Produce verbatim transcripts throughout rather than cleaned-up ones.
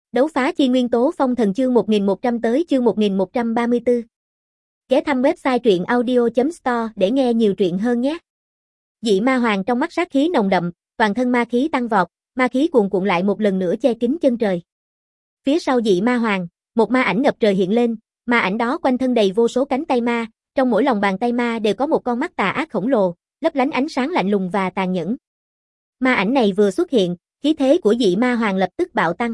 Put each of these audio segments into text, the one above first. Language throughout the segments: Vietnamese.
Đấu phá chi nguyên tố phong thần chương một nghìn một trăm tới chương một nghìn một trăm ba mươi tư. Ghé thăm website truyện audio chấm store để nghe nhiều truyện hơn nhé. Dị ma hoàng trong mắt sát khí nồng đậm, toàn thân ma khí tăng vọt, ma khí cuồn cuộn lại một lần nữa che kín chân trời. Phía sau dị ma hoàng, một ma ảnh ngập trời hiện lên, ma ảnh đó quanh thân đầy vô số cánh tay ma, trong mỗi lòng bàn tay ma đều có một con mắt tà ác khổng lồ, lấp lánh ánh sáng lạnh lùng và tàn nhẫn. Ma ảnh này vừa xuất hiện, khí thế của dị ma hoàng lập tức bạo tăng.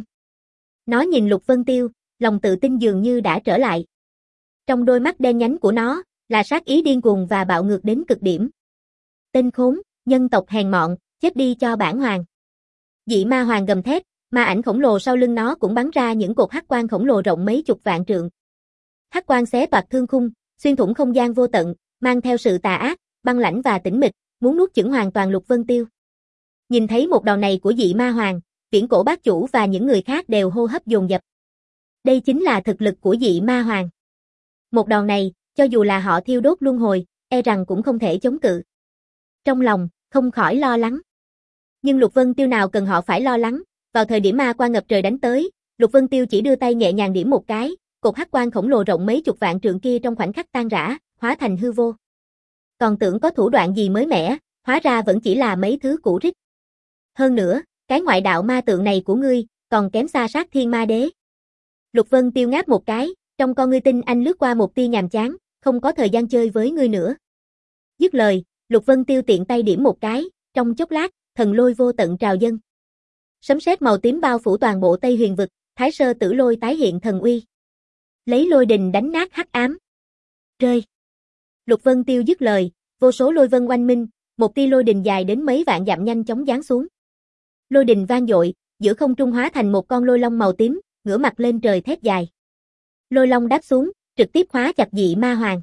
Nó nhìn Lục Vân Tiêu, lòng tự tin dường như đã trở lại. Trong đôi mắt đen nhánh của nó, là sát ý điên cuồng và bạo ngược đến cực điểm. Tên khốn, nhân tộc hèn mọn, chết đi cho bản hoàng. Dị ma hoàng gầm thét, ma ảnh khổng lồ sau lưng nó cũng bắn ra những cột hắc quang khổng lồ rộng mấy chục vạn trượng. Hắc quang xé toạc thương khung, xuyên thủng không gian vô tận, mang theo sự tà ác, băng lãnh và tĩnh mịch, muốn nuốt chửng hoàn toàn Lục Vân Tiêu. Nhìn thấy một đòn này của dị ma hoàng, Viễn Cổ Bát Chủ và những người khác đều hô hấp dồn dập. Đây chính là thực lực của dị ma hoàng. Một đòn này, cho dù là họ thiêu đốt luân hồi, e rằng cũng không thể chống cự. Trong lòng, không khỏi lo lắng. Nhưng Lục Vân Tiêu nào cần họ phải lo lắng, vào thời điểm ma quang ngập trời đánh tới, Lục Vân Tiêu chỉ đưa tay nhẹ nhàng điểm một cái, cột hắc quang khổng lồ rộng mấy chục vạn trượng kia trong khoảnh khắc tan rã, hóa thành hư vô. Còn tưởng có thủ đoạn gì mới mẻ, hóa ra vẫn chỉ là mấy thứ cũ rích. Hơn nữa, cái ngoại đạo ma tượng này của ngươi, còn kém xa Sát Thiên Ma Đế. Lục Vân Tiêu ngáp một cái, trong con ngươi tinh anh lướt qua một tia nhàm chán, không có thời gian chơi với ngươi nữa. Dứt lời, Lục Vân Tiêu tiện tay điểm một cái, trong chốc lát, thần lôi vô tận trào dâng. Sấm sét màu tím bao phủ toàn bộ Tây Huyền vực, Thái Sơ Tử Lôi tái hiện thần uy. Lấy lôi đình đánh nát hắc ám. Rơi. Lục Vân Tiêu dứt lời, vô số lôi vân oanh minh, một tia lôi đình dài đến mấy vạn dặm nhanh chóng giáng xuống. Lôi đình vang dội, giữa không trung hóa thành một con lôi long màu tím, ngửa mặt lên trời thét dài. Lôi long đáp xuống, trực tiếp khóa chặt dị ma hoàng.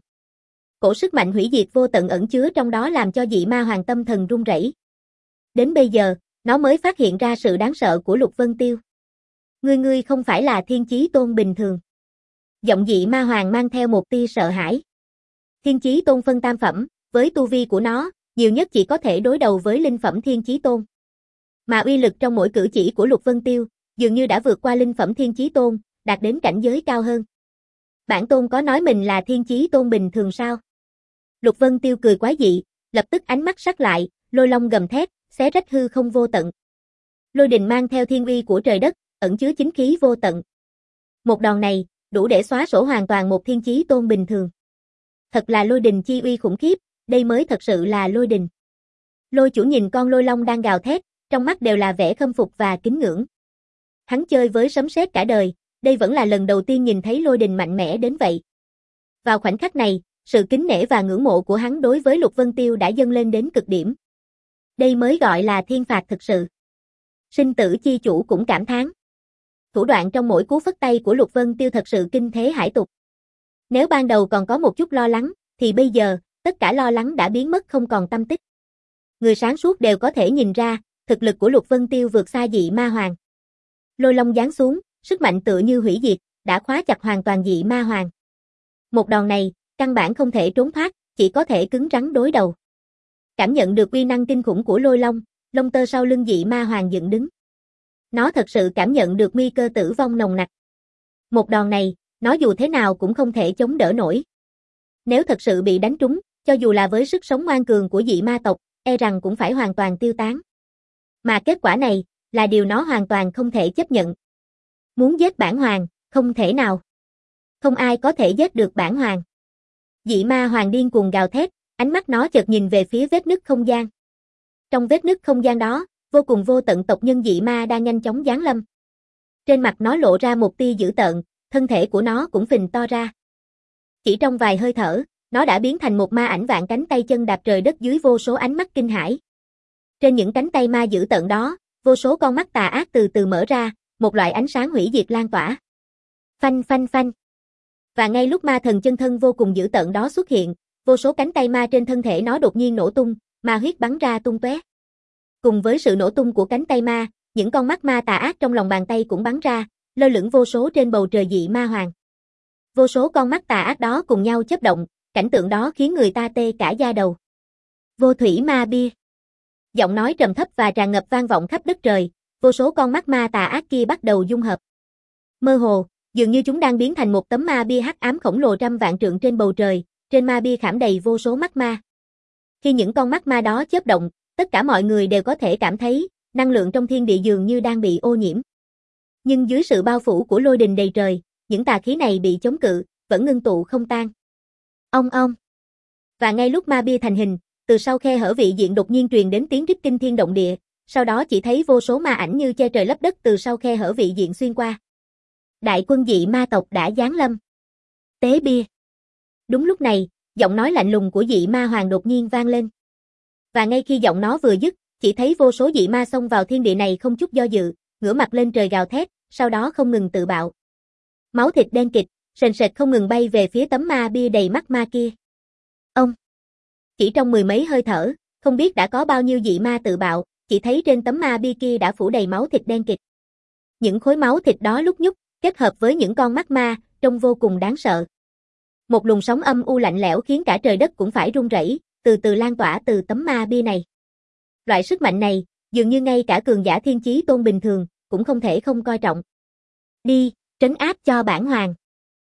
Cổ sức mạnh hủy diệt vô tận ẩn chứa trong đó làm cho dị ma hoàng tâm thần run rẩy. Đến bây giờ, nó mới phát hiện ra sự đáng sợ của Lục Vân Tiêu. Ngươi ngươi không phải là Thiên Chí Tôn bình thường. Giọng dị ma hoàng mang theo một tia sợ hãi. Thiên Chí Tôn phân tam phẩm, với tu vi của nó, nhiều nhất chỉ có thể đối đầu với linh phẩm Thiên Chí Tôn. Mà uy lực trong mỗi cử chỉ của Lục Vân Tiêu, dường như đã vượt qua linh phẩm Thiên Chí Tôn, đạt đến cảnh giới cao hơn. Bản tôn có nói mình là Thiên Chí Tôn bình thường sao? Lục Vân Tiêu cười quái dị, lập tức ánh mắt sắc lại, lôi long gầm thét, xé rách hư không vô tận. Lôi đình mang theo thiên uy của trời đất, ẩn chứa chính khí vô tận. Một đòn này, đủ để xóa sổ hoàn toàn một Thiên Chí Tôn bình thường. Thật là lôi đình chi uy khủng khiếp, đây mới thật sự là lôi đình. Lôi chủ nhìn con lôi long đang gào thét, trong mắt đều là vẻ khâm phục và kính ngưỡng. Hắn chơi với sấm sét cả đời, đây vẫn là lần đầu tiên nhìn thấy lôi đình mạnh mẽ đến vậy. Vào khoảnh khắc này, sự kính nể và ngưỡng mộ của hắn đối với Lục Vân Tiêu đã dâng lên đến cực điểm. Đây mới gọi là thiên phạt thực sự. Sinh tử chi chủ cũng cảm thán. Thủ đoạn trong mỗi cú phất tay của Lục Vân Tiêu thật sự kinh thế hải tục. Nếu ban đầu còn có một chút lo lắng, thì bây giờ, tất cả lo lắng đã biến mất không còn tăm tích. Người sáng suốt đều có thể nhìn ra, thực lực của Lục Vân Tiêu vượt xa dị ma hoàng. Lôi long giáng xuống, sức mạnh tựa như hủy diệt, đã khóa chặt hoàn toàn dị ma hoàng. Một đòn này, căn bản không thể trốn thoát, chỉ có thể cứng rắn đối đầu. Cảm nhận được uy năng kinh khủng của lôi long, lông tơ sau lưng dị ma hoàng dựng đứng. Nó thật sự cảm nhận được nguy cơ tử vong nồng nặc. Một đòn này, nó dù thế nào cũng không thể chống đỡ nổi. Nếu thật sự bị đánh trúng, cho dù là với sức sống ngoan cường của dị ma tộc, e rằng cũng phải hoàn toàn tiêu tán. Mà kết quả này, là điều nó hoàn toàn không thể chấp nhận. Muốn giết bản hoàng, không thể nào. Không ai có thể giết được bản hoàng. Dị ma hoàng điên cuồng gào thét, ánh mắt nó chợt nhìn về phía vết nứt không gian. Trong vết nứt không gian đó, vô cùng vô tận tộc nhân dị ma đang nhanh chóng giáng lâm. Trên mặt nó lộ ra một tia dữ tợn, thân thể của nó cũng phình to ra. Chỉ trong vài hơi thở, nó đã biến thành một ma ảnh vạn cánh tay chân đạp trời đất dưới vô số ánh mắt kinh hãi. Trên những cánh tay ma dữ tợn đó, vô số con mắt tà ác từ từ mở ra, một loại ánh sáng hủy diệt lan tỏa. Phanh phanh phanh. Và ngay lúc ma thần chân thân vô cùng dữ tợn đó xuất hiện, vô số cánh tay ma trên thân thể nó đột nhiên nổ tung, ma huyết bắn ra tung tóe. Cùng với sự nổ tung của cánh tay ma, những con mắt ma tà ác trong lòng bàn tay cũng bắn ra, lơ lửng vô số trên bầu trời dị ma hoàng. Vô số con mắt tà ác đó cùng nhau chớp động, cảnh tượng đó khiến người ta tê cả da đầu. Vô thủy ma bia. Giọng nói trầm thấp và tràn ngập vang vọng khắp đất trời, vô số con mắt ma tà ác kia bắt đầu dung hợp. Mơ hồ, dường như chúng đang biến thành một tấm ma bia hắc ám khổng lồ trăm vạn trượng trên bầu trời, trên ma bia khảm đầy vô số mắt ma. Khi những con mắt ma đó chớp động, tất cả mọi người đều có thể cảm thấy, năng lượng trong thiên địa dường như đang bị ô nhiễm. Nhưng dưới sự bao phủ của lôi đình đầy trời, những tà khí này bị chống cự, vẫn ngưng tụ không tan. Ong ong. Và ngay lúc ma bia thành hình, từ sau khe hở vị diện đột nhiên truyền đến tiếng rít kinh thiên động địa, sau đó chỉ thấy vô số ma ảnh như che trời lấp đất từ sau khe hở vị diện xuyên qua. Đại quân dị ma tộc đã giáng lâm. Tế bia. Đúng lúc này, giọng nói lạnh lùng của dị ma hoàng đột nhiên vang lên. Và ngay khi giọng nó vừa dứt, chỉ thấy vô số dị ma xông vào thiên địa này không chút do dự, ngửa mặt lên trời gào thét, sau đó không ngừng tự bạo. Máu thịt đen kịt, sền sệt không ngừng bay về phía tấm ma bia đầy mắt ma kia. Ông. Chỉ trong mười mấy hơi thở, không biết đã có bao nhiêu dị ma tự bạo, chỉ thấy trên tấm ma bia kia đã phủ đầy máu thịt đen kịt. Những khối máu thịt đó lúc nhúc, kết hợp với những con mắt ma, trông vô cùng đáng sợ. Một luồng sóng âm u lạnh lẽo khiến cả trời đất cũng phải rung rẩy, từ từ lan tỏa từ tấm ma bia này. Loại sức mạnh này, dường như ngay cả cường giả thiên chí tôn bình thường, cũng không thể không coi trọng. Đi, trấn áp cho bản hoàng.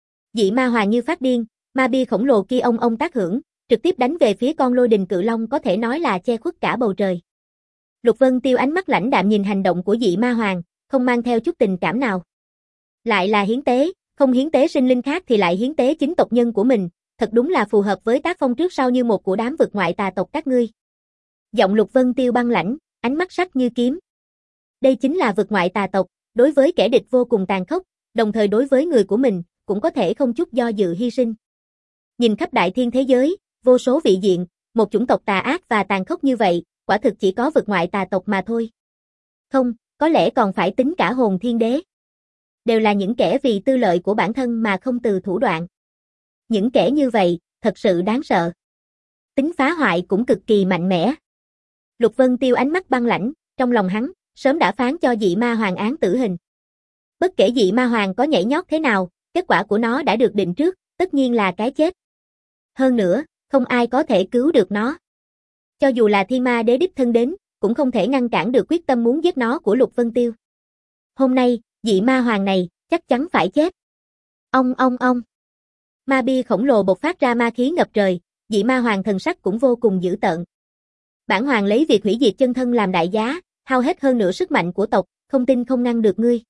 Dị ma hoàng như phát điên, ma bia khổng lồ kia ông ông tác hưởng, trực tiếp đánh về phía con lôi đình cự long có thể nói là che khuất cả bầu trời. Lục Vân Tiêu ánh mắt lãnh đạm nhìn hành động của dị ma hoàng, không mang theo chút tình cảm nào. Lại là hiến tế, không hiến tế sinh linh khác thì lại hiến tế chính tộc nhân của mình, thật đúng là phù hợp với tác phong trước sau như một của đám vực ngoại tà tộc các ngươi. Giọng Lục Vân Tiêu băng lãnh, ánh mắt sắc như kiếm. Đây chính là vực ngoại tà tộc, đối với kẻ địch vô cùng tàn khốc, đồng thời đối với người của mình, cũng có thể không chút do dự hy sinh. Nhìn khắp đại thiên thế giới, vô số vị diện, một chủng tộc tà ác và tàn khốc như vậy, quả thực chỉ có vực ngoại tà tộc mà thôi. Không, có lẽ còn phải tính cả hồn thiên đế. Đều là những kẻ vì tư lợi của bản thân mà không từ thủ đoạn. Những kẻ như vậy, thật sự đáng sợ. Tính phá hoại cũng cực kỳ mạnh mẽ. Lục Vân Tiêu ánh mắt băng lãnh, trong lòng hắn, sớm đã phán cho dị ma hoàng án tử hình. Bất kể dị ma hoàng có nhảy nhót thế nào, kết quả của nó đã được định trước, tất nhiên là cái chết. Hơn nữa, không ai có thể cứu được nó. Cho dù là thiên ma đế đích thân đến, cũng không thể ngăn cản được quyết tâm muốn giết nó của Lục Vân Tiêu. Hôm nay, dị ma hoàng này, chắc chắn phải chết. Ong ong ong. Ma bia khổng lồ bộc phát ra ma khí ngập trời, dị ma hoàng thần sắc cũng vô cùng dữ tợn. Bản hoàng lấy việc hủy diệt chân thân làm đại giá, hao hết hơn nửa sức mạnh của tộc, không tin không ngăn được ngươi.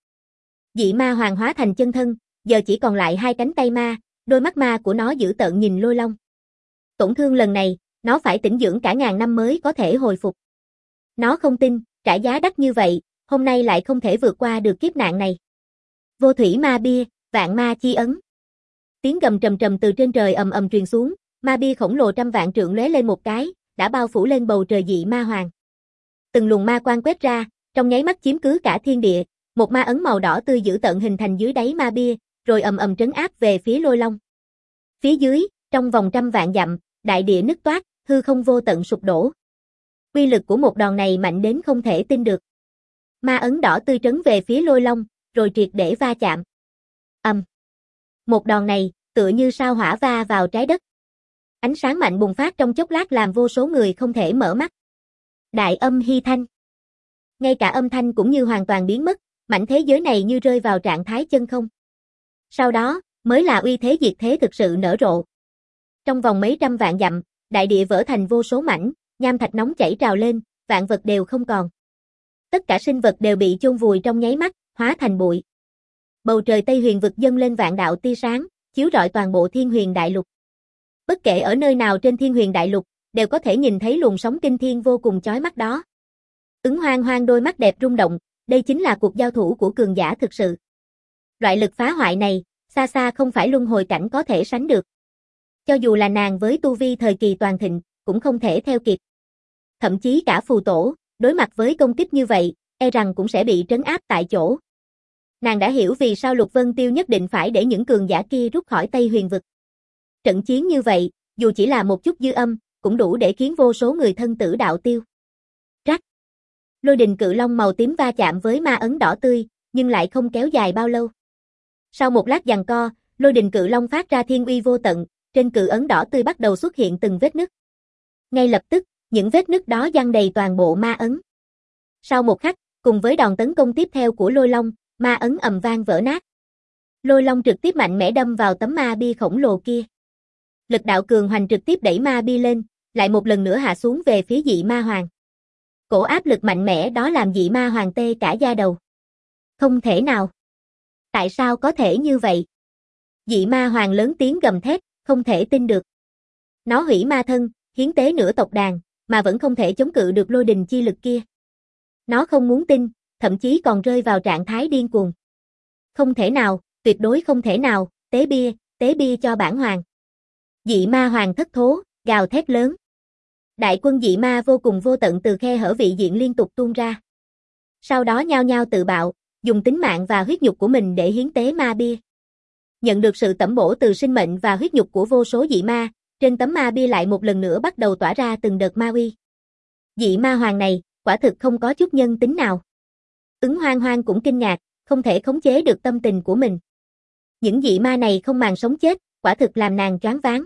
Dị ma hoàng hóa thành chân thân, giờ chỉ còn lại hai cánh tay ma, đôi mắt ma của nó dữ tợn nhìn Lôi Long. Tổn thương lần này, nó phải tĩnh dưỡng cả ngàn năm mới có thể hồi phục. Nó không tin, trả giá đắt như vậy, hôm nay lại không thể vượt qua được kiếp nạn này. Vô thủy ma bia, vạn ma chi ấn. Tiếng gầm trầm trầm từ trên trời ầm ầm truyền xuống, ma bia khổng lồ trăm vạn trượng lóe lên một cái, đã bao phủ lên bầu trời dị ma hoàng. Từng luồng ma quang quét ra, trong nháy mắt chiếm cứ cả thiên địa, một ma ấn màu đỏ tươi dữ tợn hình thành dưới đáy ma bia, rồi ầm ầm trấn áp về phía Lôi Long. Phía dưới, trong vòng trăm vạn dặm, đại địa nứt toát, hư không vô tận sụp đổ. Uy lực của một đòn này mạnh đến không thể tin được. Ma ấn đỏ tươi trấn về phía Lôi Long, rồi triệt để va chạm. Ầm. Um. Một đòn này, tựa như sao hỏa va vào trái đất. Ánh sáng mạnh bùng phát trong chốc lát làm vô số người không thể mở mắt. Đại âm hy thanh. Ngay cả âm thanh cũng như hoàn toàn biến mất, mảnh thế giới này như rơi vào trạng thái chân không. Sau đó, mới là uy thế diệt thế thực sự nở rộ. Trong vòng mấy trăm vạn dặm, đại địa vỡ thành vô số mảnh, nham thạch nóng chảy trào lên, vạn vật đều không còn. Tất cả sinh vật đều bị chôn vùi trong nháy mắt, hóa thành bụi. Bầu trời Tây Huyền vực dâng lên vạn đạo tia sáng, chiếu rọi toàn bộ Thiên Huyền Đại Lục. Bất kể ở nơi nào trên Thiên Huyền Đại Lục, đều có thể nhìn thấy luồng sóng kinh thiên vô cùng chói mắt đó. Ứng Hoang Hoang đôi mắt đẹp rung động, đây chính là cuộc giao thủ của cường giả thực sự. Loại lực phá hoại này, xa xa không phải luân hồi cảnh có thể sánh được. Cho dù là nàng với tu vi thời kỳ toàn thịnh, cũng không thể theo kịp. Thậm chí cả phù tổ, đối mặt với công kích như vậy, e rằng cũng sẽ bị trấn áp tại chỗ. Nàng đã hiểu vì sao Lục Vân Tiêu nhất định phải để những cường giả kia rút khỏi Tây Huyền vực. Trận chiến như vậy, dù chỉ là một chút dư âm, cũng đủ để khiến vô số người thân tử đạo tiêu. Rắc. Lôi đình cự long màu tím va chạm với ma ấn đỏ tươi, nhưng lại không kéo dài bao lâu. Sau một lát giằng co, lôi đình cự long phát ra thiên uy vô tận, trên cự ấn đỏ tươi bắt đầu xuất hiện từng vết nứt. Ngay lập tức, những vết nứt đó giăng đầy toàn bộ ma ấn. Sau một khắc, cùng với đòn tấn công tiếp theo của Lôi Long, ma ấn ầm vang vỡ nát. Lôi long trực tiếp mạnh mẽ đâm vào tấm ma bi khổng lồ kia. Lực đạo cường hoành trực tiếp đẩy ma bi lên, lại một lần nữa hạ xuống về phía dị ma hoàng. Cổ áp lực mạnh mẽ đó làm dị ma hoàng tê cả da đầu. Không thể nào. Tại sao có thể như vậy? Dị ma hoàng lớn tiếng gầm thét, không thể tin được. Nó hủy ma thân, hiến tế nửa tộc đàn, mà vẫn không thể chống cự được lôi đình chi lực kia. Nó không muốn tin, thậm chí còn rơi vào trạng thái điên cuồng. Không thể nào, tuyệt đối không thể nào, tế bia, tế bia cho bản hoàng. Dị ma hoàng thất thố, gào thét lớn. Đại quân dị ma vô cùng vô tận từ khe hở vị diện liên tục tuôn ra. Sau đó nhao nhao tự bạo, dùng tính mạng và huyết nhục của mình để hiến tế ma bia. Nhận được sự tẩm bổ từ sinh mệnh và huyết nhục của vô số dị ma, trên tấm ma bia lại một lần nữa bắt đầu tỏa ra từng đợt ma uy. Dị ma hoàng này, quả thực không có chút nhân tính nào. Ứng Hoang Hoang cũng kinh ngạc, không thể khống chế được tâm tình của mình. Những dị ma này không màng sống chết, quả thực làm nàng choáng váng.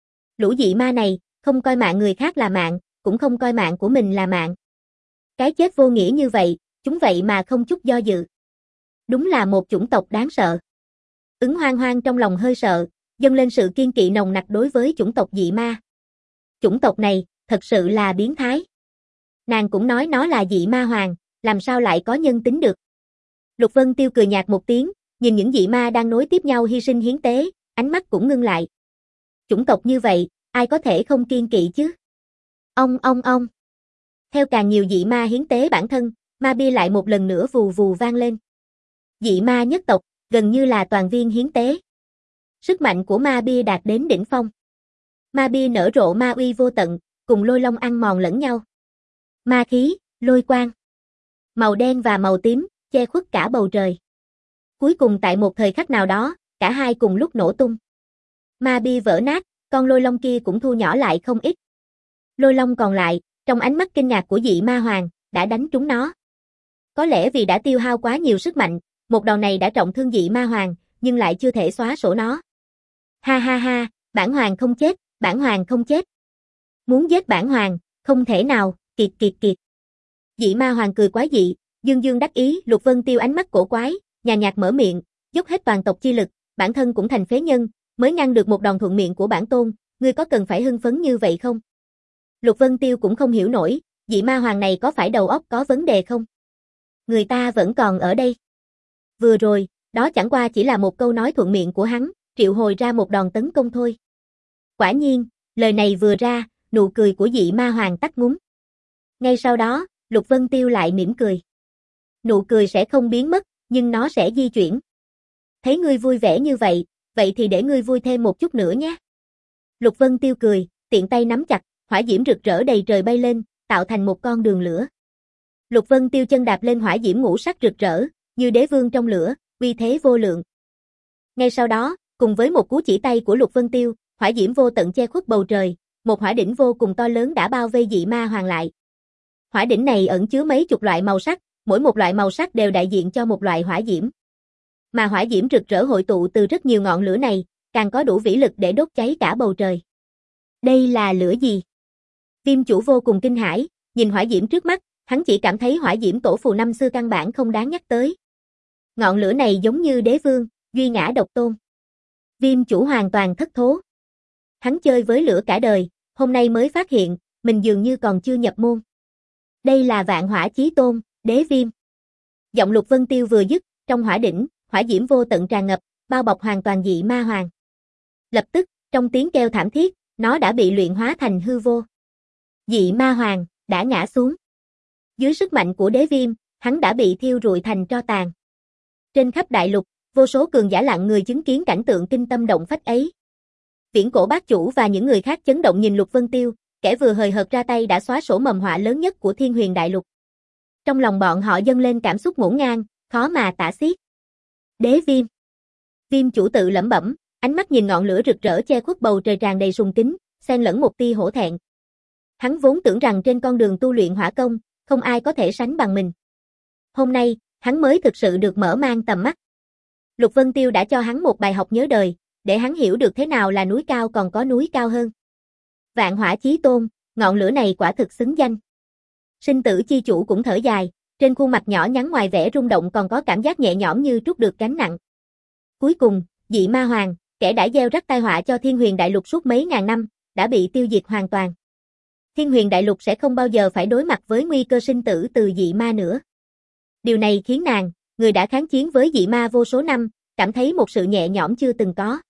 Lũ dị ma này, không coi mạng người khác là mạng, cũng không coi mạng của mình là mạng. Cái chết vô nghĩa như vậy, chúng vậy mà không chút do dự. Đúng là một chủng tộc đáng sợ. Ứng Hoang Hoang trong lòng hơi sợ, dâng lên sự kiên kỵ nồng nặc đối với chủng tộc dị ma. Chủng tộc này, thật sự là biến thái. Nàng cũng nói nó là dị ma hoàng, làm sao lại có nhân tính được. Lục Vân Tiêu cười nhạt một tiếng, nhìn những dị ma đang nối tiếp nhau hy sinh hiến tế, ánh mắt cũng ngưng lại. Chủng tộc như vậy, ai có thể không kiên kỵ chứ? Ông ông ông. Theo càng nhiều dị ma hiến tế bản thân, ma bia lại một lần nữa vù vù vang lên. Dị ma nhất tộc, gần như là toàn viên hiến tế. Sức mạnh của ma bia đạt đến đỉnh phong. Ma bia nở rộ ma uy vô tận, cùng lôi long ăn mòn lẫn nhau. Ma khí, lôi quang. Màu đen và màu tím, che khuất cả bầu trời. Cuối cùng tại một thời khắc nào đó, cả hai cùng lúc nổ tung. Ma bia vỡ nát, con lôi long kia cũng thu nhỏ lại không ít. Lôi long còn lại, trong ánh mắt kinh ngạc của dị ma hoàng, đã đánh trúng nó. Có lẽ vì đã tiêu hao quá nhiều sức mạnh, một đòn này đã trọng thương dị ma hoàng, nhưng lại chưa thể xóa sổ nó. Ha ha ha, bản hoàng không chết, bản hoàng không chết. Muốn giết bản hoàng, không thể nào, kiệt kiệt kiệt. Dị ma hoàng cười quái dị, dương dương đắc ý. Lục Vân Tiêu ánh mắt cổ quái, nhàn nhạt mở miệng, dốc hết toàn tộc chi lực, bản thân cũng thành phế nhân, mới ngăn được một đòn thuận miệng của bản tôn, ngươi có cần phải hưng phấn như vậy không? Lục Vân Tiêu cũng không hiểu nổi, dị ma hoàng này có phải đầu óc có vấn đề không? Người ta vẫn còn ở đây. Vừa rồi, đó chẳng qua chỉ là một câu nói thuận miệng của hắn, triệu hồi ra một đòn tấn công thôi. Quả nhiên, lời này vừa ra, nụ cười của dị ma hoàng tắt ngúm. Ngay sau đó, Lục Vân Tiêu lại mỉm cười. Nụ cười sẽ không biến mất, nhưng nó sẽ di chuyển. Thấy ngươi vui vẻ như vậy, vậy thì để ngươi vui thêm một chút nữa nhé. Lục Vân Tiêu cười, tiện tay nắm chặt, hỏa diễm rực rỡ đầy trời bay lên, tạo thành một con đường lửa. Lục Vân Tiêu chân đạp lên hỏa diễm ngũ sắc rực rỡ, như đế vương trong lửa, uy thế vô lượng. Ngay sau đó, cùng với một cú chỉ tay của Lục Vân Tiêu, hỏa diễm vô tận che khuất bầu trời, một hỏa đỉnh vô cùng to lớn đã bao vây dị ma hoàng lại. Hỏa đỉnh này ẩn chứa mấy chục loại màu sắc, mỗi một loại màu sắc đều đại diện cho một loại hỏa diễm. Mà hỏa diễm rực rỡ hội tụ từ rất nhiều ngọn lửa này, càng có đủ vĩ lực để đốt cháy cả bầu trời. Đây là lửa gì? Viêm chủ vô cùng kinh hãi, nhìn hỏa diễm trước mắt, hắn chỉ cảm thấy hỏa diễm tổ phù năm xưa căn bản không đáng nhắc tới. Ngọn lửa này giống như đế vương, duy ngã độc tôn. Viêm chủ hoàn toàn thất thố. Hắn chơi với lửa cả đời, hôm nay mới phát hiện, mình dường như còn chưa nhập môn. Đây là vạn hỏa chí tôn, đế viêm. Giọng Lục Vân Tiêu vừa dứt, trong hỏa đỉnh, hỏa diễm vô tận tràn ngập, bao bọc hoàn toàn dị ma hoàng. Lập tức, trong tiếng kêu thảm thiết, nó đã bị luyện hóa thành hư vô. Dị ma hoàng, đã ngã xuống. Dưới sức mạnh của đế viêm, hắn đã bị thiêu rụi thành tro tàn. Trên khắp đại lục, vô số cường giả lặng người chứng kiến cảnh tượng kinh tâm động phách ấy. Viễn Cổ Bát Chủ và những người khác chấn động nhìn Lục Vân Tiêu, kẻ vừa hời hợt ra tay đã xóa sổ mầm họa lớn nhất của Thiên Huyền Đại Lục. Trong lòng bọn họ dâng lên cảm xúc ngổn ngang, khó mà tả xiết. Đế viêm. Viêm chủ tự lẩm bẩm, ánh mắt nhìn ngọn lửa rực rỡ che khuất bầu trời tràn đầy sùng kính, xen lẫn một tia hổ thẹn. Hắn vốn tưởng rằng trên con đường tu luyện hỏa công, không ai có thể sánh bằng mình. Hôm nay, hắn mới thực sự được mở mang tầm mắt. Lục Vân Tiêu đã cho hắn một bài học nhớ đời, để hắn hiểu được thế nào là núi cao còn có núi cao hơn. Vạn hỏa chí tôn, ngọn lửa này quả thực xứng danh. Sinh tử chi chủ cũng thở dài, trên khuôn mặt nhỏ nhắn ngoài vẻ rung động còn có cảm giác nhẹ nhõm như trút được gánh nặng. Cuối cùng, dị ma hoàng, kẻ đã gieo rắc tai họa cho Thiên Huyền Đại Lục suốt mấy ngàn năm, đã bị tiêu diệt hoàn toàn. Thiên Huyền Đại Lục sẽ không bao giờ phải đối mặt với nguy cơ sinh tử từ dị ma nữa. Điều này khiến nàng, người đã kháng chiến với dị ma vô số năm, cảm thấy một sự nhẹ nhõm chưa từng có.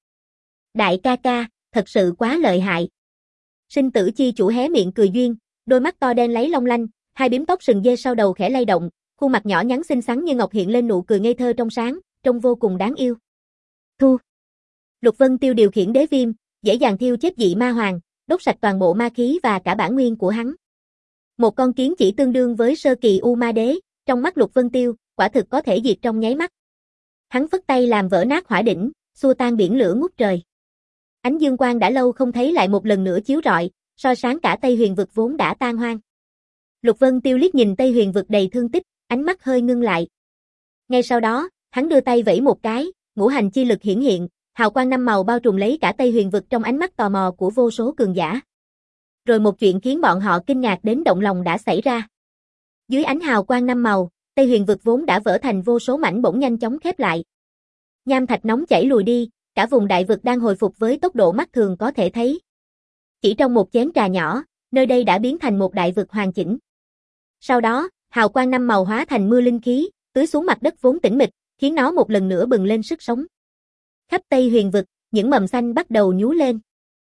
Đại ca ca, thật sự quá lợi hại. Sinh tử chi chủ hé miệng cười duyên, đôi mắt to đen lấy long lanh, hai bím tóc sừng dê sau đầu khẽ lay động, khuôn mặt nhỏ nhắn xinh xắn như ngọc hiện lên nụ cười ngây thơ trong sáng, trông vô cùng đáng yêu. Thu. Lục Vân Tiêu điều khiển đế viêm, dễ dàng thiêu chết dị ma hoàng, đốt sạch toàn bộ ma khí và cả bản nguyên của hắn. Một con kiến chỉ tương đương với sơ kỳ U Ma Đế, trong mắt Lục Vân Tiêu, quả thực có thể diệt trong nháy mắt. Hắn phất tay làm vỡ nát hỏa đỉnh, xua tan biển lửa ngút trời. Ánh dương quang đã lâu không thấy lại một lần nữa chiếu rọi, soi sáng cả Tây Huyền vực vốn đã tan hoang. Lục Vân Tiêu liếc nhìn Tây Huyền vực đầy thương tích, ánh mắt hơi ngưng lại. Ngay sau đó, hắn đưa tay vẫy một cái, ngũ hành chi lực hiển hiện, hào quang năm màu bao trùm lấy cả Tây Huyền vực trong ánh mắt tò mò của vô số cường giả. Rồi một chuyện khiến bọn họ kinh ngạc đến động lòng đã xảy ra. Dưới ánh hào quang năm màu, Tây Huyền vực vốn đã vỡ thành vô số mảnh bỗng nhanh chóng khép lại. Nham thạch nóng chảy lùi đi, cả vùng đại vực đang hồi phục với tốc độ mắt thường có thể thấy. Chỉ trong một chén trà nhỏ, nơi đây đã biến thành một đại vực hoàn chỉnh. Sau đó, hào quang năm màu hóa thành mưa linh khí, tưới xuống mặt đất vốn tĩnh mịch, khiến nó một lần nữa bừng lên sức sống. Khắp Tây Huyền vực, những mầm xanh bắt đầu nhú lên.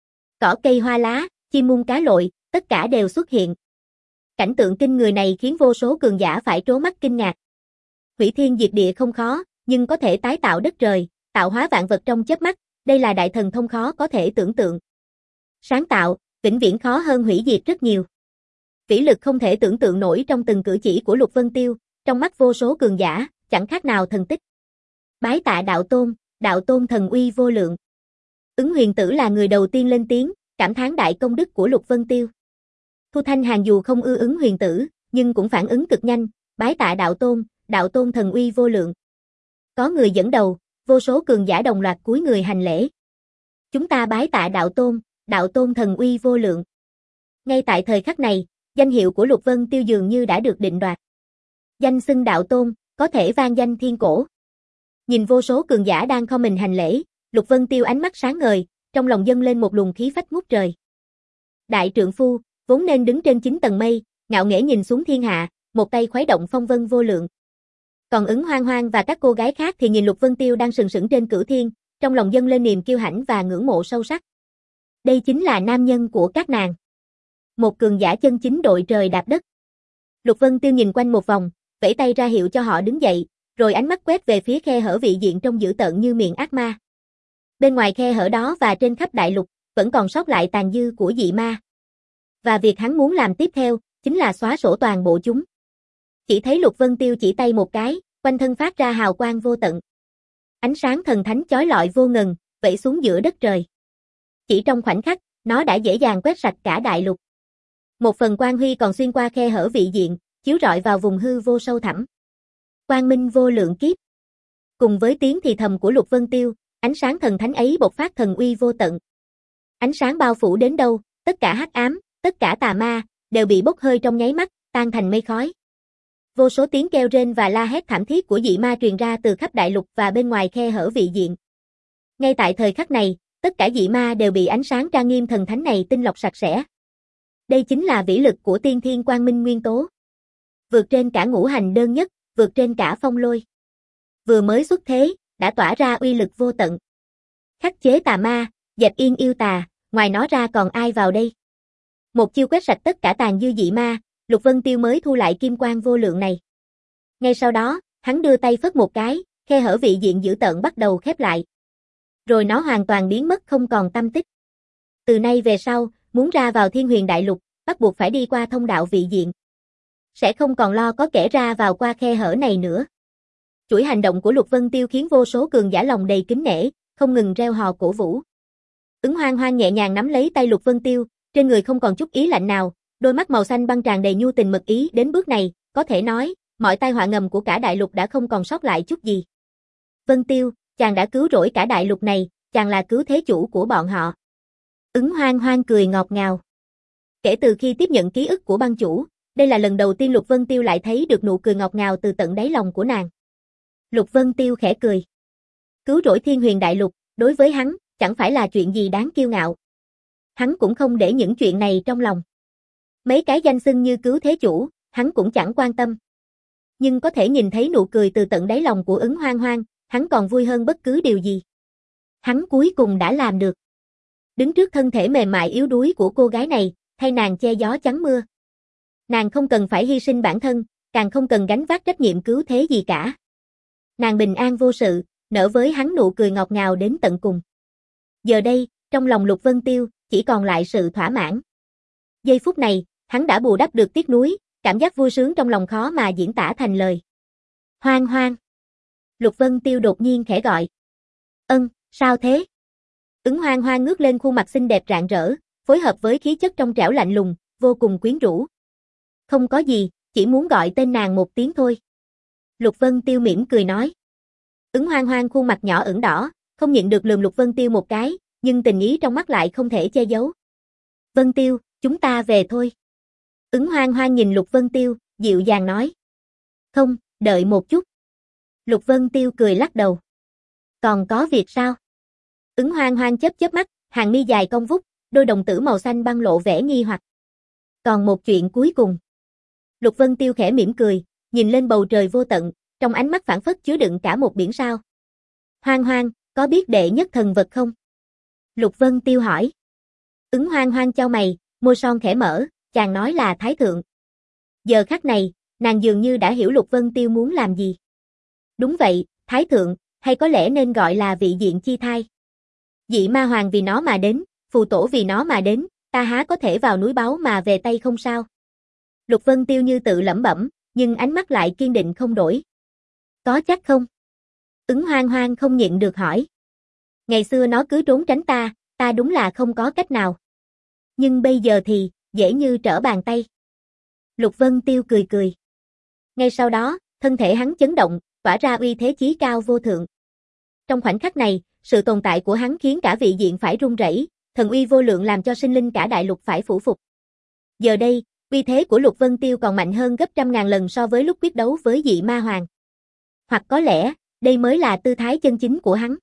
Cỏ cây hoa lá, chim muông cá lội, tất cả đều xuất hiện. Cảnh tượng kinh người này khiến vô số cường giả phải trố mắt kinh ngạc. Hủy thiên diệt địa không khó, nhưng có thể tái tạo đất trời, tạo hóa vạn vật trong chớp mắt, đây là đại thần thông khó có thể tưởng tượng. Sáng tạo, vĩnh viễn khó hơn hủy diệt rất nhiều. Vĩ lực không thể tưởng tượng nổi trong từng cử chỉ của Lục Vân Tiêu, trong mắt vô số cường giả, chẳng khác nào thần tích. Bái tạ đạo tôn, đạo tôn thần uy vô lượng. Ứng Huyền Tử là người đầu tiên lên tiếng, cảm thán đại công đức của Lục Vân Tiêu. Thu Thanh Hàn dù không ưa Ứng Huyền Tử, nhưng cũng phản ứng cực nhanh, bái tạ đạo tôn, đạo tôn thần uy vô lượng. Có người dẫn đầu, vô số cường giả đồng loạt cúi người hành lễ. Chúng ta bái tạ đạo tôn, đạo tôn thần uy vô lượng. Ngay tại thời khắc này, danh hiệu của Lục Vân Tiêu dường như đã được định đoạt. Danh xưng đạo tôn, có thể vang danh thiên cổ. Nhìn vô số cường giả đang không mình hành lễ, Lục Vân Tiêu ánh mắt sáng ngời, trong lòng dâng lên một luồng khí phách ngút trời. Đại trượng phu, vốn nên đứng trên chín tầng mây, ngạo nghễ nhìn xuống thiên hạ, một tay khuấy động phong vân vô lượng. Còn Ứng Hoang Hoang và các cô gái khác thì nhìn Lục Vân Tiêu đang sừng sững trên cửu thiên, trong lòng dâng lên niềm kiêu hãnh và ngưỡng mộ sâu sắc. Đây chính là nam nhân của các nàng. Một cường giả chân chính đội trời đạp đất. Lục Vân Tiêu nhìn quanh một vòng, vẫy tay ra hiệu cho họ đứng dậy, rồi ánh mắt quét về phía khe hở vị diện trông dữ tợn như miệng ác ma. Bên ngoài khe hở đó và trên khắp đại lục, vẫn còn sót lại tàn dư của dị ma. Và việc hắn muốn làm tiếp theo, chính là xóa sổ toàn bộ chúng. Chỉ thấy Lục Vân Tiêu chỉ tay một cái, quanh thân phát ra hào quang vô tận. Ánh sáng thần thánh chói lọi vô ngần, vẩy xuống giữa đất trời. Chỉ trong khoảnh khắc, nó đã dễ dàng quét sạch cả đại lục. Một phần quang huy còn xuyên qua khe hở vị diện, chiếu rọi vào vùng hư vô sâu thẳm. Quang minh vô lượng kiếp. Cùng với tiếng thì thầm của Lục Vân Tiêu, ánh sáng thần thánh ấy bộc phát thần uy vô tận. Ánh sáng bao phủ đến đâu, tất cả hắc ám, tất cả tà ma, đều bị bốc hơi trong nháy mắt, tan thành mây khói. Vô số tiếng kêu rên và la hét thảm thiết của dị ma truyền ra từ khắp đại lục và bên ngoài khe hở vị diện. Ngay tại thời khắc này, tất cả dị ma đều bị ánh sáng trang nghiêm thần thánh này tinh lọc sạch sẽ. Đây chính là vĩ lực của tiên thiên quang minh nguyên tố. Vượt trên cả ngũ hành đơn nhất, vượt trên cả phong lôi. Vừa mới xuất thế, đã tỏa ra uy lực vô tận. Khắc chế tà ma, dẹp yên yêu tà, ngoài nó ra còn ai vào đây? Một chiêu quét sạch tất cả tàn dư dị ma, Lục Vân Tiêu mới thu lại kim quang vô lượng này. Ngay sau đó, hắn đưa tay phất một cái, khe hở vị diện dữ tợn bắt đầu khép lại. Rồi nó hoàn toàn biến mất không còn tăm tích. Từ nay về sau, muốn ra vào Thiên Huyền Đại Lục, bắt buộc phải đi qua thông đạo vị diện. Sẽ không còn lo có kẻ ra vào qua khe hở này nữa. Chuỗi hành động của Lục Vân Tiêu khiến vô số cường giả lòng đầy kính nể, không ngừng reo hò cổ vũ. Ứng Hoang Hoang nhẹ nhàng nắm lấy tay Lục Vân Tiêu, trên người không còn chút ý lạnh nào, đôi mắt màu xanh băng tràn đầy nhu tình mật ý. Đến bước này, có thể nói, mọi tai họa ngầm của cả đại lục đã không còn sót lại chút gì. Vân Tiêu, chàng đã cứu rỗi cả đại lục này, chàng là cứu thế chủ của bọn họ. Ứng Hoang Hoang cười ngọt ngào. Kể từ khi tiếp nhận ký ức của băng chủ, đây là lần đầu tiên Lục Vân Tiêu lại thấy được nụ cười ngọt ngào từ tận đáy lòng của nàng. Lục Vân Tiêu khẽ cười. cứu rỗi Thiên Huyền Đại Lục, đối với hắn, chẳng phải là chuyện gì đáng kiêu ngạo. Hắn cũng không để những chuyện này trong lòng. Mấy cái danh xưng như cứu thế chủ, hắn cũng chẳng quan tâm. Nhưng có thể nhìn thấy nụ cười từ tận đáy lòng của Ứng Hoang Hoang, hắn còn vui hơn bất cứ điều gì. Hắn cuối cùng đã làm được. Đứng trước thân thể mềm mại yếu đuối của cô gái này, thay nàng che gió chắn mưa. Nàng không cần phải hy sinh bản thân, càng không cần gánh vác trách nhiệm cứu thế gì cả. Nàng bình an vô sự, nở với hắn nụ cười ngọt ngào đến tận cùng. Giờ đây, trong lòng Lục Vân Tiêu, chỉ còn lại sự thỏa mãn. Giây phút này, hắn đã bù đắp được tiếc nuối, cảm giác vui sướng trong lòng khó mà diễn tả thành lời. Hoang Hoang. Lục Vân Tiêu đột nhiên khẽ gọi. Ân, sao thế? Ứng Hoang Hoang ngước lên khuôn mặt xinh đẹp rạng rỡ, phối hợp với khí chất trong trẻo lạnh lùng, vô cùng quyến rũ. Không có gì, chỉ muốn gọi tên nàng một tiếng thôi. Lục Vân Tiêu mỉm cười nói. Ứng Hoang Hoang khuôn mặt nhỏ ửng đỏ, không nhịn được lườm Lục Vân Tiêu một cái, nhưng tình ý trong mắt lại không thể che giấu. Vân Tiêu, chúng ta về thôi. Ứng Hoang Hoang nhìn Lục Vân Tiêu, dịu dàng nói. Không, đợi một chút. Lục Vân Tiêu cười lắc đầu. Còn có việc sao? Ứng Hoang Hoang chớp chớp mắt, hàng mi dài cong vút, đôi đồng tử màu xanh băng lộ vẻ nghi hoặc. Còn một chuyện cuối cùng. Lục Vân Tiêu khẽ mỉm cười, nhìn lên bầu trời vô tận, trong ánh mắt phảng phất chứa đựng cả một biển sao. Hoang Hoang, có biết đệ nhất thần vật không? Lục Vân Tiêu hỏi. Ứng Hoang Hoang chau mày, môi son khẽ mở, chàng nói là Thái Thượng. Giờ khắc này, nàng dường như đã hiểu Lục Vân Tiêu muốn làm gì. Đúng vậy, Thái Thượng, hay có lẽ nên gọi là vị diện chi thai. Dị ma hoàng vì nó mà đến, phù tổ vì nó mà đến, ta há có thể vào núi báo mà về tay không sao? Lục Vân Tiêu như tự lẩm bẩm, nhưng ánh mắt lại kiên định không đổi. Có chắc không? Ứng Hoang Hoang không nhịn được hỏi. Ngày xưa nó cứ trốn tránh ta, ta đúng là không có cách nào. Nhưng bây giờ thì, dễ như trở bàn tay. Lục Vân Tiêu cười cười. Ngay sau đó, thân thể hắn chấn động, tỏa ra uy thế chí cao vô thượng. Trong khoảnh khắc này, sự tồn tại của hắn khiến cả vị diện phải run rẩy, thần uy vô lượng làm cho sinh linh cả đại lục phải phủ phục. Giờ đây, uy thế của Lục Vân Tiêu còn mạnh hơn gấp trăm ngàn lần so với lúc quyết đấu với dị ma hoàng. Hoặc có lẽ, đây mới là tư thái chân chính của hắn.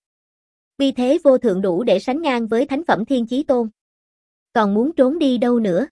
Uy thế vô thượng đủ để sánh ngang với thánh phẩm Thiên Chí Tôn. Còn muốn trốn đi đâu nữa?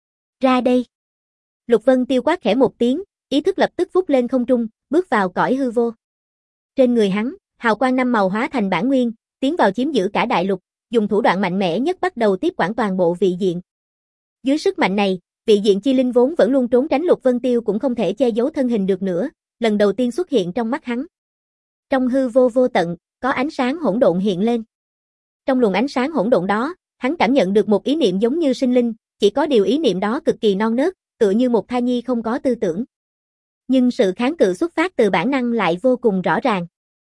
Ra đây! Lục Vân Tiêu quát khẽ một tiếng, ý thức lập tức vút lên không trung, bước vào cõi hư vô. Trên người hắn, hào quang năm màu hóa thành bản nguyên, tiến vào chiếm giữ cả đại lục, dùng thủ đoạn mạnh mẽ nhất bắt đầu tiếp quản toàn bộ vị diện. Dưới sức mạnh này, vị diện chi linh vốn vẫn luôn trốn tránh Lục Vân Tiêu cũng không thể che giấu thân hình được nữa, lần đầu tiên xuất hiện trong mắt hắn. Trong hư vô vô tận, có ánh sáng hỗn độn hiện lên. Trong luồng ánh sáng hỗn độn đó, hắn cảm nhận được một ý niệm giống như sinh linh, chỉ có điều ý niệm đó cực kỳ non nớt, tựa như một thai nhi không có tư tưởng. Nhưng sự kháng cự xuất phát từ bản năng lại vô cùng rõ ràng.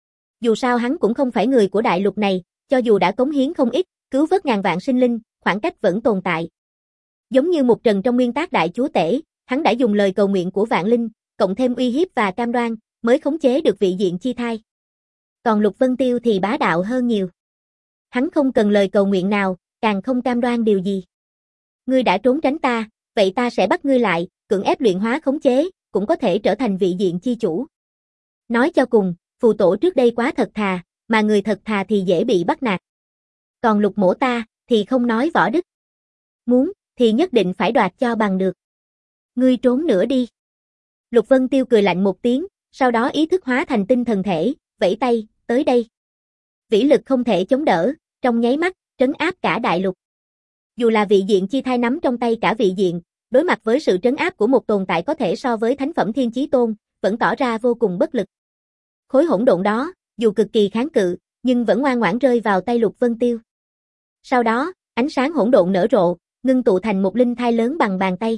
Dù sao hắn cũng không phải người của đại lục này, cho dù đã cống hiến không ít, cứu vớt ngàn vạn sinh linh, khoảng cách vẫn tồn tại. Giống như một trần trong nguyên tác đại chúa tể, hắn đã dùng lời cầu nguyện của vạn linh, cộng thêm uy hiếp và cam đoan, mới khống chế được vị diện chi thai. Còn Lục Vân Tiêu thì bá đạo hơn nhiều. Hắn không cần lời cầu nguyện nào, càng không cam đoan điều gì. Ngươi đã trốn tránh ta, vậy ta sẽ bắt ngươi lại, cưỡng ép luyện hóa khống chế, cũng có thể trở thành vị diện chi chủ. Nói cho cùng, phù tổ trước đây quá thật thà, mà người thật thà thì dễ bị bắt nạt. Còn Lục mỗ ta, thì không nói võ đức. Muốn, thì nhất định phải đoạt cho bằng được. Ngươi trốn nữa đi. Lục Vân Tiêu cười lạnh một tiếng, sau đó ý thức hóa thành tinh thần thể, vẫy tay, tới đây. Vĩ lực không thể chống đỡ, trong nháy mắt, trấn áp cả đại lục. Dù là vị diện chi thai nắm trong tay cả vị diện, đối mặt với sự trấn áp của một tồn tại có thể so với thánh phẩm Thiên Chí Tôn, vẫn tỏ ra vô cùng bất lực. Khối hỗn độn đó, dù cực kỳ kháng cự, nhưng vẫn ngoan ngoãn rơi vào tay Lục Vân Tiêu. Sau đó, ánh sáng hỗn độn nở rộ, ngưng tụ thành một linh thai lớn bằng bàn tay.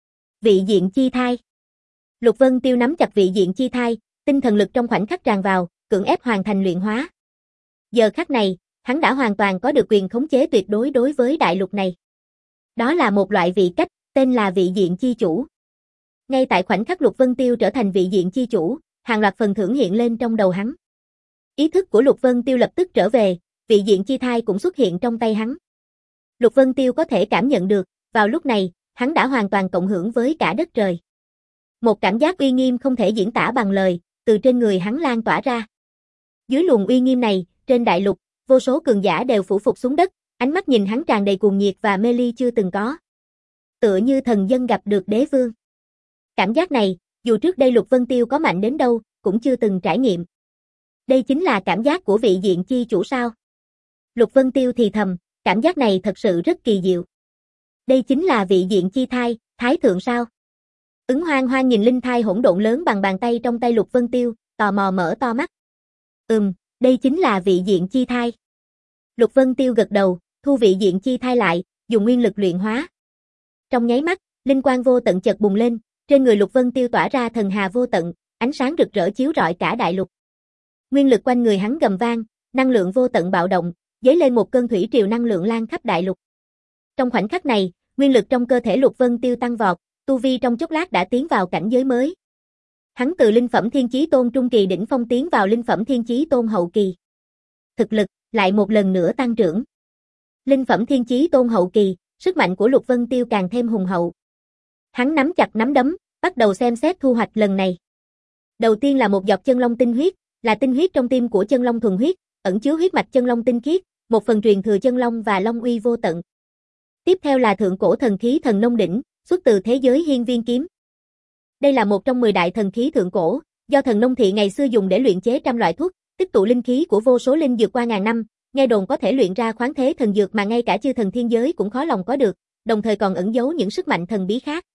Vị diện chi thai. Lục Vân Tiêu nắm chặt vị diện chi thai, tinh thần lực trong khoảnh khắc tràn vào, cưỡng ép hoàn thành luyện hóa. Giờ khắc này, hắn đã hoàn toàn có được quyền khống chế tuyệt đối đối với đại lục này. Đó là một loại vị cách, tên là vị diện chi chủ. Ngay tại khoảnh khắc Lục Vân Tiêu trở thành vị diện chi chủ, hàng loạt phần thưởng hiện lên trong đầu hắn. Ý thức của Lục Vân Tiêu lập tức trở về, vị diện chi thai cũng xuất hiện trong tay hắn. Lục Vân Tiêu có thể cảm nhận được, vào lúc này, hắn đã hoàn toàn cộng hưởng với cả đất trời. Một cảm giác uy nghiêm không thể diễn tả bằng lời, từ trên người hắn lan tỏa ra. Dưới luồng uy nghiêm này, trên đại lục, vô số cường giả đều phủ phục xuống đất, ánh mắt nhìn hắn tràn đầy cuồng nhiệt và mê ly chưa từng có. Tựa như thần dân gặp được đế vương. Cảm giác này, dù trước đây Lục Vân Tiêu có mạnh đến đâu, cũng chưa từng trải nghiệm. Đây chính là cảm giác của vị diện chi chủ sao? Lục Vân Tiêu thì thầm, cảm giác này thật sự rất kỳ diệu. Đây chính là vị diện chi thai, thái thượng sao? Ứng Hoang Hoang nhìn linh thai hỗn độn lớn bằng bàn tay trong tay Lục Vân Tiêu, tò mò mở to mắt. Ừm, đây chính là vị diện chi thai. Lục Vân Tiêu gật đầu, thu vị diện chi thai lại, dùng nguyên lực luyện hóa. Trong nháy mắt, linh quang vô tận chợt bùng lên, trên người Lục Vân Tiêu tỏa ra thần hà vô tận, ánh sáng rực rỡ chiếu rọi cả đại lục. Nguyên lực quanh người hắn gầm vang, năng lượng vô tận bạo động, dấy lên một cơn thủy triều năng lượng lan khắp đại lục. Trong khoảnh khắc này, nguyên lực trong cơ thể Lục Vân Tiêu tăng vọt, tu vi trong chốc lát đã tiến vào cảnh giới mới. Hắn từ linh phẩm thiên chí tôn trung kỳ đỉnh phong tiến vào linh phẩm thiên chí tôn hậu kỳ. Thực lực lại một lần nữa tăng trưởng. Linh phẩm thiên chí tôn hậu kỳ, sức mạnh của Lục Vân Tiêu càng thêm hùng hậu. Hắn nắm chặt nắm đấm, bắt đầu xem xét thu hoạch lần này. Đầu tiên là một giọt chân long tinh huyết, là tinh huyết trong tim của chân long thuần huyết, ẩn chứa huyết mạch chân long tinh khiết, một phần truyền thừa chân long và long uy vô tận. Tiếp theo là thượng cổ thần khí thần nông đỉnh, xuất từ thế giới hiên viên kiếm. Đây là một trong mười đại thần khí thượng cổ, do thần nông thị ngày xưa dùng để luyện chế trăm loại thuốc, tích tụ linh khí của vô số linh dược qua ngàn năm, nghe đồn có thể luyện ra khoáng thế thần dược mà ngay cả chư thần thiên giới cũng khó lòng có được, đồng thời còn ẩn giấu những sức mạnh thần bí khác.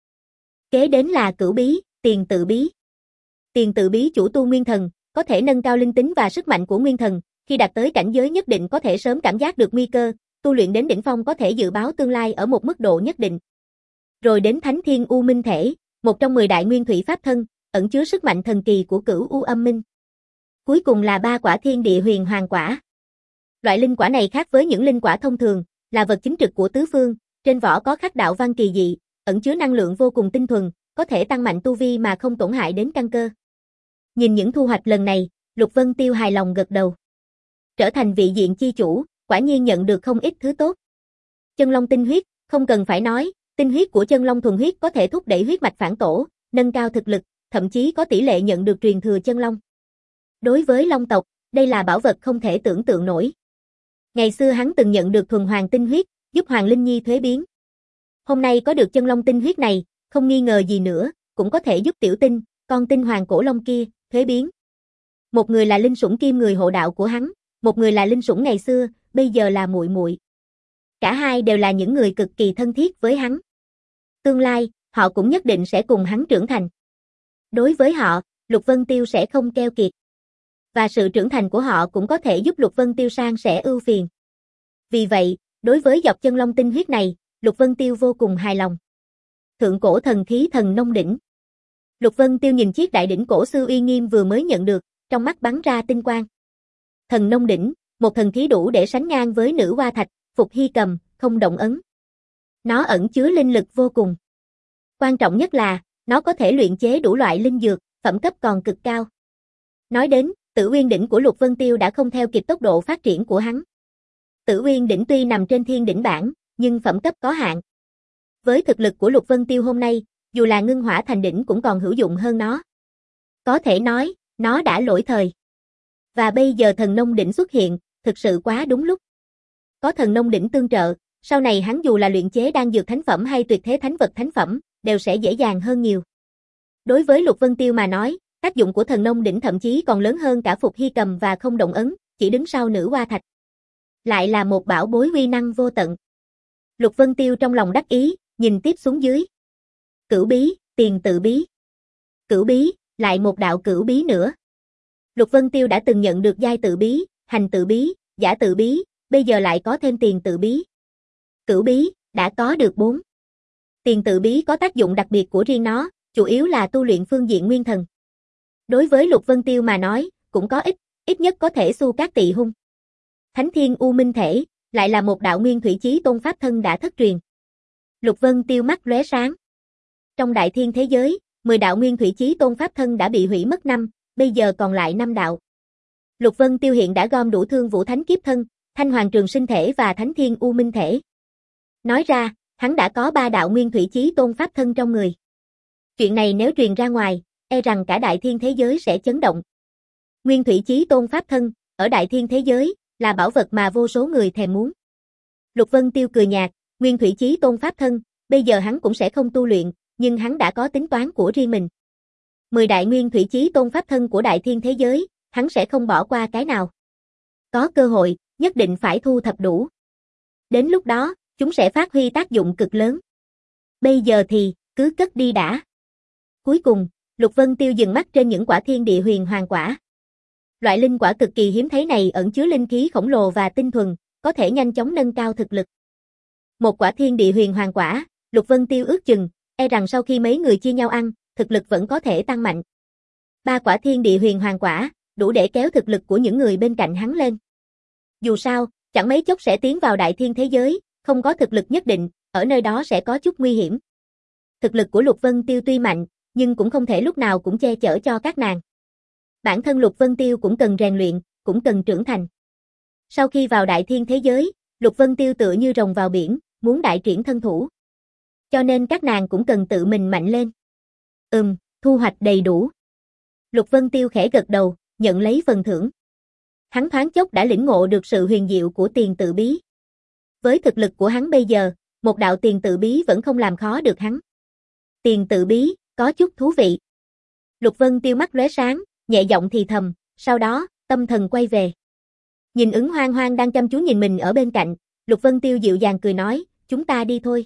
Kế đến là cửu bí, tiền tự bí. Tiền tự bí chủ tu nguyên thần, có thể nâng cao linh tính và sức mạnh của nguyên thần, khi đạt tới cảnh giới nhất định có thể sớm cảm giác được nguy cơ, tu luyện đến đỉnh phong có thể dự báo tương lai ở một mức độ nhất định. Rồi đến Thánh Thiên U Minh Thể, một trong mười đại nguyên thủy pháp thân, ẩn chứa sức mạnh thần kỳ của Cửu U Âm Minh. Cuối cùng là ba quả Thiên Địa Huyền Hoàng Quả. Loại linh quả này khác với những linh quả thông thường, là vật chính trực của tứ phương, trên vỏ có khắc đạo văn kỳ dị, ẩn chứa năng lượng vô cùng tinh thuần, có thể tăng mạnh tu vi mà không tổn hại đến căn cơ. Nhìn những thu hoạch lần này, Lục Vân Tiêu hài lòng gật đầu. Trở thành vị diện chi chủ, quả nhiên nhận được không ít thứ tốt. Chân long tinh huyết, không cần phải nói, tinh huyết của chân long thuần huyết có thể thúc đẩy huyết mạch phản tổ, nâng cao thực lực, thậm chí có tỷ lệ nhận được truyền thừa chân long. Đối với long tộc, đây là bảo vật không thể tưởng tượng nổi. Ngày xưa hắn từng nhận được thuần hoàng tinh huyết, giúp Hoàng Linh Nhi thuế biến. Hôm nay có được chân long tinh huyết này, không nghi ngờ gì nữa, cũng có thể giúp tiểu tinh, con tinh hoàng cổ long kia, thuế biến. Một người là linh sủng kim người hộ đạo của hắn, một người là linh sủng ngày xưa, bây giờ là muội muội. Cả hai đều là những người cực kỳ thân thiết với hắn. Tương lai, họ cũng nhất định sẽ cùng hắn trưởng thành. Đối với họ, Lục Vân Tiêu sẽ không keo kiệt. Và sự trưởng thành của họ cũng có thể giúp Lục Vân Tiêu san sẻ ưu phiền. Vì vậy, đối với dọc chân long tinh huyết này, Lục Vân Tiêu vô cùng hài lòng. Thượng cổ thần khí thần nông đỉnh. Lục Vân Tiêu nhìn chiếc đại đỉnh cổ xưa uy nghiêm vừa mới nhận được, trong mắt bắn ra tinh quang. Thần nông đỉnh, một thần khí đủ để sánh ngang với nữ hoa thạch, phục hy cầm, không động ấn. Nó ẩn chứa linh lực vô cùng. Quan trọng nhất là, nó có thể luyện chế đủ loại linh dược, phẩm cấp còn cực cao. Nói đến, Tử Uyên đỉnh của Lục Vân Tiêu đã không theo kịp tốc độ phát triển của hắn. Tử Uyên đỉnh tuy nằm trên thiên đỉnh bảng, nhưng phẩm cấp có hạn. Với thực lực của Lục Vân Tiêu hôm nay, dù là ngưng hỏa thành đỉnh cũng còn hữu dụng hơn nó. Có thể nói, nó đã lỗi thời. Và bây giờ thần nông đỉnh xuất hiện, thực sự quá đúng lúc. Có thần nông đỉnh tương trợ, sau này hắn dù là luyện chế đan dược thánh phẩm hay tuyệt thế thánh vật thánh phẩm, đều sẽ dễ dàng hơn nhiều. Đối với Lục Vân Tiêu mà nói, tác dụng của thần nông đỉnh thậm chí còn lớn hơn cả phục hy cầm và không động ấn, chỉ đứng sau nữ hoa thạch. Lại là một bảo bối uy năng vô tận. Lục Vân Tiêu trong lòng đắc ý, nhìn tiếp xuống dưới. Cửu bí, tiền tự bí. Cửu bí, lại một đạo cửu bí nữa. Lục Vân Tiêu đã từng nhận được giai tự bí, hành tự bí, giả tự bí, bây giờ lại có thêm tiền tự bí. Cửu bí, đã có được bốn. Tiền tự bí có tác dụng đặc biệt của riêng nó, chủ yếu là tu luyện phương diện nguyên thần. Đối với Lục Vân Tiêu mà nói, cũng có ít, ít nhất có thể xu cát tỵ hung. Thánh Thiên U Minh Thể, lại là một đạo nguyên thủy chí tôn pháp thân đã thất truyền. Lục Vân Tiêu mắt lóe sáng. Trong đại thiên thế giới, mười đạo nguyên thủy chí tôn pháp thân đã bị hủy mất năm, bây giờ còn lại năm đạo. Lục Vân Tiêu hiện đã gom đủ Thương Vũ Thánh Kiếp Thân, Thanh Hoàng Trường Sinh Thể và Thánh Thiên U Minh Thể. Nói ra, hắn đã có ba đạo nguyên thủy chí tôn pháp thân trong người. Chuyện này nếu truyền ra ngoài, e rằng cả đại thiên thế giới sẽ chấn động. Nguyên thủy chí tôn pháp thân, ở đại thiên thế giới, là bảo vật mà vô số người thèm muốn. Lục Vân Tiêu cười nhạt, Nguyên Thủy Chí Tôn pháp thân, bây giờ hắn cũng sẽ không tu luyện, nhưng hắn đã có tính toán của riêng mình. Mười đại Nguyên Thủy Chí Tôn pháp thân của đại thiên thế giới, hắn sẽ không bỏ qua cái nào. Có cơ hội, nhất định phải thu thập đủ. Đến lúc đó, chúng sẽ phát huy tác dụng cực lớn. Bây giờ thì, cứ cất đi đã. Cuối cùng, Lục Vân Tiêu dừng mắt trên những quả thiên địa huyền hoàng quả. Loại linh quả cực kỳ hiếm thấy này ẩn chứa linh khí khổng lồ và tinh thuần, có thể nhanh chóng nâng cao thực lực. Một quả thiên địa huyền hoàng quả, Lục Vân Tiêu ước chừng, e rằng sau khi mấy người chia nhau ăn, thực lực vẫn có thể tăng mạnh. Ba quả thiên địa huyền hoàng quả, đủ để kéo thực lực của những người bên cạnh hắn lên. Dù sao, chẳng mấy chốc sẽ tiến vào đại thiên thế giới, không có thực lực nhất định, ở nơi đó sẽ có chút nguy hiểm. Thực lực của Lục Vân Tiêu tuy mạnh, nhưng cũng không thể lúc nào cũng che chở cho các nàng. Bản thân Lục Vân Tiêu cũng cần rèn luyện, cũng cần trưởng thành. Sau khi vào đại thiên thế giới, Lục Vân Tiêu tựa như rồng vào biển, muốn đại triển thân thủ. Cho nên các nàng cũng cần tự mình mạnh lên. Ừm, thu hoạch đầy đủ. Lục Vân Tiêu khẽ gật đầu, nhận lấy phần thưởng. Hắn thoáng chốc đã lĩnh ngộ được sự huyền diệu của tiền tự bí. Với thực lực của hắn bây giờ, một đạo tiền tự bí vẫn không làm khó được hắn. Tiền tự bí, có chút thú vị. Lục Vân Tiêu mắt lóe sáng, nhẹ giọng thì thầm, sau đó, tâm thần quay về. Nhìn Ứng Hoang Hoang đang chăm chú nhìn mình ở bên cạnh, Lục Vân Tiêu dịu dàng cười nói, chúng ta đi thôi.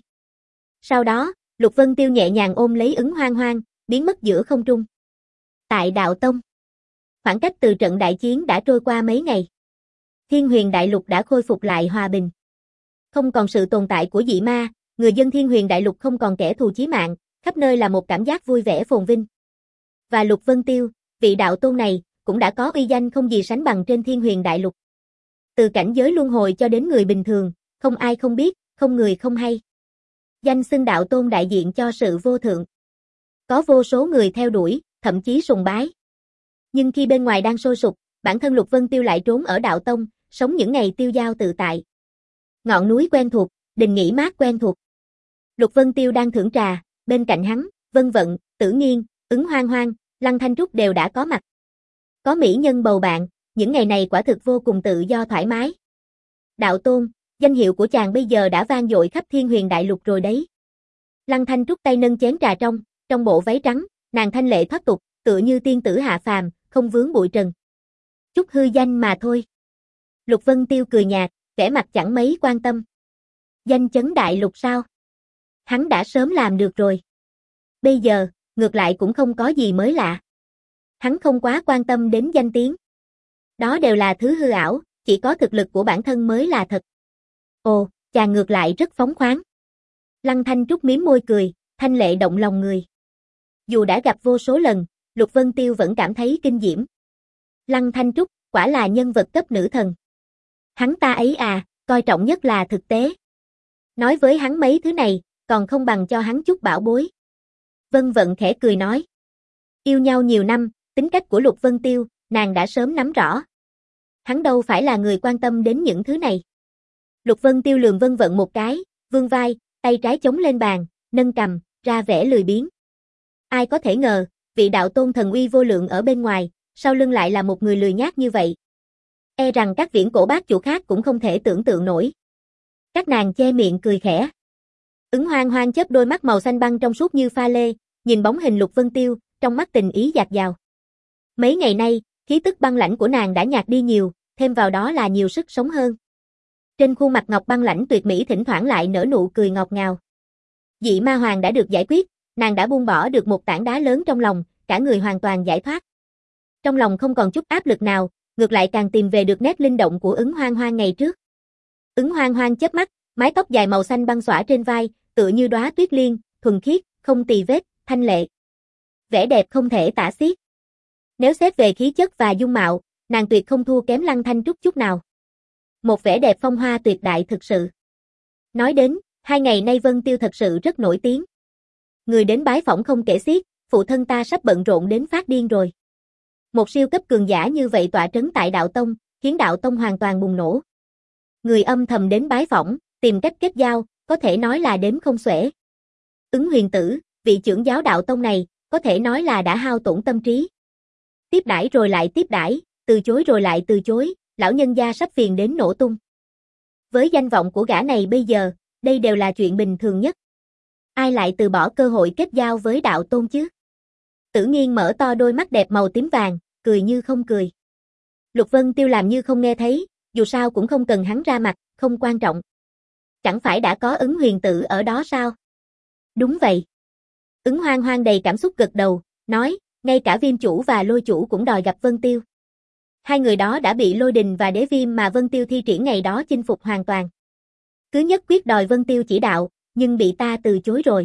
Sau đó, Lục Vân Tiêu nhẹ nhàng ôm lấy Ứng Hoang Hoang, biến mất giữa không trung. Tại Đạo Tông, khoảng cách từ trận đại chiến đã trôi qua mấy ngày. Thiên Huyền Đại Lục đã khôi phục lại hòa bình. Không còn sự tồn tại của dị ma, người dân Thiên Huyền Đại Lục không còn kẻ thù chí mạng, khắp nơi là một cảm giác vui vẻ phồn vinh. Và Lục Vân Tiêu, vị đạo tôn này, cũng đã có uy danh không gì sánh bằng trên Thiên Huyền Đại Lục. Từ cảnh giới luân hồi cho đến người bình thường, không ai không biết, không người không hay. Danh xưng đạo tôn đại diện cho sự vô thượng. Có vô số người theo đuổi, thậm chí sùng bái. Nhưng khi bên ngoài đang sôi sục, bản thân Lục Vân Tiêu lại trốn ở đạo tông, sống những ngày tiêu dao tự tại. Ngọn núi quen thuộc, đình nghỉ mát quen thuộc. Lục Vân Tiêu đang thưởng trà, bên cạnh hắn, Vân Vận, Tử Nghiên, Ứng Hoang Hoang, Lăng Thanh Trúc đều đã có mặt. Có mỹ nhân bầu bạn, những ngày này quả thực vô cùng tự do thoải mái. Đạo tôn, danh hiệu của chàng bây giờ đã vang dội khắp Thiên Huyền Đại Lục rồi đấy. Lăng Thanh Trúc tay nâng chén trà trong, trong bộ váy trắng, nàng thanh lệ thoát tục, tựa như tiên tử hạ phàm, không vướng bụi trần. Chút hư danh mà thôi. Lục Vân Tiêu cười nhạt, vẻ mặt chẳng mấy quan tâm. Danh chấn đại lục sao? Hắn đã sớm làm được rồi. Bây giờ, ngược lại cũng không có gì mới lạ. Hắn không quá quan tâm đến danh tiếng. Đó đều là thứ hư ảo, chỉ có thực lực của bản thân mới là thật. Ồ, chàng ngược lại rất phóng khoáng. Lăng Thanh Trúc mím môi cười, thanh lệ động lòng người. Dù đã gặp vô số lần, Lục Vân Tiêu vẫn cảm thấy kinh diễm. Lăng Thanh Trúc, quả là nhân vật cấp nữ thần. Hắn ta ấy à, coi trọng nhất là thực tế. Nói với hắn mấy thứ này, còn không bằng cho hắn chút bảo bối. Vân Vận khẽ cười nói. Yêu nhau nhiều năm, tính cách của Lục Vân Tiêu, nàng đã sớm nắm rõ. Hắn đâu phải là người quan tâm đến những thứ này. Lục Vân Tiêu lườm Vân Vận một cái, vươn vai, tay trái chống lên bàn, nâng cằm, ra vẻ lười biếng. Ai có thể ngờ, vị đạo tôn thần uy vô lượng ở bên ngoài, sau lưng lại là một người lười nhác như vậy. E rằng các viễn cổ bác chủ khác cũng không thể tưởng tượng nổi. Các nàng che miệng cười khẽ. Ứng Hoang Hoang chớp đôi mắt màu xanh băng trong suốt như pha lê, nhìn bóng hình Lục Vân Tiêu, trong mắt tình ý dạt dào. Mấy ngày nay, khí tức băng lãnh của nàng đã nhạt đi nhiều, thêm vào đó là nhiều sức sống hơn. Trên khuôn mặt ngọc băng lãnh tuyệt mỹ thỉnh thoảng lại nở nụ cười ngọt ngào. Dị ma hoàng đã được giải quyết, nàng đã buông bỏ được một tảng đá lớn trong lòng, cả người hoàn toàn giải thoát. Trong lòng không còn chút áp lực nào, ngược lại càng tìm về được nét linh động của Ứng Hoang Hoang ngày trước. Ứng Hoang Hoang chớp mắt, mái tóc dài màu xanh băng xõa trên vai, tựa như đóa tuyết liên, thuần khiết, không tì vết, thanh lệ. Vẻ đẹp không thể tả xiết. Nếu xét về khí chất và dung mạo, nàng tuyệt không thua kém Lăng Thanh Trúc chút nào. Một vẻ đẹp phong hoa tuyệt đại thực sự. Nói đến, hai ngày nay Vân Tiêu thật sự rất nổi tiếng. Người đến bái phỏng không kể xiết, phụ thân ta sắp bận rộn đến phát điên rồi. Một siêu cấp cường giả như vậy tọa trấn tại Đạo Tông, khiến Đạo Tông hoàn toàn bùng nổ. Người âm thầm đến bái phỏng, tìm cách kết giao, có thể nói là đếm không xuể. Ứng Huyền Tử, vị trưởng giáo Đạo Tông này, có thể nói là đã hao tổn tâm trí. Tiếp đãi rồi lại tiếp đãi, từ chối rồi lại từ chối, lão nhân gia sắp phiền đến nổ tung. Với danh vọng của gã này bây giờ, đây đều là chuyện bình thường nhất. Ai lại từ bỏ cơ hội kết giao với đạo tôn chứ? Tử Nghiên mở to đôi mắt đẹp màu tím vàng, cười như không cười. Lục Vân Tiêu làm như không nghe thấy, dù sao cũng không cần hắn ra mặt, không quan trọng. Chẳng phải đã có Ứng Huyền Tử ở đó sao? Đúng vậy. Ứng Hoang Hoang đầy cảm xúc gật đầu, nói, ngay cả Viêm chủ và Lôi chủ cũng đòi gặp Vân Tiêu. Hai người đó đã bị Lôi Đình và Đế Viêm mà Vân Tiêu thi triển ngày đó chinh phục hoàn toàn. Cứ nhất quyết đòi Vân Tiêu chỉ đạo, nhưng bị ta từ chối rồi.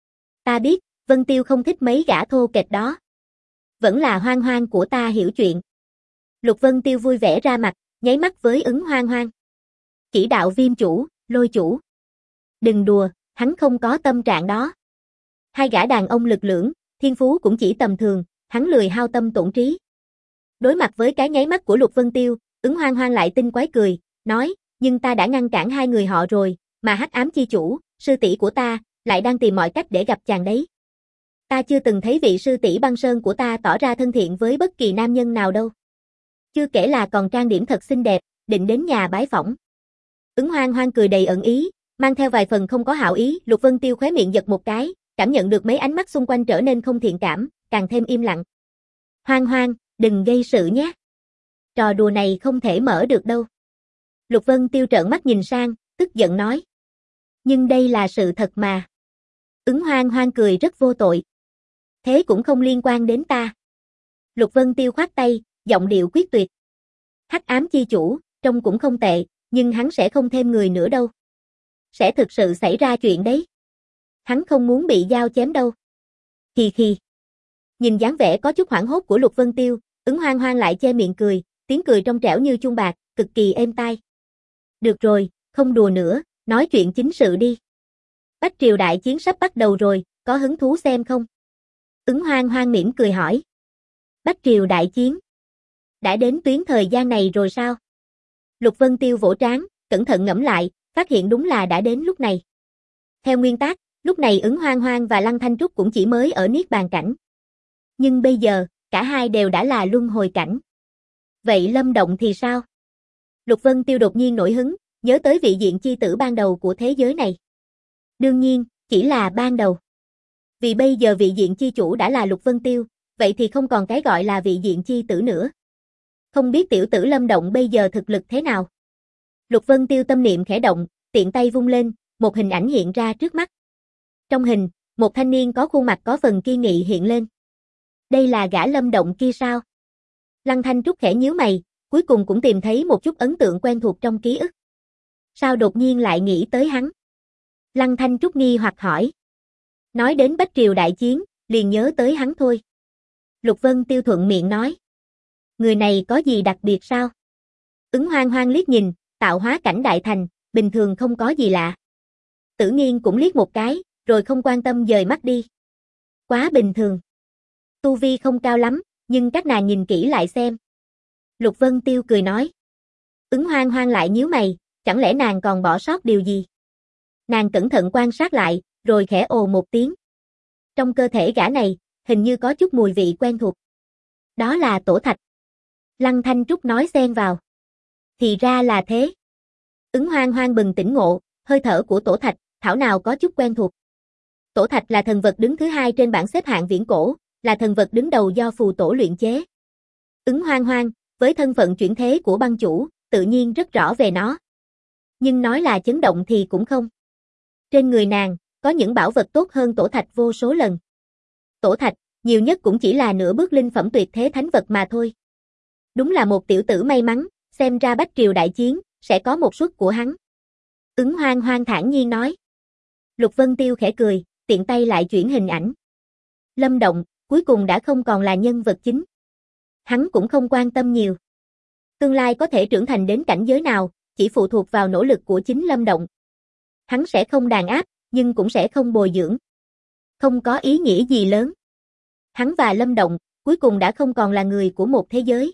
Ta biết, Vân Tiêu không thích mấy gã thô kệch đó. Vẫn là Hoang Hoang của ta hiểu chuyện. Lục Vân Tiêu vui vẻ ra mặt, nháy mắt với Ứng Hoang Hoang. Chỉ đạo Viêm chủ, Lôi chủ. Đừng đùa, hắn không có tâm trạng đó. Hai gã đàn ông lực lưỡng, thiên phú cũng chỉ tầm thường, hắn lười hao tâm tổn trí. Đối mặt với cái nháy mắt của Lục Vân Tiêu, Ứng Hoang Hoang lại tinh quái cười, nói, nhưng ta đã ngăn cản hai người họ rồi, mà Hắc Ám chi chủ, sư tỷ của ta, lại đang tìm mọi cách để gặp chàng đấy. Ta chưa từng thấy vị sư tỷ băng sơn của ta tỏ ra thân thiện với bất kỳ nam nhân nào đâu. Chưa kể là còn trang điểm thật xinh đẹp, định đến nhà bái phỏng. Ứng Hoang Hoang cười đầy ẩn ý, mang theo vài phần không có hảo ý, Lục Vân Tiêu khóe miệng giật một cái, cảm nhận được mấy ánh mắt xung quanh trở nên không thiện cảm, càng thêm im lặng. Hoang Hoang, đừng gây sự nhé. Trò đùa này không thể mở được đâu. Lục Vân Tiêu trợn mắt nhìn sang, tức giận nói. Nhưng đây là sự thật mà. Ứng Hoang Hoang cười rất vô tội. Thế cũng không liên quan đến ta. Lục Vân Tiêu khoát tay, giọng điệu quyết tuyệt. Hắc Ám chi chủ, trông cũng không tệ, nhưng hắn sẽ không thêm người nữa đâu. Sẽ thực sự xảy ra chuyện đấy. Hắn không muốn bị dao chém đâu. Khi khi. Nhìn dáng vẻ có chút hoảng hốt của Lục Vân Tiêu, Ứng Hoang Hoang lại che miệng cười, tiếng cười trong trẻo như chuông bạc, cực kỳ êm tai. Được rồi, không đùa nữa, nói chuyện chính sự đi. Bách triều đại chiến sắp bắt đầu rồi, có hứng thú xem không? Ứng Hoang Hoang mỉm cười hỏi. Bách triều đại chiến? Đã đến tuyến thời gian này rồi sao? Lục Vân Tiêu vỗ trán, cẩn thận ngẫm lại, phát hiện đúng là đã đến lúc này. Theo nguyên tắc, lúc này Ứng Hoang Hoang và Lăng Thanh Trúc cũng chỉ mới ở Niết Bàn cảnh. Nhưng bây giờ, cả hai đều đã là luân hồi cảnh. Vậy Lâm Động thì sao? Lục Vân Tiêu đột nhiên nổi hứng, nhớ tới vị diện chi tử ban đầu của thế giới này. Đương nhiên, chỉ là ban đầu. Vì bây giờ vị diện chi chủ đã là Lục Vân Tiêu, vậy thì không còn cái gọi là vị diện chi tử nữa. Không biết tiểu tử Lâm Động bây giờ thực lực thế nào? Lục Vân Tiêu tâm niệm khẽ động, tiện tay vung lên, một hình ảnh hiện ra trước mắt. Trong hình, một thanh niên có khuôn mặt có phần kiên nghị hiện lên. Đây là gã Lâm Động kia sao? Lăng Thanh Trúc khẽ nhíu mày, cuối cùng cũng tìm thấy một chút ấn tượng quen thuộc trong ký ức. Sao đột nhiên lại nghĩ tới hắn? Lăng Thanh Trúc nghi hoặc hỏi. Nói đến Bách triều đại chiến, liền nhớ tới hắn thôi. Lục Vân Tiêu thuận miệng nói. Người này có gì đặc biệt sao? Ứng Hoang Hoang liếc nhìn, tạo hóa cảnh đại thành, bình thường không có gì lạ. Tử Nghiên cũng liếc một cái, rồi không quan tâm dời mắt đi. Quá bình thường. Tu vi không cao lắm, nhưng các nàng nhìn kỹ lại xem. Lục Vân Tiêu cười nói. Ứng Hoang Hoang lại nhíu mày, chẳng lẽ nàng còn bỏ sót điều gì? Nàng cẩn thận quan sát lại, rồi khẽ ồ một tiếng. Trong cơ thể gã này, hình như có chút mùi vị quen thuộc. Đó là tổ thạch. Lăng Thanh Trúc nói xen vào. Thì ra là thế. Ứng Hoang Hoang bừng tỉnh ngộ, hơi thở của tổ thạch, thảo nào có chút quen thuộc. Tổ thạch là thần vật đứng thứ hai trên bảng xếp hạng viễn cổ, là thần vật đứng đầu do phù tổ luyện chế. Ứng Hoang Hoang, với thân phận chuyển thế của băng chủ, tự nhiên rất rõ về nó. Nhưng nói là chấn động thì cũng không. Trên người nàng, có những bảo vật tốt hơn tổ thạch vô số lần. Tổ thạch, nhiều nhất cũng chỉ là nửa bước linh phẩm tuyệt thế thánh vật mà thôi. Đúng là một tiểu tử may mắn, xem ra Bách triều đại chiến, sẽ có một suất của hắn. Ứng Hoang Hoang thản nhiên nói. Lục Vân Tiêu khẽ cười, tiện tay lại chuyển hình ảnh. Lâm Động, cuối cùng đã không còn là nhân vật chính. Hắn cũng không quan tâm nhiều. Tương lai có thể trưởng thành đến cảnh giới nào, chỉ phụ thuộc vào nỗ lực của chính Lâm Động. Hắn sẽ không đàn áp, nhưng cũng sẽ không bồi dưỡng. Không có ý nghĩa gì lớn. Hắn và Lâm Động, cuối cùng đã không còn là người của một thế giới.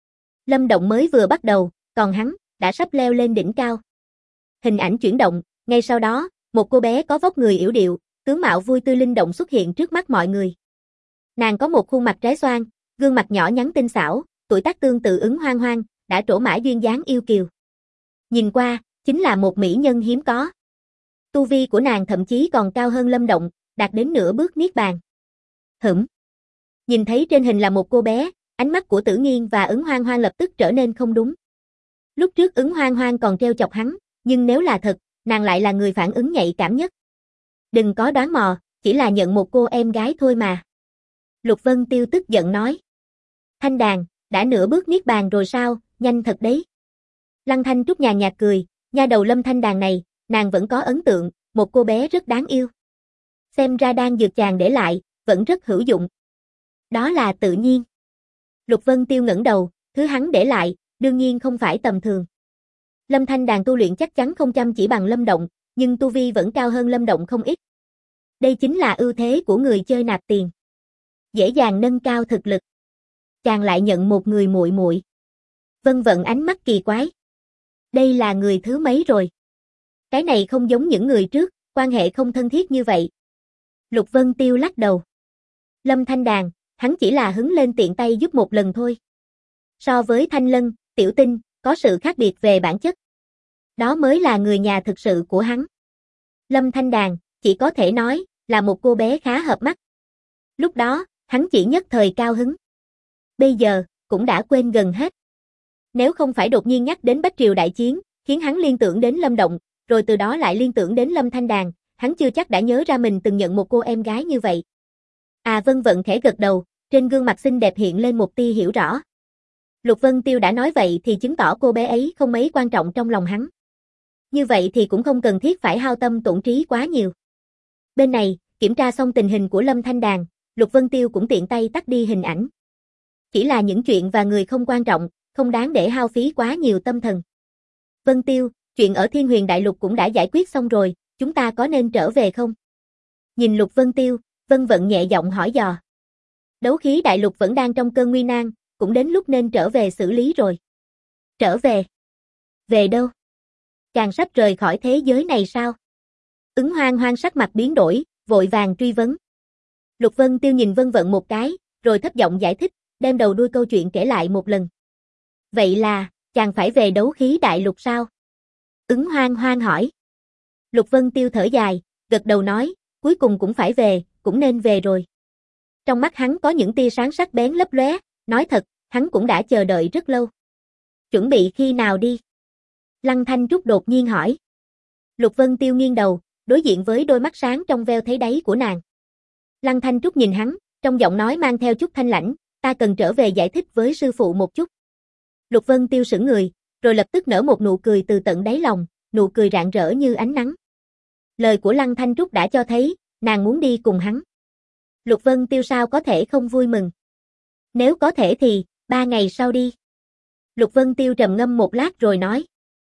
Lâm Động mới vừa bắt đầu, còn hắn, đã sắp leo lên đỉnh cao. Hình ảnh chuyển động, ngay sau đó, một cô bé có vóc người yểu điệu, tướng mạo vui tươi linh động xuất hiện trước mắt mọi người. Nàng có một khuôn mặt trái xoan, gương mặt nhỏ nhắn tinh xảo, tuổi tác tương tự Ứng Hoang Hoang, đã trổ mã duyên dáng yêu kiều. Nhìn qua, chính là một mỹ nhân hiếm có. Tu vi của nàng thậm chí còn cao hơn Lâm Động, đạt đến nửa bước niết bàn. Hửm. Nhìn thấy trên hình là một cô bé, ánh mắt của Tử Nghiên và Ứng Hoang Hoang lập tức trở nên không đúng. Lúc trước Ứng Hoang Hoang còn trêu chọc hắn, nhưng nếu là thật, nàng lại là người phản ứng nhạy cảm nhất. Đừng có đoán mò, chỉ là nhận một cô em gái thôi mà. Lục Vân Tiêu tức giận nói. Thanh Đàn, đã nửa bước niết bàn rồi sao, nhanh thật đấy. Lăng Thanh Trúc nhàn nhạt cười, nha đầu Lâm Thanh Đàn này, nàng vẫn có ấn tượng, một cô bé rất đáng yêu. Xem ra đan dược chàng để lại, vẫn rất hữu dụng. Đó là tự nhiên. Lục Vân Tiêu ngẩng đầu, thứ hắn để lại, đương nhiên không phải tầm thường. Lâm Thanh Đàn tu luyện chắc chắn không chăm chỉ bằng Lâm Động, nhưng tu vi vẫn cao hơn Lâm Động không ít. Đây chính là ưu thế của người chơi nạp tiền. Dễ dàng nâng cao thực lực. Chàng lại nhận một người muội muội. Vân Vận ánh mắt kỳ quái. Đây là người thứ mấy rồi? Cái này không giống những người trước, quan hệ không thân thiết như vậy. Lục Vân Tiêu lắc đầu. Lâm Thanh Đàn, hắn chỉ là hứng lên tiện tay giúp một lần thôi. So với Thanh Lân, Tiểu Tinh, có sự khác biệt về bản chất. Đó mới là người nhà thực sự của hắn. Lâm Thanh Đàn, chỉ có thể nói, là một cô bé khá hợp mắt. Lúc đó, hắn chỉ nhất thời cao hứng. Bây giờ, cũng đã quên gần hết. Nếu không phải đột nhiên nhắc đến Bách Triều Đại Chiến, khiến hắn liên tưởng đến Lâm Động, rồi từ đó lại liên tưởng đến Lâm Thanh Đàn, hắn chưa chắc đã nhớ ra mình từng nhận một cô em gái như vậy. À Vân Vận khẽ gật đầu, trên gương mặt xinh đẹp hiện lên một tia hiểu rõ. Lục Vân Tiêu đã nói vậy thì chứng tỏ cô bé ấy không mấy quan trọng trong lòng hắn. Như vậy thì cũng không cần thiết phải hao tâm tổn trí quá nhiều. Bên này, kiểm tra xong tình hình của Lâm Thanh Đàn, Lục Vân Tiêu cũng tiện tay tắt đi hình ảnh. Chỉ là những chuyện và người không quan trọng, không đáng để hao phí quá nhiều tâm thần. Vân Tiêu, chuyện ở Thiên Huyền Đại Lục cũng đã giải quyết xong rồi, chúng ta có nên trở về không? Nhìn Lục Vân Tiêu, Vân Vận nhẹ giọng hỏi dò. Đấu khí Đại Lục vẫn đang trong cơn nguy nan, cũng đến lúc nên trở về xử lý rồi. Trở về? Về đâu? Chàng sắp rời khỏi thế giới này sao? Ứng Hoang Hoang sắc mặt biến đổi, vội vàng truy vấn. Lục Vân Tiêu nhìn Vân Vận một cái, rồi thấp giọng giải thích, đem đầu đuôi câu chuyện kể lại một lần. Vậy là, chàng phải về đấu khí Đại Lục sao? Ứng Hoang Hoang hỏi. Lục Vân Tiêu thở dài, gật đầu nói, cuối cùng cũng phải về, cũng nên về rồi. Trong mắt hắn có những tia sáng sắc bén lấp lóe, nói thật, hắn cũng đã chờ đợi rất lâu. Chuẩn bị khi nào đi? Lăng Thanh Trúc đột nhiên hỏi. Lục Vân Tiêu nghiêng đầu, đối diện với đôi mắt sáng trong veo thấy đáy của nàng. Lăng Thanh Trúc nhìn hắn, trong giọng nói mang theo chút thanh lãnh, ta cần trở về giải thích với sư phụ một chút. Lục Vân Tiêu sững người, rồi lập tức nở một nụ cười từ tận đáy lòng, nụ cười rạng rỡ như ánh nắng. Lời của Lăng Thanh Trúc đã cho thấy, nàng muốn đi cùng hắn. Lục Vân Tiêu sao có thể không vui mừng. Nếu có thể thì, ba ngày sau đi. Lục Vân Tiêu trầm ngâm một lát rồi nói.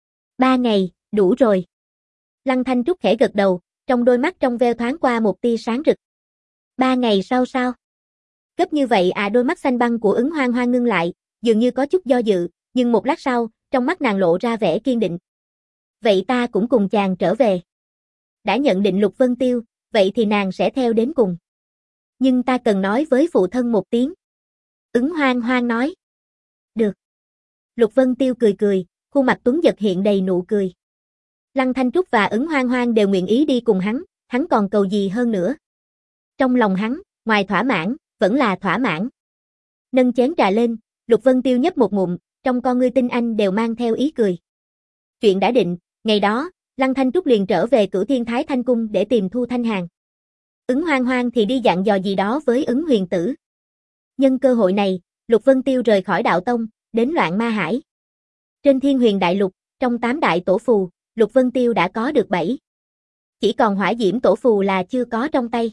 Ba ngày, đủ rồi. Lăng Thanh Trúc khẽ gật đầu, trong đôi mắt trong veo thoáng qua một tia sáng rực. Ba ngày sau sao? Gấp như vậy à? Đôi mắt xanh băng của Ứng Hoang Hoang ngưng lại, dường như có chút do dự, nhưng một lát sau, trong mắt nàng lộ ra vẻ kiên định. Vậy ta cũng cùng chàng trở về. Đã nhận định Lục Vân Tiêu, vậy thì nàng sẽ theo đến cùng. Nhưng ta cần nói với phụ thân một tiếng. Ứng Hoang Hoang nói. Được. Lục Vân Tiêu cười cười, khuôn mặt tuấn giật hiện đầy nụ cười. Lăng Thanh Trúc và Ứng Hoang Hoang đều nguyện ý đi cùng hắn, hắn còn cầu gì hơn nữa. Trong lòng hắn, ngoài thỏa mãn, vẫn là thỏa mãn. Nâng chén trà lên, Lục Vân Tiêu nhấp một ngụm, trong con ngươi tinh anh đều mang theo ý cười. Chuyện đã định, ngày đó, Lăng Thanh Trúc liền trở về Cửu Thiên Thái Thanh Cung để tìm Thu Thanh Hàn. Ứng Hoang Hoang thì đi dặn dò gì đó với Ứng Huyền Tử. Nhân cơ hội này, Lục Vân Tiêu rời khỏi đạo tông, đến Loạn Ma Hải. Trên Thiên Huyền Đại Lục, trong tám đại tổ phù, Lục Vân Tiêu đã có được bảy. Chỉ còn Hỏa Diễm tổ phù là chưa có trong tay.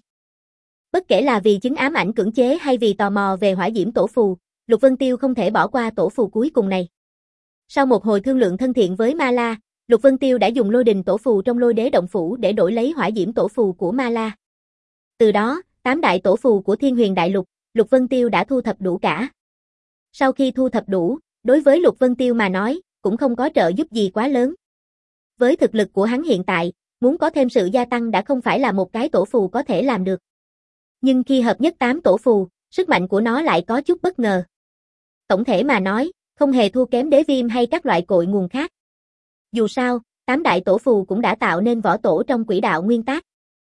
Bất kể là vì chứng ám ảnh cưỡng chế hay vì tò mò về Hỏa Diễm tổ phù, Lục Vân Tiêu không thể bỏ qua tổ phù cuối cùng này. Sau một hồi thương lượng thân thiện với Ma La, Lục Vân Tiêu đã dùng Lôi Đình tổ phù trong Lôi Đế động phủ để đổi lấy Hỏa Diễm tổ phù của Ma La. Từ đó, tám đại tổ phù của Thiên Huyền Đại Lục, Lục Vân Tiêu đã thu thập đủ cả. Sau khi thu thập đủ, đối với Lục Vân Tiêu mà nói, cũng không có trợ giúp gì quá lớn. Với thực lực của hắn hiện tại, muốn có thêm sự gia tăng đã không phải là một cái tổ phù có thể làm được. Nhưng khi hợp nhất tám tổ phù, sức mạnh của nó lại có chút bất ngờ. Tổng thể mà nói, không hề thua kém đế viêm hay các loại cội nguồn khác. Dù sao, tám đại tổ phù cũng đã tạo nên võ tổ trong quỹ đạo nguyên tác.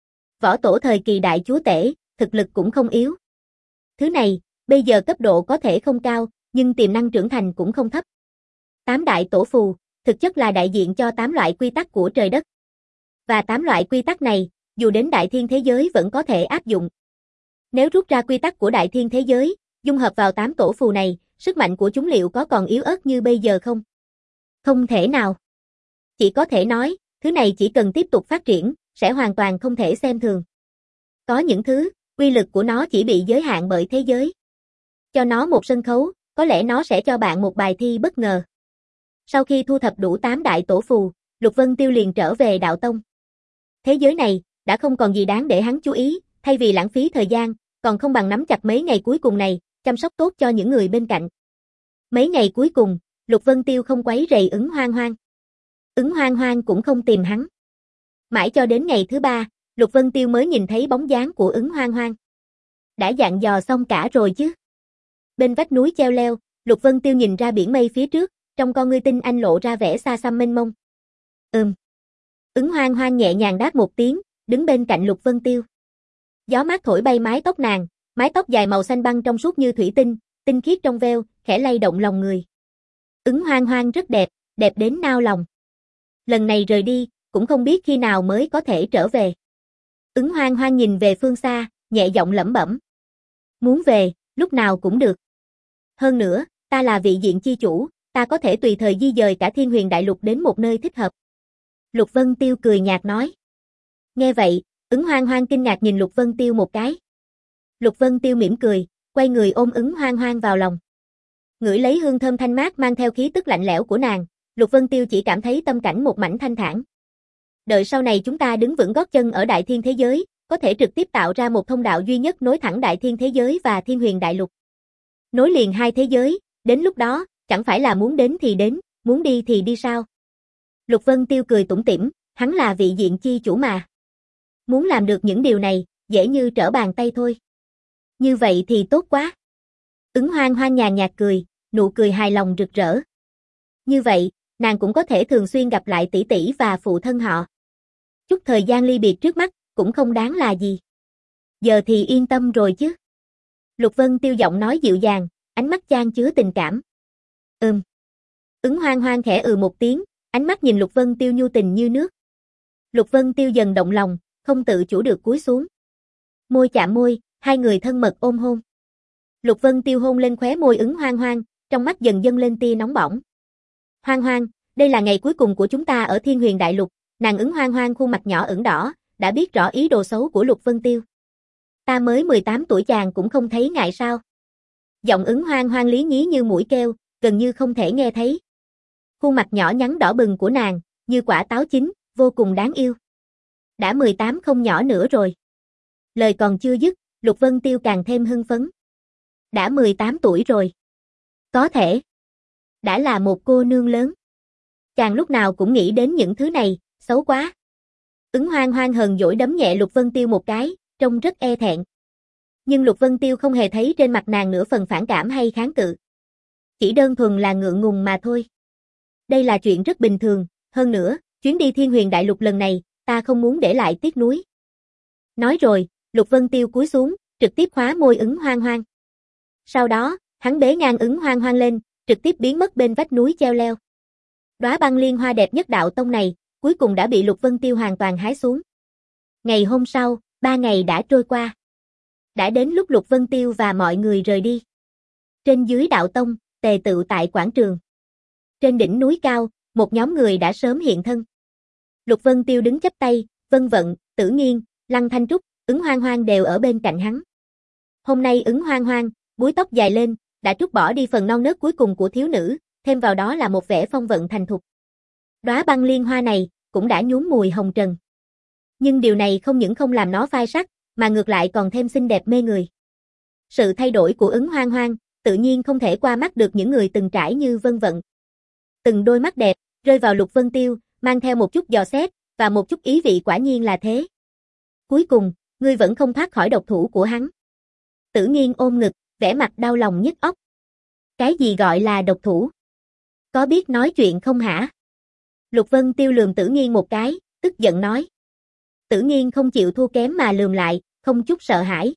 Võ tổ thời kỳ đại chúa tể, thực lực cũng không yếu. Thứ này, bây giờ cấp độ có thể không cao, nhưng tiềm năng trưởng thành cũng không thấp. Tám đại tổ phù, thực chất là đại diện cho tám loại quy tắc của trời đất. Và tám loại quy tắc này, dù đến đại thiên thế giới vẫn có thể áp dụng. Nếu rút ra quy tắc của đại thiên thế giới, dung hợp vào tám tổ phù này, sức mạnh của chúng liệu có còn yếu ớt như bây giờ không? Không thể nào. Chỉ có thể nói, thứ này chỉ cần tiếp tục phát triển, sẽ hoàn toàn không thể xem thường. Có những thứ, uy lực của nó chỉ bị giới hạn bởi thế giới. Cho nó một sân khấu, có lẽ nó sẽ cho bạn một bài thi bất ngờ. Sau khi thu thập đủ tám đại tổ phù, Lục Vân Tiêu liền trở về đạo tông. Thế giới này, đã không còn gì đáng để hắn chú ý, thay vì lãng phí thời gian, còn không bằng nắm chặt mấy ngày cuối cùng này, chăm sóc tốt cho những người bên cạnh. Mấy ngày cuối cùng, Lục Vân Tiêu không quấy rầy Ứng Hoang Hoang. Ứng Hoang Hoang cũng không tìm hắn. Mãi cho đến ngày thứ ba, Lục Vân Tiêu mới nhìn thấy bóng dáng của Ứng Hoang Hoang. Đã dặn dò xong cả rồi chứ? Bên vách núi treo leo, Lục Vân Tiêu nhìn ra biển mây phía trước, trong con ngươi tinh anh lộ ra vẻ xa xăm mênh mông. Ừm. Ứng Hoang Hoang nhẹ nhàng đáp một tiếng, đứng bên cạnh Lục Vân Tiêu. Gió mát thổi bay mái tóc nàng, mái tóc dài màu xanh băng trong suốt như thủy tinh, tinh khiết trong veo, khẽ lay động lòng người. Ứng Hoang Hoang rất đẹp, đẹp đến nao lòng. Lần này rời đi, cũng không biết khi nào mới có thể trở về. Ứng Hoang Hoang nhìn về phương xa, nhẹ giọng lẩm bẩm. Muốn về, lúc nào cũng được. Hơn nữa, ta là vị diện chi chủ, ta có thể tùy thời di dời cả Thiên Huyền Đại Lục đến một nơi thích hợp. Lục Vân Tiêu cười nhạt nói. Nghe vậy, Ứng Hoang Hoang kinh ngạc nhìn Lục Vân Tiêu một cái. Lục Vân Tiêu mỉm cười, quay người ôm Ứng Hoang Hoang vào lòng. Ngửi lấy hương thơm thanh mát mang theo khí tức lạnh lẽo của nàng, Lục Vân Tiêu chỉ cảm thấy tâm cảnh một mảnh thanh thản. Đợi sau này chúng ta đứng vững gót chân ở đại thiên thế giới, có thể trực tiếp tạo ra một thông đạo duy nhất nối thẳng đại thiên thế giới và Thiên Huyền Đại Lục. Nối liền hai thế giới, đến lúc đó, chẳng phải là muốn đến thì đến, muốn đi thì đi sao? Lục Vân Tiêu cười tủm tỉm, hắn là vị diện chi chủ mà. Muốn làm được những điều này, dễ như trở bàn tay thôi. Như vậy thì tốt quá. Ứng Hoang Hoang nhàn nhạt cười, nụ cười hài lòng rực rỡ. Như vậy, nàng cũng có thể thường xuyên gặp lại tỷ tỷ và phụ thân họ. Chút thời gian ly biệt trước mắt, cũng không đáng là gì. Giờ thì yên tâm rồi chứ. Lục Vân Tiêu giọng nói dịu dàng, ánh mắt chan chứa tình cảm. Ừm. Ứng Hoang Hoang khẽ ừ một tiếng, ánh mắt nhìn Lục Vân Tiêu nhu tình như nước. Lục Vân Tiêu dần động lòng, không tự chủ được cúi xuống. Môi chạm môi, hai người thân mật ôm hôn. Lục Vân Tiêu hôn lên khóe môi Ứng Hoang Hoang, trong mắt dần dâng lên tia nóng bỏng. Hoang Hoang, đây là ngày cuối cùng của chúng ta ở Thiên Huyền Đại Lục, nàng Ứng Hoang Hoang khuôn mặt nhỏ ửng đỏ, đã biết rõ ý đồ xấu của Lục Vân Tiêu. Ta mới mười tám tuổi chàng cũng không thấy ngại sao? Giọng Ứng Hoang Hoang lý nhí như mũi keo, gần như không thể nghe thấy. Khuôn mặt nhỏ nhắn đỏ bừng của nàng, như quả táo chín, vô cùng đáng yêu. Đã mười tám không nhỏ nữa rồi. Lời còn chưa dứt, Lục Vân Tiêu càng thêm hưng phấn. Đã mười tám tuổi rồi. Có thể. Đã là một cô nương lớn. Chàng lúc nào cũng nghĩ đến những thứ này, xấu quá. Ứng Hoang Hoang hờn dỗi đấm nhẹ Lục Vân Tiêu một cái, trông rất e thẹn. Nhưng Lục Vân Tiêu không hề thấy trên mặt nàng nửa phần phản cảm hay kháng cự. Chỉ đơn thuần là ngượng ngùng mà thôi. Đây là chuyện rất bình thường, hơn nữa, chuyến đi Thiên Huyền Đại Lục lần này, ta không muốn để lại tiếc nuối. Nói rồi, Lục Vân Tiêu cúi xuống, trực tiếp khóa môi Ứng Hoang Hoang. Sau đó, hắn bế ngang Ứng Hoang Hoang lên, trực tiếp biến mất bên vách núi treo leo. Đóa băng liên hoa đẹp nhất đạo tông này, cuối cùng đã bị Lục Vân Tiêu hoàn toàn hái xuống. Ngày hôm sau, ba ngày đã trôi qua. Đã đến lúc Lục Vân Tiêu và mọi người rời đi. Trên dưới đạo tông, tề tựu tại quảng trường. Trên đỉnh núi cao, một nhóm người đã sớm hiện thân. Lục Vân Tiêu đứng chắp tay, Vân Vận, Tử Nghiên, Lăng Thanh Trúc, Ứng Hoang Hoang đều ở bên cạnh hắn. Hôm nay Ứng Hoang Hoang, búi tóc dài lên, đã trút bỏ đi phần non nớt cuối cùng của thiếu nữ, thêm vào đó là một vẻ phong vận thành thục. Đóa băng liên hoa này, cũng đã nhuốm mùi hồng trần. Nhưng điều này không những không làm nó phai sắc, mà ngược lại còn thêm xinh đẹp mê người. Sự thay đổi của Ứng Hoang Hoang, tự nhiên không thể qua mắt được những người từng trải như Vân Vận. Từng đôi mắt đẹp, rơi vào Lục Vân Tiêu, mang theo một chút dò xét, và một chút ý vị quả nhiên là thế. Cuối cùng, ngươi vẫn không thoát khỏi độc thủ của hắn. Tử Nghiên ôm ngực, vẻ mặt đau lòng nhức óc. Cái gì gọi là độc thủ? Có biết nói chuyện không hả? Lục Vân Tiêu lườm Tử Nghiên một cái, tức giận nói. Tử Nghiên không chịu thua kém mà lườm lại, không chút sợ hãi.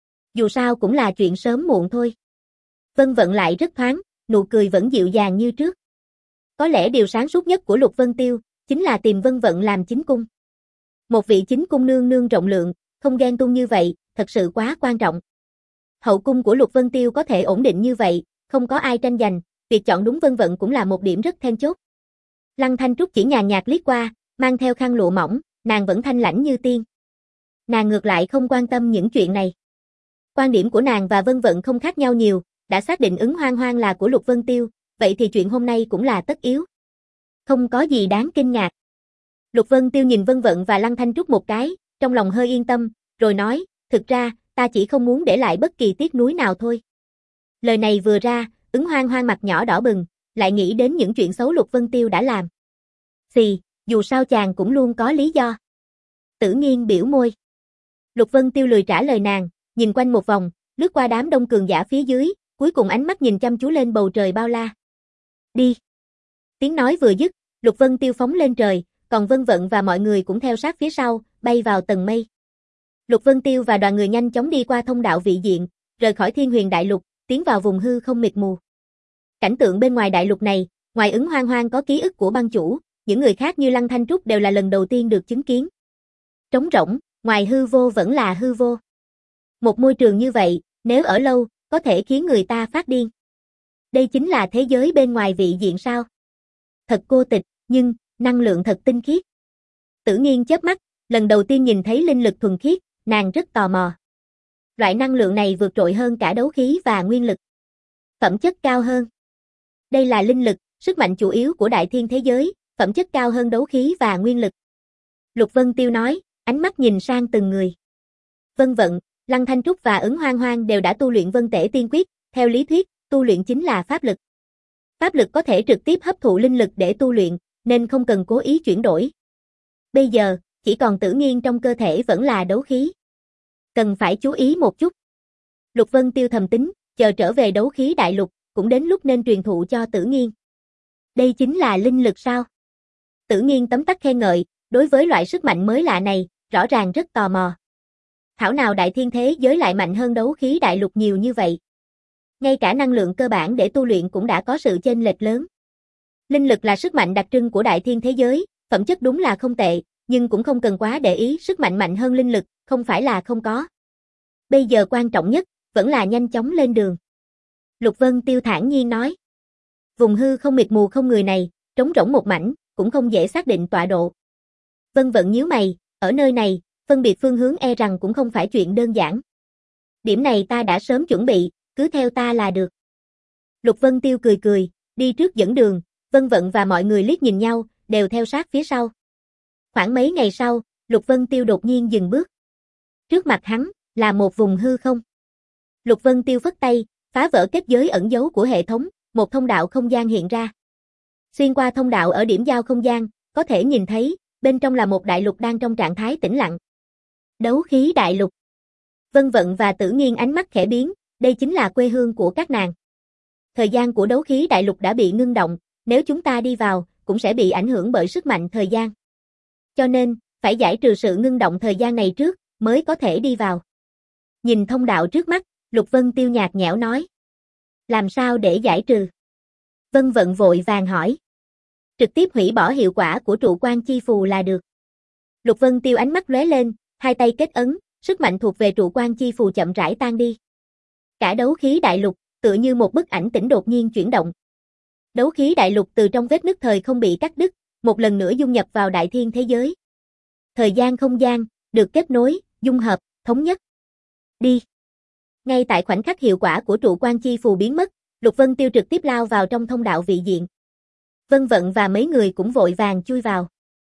Dù sao cũng là chuyện sớm muộn thôi. Vân Vận lại rất thoáng, nụ cười vẫn dịu dàng như trước. Có lẽ điều sáng suốt nhất của Lục Vân Tiêu, chính là tìm Vân Vận làm chính cung. Một vị chính cung nương nương rộng lượng, không ghen tuông như vậy, thật sự quá quan trọng. Hậu cung của Lục Vân Tiêu có thể ổn định như vậy, không có ai tranh giành, việc chọn đúng Vân Vận cũng là một điểm rất then chốt. Lăng Thanh Trúc chỉ nhàn nhạt liếc qua, mang theo khăn lụa mỏng, nàng vẫn thanh lãnh như tiên. Nàng ngược lại không quan tâm những chuyện này. Quan điểm của nàng và Vân Vận không khác nhau nhiều, đã xác định ứng hoang hoang là của Lục Vân Tiêu, vậy thì chuyện hôm nay cũng là tất yếu. Không có gì đáng kinh ngạc. Lục Vân Tiêu nhìn Vân Vận và Lăng Thanh Trúc một cái, trong lòng hơi yên tâm, rồi nói, thực ra, ta chỉ không muốn để lại bất kỳ tiếc nuối nào thôi. Lời này vừa ra, ứng hoang hoang mặt nhỏ đỏ bừng, lại nghĩ đến những chuyện xấu Lục Vân Tiêu đã làm. Xì, dù sao chàng cũng luôn có lý do. Tử Nghiên biểu môi. Lục Vân Tiêu lười trả lời nàng, nhìn quanh một vòng, lướt qua đám đông cường giả phía dưới, cuối cùng ánh mắt nhìn chăm chú lên bầu trời bao la. Đi. Tiếng nói vừa dứt, Lục Vân Tiêu phóng lên trời, còn Vân Vận và mọi người cũng theo sát phía sau, bay vào tầng mây. Lục Vân Tiêu và đoàn người nhanh chóng đi qua thông đạo vị diện, rời khỏi Thiên Huyền Đại Lục, tiến vào vùng hư không mịt mù. Cảnh tượng bên ngoài đại lục này, ngoài ứng hoang hoang có ký ức của băng chủ, những người khác như Lăng Thanh Trúc đều là lần đầu tiên được chứng kiến. Trống rỗng, ngoài hư vô vẫn là hư vô. Một môi trường như vậy, nếu ở lâu, có thể khiến người ta phát điên. Đây chính là thế giới bên ngoài vị diện sao? Thật cô tịch, nhưng, năng lượng thật tinh khiết. Tử Nghiên chớp mắt, lần đầu tiên nhìn thấy linh lực thuần khiết, nàng rất tò mò. Loại năng lượng này vượt trội hơn cả đấu khí và nguyên lực. Phẩm chất cao hơn. Đây là linh lực, sức mạnh chủ yếu của đại thiên thế giới, phẩm chất cao hơn đấu khí và nguyên lực. Lục Vân Tiêu nói, ánh mắt nhìn sang từng người. Vân Vận, Lăng Thanh Trúc và ứng hoang hoang đều đã tu luyện Vân Tể Tiên Quyết, theo lý thuyết, tu luyện chính là pháp lực. Pháp lực có thể trực tiếp hấp thụ linh lực để tu luyện, nên không cần cố ý chuyển đổi. Bây giờ, chỉ còn Tử Nghiên trong cơ thể vẫn là đấu khí. Cần phải chú ý một chút. Lục Vân Tiêu thầm tính, chờ trở về đấu khí đại lục, cũng đến lúc nên truyền thụ cho Tử Nghiên. Đây chính là linh lực sao? Tử Nghiên tấm tắc khen ngợi, đối với loại sức mạnh mới lạ này, rõ ràng rất tò mò. Thảo nào đại thiên thế giới lại mạnh hơn đấu khí đại lục nhiều như vậy. Ngay cả năng lượng cơ bản để tu luyện cũng đã có sự chênh lệch lớn. Linh lực là sức mạnh đặc trưng của đại thiên thế giới, phẩm chất đúng là không tệ, nhưng cũng không cần quá để ý, sức mạnh mạnh hơn linh lực, không phải là không có. Bây giờ quan trọng nhất, vẫn là nhanh chóng lên đường. Lục Vân Tiêu thản nhiên nói. Vùng hư không mịt mù không người này, trống rỗng một mảnh, cũng không dễ xác định tọa độ. Vân Vận nhíu mày, ở nơi này, phân biệt phương hướng e rằng cũng không phải chuyện đơn giản. Điểm này ta đã sớm chuẩn bị, cứ theo ta là được. Lục Vân Tiêu cười cười, đi trước dẫn đường, Vân Vận và mọi người liếc nhìn nhau, đều theo sát phía sau. Khoảng mấy ngày sau, Lục Vân Tiêu đột nhiên dừng bước. Trước mặt hắn, là một vùng hư không. Lục Vân Tiêu phất tay, phá vỡ kết giới ẩn dấu của hệ thống, một thông đạo không gian hiện ra. Xuyên qua thông đạo ở điểm giao không gian, có thể nhìn thấy, bên trong là một đại lục đang trong trạng thái tĩnh lặng. Đấu khí đại lục. Vân Vận và Tử Nghiên ánh mắt khẽ biến, đây chính là quê hương của các nàng. Thời gian của đấu khí đại lục đã bị ngưng động, nếu chúng ta đi vào, cũng sẽ bị ảnh hưởng bởi sức mạnh thời gian. Cho nên, phải giải trừ sự ngưng động thời gian này trước, mới có thể đi vào. Nhìn thông đạo trước mắt, Lục Vân Tiêu nhạt nhẽo nói. Làm sao để giải trừ? Vân Vận vội vàng hỏi. Trực tiếp hủy bỏ hiệu quả của trụ quan chi phù là được. Lục Vân Tiêu ánh mắt lóe lên, hai tay kết ấn, sức mạnh thuộc về trụ quan chi phù chậm rãi tan đi. Cả đấu khí đại lục, tựa như một bức ảnh tĩnh đột nhiên chuyển động. Đấu khí đại lục từ trong vết nứt thời không bị cắt đứt, một lần nữa dung nhập vào đại thiên thế giới. Thời gian không gian, được kết nối, dung hợp, thống nhất. Đi. Ngay tại khoảnh khắc hiệu quả của trụ quan chi phù biến mất, Lục Vân Tiêu trực tiếp lao vào trong thông đạo vị diện. Vân Vận và mấy người cũng vội vàng chui vào.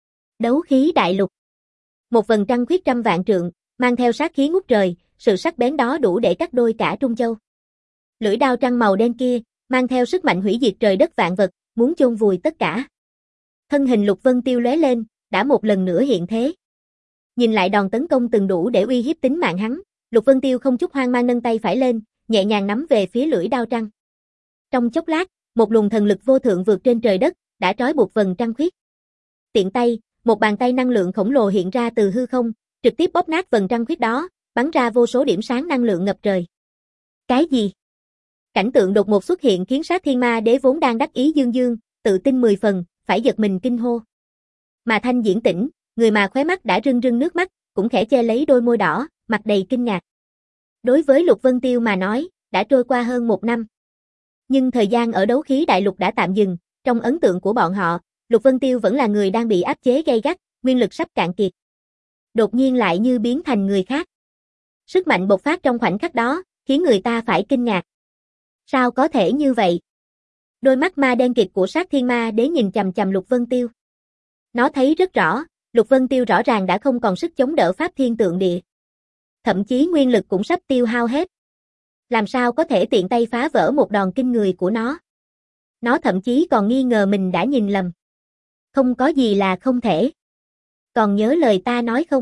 Đấu khí đại lục. Một vầng trăng khuyết trăm vạn trượng, mang theo sát khí ngút trời, sự sắc bén đó đủ để cắt đôi cả Trung Châu. Lưỡi đao trăng màu đen kia, mang theo sức mạnh hủy diệt trời đất vạn vật, muốn chôn vùi tất cả. Thân hình Lục Vân Tiêu lóe lên, đã một lần nữa hiện thế. Nhìn lại đòn tấn công từng đủ để uy hiếp tính mạng hắn, Lục Vân Tiêu không chút hoang mang nâng tay phải lên, nhẹ nhàng nắm về phía lưỡi đao trăng. Trong chốc lát, một luồng thần lực vô thượng vượt trên trời đất, đã trói buộc vầng trăng khuyết. Tiện tay, một bàn tay năng lượng khổng lồ hiện ra từ hư không, trực tiếp bóp nát vầng trăng khuyết đó, bắn ra vô số điểm sáng năng lượng ngập trời. Cái gì? Cảnh tượng đột ngột xuất hiện khiến Sát Thiên Ma Đế vốn đang đắc ý dương dương, tự tin mười phần, phải giật mình kinh hô. Mà Thanh Diễn Tĩnh, người mà khóe mắt đã rưng rưng nước mắt, cũng khẽ che lấy đôi môi đỏ, mặt đầy kinh ngạc. Đối với Lục Vân Tiêu mà nói, đã trôi qua hơn một năm. Nhưng thời gian ở đấu khí đại lục đã tạm dừng, trong ấn tượng của bọn họ, Lục Vân Tiêu vẫn là người đang bị áp chế gay gắt, nguyên lực sắp cạn kiệt. Đột nhiên lại như biến thành người khác. Sức mạnh bộc phát trong khoảnh khắc đó, khiến người ta phải kinh ngạc. Sao có thể như vậy? Đôi mắt ma đen kịt của Sát Thiên Ma Đế nhìn chằm chằm Lục Vân Tiêu. Nó thấy rất rõ, Lục Vân Tiêu rõ ràng đã không còn sức chống đỡ Pháp Thiên Tượng Địa. Thậm chí nguyên lực cũng sắp tiêu hao hết. Làm sao có thể tiện tay phá vỡ một đòn kinh người của nó? Nó thậm chí còn nghi ngờ mình đã nhìn lầm. Không có gì là không thể. Còn nhớ lời ta nói không?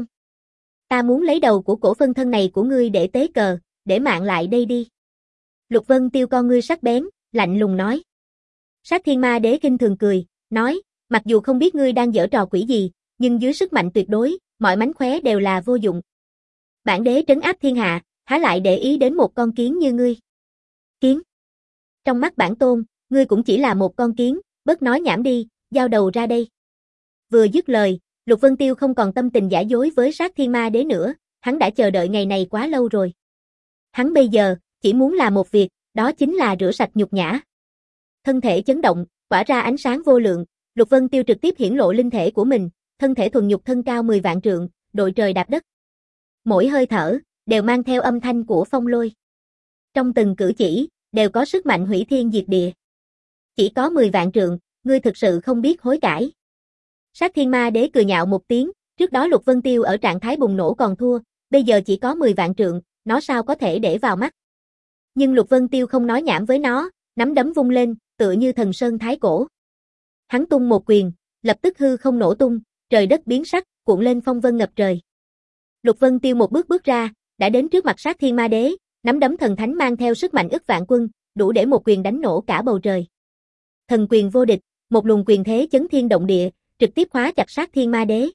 Ta muốn lấy đầu của cổ phân thân này của ngươi để tế cờ, để mạng lại đây đi. Lục Vân Tiêu con ngươi sắc bén, lạnh lùng nói. Sát Thiên Ma Đế kinh thường cười, nói, mặc dù không biết ngươi đang giở trò quỷ gì, nhưng dưới sức mạnh tuyệt đối, mọi mánh khóe đều là vô dụng. Bản đế trấn áp thiên hạ, há lại để ý đến một con kiến như ngươi. Kiến? Trong mắt bản tôn, ngươi cũng chỉ là một con kiến, bớt nói nhảm đi, giao đầu ra đây. Vừa dứt lời, Lục Vân Tiêu không còn tâm tình giả dối với Sát Thiên Ma Đế nữa, hắn đã chờ đợi ngày này quá lâu rồi. Hắn bây giờ, chỉ muốn làm một việc, đó chính là rửa sạch nhục nhã. Thân thể chấn động, tỏa ra ánh sáng vô lượng, Lục Vân Tiêu trực tiếp hiển lộ linh thể của mình, thân thể thuần nhục thân cao mười vạn trượng, đội trời đạp đất. Mỗi hơi thở, đều mang theo âm thanh của phong lôi. Trong từng cử chỉ, đều có sức mạnh hủy thiên diệt địa. Chỉ có mười vạn trượng, ngươi thực sự không biết hối cải. Sát Thiên Ma Đế cười nhạo một tiếng, trước đó Lục Vân Tiêu ở trạng thái bùng nổ còn thua, bây giờ chỉ có mười vạn trượng, nó sao có thể để vào mắt. Nhưng Lục Vân Tiêu không nói nhảm với nó, nắm đấm vung lên, tựa như thần sơn thái cổ. Hắn tung một quyền, lập tức hư không nổ tung, trời đất biến sắc, cuộn lên phong vân ngập trời. Lục Vân Tiêu một bước bước ra, đã đến trước mặt Sát Thiên Ma Đế, nắm đấm thần thánh mang theo sức mạnh ức vạn quân, đủ để một quyền đánh nổ cả bầu trời. Thần quyền vô địch, một luồng quyền thế chấn thiên động địa, trực tiếp khóa chặt Sát Thiên Ma Đế.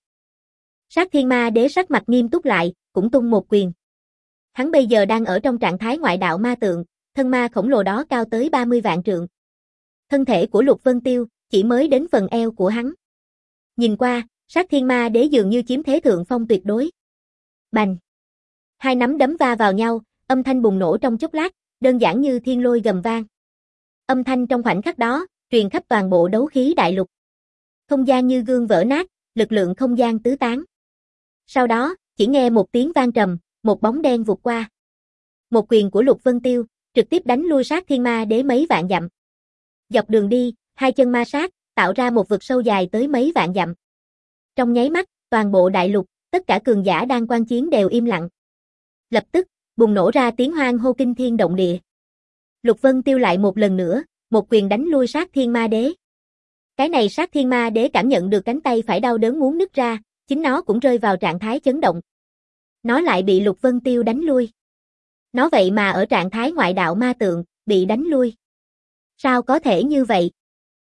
Sát Thiên Ma Đế sắc mặt nghiêm túc lại, cũng tung một quyền. Hắn bây giờ đang ở trong trạng thái ngoại đạo ma tượng, thân ma khổng lồ đó cao tới ba mươi vạn trượng. Thân thể của Lục Vân Tiêu chỉ mới đến phần eo của hắn. Nhìn qua, Sát Thiên Ma Đế dường như chiếm thế thượng phong tuyệt đối. Bành! Hai nắm đấm va vào nhau, âm thanh bùng nổ trong chốc lát, đơn giản như thiên lôi gầm vang. Âm thanh trong khoảnh khắc đó, truyền khắp toàn bộ đấu khí đại lục. Không gian như gương vỡ nát, lực lượng không gian tứ tán. Sau đó, chỉ nghe một tiếng vang trầm, một bóng đen vụt qua. Một quyền của Lục Vân Tiêu, trực tiếp đánh lui Sát Thiên Ma Đế mấy vạn dặm. Dọc đường đi, hai chân ma sát, tạo ra một vực sâu dài tới mấy vạn dặm. Trong nháy mắt, toàn bộ đại lục, tất cả cường giả đang quan chiến đều im lặng. Lập tức, bùng nổ ra tiếng hoan hô kinh thiên động địa. Lục Vân Tiêu lại một lần nữa, một quyền đánh lui Sát Thiên Ma Đế. Cái này Sát Thiên Ma Đế cảm nhận được cánh tay phải đau đớn muốn nứt ra, chính nó cũng rơi vào trạng thái chấn động. Nó lại bị Lục Vân Tiêu đánh lui. Nó vậy mà ở trạng thái ngoại đạo ma tượng, bị đánh lui. Sao có thể như vậy?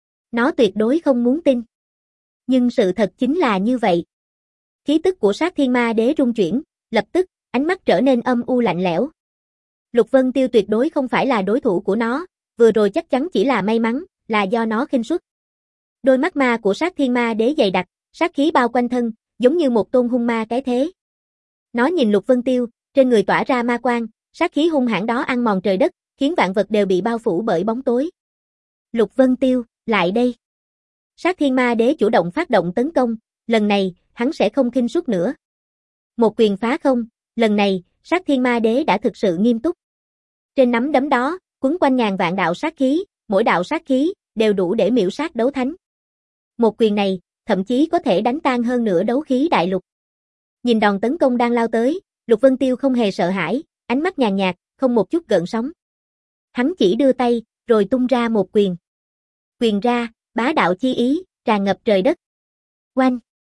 Nó tuyệt đối không muốn tin. Nhưng sự thật chính là như vậy. Khí tức của Sát Thiên Ma Đế rung chuyển, lập tức, ánh mắt trở nên âm u lạnh lẽo. Lục Vân Tiêu tuyệt đối không phải là đối thủ của nó, vừa rồi chắc chắn chỉ là may mắn, là do nó khinh suất. Đôi mắt ma của Sát Thiên Ma Đế dày đặc, sát khí bao quanh thân, giống như một tôn hung ma cái thế. Nó nhìn Lục Vân Tiêu, trên người tỏa ra ma quang, sát khí hung hãn đó ăn mòn trời đất, khiến vạn vật đều bị bao phủ bởi bóng tối. Lục Vân Tiêu, lại đây. Sát Thiên Ma Đế chủ động phát động tấn công, lần này, hắn sẽ không khinh suất nữa. Một quyền phá không, lần này, Sát Thiên Ma Đế đã thực sự nghiêm túc. Trên nắm đấm đó, quấn quanh ngàn vạn đạo sát khí, mỗi đạo sát khí, đều đủ để miểu sát đấu thánh. Một quyền này, thậm chí có thể đánh tan hơn nửa đấu khí đại lục. Nhìn đòn tấn công đang lao tới, Lục Vân Tiêu không hề sợ hãi, ánh mắt nhàn nhạt, không một chút gợn sóng. Hắn chỉ đưa tay, rồi tung ra một quyền. Quyền ra, bá đạo chi ý, tràn ngập trời đất. Oanh!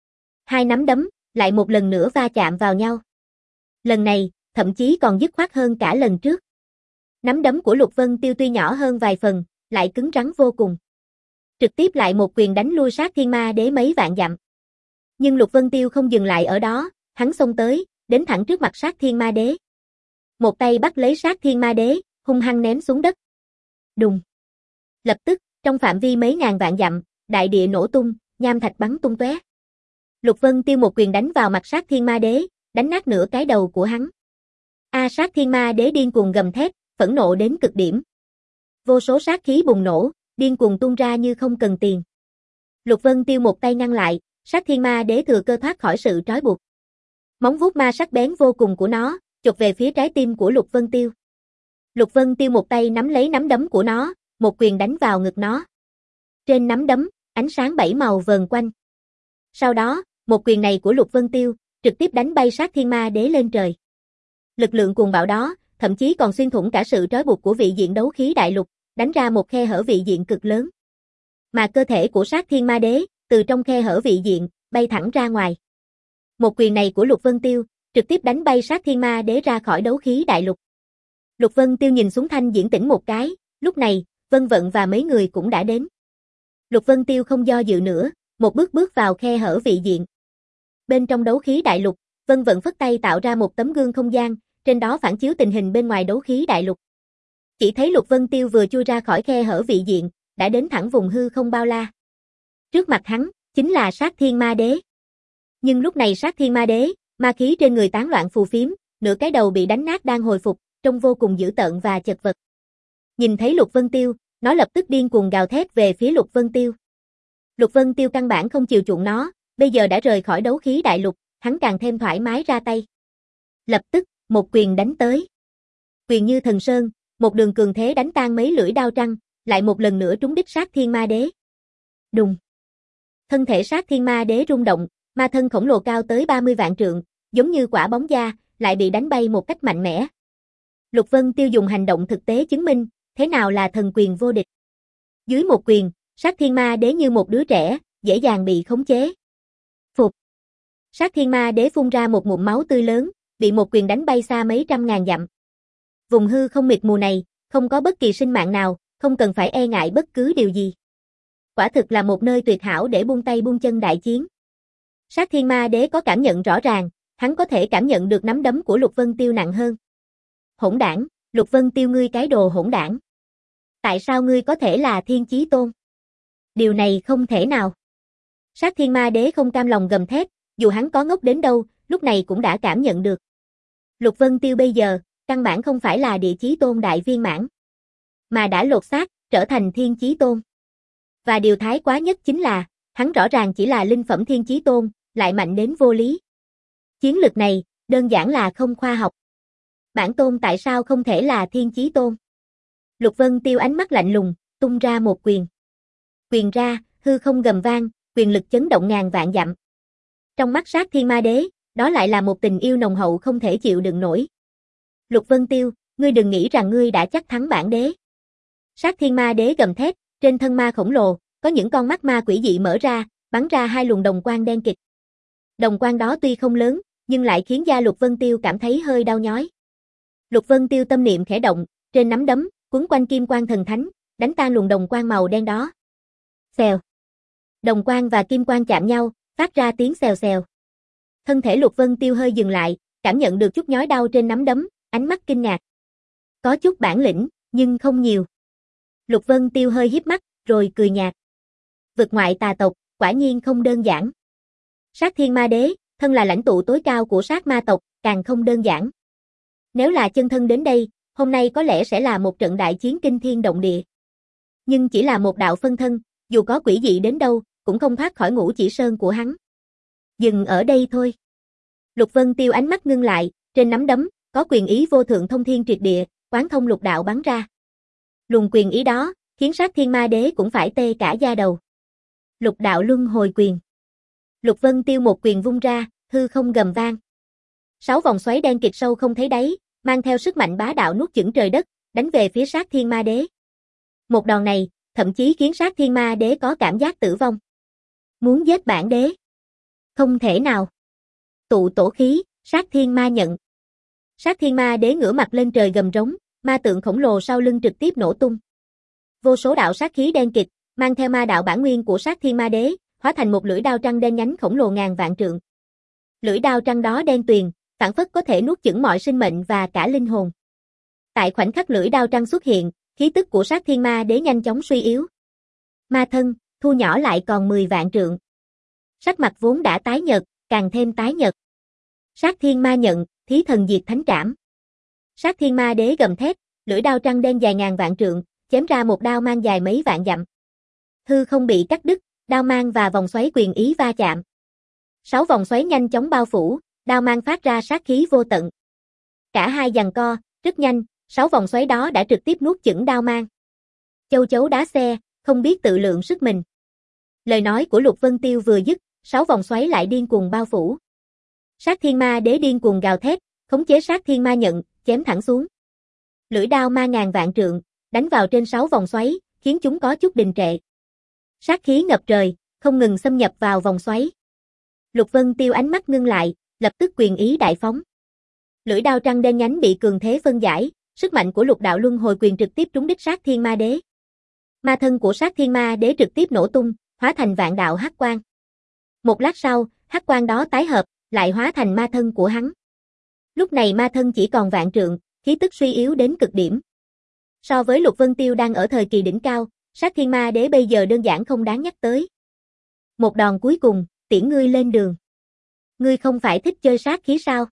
Hai nắm đấm, lại một lần nữa va chạm vào nhau. Lần này, thậm chí còn dứt khoát hơn cả lần trước. Nắm đấm của Lục Vân Tiêu tuy nhỏ hơn vài phần, lại cứng rắn vô cùng. Trực tiếp lại một quyền đánh lui Sát Thiên Ma Đế mấy vạn dặm. Nhưng Lục Vân Tiêu không dừng lại ở đó, hắn xông tới, đến thẳng trước mặt Sát Thiên Ma Đế. Một tay bắt lấy Sát Thiên Ma Đế, hung hăng ném xuống đất. Đùng. Lập tức, trong phạm vi mấy ngàn vạn dặm, đại địa nổ tung, nham thạch bắn tung tóe. Lục Vân Tiêu một quyền đánh vào mặt Sát Thiên Ma Đế, đánh nát nửa cái đầu của hắn. A Sát Thiên Ma Đế điên cuồng gầm thét, phẫn nộ đến cực điểm. Vô số sát khí bùng nổ, điên cuồng tung ra như không cần tiền. Lục Vân Tiêu một tay ngăn lại, Sát Thiên Ma Đế thừa cơ thoát khỏi sự trói buộc. Móng vuốt ma sắc bén vô cùng của nó, chộp về phía trái tim của Lục Vân Tiêu. Lục Vân Tiêu một tay nắm lấy nắm đấm của nó, một quyền đánh vào ngực nó. Trên nắm đấm, ánh sáng bảy màu vờn quanh. Sau đó, một quyền này của Lục Vân Tiêu, trực tiếp đánh bay Sát Thiên Ma Đế lên trời. Lực lượng cuồng bạo đó, thậm chí còn xuyên thủng cả sự trói buộc của vị diện đấu khí đại lục, đánh ra một khe hở vị diện cực lớn. Mà cơ thể của Sát Thiên Ma Đế, từ trong khe hở vị diện, bay thẳng ra ngoài. Một quyền này của Lục Vân Tiêu, trực tiếp đánh bay Sát Thiên Ma Đế ra khỏi đấu khí đại lục. Lục Vân Tiêu nhìn xuống Thanh Diễn Tĩnh một cái, lúc này, Vân Vận và mấy người cũng đã đến. Lục Vân Tiêu không do dự nữa, một bước bước vào khe hở vị diện. Bên trong đấu khí đại lục, Vân Vận phất tay tạo ra một tấm gương không gian, trên đó phản chiếu tình hình bên ngoài đấu khí đại lục. Chỉ thấy Lục Vân Tiêu vừa chui ra khỏi khe hở vị diện, đã đến thẳng vùng hư không bao la. Trước mặt hắn, chính là Sát Thiên Ma Đế. Nhưng lúc này Sát Thiên Ma Đế, ma khí trên người tán loạn phù phiếm, nửa cái đầu bị đánh nát đang hồi phục, trông vô cùng dữ tợn và chật vật. Nhìn thấy Lục Vân Tiêu, nó lập tức điên cuồng gào thét về phía Lục Vân Tiêu. Lục Vân Tiêu căn bản không chiều chuộng nó, bây giờ đã rời khỏi đấu khí đại lục, hắn càng thêm thoải mái ra tay. Lập tức, một quyền đánh tới. Quyền như thần sơn, một đường cường thế đánh tan mấy lưỡi đao trăng, lại một lần nữa trúng đích Sát Thiên Ma Đế. Đùng. Thân thể Sát Thiên Ma Đế rung động, ma thân khổng lồ cao tới ba mươi vạn trượng, giống như quả bóng da, lại bị đánh bay một cách mạnh mẽ. Lục Vân Tiêu dùng hành động thực tế chứng minh, thế nào là thần quyền vô địch. Dưới một quyền, Sát Thiên Ma Đế như một đứa trẻ, dễ dàng bị khống chế. Phục. Sát Thiên Ma Đế phun ra một ngụm máu tươi lớn, bị một quyền đánh bay xa mấy trăm ngàn dặm. Vùng hư không mịt mù này, không có bất kỳ sinh mạng nào, không cần phải e ngại bất cứ điều gì. Quả thực là một nơi tuyệt hảo để buông tay buông chân đại chiến. Sát Thiên Ma Đế có cảm nhận rõ ràng, hắn có thể cảm nhận được nắm đấm của Lục Vân Tiêu nặng hơn. Hỗn đảng, Lục Vân Tiêu ngươi cái đồ hỗn đảng. Tại sao ngươi có thể là Thiên Chí Tôn? Điều này không thể nào. Sát Thiên Ma Đế không cam lòng gầm thét, dù hắn có ngốc đến đâu, lúc này cũng đã cảm nhận được. Lục Vân Tiêu bây giờ, căn bản không phải là Địa Chí Tôn đại viên mãn, mà đã lột xác, trở thành Thiên Chí Tôn. Và điều thái quá nhất chính là, hắn rõ ràng chỉ là linh phẩm Thiên Chí Tôn, lại mạnh đến vô lý. Chiến lực này, đơn giản là không khoa học. Bản tôn tại sao không thể là Thiên Chí Tôn? Lục Vân Tiêu ánh mắt lạnh lùng, tung ra một quyền. Quyền ra, hư không gầm vang, quyền lực chấn động ngàn vạn dặm. Trong mắt Sát Thiên Ma Đế, đó lại là một tình yêu nồng hậu không thể chịu đựng nổi. Lục Vân Tiêu, ngươi đừng nghĩ rằng ngươi đã chắc thắng bản đế. Sát Thiên Ma Đế gầm thét, trên thân ma khổng lồ, có những con mắt ma quỷ dị mở ra, bắn ra hai luồng đồng quang đen kịt. Đồng quang đó tuy không lớn, nhưng lại khiến da Lục Vân Tiêu cảm thấy hơi đau nhói. Lục Vân Tiêu tâm niệm khẽ động, trên nắm đấm, quấn quanh kim quang thần thánh, đánh tan luồng đồng quang màu đen đó. Xèo. Đồng quang và kim quang chạm nhau, phát ra tiếng xèo xèo. Thân thể Lục Vân Tiêu hơi dừng lại, cảm nhận được chút nhói đau trên nắm đấm, ánh mắt kinh ngạc. Có chút bản lĩnh, nhưng không nhiều. Lục Vân Tiêu hơi híp mắt, rồi cười nhạt. Vực ngoại tà tộc, quả nhiên không đơn giản. Sát Thiên Ma Đế, thân là lãnh tụ tối cao của sát ma tộc, càng không đơn giản. Nếu là chân thân đến đây, hôm nay có lẽ sẽ là một trận đại chiến kinh thiên động địa. Nhưng chỉ là một đạo phân thân, dù có quỷ dị đến đâu, cũng không thoát khỏi ngũ chỉ sơn của hắn. Dừng ở đây thôi. Lục Vân Tiêu ánh mắt ngưng lại, trên nắm đấm, có quyền ý vô thượng thông thiên triệt địa, quán thông lục đạo bắn ra. Luồng quyền ý đó, khiến Sát Thiên Ma Đế cũng phải tê cả da đầu. Lục đạo luân hồi quyền. Lục Vân Tiêu một quyền vung ra, hư không gầm vang. Sáu vòng xoáy đen kịt sâu không thấy đáy, mang theo sức mạnh bá đạo nuốt chửng trời đất, đánh về phía Sát Thiên Ma Đế. Một đòn này, thậm chí khiến Sát Thiên Ma Đế có cảm giác tử vong. Muốn giết bản đế? Không thể nào. Tụ tổ khí, Sát Thiên Ma nhận. Sát Thiên Ma Đế ngửa mặt lên trời gầm rống, ma tượng khổng lồ sau lưng trực tiếp nổ tung. vô số đạo sát khí đen kịt, mang theo ma đạo bản nguyên của Sát Thiên Ma Đế, hóa thành một lưỡi đao trăng đen nhánh khổng lồ ngàn vạn trượng. Lưỡi đao trăng đó đen tuyền, phảng phất có thể nuốt chửng mọi sinh mệnh và cả linh hồn. Tại khoảnh khắc lưỡi đao trăng xuất hiện, khí tức của Sát Thiên Ma Đế nhanh chóng suy yếu. Ma thân, thu nhỏ lại còn mười vạn trượng. Sắc mặt vốn đã tái nhợt, càng thêm tái nhợt. Sát Thiên Ma nhận, thí thần diệt thánh trảm. Sát Thiên Ma Đế gầm thét, lưỡi đao trăng đen dài ngàn vạn trượng, chém ra một đao mang dài mấy vạn dặm. Hư không bị cắt đứt, đao mang và vòng xoáy quyền ý va chạm. Sáu vòng xoáy nhanh chóng bao phủ, đao mang phát ra sát khí vô tận. Cả hai giằng co, rất nhanh, sáu vòng xoáy đó đã trực tiếp nuốt chửng đao mang. Châu chấu đá xe, không biết tự lượng sức mình. Lời nói của Lục Vân Tiêu vừa dứt, sáu vòng xoáy lại điên cuồng bao phủ. Sát Thiên Ma Đế điên cuồng gào thét, khống chế Sát Thiên Ma nhận, chém thẳng xuống. Lưỡi đao ma ngàn vạn trượng, đánh vào trên sáu vòng xoáy, khiến chúng có chút đình trệ. Sát khí ngập trời, không ngừng xâm nhập vào vòng xoáy. Lục Vân Tiêu ánh mắt ngưng lại, lập tức quyền ý đại phóng. Lưỡi đao trăng đen nhánh bị cường thế phân giải, sức mạnh của Lục Đạo Luân Hồi Quyền trực tiếp trúng đích Sát Thiên Ma Đế. Ma thân của Sát Thiên Ma Đế trực tiếp nổ tung, hóa thành vạn đạo hắc quang. Một lát sau, hắc quang đó tái hợp, lại hóa thành ma thân của hắn. Lúc này ma thân chỉ còn vạn trượng, khí tức suy yếu đến cực điểm. So với Lục Vân Tiêu đang ở thời kỳ đỉnh cao, Sát Thiên Ma Đế bây giờ đơn giản không đáng nhắc tới. Một đòn cuối cùng, tiễn ngươi lên đường. Ngươi không phải thích chơi sát khí sao?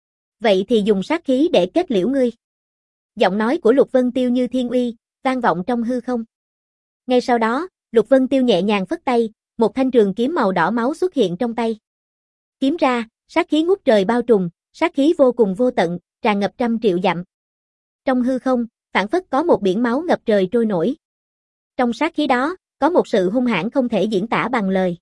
Vậy thì dùng sát khí để kết liễu ngươi. Giọng nói của Lục Vân Tiêu như thiên uy, vang vọng trong hư không. Ngay sau đó, Lục Vân Tiêu nhẹ nhàng phất tay, một thanh trường kiếm màu đỏ máu xuất hiện trong tay. Kiếm ra, sát khí ngút trời bao trùm, sát khí vô cùng vô tận, tràn ngập trăm triệu dặm. Trong hư không, phảng phất có một biển máu ngập trời trôi nổi. Trong sát khí đó, có một sự hung hãn không thể diễn tả bằng lời.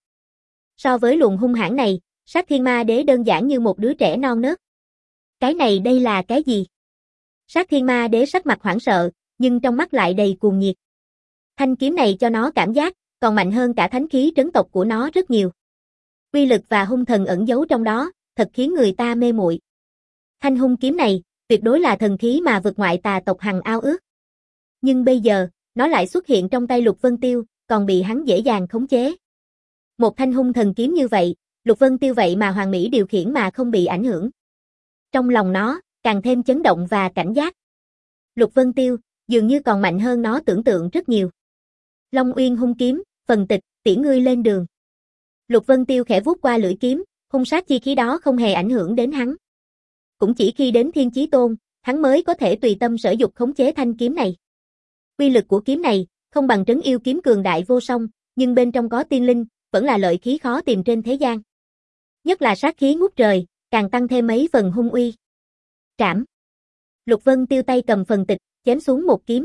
So với luồng hung hãn này, Sát Thiên Ma Đế đơn giản như một đứa trẻ non nớt. Cái này đây là cái gì? Sát Thiên Ma Đế sắc mặt hoảng sợ, nhưng trong mắt lại đầy cuồng nhiệt. Thanh kiếm này cho nó cảm giác, còn mạnh hơn cả thánh khí trấn tộc của nó rất nhiều. Uy lực và hung thần ẩn giấu trong đó, thật khiến người ta mê muội. Thanh hung kiếm này, tuyệt đối là thần khí mà vực ngoại tà tộc hằng ao ước. Nhưng bây giờ, nó lại xuất hiện trong tay Lục Vân Tiêu, còn bị hắn dễ dàng khống chế. Một thanh hung thần kiếm như vậy, Lục Vân Tiêu vậy mà hoàn mỹ điều khiển mà không bị ảnh hưởng. Trong lòng nó, càng thêm chấn động và cảnh giác. Lục Vân Tiêu, dường như còn mạnh hơn nó tưởng tượng rất nhiều. Long Uyên hung kiếm, phần tịch, tiễn ngươi lên đường. Lục Vân Tiêu khẽ vuốt qua lưỡi kiếm, hung sát chi khí đó không hề ảnh hưởng đến hắn. Cũng chỉ khi đến Thiên Chí Tôn, hắn mới có thể tùy tâm sở dục khống chế thanh kiếm này. Uy lực của kiếm này, không bằng trấn yêu kiếm cường đại vô song, nhưng bên trong có tiên linh, vẫn là lợi khí khó tìm trên thế gian. Nhất là sát khí ngút trời, càng tăng thêm mấy phần hung uy. Trảm. Lục Vân Tiêu tay cầm phần tịch, chém xuống một kiếm.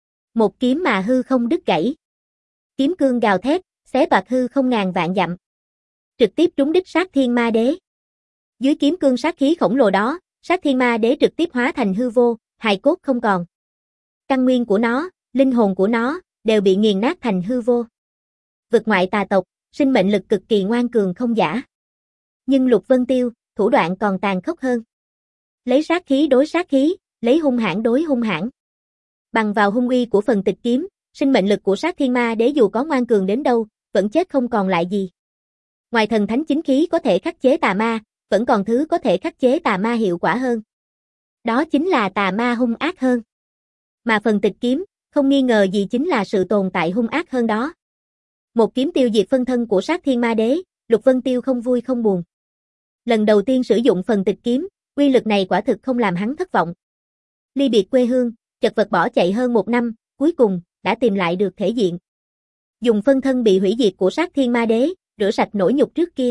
Một kiếm mà hư không đứt gãy. Kiếm cương gào thét, xé toạc hư không ngàn vạn dặm. Trực tiếp trúng đích Sát Thiên Ma Đế. Dưới kiếm cương sát khí khổng lồ đó, Sát Thiên Ma Đế trực tiếp hóa thành hư vô, hài cốt không còn. Căn nguyên của nó, linh hồn của nó, đều bị nghiền nát thành hư vô. Vực ngoại tà tộc, sinh mệnh lực cực kỳ ngoan cường không giả. Nhưng Lục Vân Tiêu, thủ đoạn còn tàn khốc hơn. Lấy sát khí đối sát khí, lấy hung hãn đối hung hãn. Bằng vào hung uy của phần tịch kiếm, sinh mệnh lực của Sát Thiên Ma Đế dù có ngoan cường đến đâu, vẫn chết không còn lại gì. Ngoài thần thánh chính khí có thể khắc chế tà ma, vẫn còn thứ có thể khắc chế tà ma hiệu quả hơn. Đó chính là tà ma hung ác hơn. Mà phần tịch kiếm, không nghi ngờ gì chính là sự tồn tại hung ác hơn đó. Một kiếm tiêu diệt phân thân của Sát Thiên Ma Đế, Lục Vân Tiêu không vui không buồn. Lần đầu tiên sử dụng phần tịch kiếm, uy lực này quả thực không làm hắn thất vọng. Ly biệt quê hương, chật vật bỏ chạy hơn một năm, cuối cùng, đã tìm lại được thể diện. Dùng phân thân bị hủy diệt của Sát Thiên Ma Đế, rửa sạch nỗi nhục trước kia.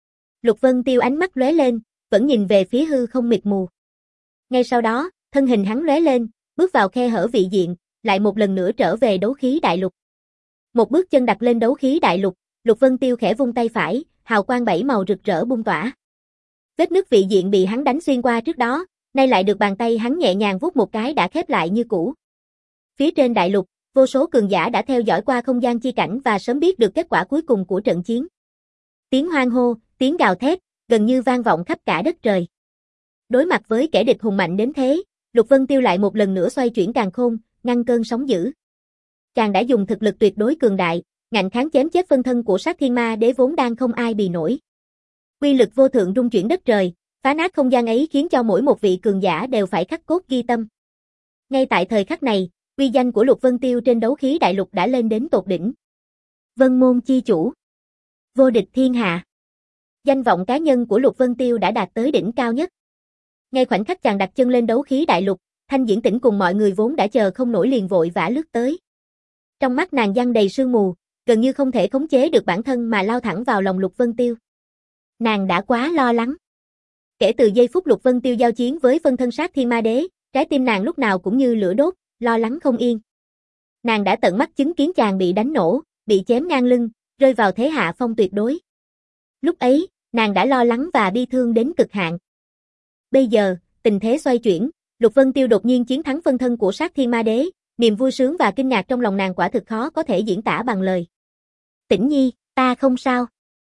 Lục Vân Tiêu ánh mắt lóe lên, vẫn nhìn về phía hư không mịt mù. Ngay sau đó, thân hình hắn lóe lên, bước vào khe hở vị diện, lại một lần nữa trở về đấu khí đại lục. Một bước chân đặt lên đấu khí đại lục, Lục Vân Tiêu khẽ vung tay phải, hào quang bảy màu rực rỡ bung tỏa. Vết nứt vị diện bị hắn đánh xuyên qua trước đó, nay lại được bàn tay hắn nhẹ nhàng vuốt một cái đã khép lại như cũ. Phía trên đại lục, vô số cường giả đã theo dõi qua không gian chi cảnh và sớm biết được kết quả cuối cùng của trận chiến. Tiếng hoan hô, tiếng gào thét, gần như vang vọng khắp cả đất trời. Đối mặt với kẻ địch hùng mạnh đến thế, Lục Vân Tiêu lại một lần nữa xoay chuyển càn khôn, ngăn cơn sóng dữ. chàng đã dùng thực lực tuyệt đối cường đại, ngạnh kháng chém chết phân thân của Sát Thiên Ma Đế vốn đang không ai bì nổi. Quy lực vô thượng rung chuyển đất trời, phá nát không gian ấy khiến cho mỗi một vị cường giả đều phải khắc cốt ghi tâm. Ngay tại thời khắc này, uy danh của Lục Vân Tiêu trên đấu khí đại lục đã lên đến tột đỉnh. Vân môn chi chủ, vô địch thiên hạ. Danh vọng cá nhân của Lục Vân Tiêu đã đạt tới đỉnh cao nhất. Ngay khoảnh khắc chàng đặt chân lên đấu khí đại lục, Thanh Diễn Tĩnh cùng mọi người vốn đã chờ không nổi liền vội vã lướt tới. Trong mắt nàng giăng đầy sương mù, gần như không thể khống chế được bản thân mà lao thẳng vào lòng Lục Vân Tiêu. Nàng đã quá lo lắng. Kể từ giây phút Lục Vân Tiêu giao chiến với phân thân Sát Thiên Ma Đế, trái tim nàng lúc nào cũng như lửa đốt, lo lắng không yên. Nàng đã tận mắt chứng kiến chàng bị đánh nổ, bị chém ngang lưng, rơi vào thế hạ phong tuyệt đối. Lúc ấy, nàng đã lo lắng và bi thương đến cực hạn. Bây giờ, tình thế xoay chuyển, Lục Vân Tiêu đột nhiên chiến thắng phân thân của Sát Thiên Ma Đế, niềm vui sướng và kinh ngạc trong lòng nàng quả thực khó có thể diễn tả bằng lời. Tĩnh Nhi, ta không sao.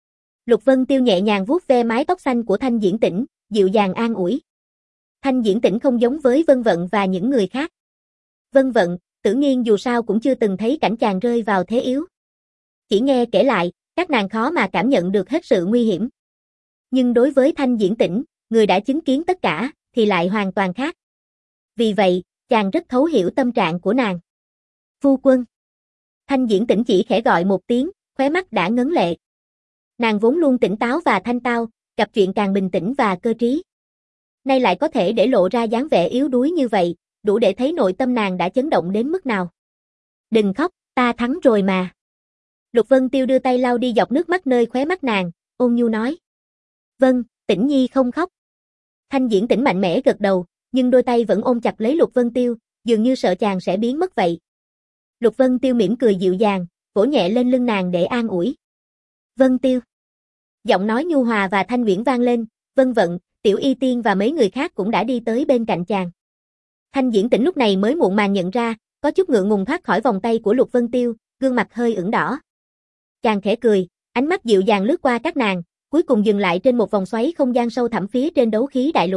Lục Vân Tiêu nhẹ nhàng vuốt ve mái tóc xanh của Thanh Diễn Tĩnh, dịu dàng an ủi. Thanh Diễn Tĩnh không giống với Vân Vận và những người khác. Vân Vận, Tử Nghiên dù sao cũng chưa từng thấy cảnh chàng rơi vào thế yếu. Chỉ nghe kể lại, các nàng khó mà cảm nhận được hết sự nguy hiểm. Nhưng đối với Thanh Diễn Tĩnh, người đã chứng kiến tất cả, thì lại hoàn toàn khác. Vì vậy, chàng rất thấu hiểu tâm trạng của nàng. Phu quân. Thanh Diễn Tĩnh chỉ khẽ gọi một tiếng, khóe mắt đã ngấn lệ. Nàng vốn luôn tỉnh táo và thanh tao, gặp chuyện càng bình tĩnh và cơ trí. Nay lại có thể để lộ ra dáng vẻ yếu đuối như vậy, đủ để thấy nội tâm nàng đã chấn động đến mức nào. Đừng khóc, ta thắng rồi mà. Lục Vân Tiêu đưa tay lau đi giọt nước mắt nơi khóe mắt nàng, ôn nhu nói. Vâng, Tĩnh Nhi không khóc. Thanh Diễn Tĩnh mạnh mẽ gật đầu, nhưng đôi tay vẫn ôm chặt lấy Lục Vân Tiêu, dường như sợ chàng sẽ biến mất vậy. Lục Vân Tiêu mỉm cười dịu dàng, vỗ nhẹ lên lưng nàng để an ủi. Vân Tiêu. Giọng nói nhu hòa và thanh uyển vang lên, Vân Vận, Tiểu Y Tiên và mấy người khác cũng đã đi tới bên cạnh chàng. Thanh Diễn Tĩnh lúc này mới muộn màng nhận ra, có chút ngượng ngùng thoát khỏi vòng tay của Lục Vân Tiêu, gương mặt hơi ửng đỏ. Chàng khẽ cười, ánh mắt dịu dàng lướt qua các nàng, cuối cùng dừng lại trên một vòng xoáy không gian sâu thẳm phía trên đấu khí đại lục.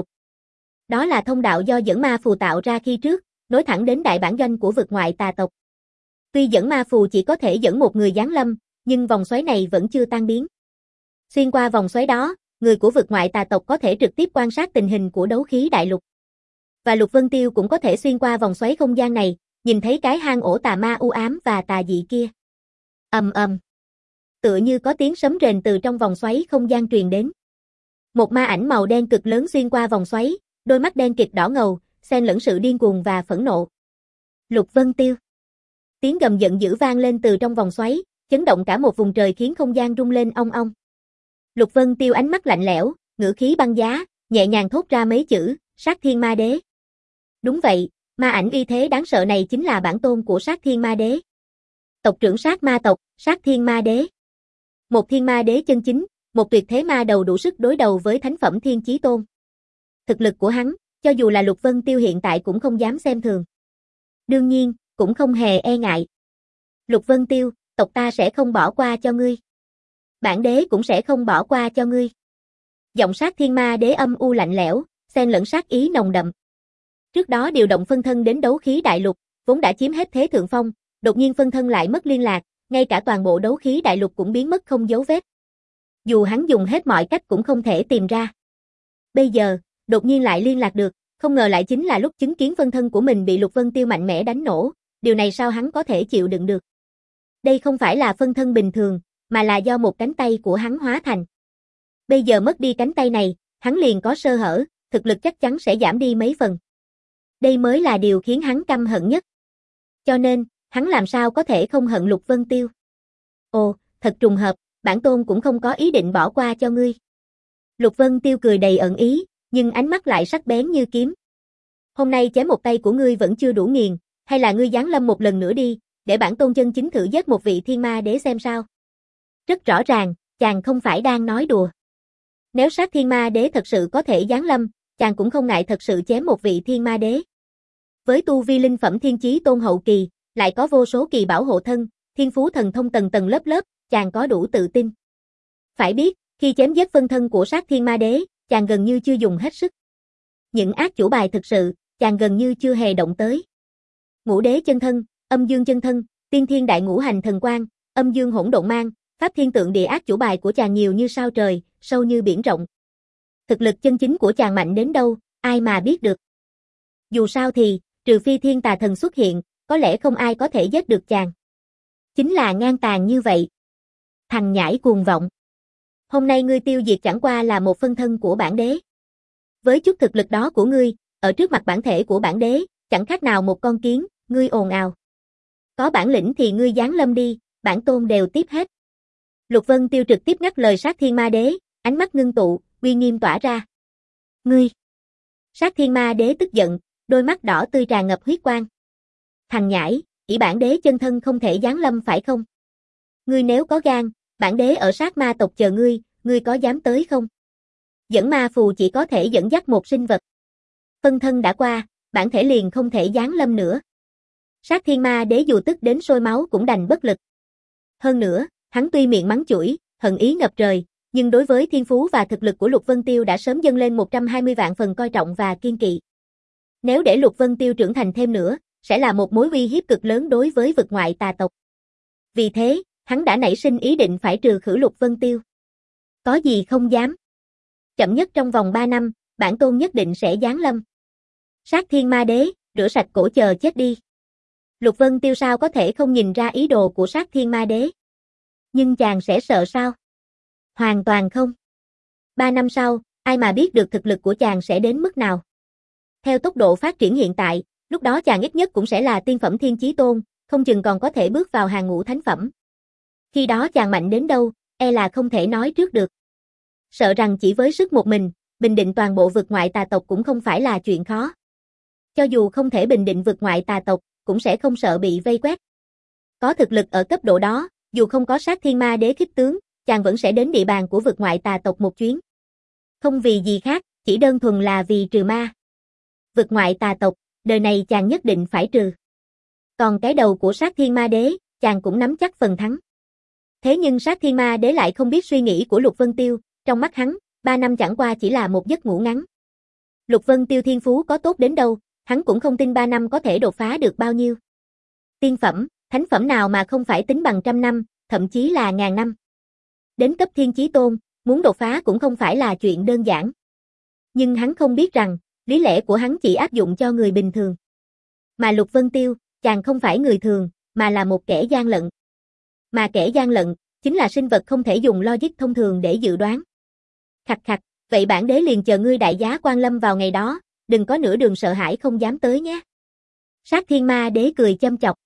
Đó là thông đạo do Dẫn Ma Phù tạo ra khi trước, nối thẳng đến đại bản doanh của vực ngoại tà tộc. Tuy Dẫn Ma Phù chỉ có thể dẫn một người giáng lâm, nhưng vòng xoáy này vẫn chưa tan biến. Xuyên qua vòng xoáy đó, người của vực ngoại tà tộc có thể trực tiếp quan sát tình hình của đấu khí đại lục. Và Lục Vân Tiêu cũng có thể xuyên qua vòng xoáy không gian này, nhìn thấy cái hang ổ tà ma u ám và tà dị kia. Ầm ầm. Tựa như có tiếng sấm rền từ trong vòng xoáy không gian truyền đến. Một ma ảnh màu đen cực lớn xuyên qua vòng xoáy, đôi mắt đen kịt đỏ ngầu, xen lẫn sự điên cuồng và phẫn nộ. Lục Vân Tiêu. Tiếng gầm giận dữ vang lên từ trong vòng xoáy, chấn động cả một vùng trời khiến không gian rung lên ong ong. Lục Vân Tiêu ánh mắt lạnh lẽo, ngữ khí băng giá, nhẹ nhàng thốt ra mấy chữ, Sát Thiên Ma Đế. Đúng vậy, ma ảnh uy thế đáng sợ này chính là bản tôn của Sát Thiên Ma Đế. Tộc trưởng Sát Ma tộc, Sát Thiên Ma Đế. Một thiên ma đế chân chính, một tuyệt thế ma đầu đủ sức đối đầu với thánh phẩm Thiên Chí Tôn. Thực lực của hắn, cho dù là Lục Vân Tiêu hiện tại cũng không dám xem thường. Đương nhiên, cũng không hề e ngại. Lục Vân Tiêu, tộc ta sẽ không bỏ qua cho ngươi. Bản đế cũng sẽ không bỏ qua cho ngươi. Giọng Sát Thiên Ma Đế âm u lạnh lẽo, xen lẫn sát ý nồng đậm. Trước đó điều động phân thân đến đấu khí đại lục, vốn đã chiếm hết thế thượng phong, đột nhiên phân thân lại mất liên lạc, ngay cả toàn bộ đấu khí đại lục cũng biến mất không dấu vết. Dù hắn dùng hết mọi cách cũng không thể tìm ra. Bây giờ, đột nhiên lại liên lạc được, không ngờ lại chính là lúc chứng kiến phân thân của mình bị Lục Vân Tiêu mạnh mẽ đánh nổ, điều này sao hắn có thể chịu đựng được. Đây không phải là phân thân bình thường, mà là do một cánh tay của hắn hóa thành. Bây giờ mất đi cánh tay này, hắn liền có sơ hở, thực lực chắc chắn sẽ giảm đi mấy phần. Đây mới là điều khiến hắn căm hận nhất. Cho nên, hắn làm sao có thể không hận Lục Vân Tiêu. Ồ, thật trùng hợp, bản tôn cũng không có ý định bỏ qua cho ngươi. Lục Vân Tiêu cười đầy ẩn ý, nhưng ánh mắt lại sắc bén như kiếm. Hôm nay chém một tay của ngươi vẫn chưa đủ nghiền, hay là ngươi giáng lâm một lần nữa đi, để bản tôn chân chính thử giết một vị thiên ma đế xem sao. Rất rõ ràng, chàng không phải đang nói đùa. Nếu Sát Thiên Ma Đế thật sự có thể giáng lâm, chàng cũng không ngại thật sự chém một vị thiên ma đế. Với tu vi linh phẩm Thiên Chí Tôn hậu kỳ, lại có vô số kỳ bảo hộ thân, thiên phú thần thông tầng tầng lớp lớp, chàng có đủ tự tin. Phải biết, khi chém giết phân thân của Sát Thiên Ma Đế, chàng gần như chưa dùng hết sức. Những ác chủ bài thực sự, chàng gần như chưa hề động tới. Ngũ đế chân thân, âm dương chân thân, Tiên thiên đại ngũ hành thần quang, âm dương hỗn độn mang, pháp thiên tượng địa ác chủ bài của chàng nhiều như sao trời, sâu như biển rộng. Thực lực chân chính của chàng mạnh đến đâu, ai mà biết được. Dù sao thì, trừ phi thiên tà thần xuất hiện, có lẽ không ai có thể giết được chàng. Chính là ngang tàn như vậy. Thằng nhãi cuồng vọng. Hôm nay ngươi tiêu diệt chẳng qua là một phân thân của bản đế. Với chút thực lực đó của ngươi, ở trước mặt bản thể của bản đế, chẳng khác nào một con kiến, ngươi ồn ào. Có bản lĩnh thì ngươi giáng lâm đi, bản tôn đều tiếp hết. Lục Vân Tiêu trực tiếp ngắt lời Sát Thiên Ma Đế, ánh mắt ngưng tụ, uy nghiêm tỏa ra. Ngươi! Sát Thiên Ma Đế tức giận, đôi mắt đỏ tươi tràn ngập huyết quang. Thằng nhãi, ỷ bản đế chân thân không thể giáng lâm phải không? Ngươi nếu có gan, bản đế ở sát ma tộc chờ ngươi, ngươi có dám tới không? Dẫn ma phù chỉ có thể dẫn dắt một sinh vật. Phân thân đã qua, bản thể liền không thể giáng lâm nữa. Sát Thiên Ma Đế dù tức đến sôi máu cũng đành bất lực. Hơn nữa, hắn tuy miệng mắng chửi, hận ý ngập trời, nhưng đối với thiên phú và thực lực của Lục Vân Tiêu đã sớm dâng lên một trăm hai mươi vạn phần coi trọng và kiên kỵ. Nếu để Lục Vân Tiêu trưởng thành thêm nữa, sẽ là một mối uy hiếp cực lớn đối với vực ngoại tà tộc. Vì thế, hắn đã nảy sinh ý định phải trừ khử Lục Vân Tiêu. Có gì không dám. Chậm nhất trong vòng ba năm, bản tôn nhất định sẽ giáng lâm. Sát Thiên Ma Đế, rửa sạch cổ chờ chết đi. Lục Vân Tiêu sao có thể không nhìn ra ý đồ của Sát Thiên Ma Đế. Nhưng chàng sẽ sợ sao? Hoàn toàn không. Ba năm sau, ai mà biết được thực lực của chàng sẽ đến mức nào. Theo tốc độ phát triển hiện tại, lúc đó chàng ít nhất cũng sẽ là tiên phẩm thiên chí tôn, không chừng còn có thể bước vào hàng ngũ thánh phẩm. Khi đó chàng mạnh đến đâu, e là không thể nói trước được. Sợ rằng chỉ với sức một mình, bình định toàn bộ vực ngoại tà tộc cũng không phải là chuyện khó. Cho dù không thể bình định vực ngoại tà tộc, cũng sẽ không sợ bị vây quét. Có thực lực ở cấp độ đó, dù không có Sát Thiên Ma Đế khích tướng, chàng vẫn sẽ đến địa bàn của vực ngoại tà tộc một chuyến. Không vì gì khác, chỉ đơn thuần là vì trừ ma. Vực ngoại tà tộc, đời này chàng nhất định phải trừ. Còn cái đầu của Sát Thiên Ma Đế, chàng cũng nắm chắc phần thắng. Thế nhưng Sát Thiên Ma Đế lại không biết suy nghĩ của Lục Vân Tiêu, trong mắt hắn, ba năm chẳng qua chỉ là một giấc ngủ ngắn. Lục Vân Tiêu thiên phú có tốt đến đâu, hắn cũng không tin ba năm có thể đột phá được bao nhiêu. Tiên phẩm, thánh phẩm nào mà không phải tính bằng trăm năm, thậm chí là ngàn năm. Đến cấp thiên chí tôn, muốn đột phá cũng không phải là chuyện đơn giản. Nhưng hắn không biết rằng, lý lẽ của hắn chỉ áp dụng cho người bình thường. Mà Lục Vân Tiêu, chàng không phải người thường, mà là một kẻ gian lận. Mà kẻ gian lận, chính là sinh vật không thể dùng logic thông thường để dự đoán. Khạch khạch, vậy bản đế liền chờ ngươi đại giá quan lâm vào ngày đó, đừng có nửa đường sợ hãi không dám tới nhé. Sát Thiên Ma Đế cười châm chọc.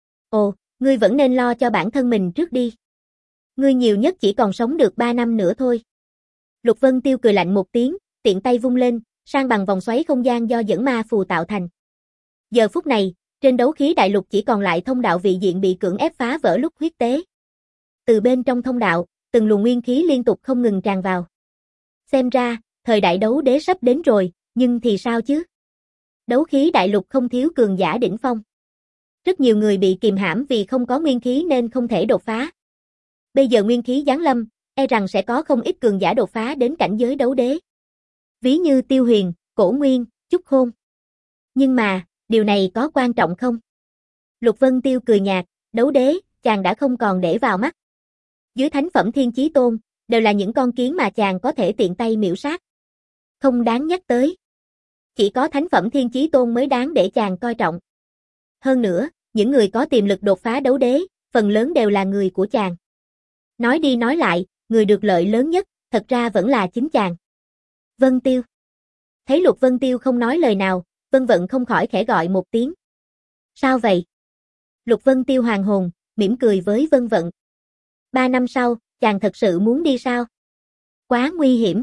Ồ, ngươi vẫn nên lo cho bản thân mình trước đi. Ngươi nhiều nhất chỉ còn sống được ba năm nữa thôi. Lục Vân Tiêu cười lạnh một tiếng, tiện tay vung lên, sang bằng vòng xoáy không gian do dẫn ma phù tạo thành. Giờ phút này, trên đấu khí đại lục chỉ còn lại thông đạo vị diện bị cưỡng ép phá vỡ lúc huyết tế. Từ bên trong thông đạo, từng luồng nguyên khí liên tục không ngừng tràn vào. Xem ra, thời đại đấu đế sắp đến rồi, nhưng thì sao chứ? Đấu khí đại lục không thiếu cường giả đỉnh phong. Rất nhiều người bị kìm hãm vì không có nguyên khí nên không thể đột phá. Bây giờ nguyên khí giáng lâm, e rằng sẽ có không ít cường giả đột phá đến cảnh giới đấu đế. Ví như Tiêu Huyền, Cổ Nguyên, Chúc Khôn. Nhưng mà, điều này có quan trọng không? Lục Vân Tiêu cười nhạt, đấu đế, chàng đã không còn để vào mắt. Dưới thánh phẩm thiên chí tôn, đều là những con kiến mà chàng có thể tiện tay miểu sát. Không đáng nhắc tới. Chỉ có thánh phẩm thiên chí tôn mới đáng để chàng coi trọng. Hơn nữa, những người có tiềm lực đột phá đấu đế, phần lớn đều là người của chàng. Nói đi nói lại, người được lợi lớn nhất, thật ra vẫn là chính chàng. Vân Tiêu. Thấy Lục Vân Tiêu không nói lời nào, Vân Vận không khỏi khẽ gọi một tiếng. Sao vậy? Lục Vân Tiêu hoàng hồn, mỉm cười với Vân Vận. Ba năm sau, chàng thật sự muốn đi sao? Quá nguy hiểm.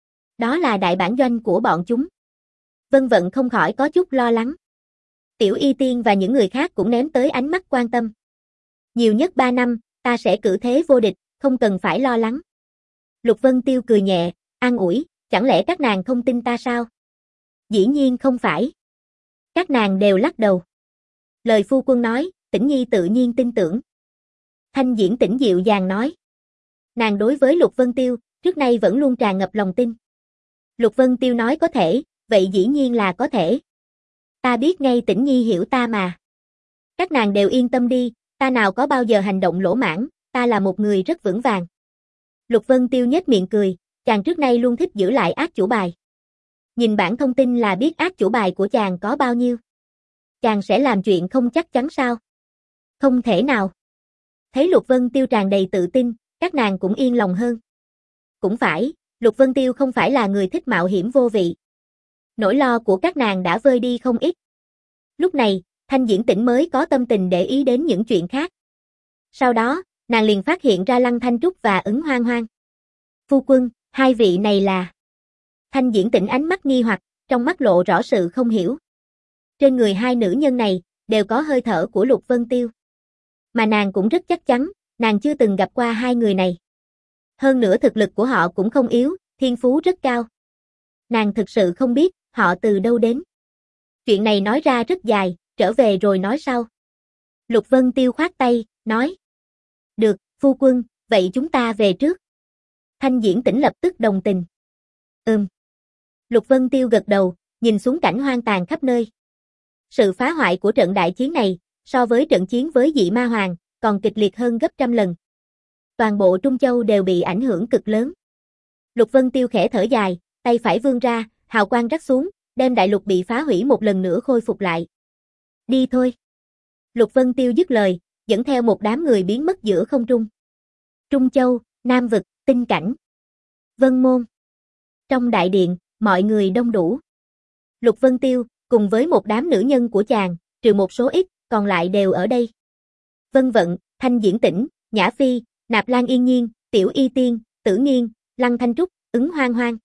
Đó là đại bản doanh của bọn chúng. Vân Vận không khỏi có chút lo lắng. Tiểu Y Tiên và những người khác cũng ném tới ánh mắt quan tâm. Nhiều nhất ba năm, ta sẽ cử thế vô địch, không cần phải lo lắng. Lục Vân Tiêu cười nhẹ, an ủi, chẳng lẽ các nàng không tin ta sao? Dĩ nhiên không phải. Các nàng đều lắc đầu. Lời phu quân nói, Tĩnh Nhi tự nhiên tin tưởng. Thanh Diễn Tĩnh dịu dàng nói. Nàng đối với Lục Vân Tiêu, trước nay vẫn luôn tràn ngập lòng tin. Lục Vân Tiêu nói có thể, vậy dĩ nhiên là có thể. Ta biết ngay Tĩnh Nhi hiểu ta mà. Các nàng đều yên tâm đi, Ta nào có bao giờ hành động lỗ mãng, ta là một người rất vững vàng. Lục Vân Tiêu nhếch miệng cười, chàng trước nay luôn thích giữ lại át chủ bài. Nhìn bản thông tin là biết át chủ bài của chàng có bao nhiêu. Chàng sẽ làm chuyện không chắc chắn sao? Không thể nào. Thấy Lục Vân Tiêu tràn đầy tự tin, các nàng cũng yên lòng hơn. Cũng phải, Lục Vân Tiêu không phải là người thích mạo hiểm vô vị. Nỗi lo của các nàng đã vơi đi không ít. Lúc này, Thanh Diễn Tĩnh mới có tâm tình để ý đến những chuyện khác. Sau đó, nàng liền phát hiện ra Lăng Thanh Trúc và Ứng Hoang Hoang. Phu quân, hai vị này là... Thanh Diễn Tĩnh ánh mắt nghi hoặc, trong mắt lộ rõ sự không hiểu. Trên người hai nữ nhân này, đều có hơi thở của Lục Vân Tiêu. Mà nàng cũng rất chắc chắn, nàng chưa từng gặp qua hai người này. Hơn nữa thực lực của họ cũng không yếu, thiên phú rất cao. Nàng thực sự không biết, họ từ đâu đến. Chuyện này nói ra rất dài, trở về rồi nói sau. Lục Vân Tiêu khoát tay, nói. Được, phu quân, vậy chúng ta về trước. Thanh Diễn Tĩnh lập tức đồng tình. Ừm. Lục Vân Tiêu gật đầu, nhìn xuống cảnh hoang tàn khắp nơi. Sự phá hoại của trận đại chiến này, so với trận chiến với Dị Ma Hoàng, còn kịch liệt hơn gấp trăm lần. Toàn bộ Trung Châu đều bị ảnh hưởng cực lớn. Lục Vân Tiêu khẽ thở dài, tay phải vươn ra, hào quang rắc xuống, đem đại lục bị phá hủy một lần nữa khôi phục lại. Đi thôi. Lục Vân Tiêu dứt lời, dẫn theo một đám người biến mất giữa không trung. Trung Châu, Nam Vực, Tinh Cảnh, Vân Môn. Trong đại điện, mọi người đông đủ. Lục Vân Tiêu, cùng với một đám nữ nhân của chàng, trừ một số ít, còn lại đều ở đây. Vân Vận, Thanh Diễn Tĩnh, Nhã Phi, Nạp Lan Yên Nhiên, Tiểu Y Tiên, Tử Nghiên, Lăng Thanh Trúc, Ứng Hoang Hoang.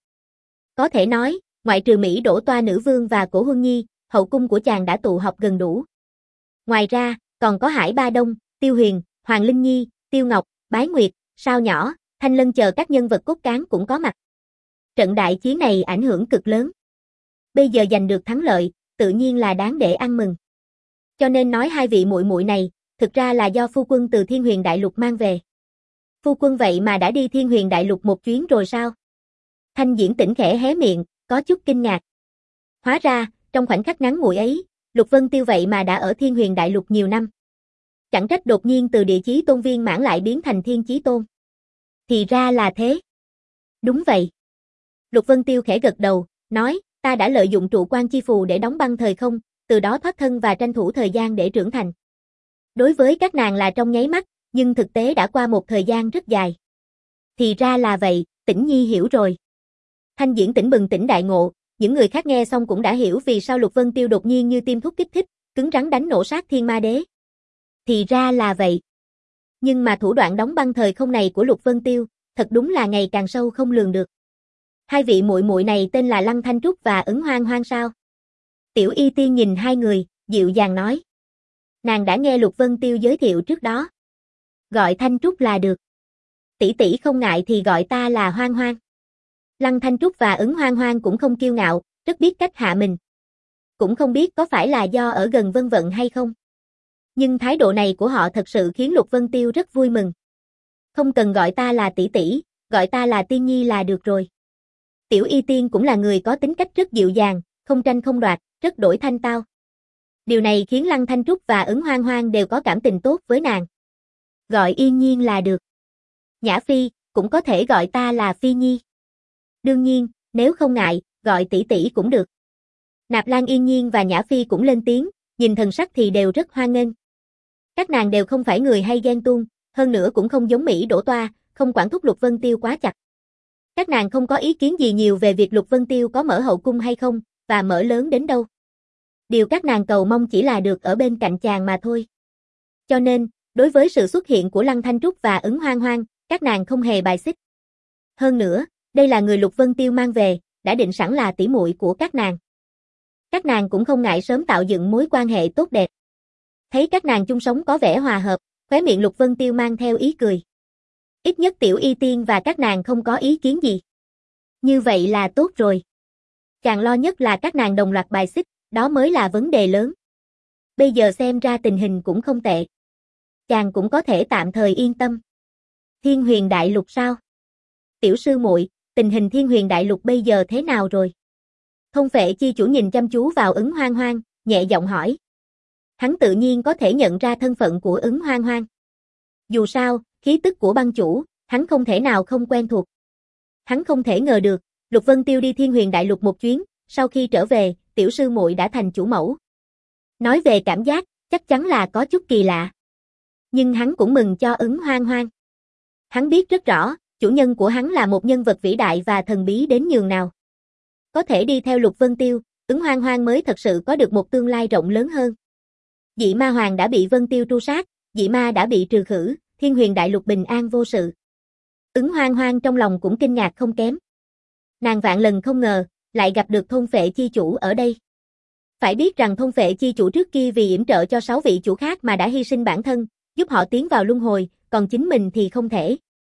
Có thể nói, ngoại trừ Mỹ Đỗ Toa Nữ Vương và Cổ Huân Nhi, hậu cung của chàng đã tụ họp gần đủ. Ngoài ra, còn có Hải Ba Đông, Tiêu Huyền, Hoàng Linh Nhi, Tiêu Ngọc, Bái Nguyệt, Sao Nhỏ, Thanh Lân chờ các nhân vật cốt cán cũng có mặt. Trận đại chiến này ảnh hưởng cực lớn. Bây giờ giành được thắng lợi, tự nhiên là đáng để ăn mừng. Cho nên nói hai vị muội muội này, thực ra là do phu quân từ Thiên Huyền Đại Lục mang về. Phu quân vậy mà đã đi Thiên Huyền Đại Lục một chuyến rồi sao? Thanh Diễn Tĩnh khẽ hé miệng, có chút kinh ngạc. Hóa ra, trong khoảnh khắc ngắn ngủi ấy, Lục Vân Tiêu vậy mà đã ở Thiên Huyền Đại Lục nhiều năm. Chẳng trách đột nhiên từ địa chí tôn viên mãn lại biến thành thiên chí tôn. Thì ra là thế. Đúng vậy. Lục Vân Tiêu khẽ gật đầu, nói, ta đã lợi dụng trụ quan chi phù để đóng băng thời không, từ đó thoát thân và tranh thủ thời gian để trưởng thành. Đối với các nàng là trong nháy mắt, nhưng thực tế đã qua một thời gian rất dài. Thì ra là vậy, Tĩnh Nhi hiểu rồi. Thanh Diễn Tĩnh bừng tỉnh đại ngộ, những người khác nghe xong cũng đã hiểu vì sao Lục Vân Tiêu đột nhiên như tim thuốc kích thích, cứng rắn đánh nổ sát Thiên Ma Đế. Thì ra là vậy. Nhưng mà thủ đoạn đóng băng thời không này của Lục Vân Tiêu, thật đúng là ngày càng sâu không lường được. Hai vị muội muội này tên là Lăng Thanh Trúc và Ứng Hoang Hoang sao? Tiểu Y Tiên nhìn hai người, dịu dàng nói. Nàng đã nghe Lục Vân Tiêu giới thiệu trước đó. Gọi Thanh Trúc là được. Tỷ tỷ không ngại thì gọi ta là Hoang Hoang. Lăng Thanh Trúc và Ứng Hoang Hoang cũng không kiêu ngạo, rất biết cách hạ mình. Cũng không biết có phải là do ở gần Vân Vận hay không. Nhưng thái độ này của họ thật sự khiến Lục Vân Tiêu rất vui mừng. Không cần gọi ta là tỷ tỷ, gọi ta là Tiên Nhi là được rồi. Tiểu Y Tiên cũng là người có tính cách rất dịu dàng, không tranh không đoạt, rất đổi thanh tao. Điều này khiến Lăng Thanh Trúc và Ứng Hoang Hoang đều có cảm tình tốt với nàng. Gọi Yên Nhiên là được. Nhã Phi, cũng có thể gọi ta là Phi Nhi. Đương nhiên, nếu không ngại, gọi tỷ tỷ cũng được. Nạp Lan Yên Nhiên và Nhã Phi cũng lên tiếng, nhìn thần sắc thì đều rất hoan nghênh. Các nàng đều không phải người hay ghen tuông, hơn nữa cũng không giống Mỹ Đỗ Toa, không quản thúc Lục Vân Tiêu quá chặt. Các nàng không có ý kiến gì nhiều về việc Lục Vân Tiêu có mở hậu cung hay không, và mở lớn đến đâu. Điều các nàng cầu mong chỉ là được ở bên cạnh chàng mà thôi. Cho nên, đối với sự xuất hiện của Lăng Thanh Trúc và Ứng Hoang Hoang, các nàng không hề bài xích. Hơn nữa, đây là người Lục Vân Tiêu mang về, đã định sẵn là tỷ muội của các nàng. Các nàng cũng không ngại sớm tạo dựng mối quan hệ tốt đẹp. Thấy các nàng chung sống có vẻ hòa hợp, khóe miệng Lục Vân Tiêu mang theo ý cười. Ít nhất Tiểu Y Tiên và các nàng không có ý kiến gì. Như vậy là tốt rồi. Chàng lo nhất là các nàng đồng loạt bài xích, đó mới là vấn đề lớn. Bây giờ xem ra tình hình cũng không tệ. Chàng cũng có thể tạm thời yên tâm. Thiên Huyền Đại Lục sao? Tiểu sư muội, tình hình Thiên Huyền Đại Lục bây giờ thế nào rồi? Thông Phệ Chi chủ nhìn chăm chú vào Ứng Hoang Hoang, nhẹ giọng hỏi. Hắn tự nhiên có thể nhận ra thân phận của Ứng Hoang Hoang. Dù sao, khí tức của băng chủ, hắn không thể nào không quen thuộc. Hắn không thể ngờ được, Lục Vân Tiêu đi Thiên Huyền Đại Lục một chuyến, sau khi trở về, tiểu sư muội đã thành chủ mẫu. Nói về cảm giác, chắc chắn là có chút kỳ lạ. Nhưng hắn cũng mừng cho Ứng Hoang Hoang. Hắn biết rất rõ, chủ nhân của hắn là một nhân vật vĩ đại và thần bí đến nhường nào. Có thể đi theo Lục Vân Tiêu, Ứng Hoang Hoang mới thật sự có được một tương lai rộng lớn hơn. Dị Ma Hoàng đã bị Vân Tiêu tru sát, dị ma đã bị trừ khử, Thiên Huyền Đại Lục bình an vô sự. Ứng Hoang Hoang trong lòng cũng kinh ngạc không kém. Nàng vạn lần không ngờ, lại gặp được thôn phệ chi chủ ở đây. Phải biết rằng thôn phệ chi chủ trước kia vì yểm trợ cho sáu vị chủ khác mà đã hy sinh bản thân, giúp họ tiến vào luân hồi, còn chính mình thì không thể.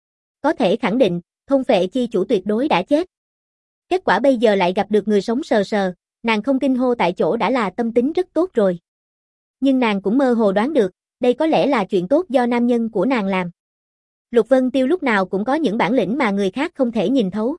Có thể khẳng định, thôn phệ chi chủ tuyệt đối đã chết. Kết quả bây giờ lại gặp được người sống sờ sờ, nàng không kinh hô tại chỗ đã là tâm tính rất tốt rồi. Nhưng nàng cũng mơ hồ đoán được, đây có lẽ là chuyện tốt do nam nhân của nàng làm. Lục Vân Tiêu lúc nào cũng có những bản lĩnh mà người khác không thể nhìn thấu.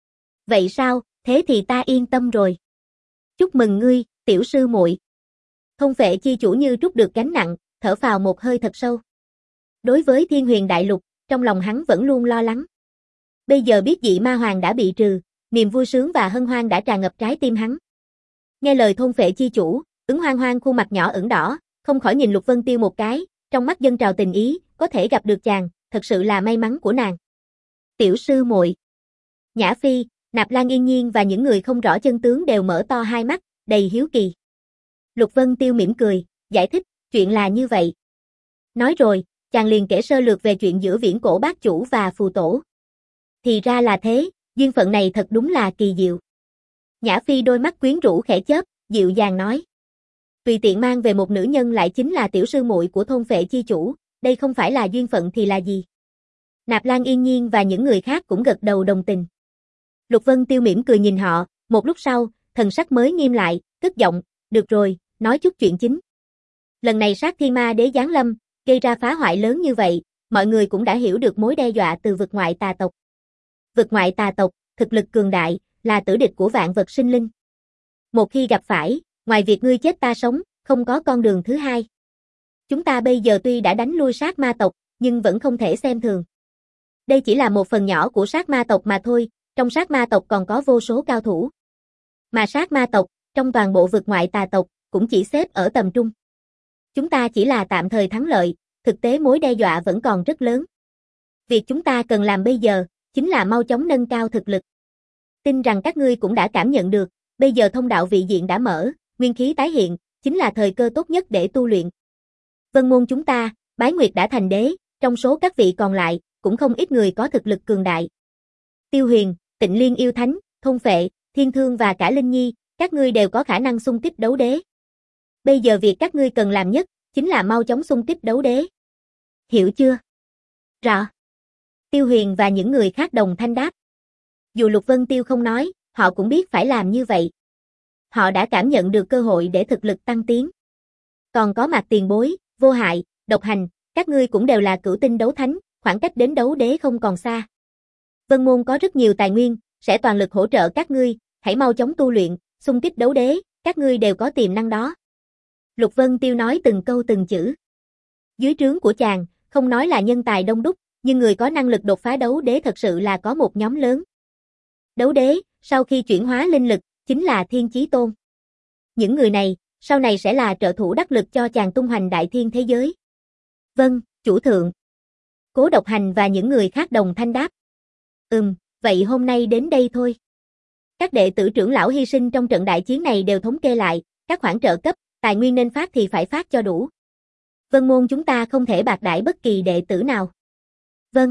Vậy sao, thế thì ta yên tâm rồi. Chúc mừng ngươi, tiểu sư muội. Thôn phệ chi chủ như trút được gánh nặng, thở phào một hơi thật sâu. Đối với Thiên Huyền Đại Lục, trong lòng hắn vẫn luôn lo lắng. Bây giờ biết dị ma hoàng đã bị trừ, niềm vui sướng và hân hoan đã tràn ngập trái tim hắn. Nghe lời thôn phệ chi chủ, Ứng Hoang Hoang khuôn mặt nhỏ ửng đỏ, không khỏi nhìn Lục Vân Tiêu một cái, trong mắt dâng trào tình ý, có thể gặp được chàng, thật sự là may mắn của nàng. Tiểu sư muội. Nhã Phi, Nạp Lan Yên Nhiên và những người không rõ chân tướng đều mở to hai mắt, đầy hiếu kỳ. Lục Vân Tiêu mỉm cười, giải thích, chuyện là như vậy. Nói rồi, chàng liền kể sơ lược về chuyện giữa Viễn Cổ Bát Chủ và Phù Tổ. Thì ra là thế, duyên phận này thật đúng là kỳ diệu. Nhã Phi đôi mắt quyến rũ khẽ chớp, dịu dàng nói. Tùy tiện mang về một nữ nhân lại chính là tiểu sư muội của thôn phệ chi chủ, đây không phải là duyên phận thì là gì? Nạp Lan Yên Nhiên và những người khác cũng gật đầu đồng tình. Lục Vân Tiêu mỉm cười nhìn họ, một lúc sau, thần sắc mới nghiêm lại, cất giọng, được rồi, nói chút chuyện chính. Lần này sát thiên ma đế giáng lâm, gây ra phá hoại lớn như vậy, mọi người cũng đã hiểu được mối đe dọa từ vực ngoại tà tộc. Vực ngoại tà tộc, thực lực cường đại, là tử địch của vạn vật sinh linh. Một khi gặp phải, ngoài việc ngươi chết ta sống, không có con đường thứ hai. Chúng ta bây giờ tuy đã đánh lui sát ma tộc, nhưng vẫn không thể xem thường. Đây chỉ là một phần nhỏ của sát ma tộc mà thôi, trong sát ma tộc còn có vô số cao thủ. Mà sát ma tộc, trong toàn bộ vực ngoại tà tộc, cũng chỉ xếp ở tầm trung. Chúng ta chỉ là tạm thời thắng lợi, thực tế mối đe dọa vẫn còn rất lớn. Việc chúng ta cần làm bây giờ, chính là mau chóng nâng cao thực lực. Tin rằng các ngươi cũng đã cảm nhận được, bây giờ thông đạo vị diện đã mở, nguyên khí tái hiện, chính là thời cơ tốt nhất để tu luyện. Vân môn chúng ta, Bái Nguyệt đã thành đế, trong số các vị còn lại, cũng không ít người có thực lực cường đại. Tiêu Huyền, Tịnh Liên yêu thánh, Thôn Phệ, Thiên Thương và cả Linh Nhi, các ngươi đều có khả năng xung kích đấu đế. Bây giờ việc các ngươi cần làm nhất, chính là mau chóng xung kích đấu đế. Hiểu chưa? Rõ. Tiêu Huyền và những người khác đồng thanh đáp. Dù Lục Vân Tiêu không nói, họ cũng biết phải làm như vậy. Họ đã cảm nhận được cơ hội để thực lực tăng tiến. Còn có Mạc Tiền Bối, Vô Hại, Độc Hành, các ngươi cũng đều là cửu tinh đấu thánh, khoảng cách đến đấu đế không còn xa. Vân môn có rất nhiều tài nguyên, sẽ toàn lực hỗ trợ các ngươi, hãy mau chóng tu luyện, xung kích đấu đế, các ngươi đều có tiềm năng đó. Lục Vân Tiêu nói từng câu từng chữ. Dưới trướng của chàng, không nói là nhân tài đông đúc, nhưng người có năng lực đột phá đấu đế thật sự là có một nhóm lớn. Đấu đế, sau khi chuyển hóa linh lực, chính là Thiên Chí Tôn. Những người này, sau này sẽ là trợ thủ đắc lực cho chàng tung hoành đại thiên thế giới. Vâng, chủ thượng. Cố Độc Hành và những người khác đồng thanh đáp. Ừm, vậy hôm nay đến đây thôi. Các đệ tử trưởng lão hy sinh trong trận đại chiến này đều thống kê lại, các khoản trợ cấp, tài nguyên nên phát thì phải phát cho đủ. Vân môn chúng ta không thể bạc đãi bất kỳ đệ tử nào. Vâng.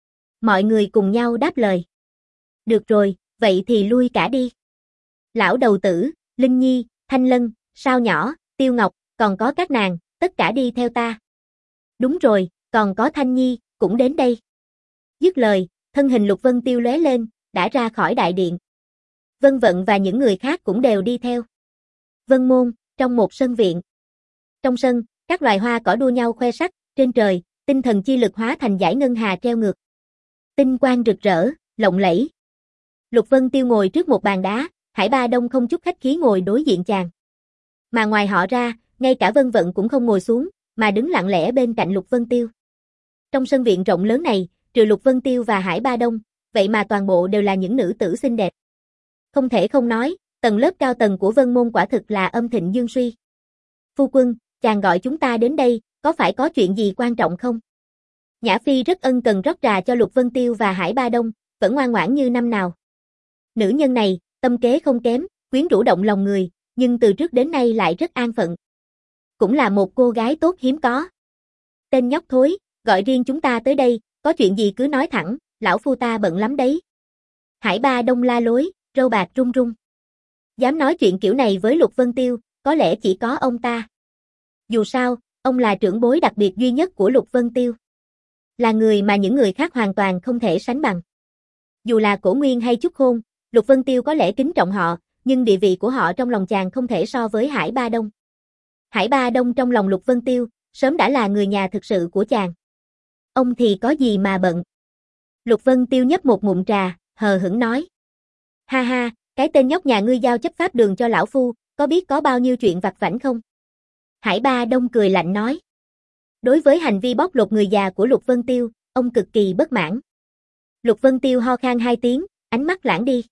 Mọi người cùng nhau đáp lời. Được rồi, vậy thì lui cả đi. Lão đầu tử, Linh Nhi, Thanh Lân, Sao Nhỏ, Tiêu Ngọc, còn có các nàng, tất cả đi theo ta. Đúng rồi, còn có Thanh Nhi, cũng đến đây. Dứt lời, thân hình Lục Vân Tiêu lóe lên, đã ra khỏi đại điện. Vân Vận và những người khác cũng đều đi theo. Vân môn, trong một sân viện. Trong sân, các loài hoa cỏ đua nhau khoe sắc, trên trời, tinh thần chi lực hóa thành dải ngân hà treo ngược. Tinh quang rực rỡ, lộng lẫy. Lục Vân Tiêu ngồi trước một bàn đá, Hải Ba Đông không chút khách khí ngồi đối diện chàng. Mà ngoài họ ra, ngay cả Vân Vận cũng không ngồi xuống, mà đứng lặng lẽ bên cạnh Lục Vân Tiêu. Trong sân viện rộng lớn này, trừ Lục Vân Tiêu và Hải Ba Đông, vậy mà toàn bộ đều là những nữ tử xinh đẹp. Không thể không nói, tầng lớp cao tầng của Vân Môn quả thực là âm thịnh dương suy. Phu quân, chàng gọi chúng ta đến đây, có phải có chuyện gì quan trọng không? Nhã Phi rất ân cần rót trà cho Lục Vân Tiêu và Hải Ba Đông, vẫn ngoan ngoãn như năm nào. Nữ nhân này, tâm kế không kém, quyến rũ động lòng người, nhưng từ trước đến nay lại rất an phận. Cũng là một cô gái tốt hiếm có. Tên nhóc thối, gọi riêng chúng ta tới đây, có chuyện gì cứ nói thẳng, lão phu ta bận lắm đấy. Hải Ba Đông la lối, râu bạc run run. Dám nói chuyện kiểu này với Lục Vân Tiêu, có lẽ chỉ có ông ta. Dù sao, ông là trưởng bối đặc biệt duy nhất của Lục Vân Tiêu. Là người mà những người khác hoàn toàn không thể sánh bằng. Dù là Cổ Nguyên hay Chúc Khôn, Lục Vân Tiêu có lẽ kính trọng họ, nhưng địa vị của họ trong lòng chàng không thể so với Hải Ba Đông. Hải Ba Đông trong lòng Lục Vân Tiêu, sớm đã là người nhà thực sự của chàng. Ông thì có gì mà bận. Lục Vân Tiêu nhấp một ngụm trà, hờ hững nói. Ha ha, cái tên nhóc nhà ngươi giao chấp pháp đường cho lão phu, có biết có bao nhiêu chuyện vặt vãnh không? Hải Ba Đông cười lạnh nói. Đối với hành vi bóc lột người già của Lục Vân Tiêu, ông cực kỳ bất mãn. Lục Vân Tiêu ho khan hai tiếng, ánh mắt lãng đi.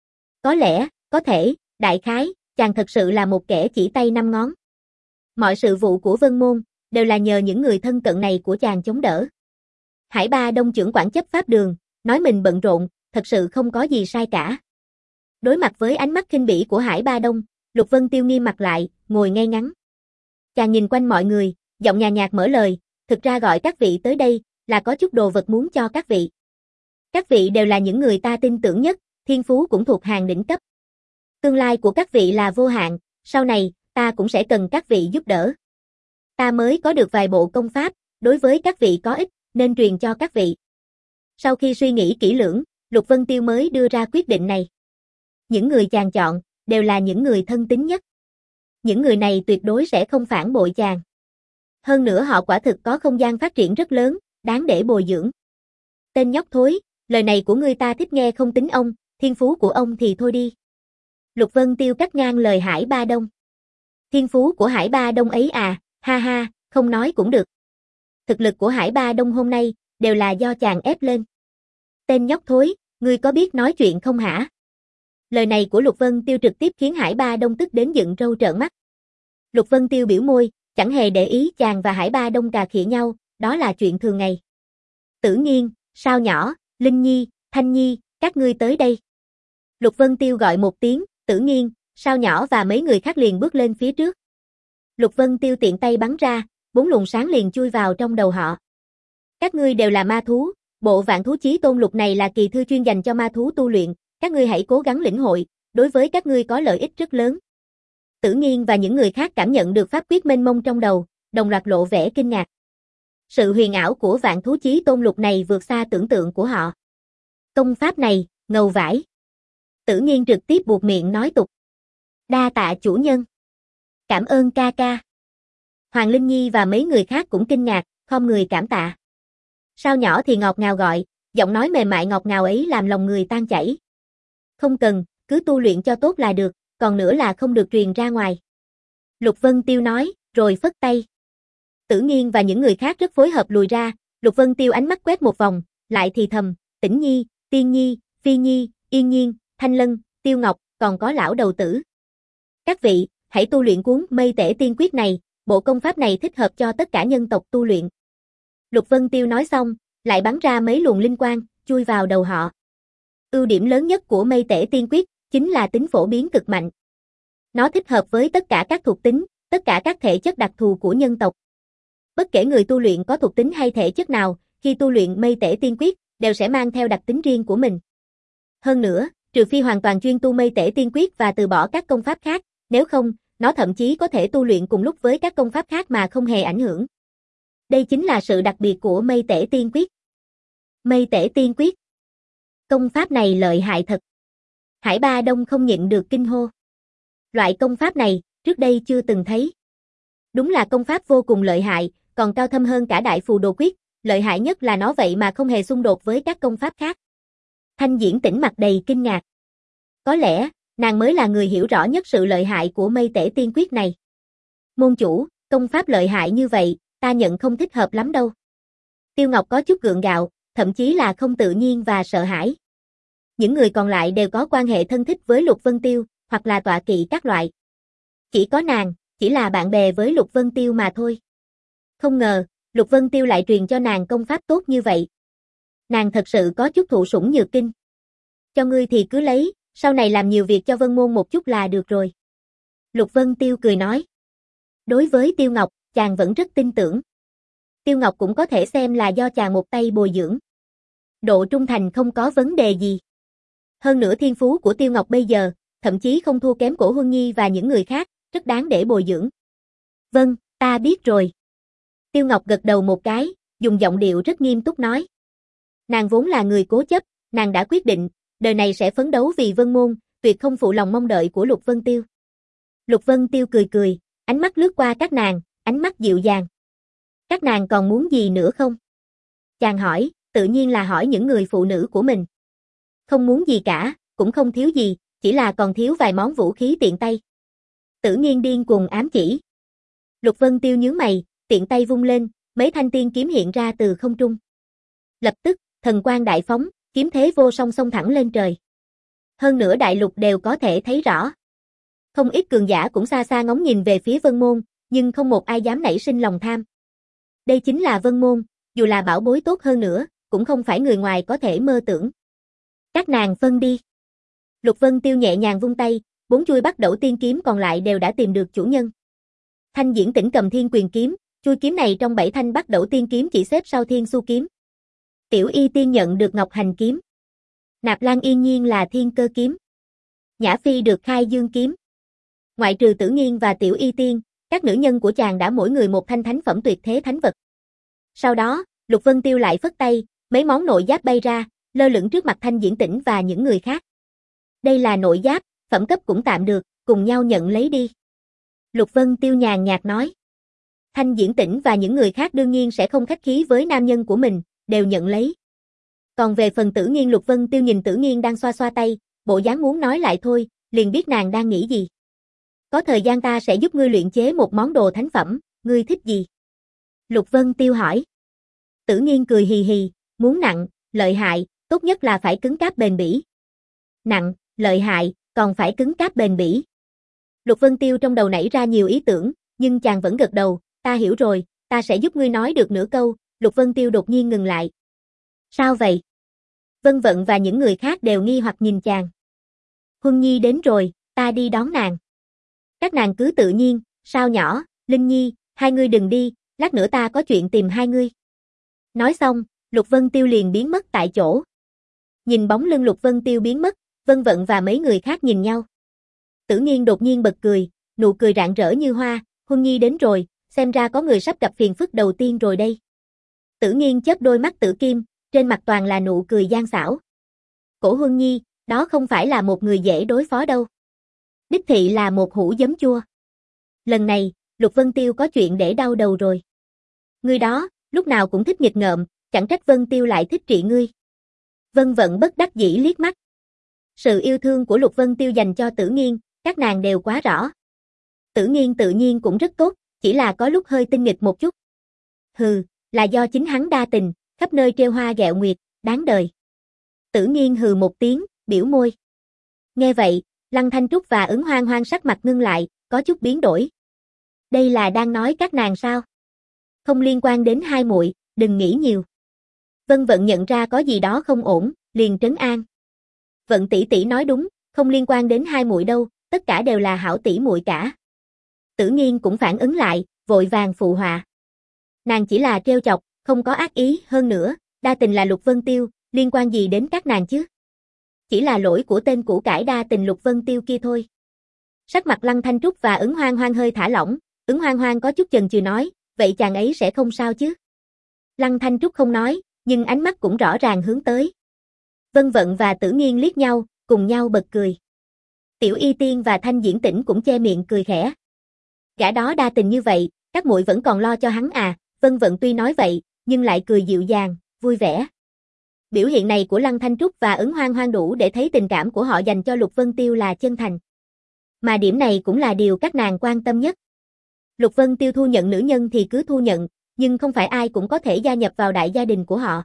Có lẽ, có thể, đại khái, chàng thật sự là một kẻ chỉ tay năm ngón. Mọi sự vụ của Vân Môn, đều là nhờ những người thân cận này của chàng chống đỡ. Hải Ba Đông trưởng quản chấp pháp đường, nói mình bận rộn, thật sự không có gì sai cả. Đối mặt với ánh mắt khinh bỉ của Hải Ba Đông, Lục Vân Tiêu nghiêm mặt lại, ngồi ngay ngắn. Chàng nhìn quanh mọi người, giọng nhàn nhạt mở lời, thực ra gọi các vị tới đây, là có chút đồ vật muốn cho các vị. Các vị đều là những người ta tin tưởng nhất, thiên phú cũng thuộc hàng đỉnh cấp. Tương lai của các vị là vô hạn, sau này, ta cũng sẽ cần các vị giúp đỡ. Ta mới có được vài bộ công pháp, đối với các vị có ích, nên truyền cho các vị. Sau khi suy nghĩ kỹ lưỡng, Lục Vân Tiêu mới đưa ra quyết định này. Những người chàng chọn, đều là những người thân tín nhất. Những người này tuyệt đối sẽ không phản bội chàng. Hơn nữa họ quả thực có không gian phát triển rất lớn, đáng để bồi dưỡng. Tên nhóc thối, lời này của ngươi ta thích nghe không tính ông, thiên phú của ông thì thôi đi. Lục Vân Tiêu cắt ngang lời Hải Ba Đông. Thiên phú của Hải Ba Đông ấy à, ha ha, không nói cũng được. Thực lực của Hải Ba Đông hôm nay, đều là do chàng ép lên. Tên nhóc thối, ngươi có biết nói chuyện không hả? Lời này của Lục Vân Tiêu trực tiếp khiến Hải Ba Đông tức đến dựng râu trợn mắt. Lục Vân Tiêu biểu môi, chẳng hề để ý chàng và Hải Ba Đông cà khịa nhau, đó là chuyện thường ngày. Tử Nghiên, Sao Nhỏ, Linh Nhi, Thanh Nhi, các ngươi tới đây. Lục Vân Tiêu gọi một tiếng, Tử Nghiên, Sao Nhỏ và mấy người khác liền bước lên phía trước. Lục Vân Tiêu tiện tay bắn ra, bốn luồng sáng liền chui vào trong đầu họ. Các ngươi đều là ma thú, bộ Vạn Thú Chí Tôn Lục này là kỳ thư chuyên dành cho ma thú tu luyện, các ngươi hãy cố gắng lĩnh hội, đối với các ngươi có lợi ích rất lớn. Tử Nghiên và những người khác cảm nhận được pháp quyết mênh mông trong đầu, đồng loạt lộ vẻ kinh ngạc. Sự huyền ảo của Vạn Thú Chí Tôn Lục này vượt xa tưởng tượng của họ. Công pháp này, ngầu vãi. Tử Nghiên trực tiếp buột miệng nói tục. Đa tạ chủ nhân. Cảm ơn ca ca. Hoàng Linh Nhi và mấy người khác cũng kinh ngạc, khom người cảm tạ. Sao Nhỏ thì ngọt ngào gọi, giọng nói mềm mại ngọt ngào ấy làm lòng người tan chảy. Không cần, cứ tu luyện cho tốt là được, còn nữa là không được truyền ra ngoài. Lục Vân Tiêu nói, rồi phất tay. Tử Nghiên và những người khác rất phối hợp lùi ra, Lục Vân Tiêu ánh mắt quét một vòng, lại thì thầm, Tĩnh Nhi, Tiên Nhi, Phi Nhi, Yên Nhiên, Thanh Lân, Tiêu Ngọc, còn có lão đầu tử. Các vị, hãy tu luyện cuốn Mây Tể Tiên Quyết này, bộ công pháp này thích hợp cho tất cả nhân tộc tu luyện. Lục Vân Tiêu nói xong, lại bắn ra mấy luồng linh quang, chui vào đầu họ. Ưu điểm lớn nhất của Mây Tể Tiên Quyết, chính là tính phổ biến cực mạnh. Nó thích hợp với tất cả các thuộc tính, tất cả các thể chất đặc thù của nhân tộc. Bất kể người tu luyện có thuộc tính hay thể chất nào, khi tu luyện Mây Tể Tiên Quyết, đều sẽ mang theo đặc tính riêng của mình. Hơn nữa, trừ phi hoàn toàn chuyên tu Mây Tể Tiên Quyết và từ bỏ các công pháp khác, nếu không, nó thậm chí có thể tu luyện cùng lúc với các công pháp khác mà không hề ảnh hưởng. Đây chính là sự đặc biệt của Mây Tể Tiên Quyết. Mây Tể Tiên Quyết. Công pháp này lợi hại thật. Hải Ba Đông không nhịn được kinh hô. Loại công pháp này, trước đây chưa từng thấy. Đúng là công pháp vô cùng lợi hại, còn cao thâm hơn cả Đại Phù Đồ Quyết, lợi hại nhất là nó vậy mà không hề xung đột với các công pháp khác. Thanh Diễn Tĩnh mặt đầy kinh ngạc. Có lẽ, nàng mới là người hiểu rõ nhất sự lợi hại của Mây Tể Tiên Quyết này. Môn chủ, công pháp lợi hại như vậy, ta nhận không thích hợp lắm đâu. Tiêu Ngọc có chút gượng gạo, thậm chí là không tự nhiên và sợ hãi. Những người còn lại đều có quan hệ thân thích với Lục Vân Tiêu, hoặc là tọa kỵ các loại. Chỉ có nàng, chỉ là bạn bè với Lục Vân Tiêu mà thôi. Không ngờ, Lục Vân Tiêu lại truyền cho nàng công pháp tốt như vậy. Nàng thật sự có chút thụ sủng nhược kinh. Cho ngươi thì cứ lấy, sau này làm nhiều việc cho Vân Môn một chút là được rồi. Lục Vân Tiêu cười nói. Đối với Tiêu Ngọc, chàng vẫn rất tin tưởng. Tiêu Ngọc cũng có thể xem là do chàng một tay bồi dưỡng. Độ trung thành không có vấn đề gì. Hơn nữa thiên phú của Tiêu Ngọc bây giờ, thậm chí không thua kém Cổ Huân Nhi và những người khác, rất đáng để bồi dưỡng. Vâng, ta biết rồi. Tiêu Ngọc gật đầu một cái, dùng giọng điệu rất nghiêm túc nói. Nàng vốn là người cố chấp, nàng đã quyết định, đời này sẽ phấn đấu vì Vân Môn, tuyệt không phụ lòng mong đợi của Lục Vân Tiêu. Lục Vân Tiêu cười cười, ánh mắt lướt qua các nàng, ánh mắt dịu dàng. Các nàng còn muốn gì nữa không? Chàng hỏi, tự nhiên là hỏi những người phụ nữ của mình. Không muốn gì cả, cũng không thiếu gì, chỉ là còn thiếu vài món vũ khí tiện tay. Tử Nghiên điên cuồng ám chỉ. Lục Vân Tiêu nhướng mày, tiện tay vung lên, mấy thanh tiên kiếm hiện ra từ không trung. Lập tức, thần quang đại phóng, kiếm thế vô song xông thẳng lên trời. Hơn nữa đại lục đều có thể thấy rõ. Không ít cường giả cũng xa xa ngóng nhìn về phía Vân Môn, nhưng không một ai dám nảy sinh lòng tham. Đây chính là Vân Môn, dù là bảo bối tốt hơn nữa, cũng không phải người ngoài có thể mơ tưởng. Các nàng phân đi. Lục Vân Tiêu nhẹ nhàng vung tay, bốn chuôi bắt đẩu tiên kiếm còn lại đều đã tìm được chủ nhân. Thanh Diễn Tĩnh cầm Thiên Quyền kiếm, chuôi kiếm này trong bảy thanh bắt đẩu tiên kiếm chỉ xếp sau Thiên Xu kiếm. Tiểu Y Tiên nhận được Ngọc Hành kiếm. Nạp Lan Yên Nhiên là Thiên Cơ kiếm. Nhã Phi được Khai Dương kiếm. Ngoại trừ Tử Nghiên và Tiểu Y Tiên, các nữ nhân của chàng đã mỗi người một thanh thánh phẩm tuyệt thế thánh vật. Sau đó, Lục Vân Tiêu lại phất tay, mấy món nội giáp bay ra, lơ lửng trước mặt Thanh Diễn Tĩnh và những người khác. Đây là nội giáp, phẩm cấp cũng tạm được, cùng nhau nhận lấy đi. Lục Vân Tiêu nhàn nhạt nói. Thanh Diễn Tĩnh và những người khác đương nhiên sẽ không khách khí với nam nhân của mình, đều nhận lấy. Còn về phần Tử Nghiên, Lục Vân Tiêu nhìn Tử Nghiên đang xoa xoa tay, bộ dáng muốn nói lại thôi, liền biết nàng đang nghĩ gì. Có thời gian ta sẽ giúp ngươi luyện chế một món đồ thánh phẩm, ngươi thích gì? Lục Vân Tiêu hỏi. Tử Nghiên cười hì hì, muốn nặng, lợi hại, tốt nhất là phải cứng cáp bền bỉ. Nặng, lợi hại, còn phải cứng cáp bền bỉ. Lục Vân Tiêu trong đầu nảy ra nhiều ý tưởng, nhưng chàng vẫn gật đầu, ta hiểu rồi, ta sẽ giúp ngươi nói được nửa câu. Lục Vân Tiêu đột nhiên ngừng lại. Sao vậy? Vân Vận và những người khác đều nghi hoặc nhìn chàng. Huân Nhi đến rồi, ta đi đón nàng. Các nàng cứ tự nhiên, sao nhỏ, Linh Nhi, hai ngươi đừng đi, lát nữa ta có chuyện tìm hai ngươi. Nói xong, Lục Vân Tiêu liền biến mất tại chỗ. Nhìn bóng lưng Lục Vân Tiêu biến mất, Vân Vận và mấy người khác nhìn nhau. Tử Nghiên đột nhiên bật cười, nụ cười rạng rỡ như hoa, Huân Nhi đến rồi, xem ra có người sắp gặp phiền phức đầu tiên rồi đây. Tử Nghiên chớp đôi mắt tử kim, trên mặt toàn là nụ cười gian xảo. Cổ Huân Nhi, đó không phải là một người dễ đối phó đâu. Đích thị là một hũ giấm chua. Lần này, Lục Vân Tiêu có chuyện để đau đầu rồi. Người đó, lúc nào cũng thích nghịch ngợm, chẳng trách Vân Tiêu lại thích trị ngươi. Vân Vận bất đắc dĩ liếc mắt. Sự yêu thương của Lục Vân Tiêu dành cho Tử Nghiên, các nàng đều quá rõ. Tử Nghiên tự nhiên cũng rất tốt, chỉ là có lúc hơi tinh nghịch một chút. Hừ, là do chính hắn đa tình, khắp nơi trêu hoa ghẹo nguyệt, đáng đời. Tử Nghiên hừ một tiếng, biểu môi. Nghe vậy, Lăng Thanh Trúc và Ứng Hoang Hoang sắc mặt ngưng lại, có chút biến đổi. Đây là đang nói các nàng sao? Không liên quan đến hai muội, đừng nghĩ nhiều. Vân Vận nhận ra có gì đó không ổn, liền trấn an. Vận tỷ tỷ nói đúng, không liên quan đến hai muội đâu, tất cả đều là hảo tỷ muội cả. Tử Nghiên cũng phản ứng lại, vội vàng phụ họa. Nàng chỉ là trêu chọc, không có ác ý, hơn nữa, đa tình là Lục Vân Tiêu, liên quan gì đến các nàng chứ? Chỉ là lỗi của tên củ cải đa tình Lục Vân Tiêu kia thôi. Sắc mặt Lăng Thanh Trúc và Ứng Hoang Hoang hơi thả lỏng, Ứng Hoang Hoang có chút chần chừ nói, vậy chàng ấy sẽ không sao chứ? Lăng Thanh Trúc không nói, nhưng ánh mắt cũng rõ ràng hướng tới. Vân Vận và Tử Nghiên liếc nhau, cùng nhau bật cười. Tiểu Y Tiên và Thanh Diễn Tĩnh cũng che miệng cười khẽ. Gã đó đa tình như vậy, các muội vẫn còn lo cho hắn à? Vân Vận tuy nói vậy, nhưng lại cười dịu dàng, vui vẻ. Biểu hiện này của Lăng Thanh Trúc và Ứng Hoang Hoang đủ để thấy tình cảm của họ dành cho Lục Vân Tiêu là chân thành. Mà điểm này cũng là điều các nàng quan tâm nhất. Lục Vân Tiêu thu nhận nữ nhân thì cứ thu nhận, nhưng không phải ai cũng có thể gia nhập vào đại gia đình của họ.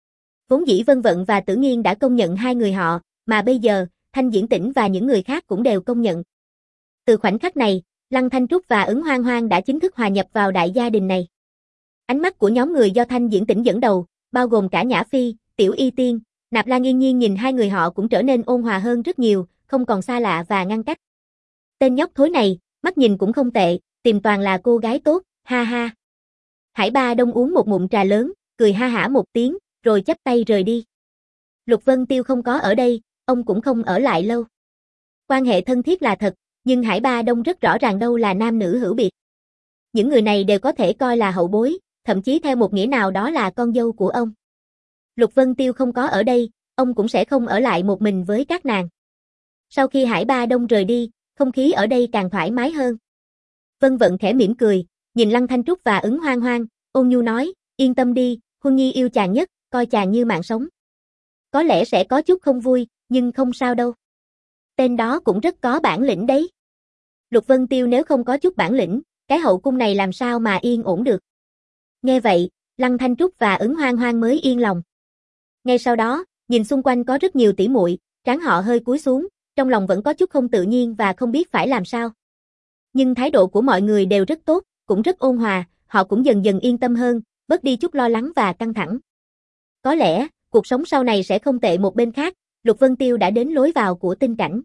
Vốn dĩ Vân Vận và Tử Nghiên đã công nhận hai người họ, mà bây giờ, Thanh Diễn Tĩnh và những người khác cũng đều công nhận. Từ khoảnh khắc này, Lăng Thanh Trúc và Ứng Hoang Hoang đã chính thức hòa nhập vào đại gia đình này. Ánh mắt của nhóm người do Thanh Diễn Tĩnh dẫn đầu, bao gồm cả Nhã Phi, Tiểu Y Tiên, Nạp Lan Yên Nhiên nhìn hai người họ cũng trở nên ôn hòa hơn rất nhiều, không còn xa lạ và ngăn cách. Tên nhóc thối này, mắt nhìn cũng không tệ, tìm toàn là cô gái tốt, ha ha. Hải Ba Đông uống một ngụm trà lớn, cười ha hả một tiếng, rồi chắp tay rời đi. Lục Vân Tiêu không có ở đây, ông cũng không ở lại lâu. Quan hệ thân thiết là thật, nhưng Hải Ba Đông rất rõ ràng đâu là nam nữ hữu biệt. Những người này đều có thể coi là hậu bối, thậm chí theo một nghĩa nào đó là con dâu của ông. Lục Vân Tiêu không có ở đây, ông cũng sẽ không ở lại một mình với các nàng. Sau khi Hải Ba Đông rời đi, không khí ở đây càng thoải mái hơn. Vân Vận khẽ mỉm cười, nhìn Lăng Thanh Trúc và Ứng Hoang Hoang, ôn nhu nói, yên tâm đi, Huân Nhi yêu chàng nhất, coi chàng như mạng sống. Có lẽ sẽ có chút không vui, nhưng không sao đâu. Tên đó cũng rất có bản lĩnh đấy. Lục Vân Tiêu nếu không có chút bản lĩnh, cái hậu cung này làm sao mà yên ổn được. Nghe vậy, Lăng Thanh Trúc và Ứng Hoang Hoang mới yên lòng. Ngay sau đó, nhìn xung quanh có rất nhiều tỷ muội, trán họ hơi cúi xuống, trong lòng vẫn có chút không tự nhiên và không biết phải làm sao. Nhưng thái độ của mọi người đều rất tốt, cũng rất ôn hòa, họ cũng dần dần yên tâm hơn, bớt đi chút lo lắng và căng thẳng. Có lẽ, cuộc sống sau này sẽ không tệ một bên khác, Lục Vân Tiêu đã đến lối vào của tinh cảnh.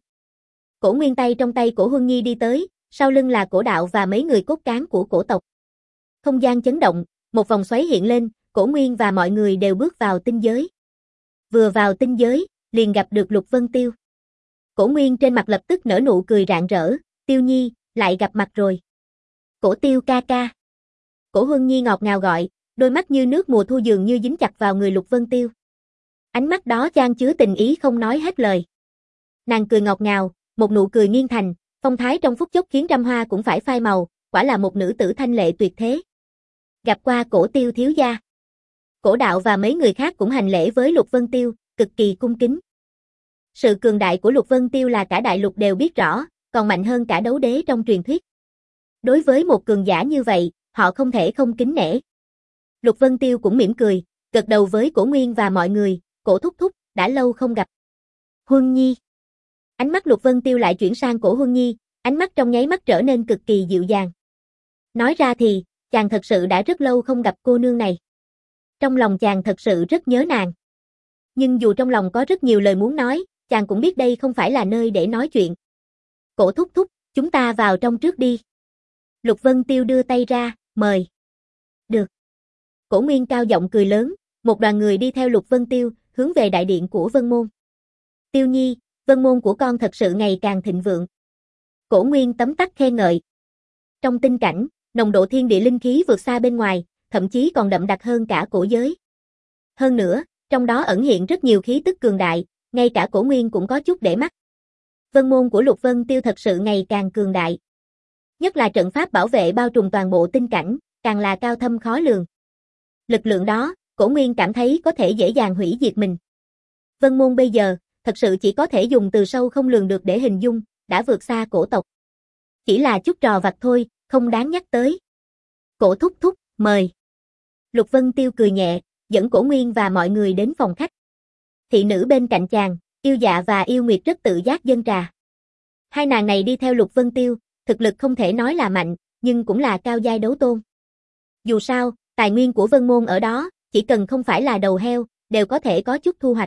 Cổ Nguyên tay trong tay của Huân Nhi đi tới, sau lưng là Cổ Đạo và mấy người cốt cán của cổ tộc. Không gian chấn động, một vòng xoáy hiện lên, Cổ Nguyên và mọi người đều bước vào tinh giới. Vừa vào tinh giới, liền gặp được Lục Vân Tiêu. Cổ Nguyên trên mặt lập tức nở nụ cười rạng rỡ, Tiêu Nhi, lại gặp mặt rồi. Cổ Tiêu ca ca. Cổ Huân Nhi ngọt ngào gọi, đôi mắt như nước mùa thu dường như dính chặt vào người Lục Vân Tiêu. Ánh mắt đó chan chứa tình ý không nói hết lời. Nàng cười ngọt ngào, một nụ cười nghiêng thành, phong thái trong phút chốc khiến trăm hoa cũng phải phai màu, quả là một nữ tử thanh lệ tuyệt thế. Gặp qua Cổ Tiêu thiếu gia. Cổ Đạo và mấy người khác cũng hành lễ với Lục Vân Tiêu, cực kỳ cung kính. Sự cường đại của Lục Vân Tiêu là cả đại lục đều biết rõ, còn mạnh hơn cả đấu đế trong truyền thuyết. Đối với một cường giả như vậy, họ không thể không kính nể. Lục Vân Tiêu cũng mỉm cười, gật đầu với Cổ Nguyên và mọi người, Cổ thúc thúc, đã lâu không gặp. Huân Nhi. Ánh mắt Lục Vân Tiêu lại chuyển sang Cổ Huân Nhi, ánh mắt trong nháy mắt trở nên cực kỳ dịu dàng. Nói ra thì, chàng thật sự đã rất lâu không gặp cô nương này. Trong lòng chàng thật sự rất nhớ nàng. Nhưng dù trong lòng có rất nhiều lời muốn nói, chàng cũng biết đây không phải là nơi để nói chuyện. Cổ thúc thúc, chúng ta vào trong trước đi. Lục Vân Tiêu đưa tay ra, mời. Được. Cổ Nguyên cao giọng cười lớn, một đoàn người đi theo Lục Vân Tiêu, hướng về đại điện của Vân Môn. Tiêu Nhi, Vân Môn của con thật sự ngày càng thịnh vượng. Cổ Nguyên tấm tắc khen ngợi. Trong tinh cảnh, nồng độ thiên địa linh khí vượt xa bên ngoài, thậm chí còn đậm đặc hơn cả cổ giới. Hơn nữa, trong đó ẩn hiện rất nhiều khí tức cường đại, ngay cả Cổ Nguyên cũng có chút để mắt. Vân Môn của Lục Vân Tiêu thật sự ngày càng cường đại. Nhất là trận pháp bảo vệ bao trùm toàn bộ tinh cảnh, càng là cao thâm khó lường. Lực lượng đó, Cổ Nguyên cảm thấy có thể dễ dàng hủy diệt mình. Vân Môn bây giờ, thật sự chỉ có thể dùng từ sâu không lường được để hình dung, đã vượt xa cổ tộc. Chỉ là chút trò vặt thôi, không đáng nhắc tới. Cổ thúc thúc, mời. Lục Vân Tiêu cười nhẹ, dẫn Cổ Nguyên và mọi người đến phòng khách. Thị nữ bên cạnh chàng, Yêu Dạ và Yêu Nguyệt rất tự giác dâng trà. Hai nàng này đi theo Lục Vân Tiêu, thực lực không thể nói là mạnh, nhưng cũng là cao giai đấu tôn. Dù sao, tài nguyên của Vân Môn ở đó, chỉ cần không phải là đầu heo, đều có thể có chút thu hoạch.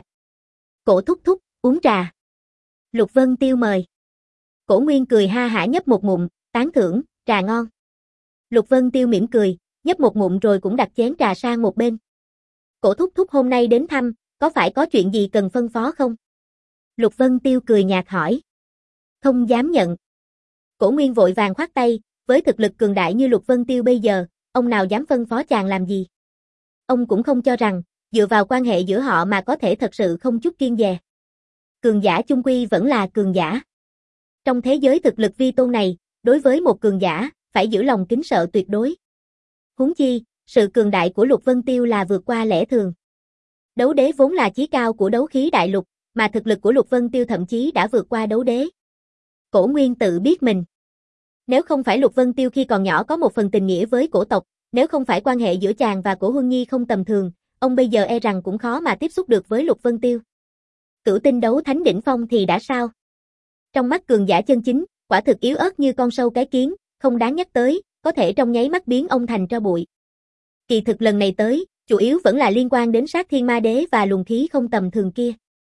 Cổ thúc thúc, uống trà. Lục Vân Tiêu mời. Cổ Nguyên cười ha hả nhấp một ngụm, tán thưởng, trà ngon. Lục Vân Tiêu mỉm cười, nhấp một ngụm rồi cũng đặt chén trà sang một bên. Cổ thúc thúc hôm nay đến thăm, có phải có chuyện gì cần phân phó không? Lục Vân Tiêu cười nhạt hỏi. Không dám nhận. Cổ Nguyên vội vàng khoát tay, với thực lực cường đại như Lục Vân Tiêu bây giờ, ông nào dám phân phó chàng làm gì? Ông cũng không cho rằng, dựa vào quan hệ giữa họ mà có thể thật sự không chút kiêng dè. Cường giả chung quy vẫn là cường giả. Trong thế giới thực lực vi tôn này, đối với một cường giả, phải giữ lòng kính sợ tuyệt đối. Huống chi, sự cường đại của Lục Vân Tiêu là vượt qua lẽ thường. Đấu đế vốn là chí cao của đấu khí đại lục, mà thực lực của Lục Vân Tiêu thậm chí đã vượt qua đấu đế. Cổ Nguyên tự biết mình. Nếu không phải Lục Vân Tiêu khi còn nhỏ có một phần tình nghĩa với cổ tộc, nếu không phải quan hệ giữa chàng và Cổ Huân Nhi không tầm thường, ông bây giờ e rằng cũng khó mà tiếp xúc được với Lục Vân Tiêu. Cửu tinh đấu thánh đỉnh phong thì đã sao? Trong mắt cường giả chân chính, quả thực yếu ớt như con sâu cái kiến, không đáng nhắc tới, có thể trong nháy mắt biến ông thành tro bụi. Kỳ thực lần này tới, chủ yếu vẫn là liên quan đến Sát Thiên Ma Đế và luồng khí không tầm thường kia.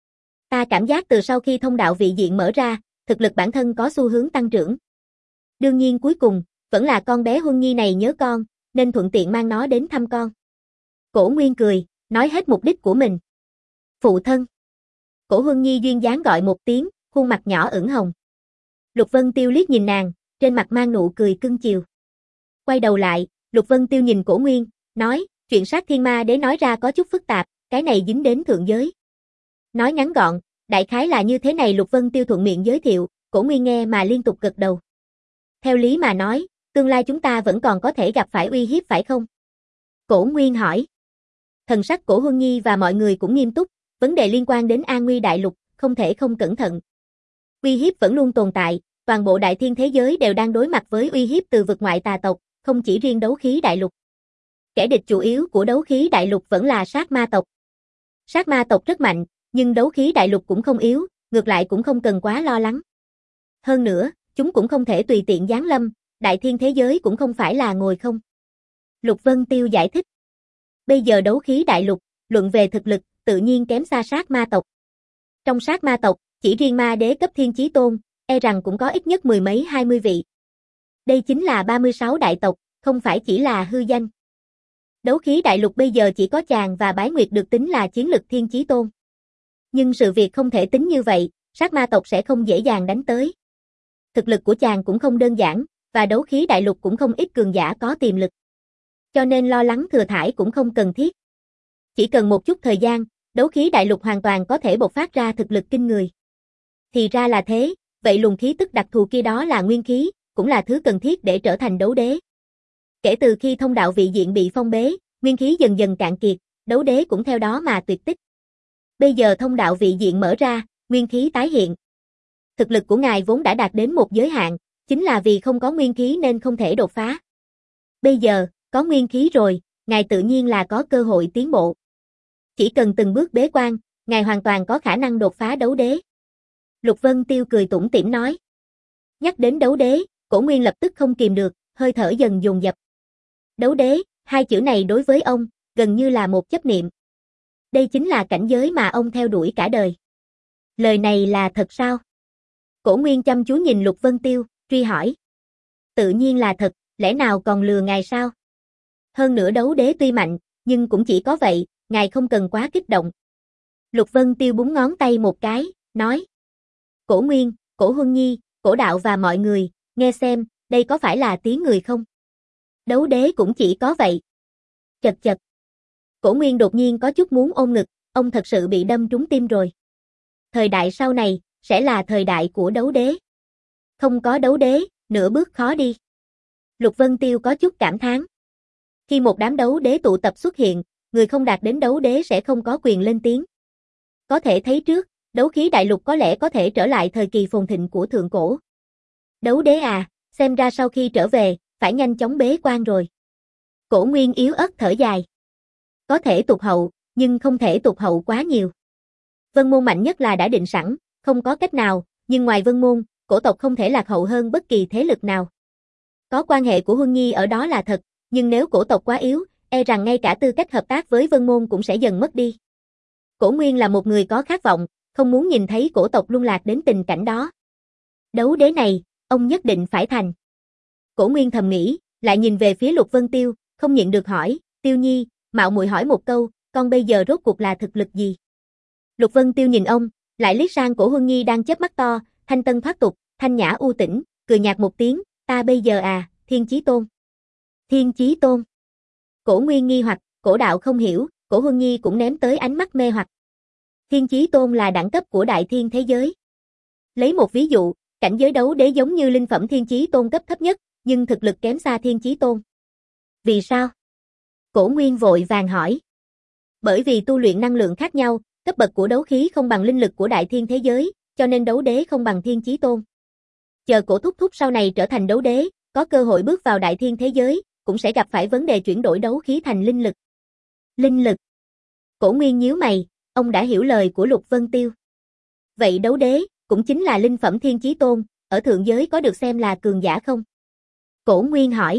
Ta cảm giác từ sau khi thông đạo vị diện mở ra, thực lực bản thân có xu hướng tăng trưởng. Đương nhiên cuối cùng, vẫn là con bé Huân Nhi này nhớ con, nên thuận tiện mang nó đến thăm con. Cổ Nguyên cười, nói hết mục đích của mình. Phụ thân. Cổ Huân Nhi duyên dáng gọi một tiếng, khuôn mặt nhỏ ửng hồng. Lục Vân Tiêu liếc nhìn nàng, trên mặt mang nụ cười cưng chiều. Quay đầu lại, Lục Vân Tiêu nhìn Cổ Nguyên, nói, chuyện Sát Thiên Ma Đế nói ra có chút phức tạp, cái này dính đến thượng giới. Nói ngắn gọn, đại khái là như thế này. Lục Vân Tiêu thuận miệng giới thiệu, Cổ Nguyên nghe mà liên tục gật đầu. Theo lý mà nói, tương lai chúng ta vẫn còn có thể gặp phải uy hiếp phải không? Cổ Nguyên hỏi. Thần sắc Cổ Huân Nhi và mọi người cũng nghiêm túc, vấn đề liên quan đến an nguy đại lục, không thể không cẩn thận. Uy hiếp vẫn luôn tồn tại, toàn bộ đại thiên thế giới đều đang đối mặt với uy hiếp từ vực ngoại tà tộc, không chỉ riêng đấu khí đại lục. Kẻ địch chủ yếu của đấu khí đại lục vẫn là sát ma tộc. Sát ma tộc rất mạnh, nhưng đấu khí đại lục cũng không yếu, ngược lại cũng không cần quá lo lắng. Hơn nữa, chúng cũng không thể tùy tiện giáng lâm, đại thiên thế giới cũng không phải là ngồi không. Lục Vân Tiêu giải thích. Bây giờ đấu khí đại lục, luận về thực lực, tự nhiên kém xa sát ma tộc. Trong sát ma tộc, chỉ riêng ma đế cấp thiên chí tôn, e rằng cũng có ít nhất mười mấy hai mươi vị. Đây chính là ba mươi sáu đại tộc, không phải chỉ là hư danh. Đấu khí đại lục bây giờ chỉ có chàng và Bái Nguyệt được tính là chiến lực thiên chí tôn. Nhưng sự việc không thể tính như vậy, sát ma tộc sẽ không dễ dàng đánh tới. Thực lực của chàng cũng không đơn giản, và đấu khí đại lục cũng không ít cường giả có tiềm lực. Cho nên lo lắng thừa thãi cũng không cần thiết. Chỉ cần một chút thời gian, đấu khí đại lục hoàn toàn có thể bộc phát ra thực lực kinh người. Thì ra là thế, vậy luồng khí tức đặc thù kia đó là nguyên khí, cũng là thứ cần thiết để trở thành đấu đế. Kể từ khi thông đạo vị diện bị phong bế, nguyên khí dần dần cạn kiệt, đấu đế cũng theo đó mà tuyệt tích. Bây giờ thông đạo vị diện mở ra, nguyên khí tái hiện. Thực lực của ngài vốn đã đạt đến một giới hạn, chính là vì không có nguyên khí nên không thể đột phá. Bây giờ, có nguyên khí rồi, ngài tự nhiên là có cơ hội tiến bộ. Chỉ cần từng bước bế quan, ngài hoàn toàn có khả năng đột phá đấu đế. Lục Vân Tiêu cười tủm tỉm nói. Nhắc đến đấu đế, Cổ Nguyên lập tức không kìm được, hơi thở dần dồn dập. Đấu đế, hai chữ này đối với ông, gần như là một chấp niệm. Đây chính là cảnh giới mà ông theo đuổi cả đời. Lời này là thật sao? Cổ Nguyên chăm chú nhìn Lục Vân Tiêu, truy hỏi. Tự nhiên là thật, lẽ nào còn lừa ngài sao? Hơn nữa đấu đế tuy mạnh, nhưng cũng chỉ có vậy, ngài không cần quá kích động. Lục Vân Tiêu búng ngón tay một cái, nói. Cổ Nguyên, Cổ Huân Nhi, Cổ Đạo và mọi người, nghe xem, đây có phải là tiếng người không? Đấu đế cũng chỉ có vậy. Chật chật. Cổ Nguyên đột nhiên có chút muốn ôm ngực, ông thật sự bị đâm trúng tim rồi. Thời đại sau này, sẽ là thời đại của đấu đế. Không có đấu đế, nửa bước khó đi. Lục Vân Tiêu có chút cảm thán. Khi một đám đấu đế tụ tập xuất hiện, người không đạt đến đấu đế sẽ không có quyền lên tiếng. Có thể thấy trước, đấu khí đại lục có lẽ có thể trở lại thời kỳ phồn thịnh của thượng cổ. Đấu đế à, xem ra sau khi trở về, phải nhanh chóng bế quan rồi. Cổ Nguyên yếu ớt thở dài. Có thể tụt hậu, nhưng không thể tụt hậu quá nhiều. Vân môn mạnh nhất là đã định sẵn, không có cách nào, nhưng ngoài Vân môn, cổ tộc không thể lạc hậu hơn bất kỳ thế lực nào. Có quan hệ của Huân Nhi ở đó là thật, nhưng nếu cổ tộc quá yếu, e rằng ngay cả tư cách hợp tác với Vân môn cũng sẽ dần mất đi. Cổ Nguyên là một người có khát vọng, không muốn nhìn thấy cổ tộc lung lạc đến tình cảnh đó. Đấu đế này, ông nhất định phải thành. Cổ Nguyên thầm nghĩ, lại nhìn về phía Lục Vân Tiêu, không nhịn được hỏi, Tiêu Nhi, mạo muội hỏi một câu, con bây giờ rốt cuộc là thực lực gì? Lục Vân Tiêu nhìn ông, lại liếc sang Cổ Huân Nhi đang chớp mắt to, thanh tân thoát tục, thanh nhã u tĩnh, cười nhạt một tiếng, ta bây giờ à, Thiên Chí Tôn. Thiên Chí Tôn. Cổ Nguyên nghi hoặc, Cổ Đạo không hiểu, Cổ Huân Nhi cũng ném tới ánh mắt mê hoặc. Thiên Chí Tôn là đẳng cấp của đại thiên thế giới. Lấy một ví dụ, cảnh giới đấu đế giống như linh phẩm Thiên Chí Tôn cấp thấp nhất, nhưng thực lực kém xa Thiên Chí Tôn. Vì sao? Cổ Nguyên vội vàng hỏi. Bởi vì tu luyện năng lượng khác nhau, cấp bậc của đấu khí không bằng linh lực của đại thiên thế giới, cho nên đấu đế không bằng Thiên Chí Tôn. Chờ cổ thúc thúc sau này trở thành đấu đế, có cơ hội bước vào đại thiên thế giới, cũng sẽ gặp phải vấn đề chuyển đổi đấu khí thành linh lực. Linh lực. Cổ Nguyên nhíu mày, ông đã hiểu lời của Lục Vân Tiêu. Vậy đấu đế, cũng chính là linh phẩm thiên chí tôn, ở thượng giới có được xem là cường giả không? Cổ Nguyên hỏi.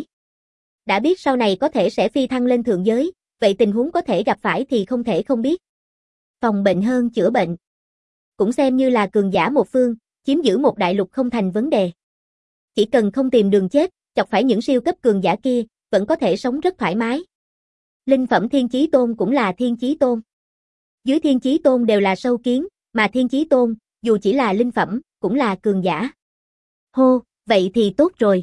Đã biết sau này có thể sẽ phi thăng lên thượng giới, vậy tình huống có thể gặp phải thì không thể không biết. Phòng bệnh hơn chữa bệnh. Cũng xem như là cường giả một phương, chiếm giữ một đại lục không thành vấn đề. Chỉ cần không tìm đường chết, chọc phải những siêu cấp cường giả kia, vẫn có thể sống rất thoải mái. Linh phẩm thiên chí tôn cũng là thiên chí tôn. Dưới thiên chí tôn đều là sâu kiến, mà thiên chí tôn, dù chỉ là linh phẩm, cũng là cường giả. Hô, vậy thì tốt rồi.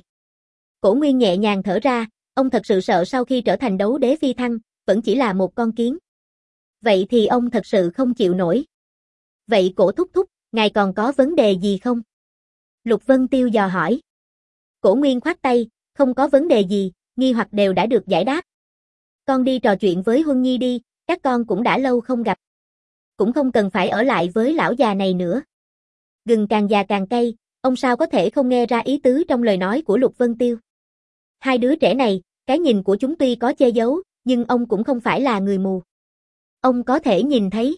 Cổ Nguyên nhẹ nhàng thở ra, ông thật sự sợ sau khi trở thành đấu đế phi thăng, vẫn chỉ là một con kiến. Vậy thì ông thật sự không chịu nổi. Vậy cổ thúc thúc, ngài còn có vấn đề gì không? Lục Vân Tiêu dò hỏi. Cổ Nguyên khoát tay, không có vấn đề gì, nghi hoặc đều đã được giải đáp. Con đi trò chuyện với Huân Nhi đi, các con cũng đã lâu không gặp. Cũng không cần phải ở lại với lão già này nữa. Gừng càng già càng cay, ông sao có thể không nghe ra ý tứ trong lời nói của Lục Vân Tiêu. Hai đứa trẻ này, cái nhìn của chúng tuy có che giấu, nhưng ông cũng không phải là người mù. Ông có thể nhìn thấy.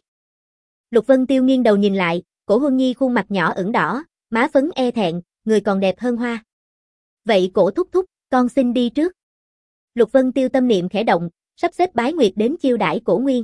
Lục Vân Tiêu nghiêng đầu nhìn lại, cổ Huân Nhi khuôn mặt nhỏ ửng đỏ, má phấn e thẹn, người còn đẹp hơn hoa. Vậy cổ thúc thúc, con xin đi trước. Lục Vân Tiêu tâm niệm khẽ động, sắp xếp Bái Nguyệt đến chiêu đãi Cổ Nguyên.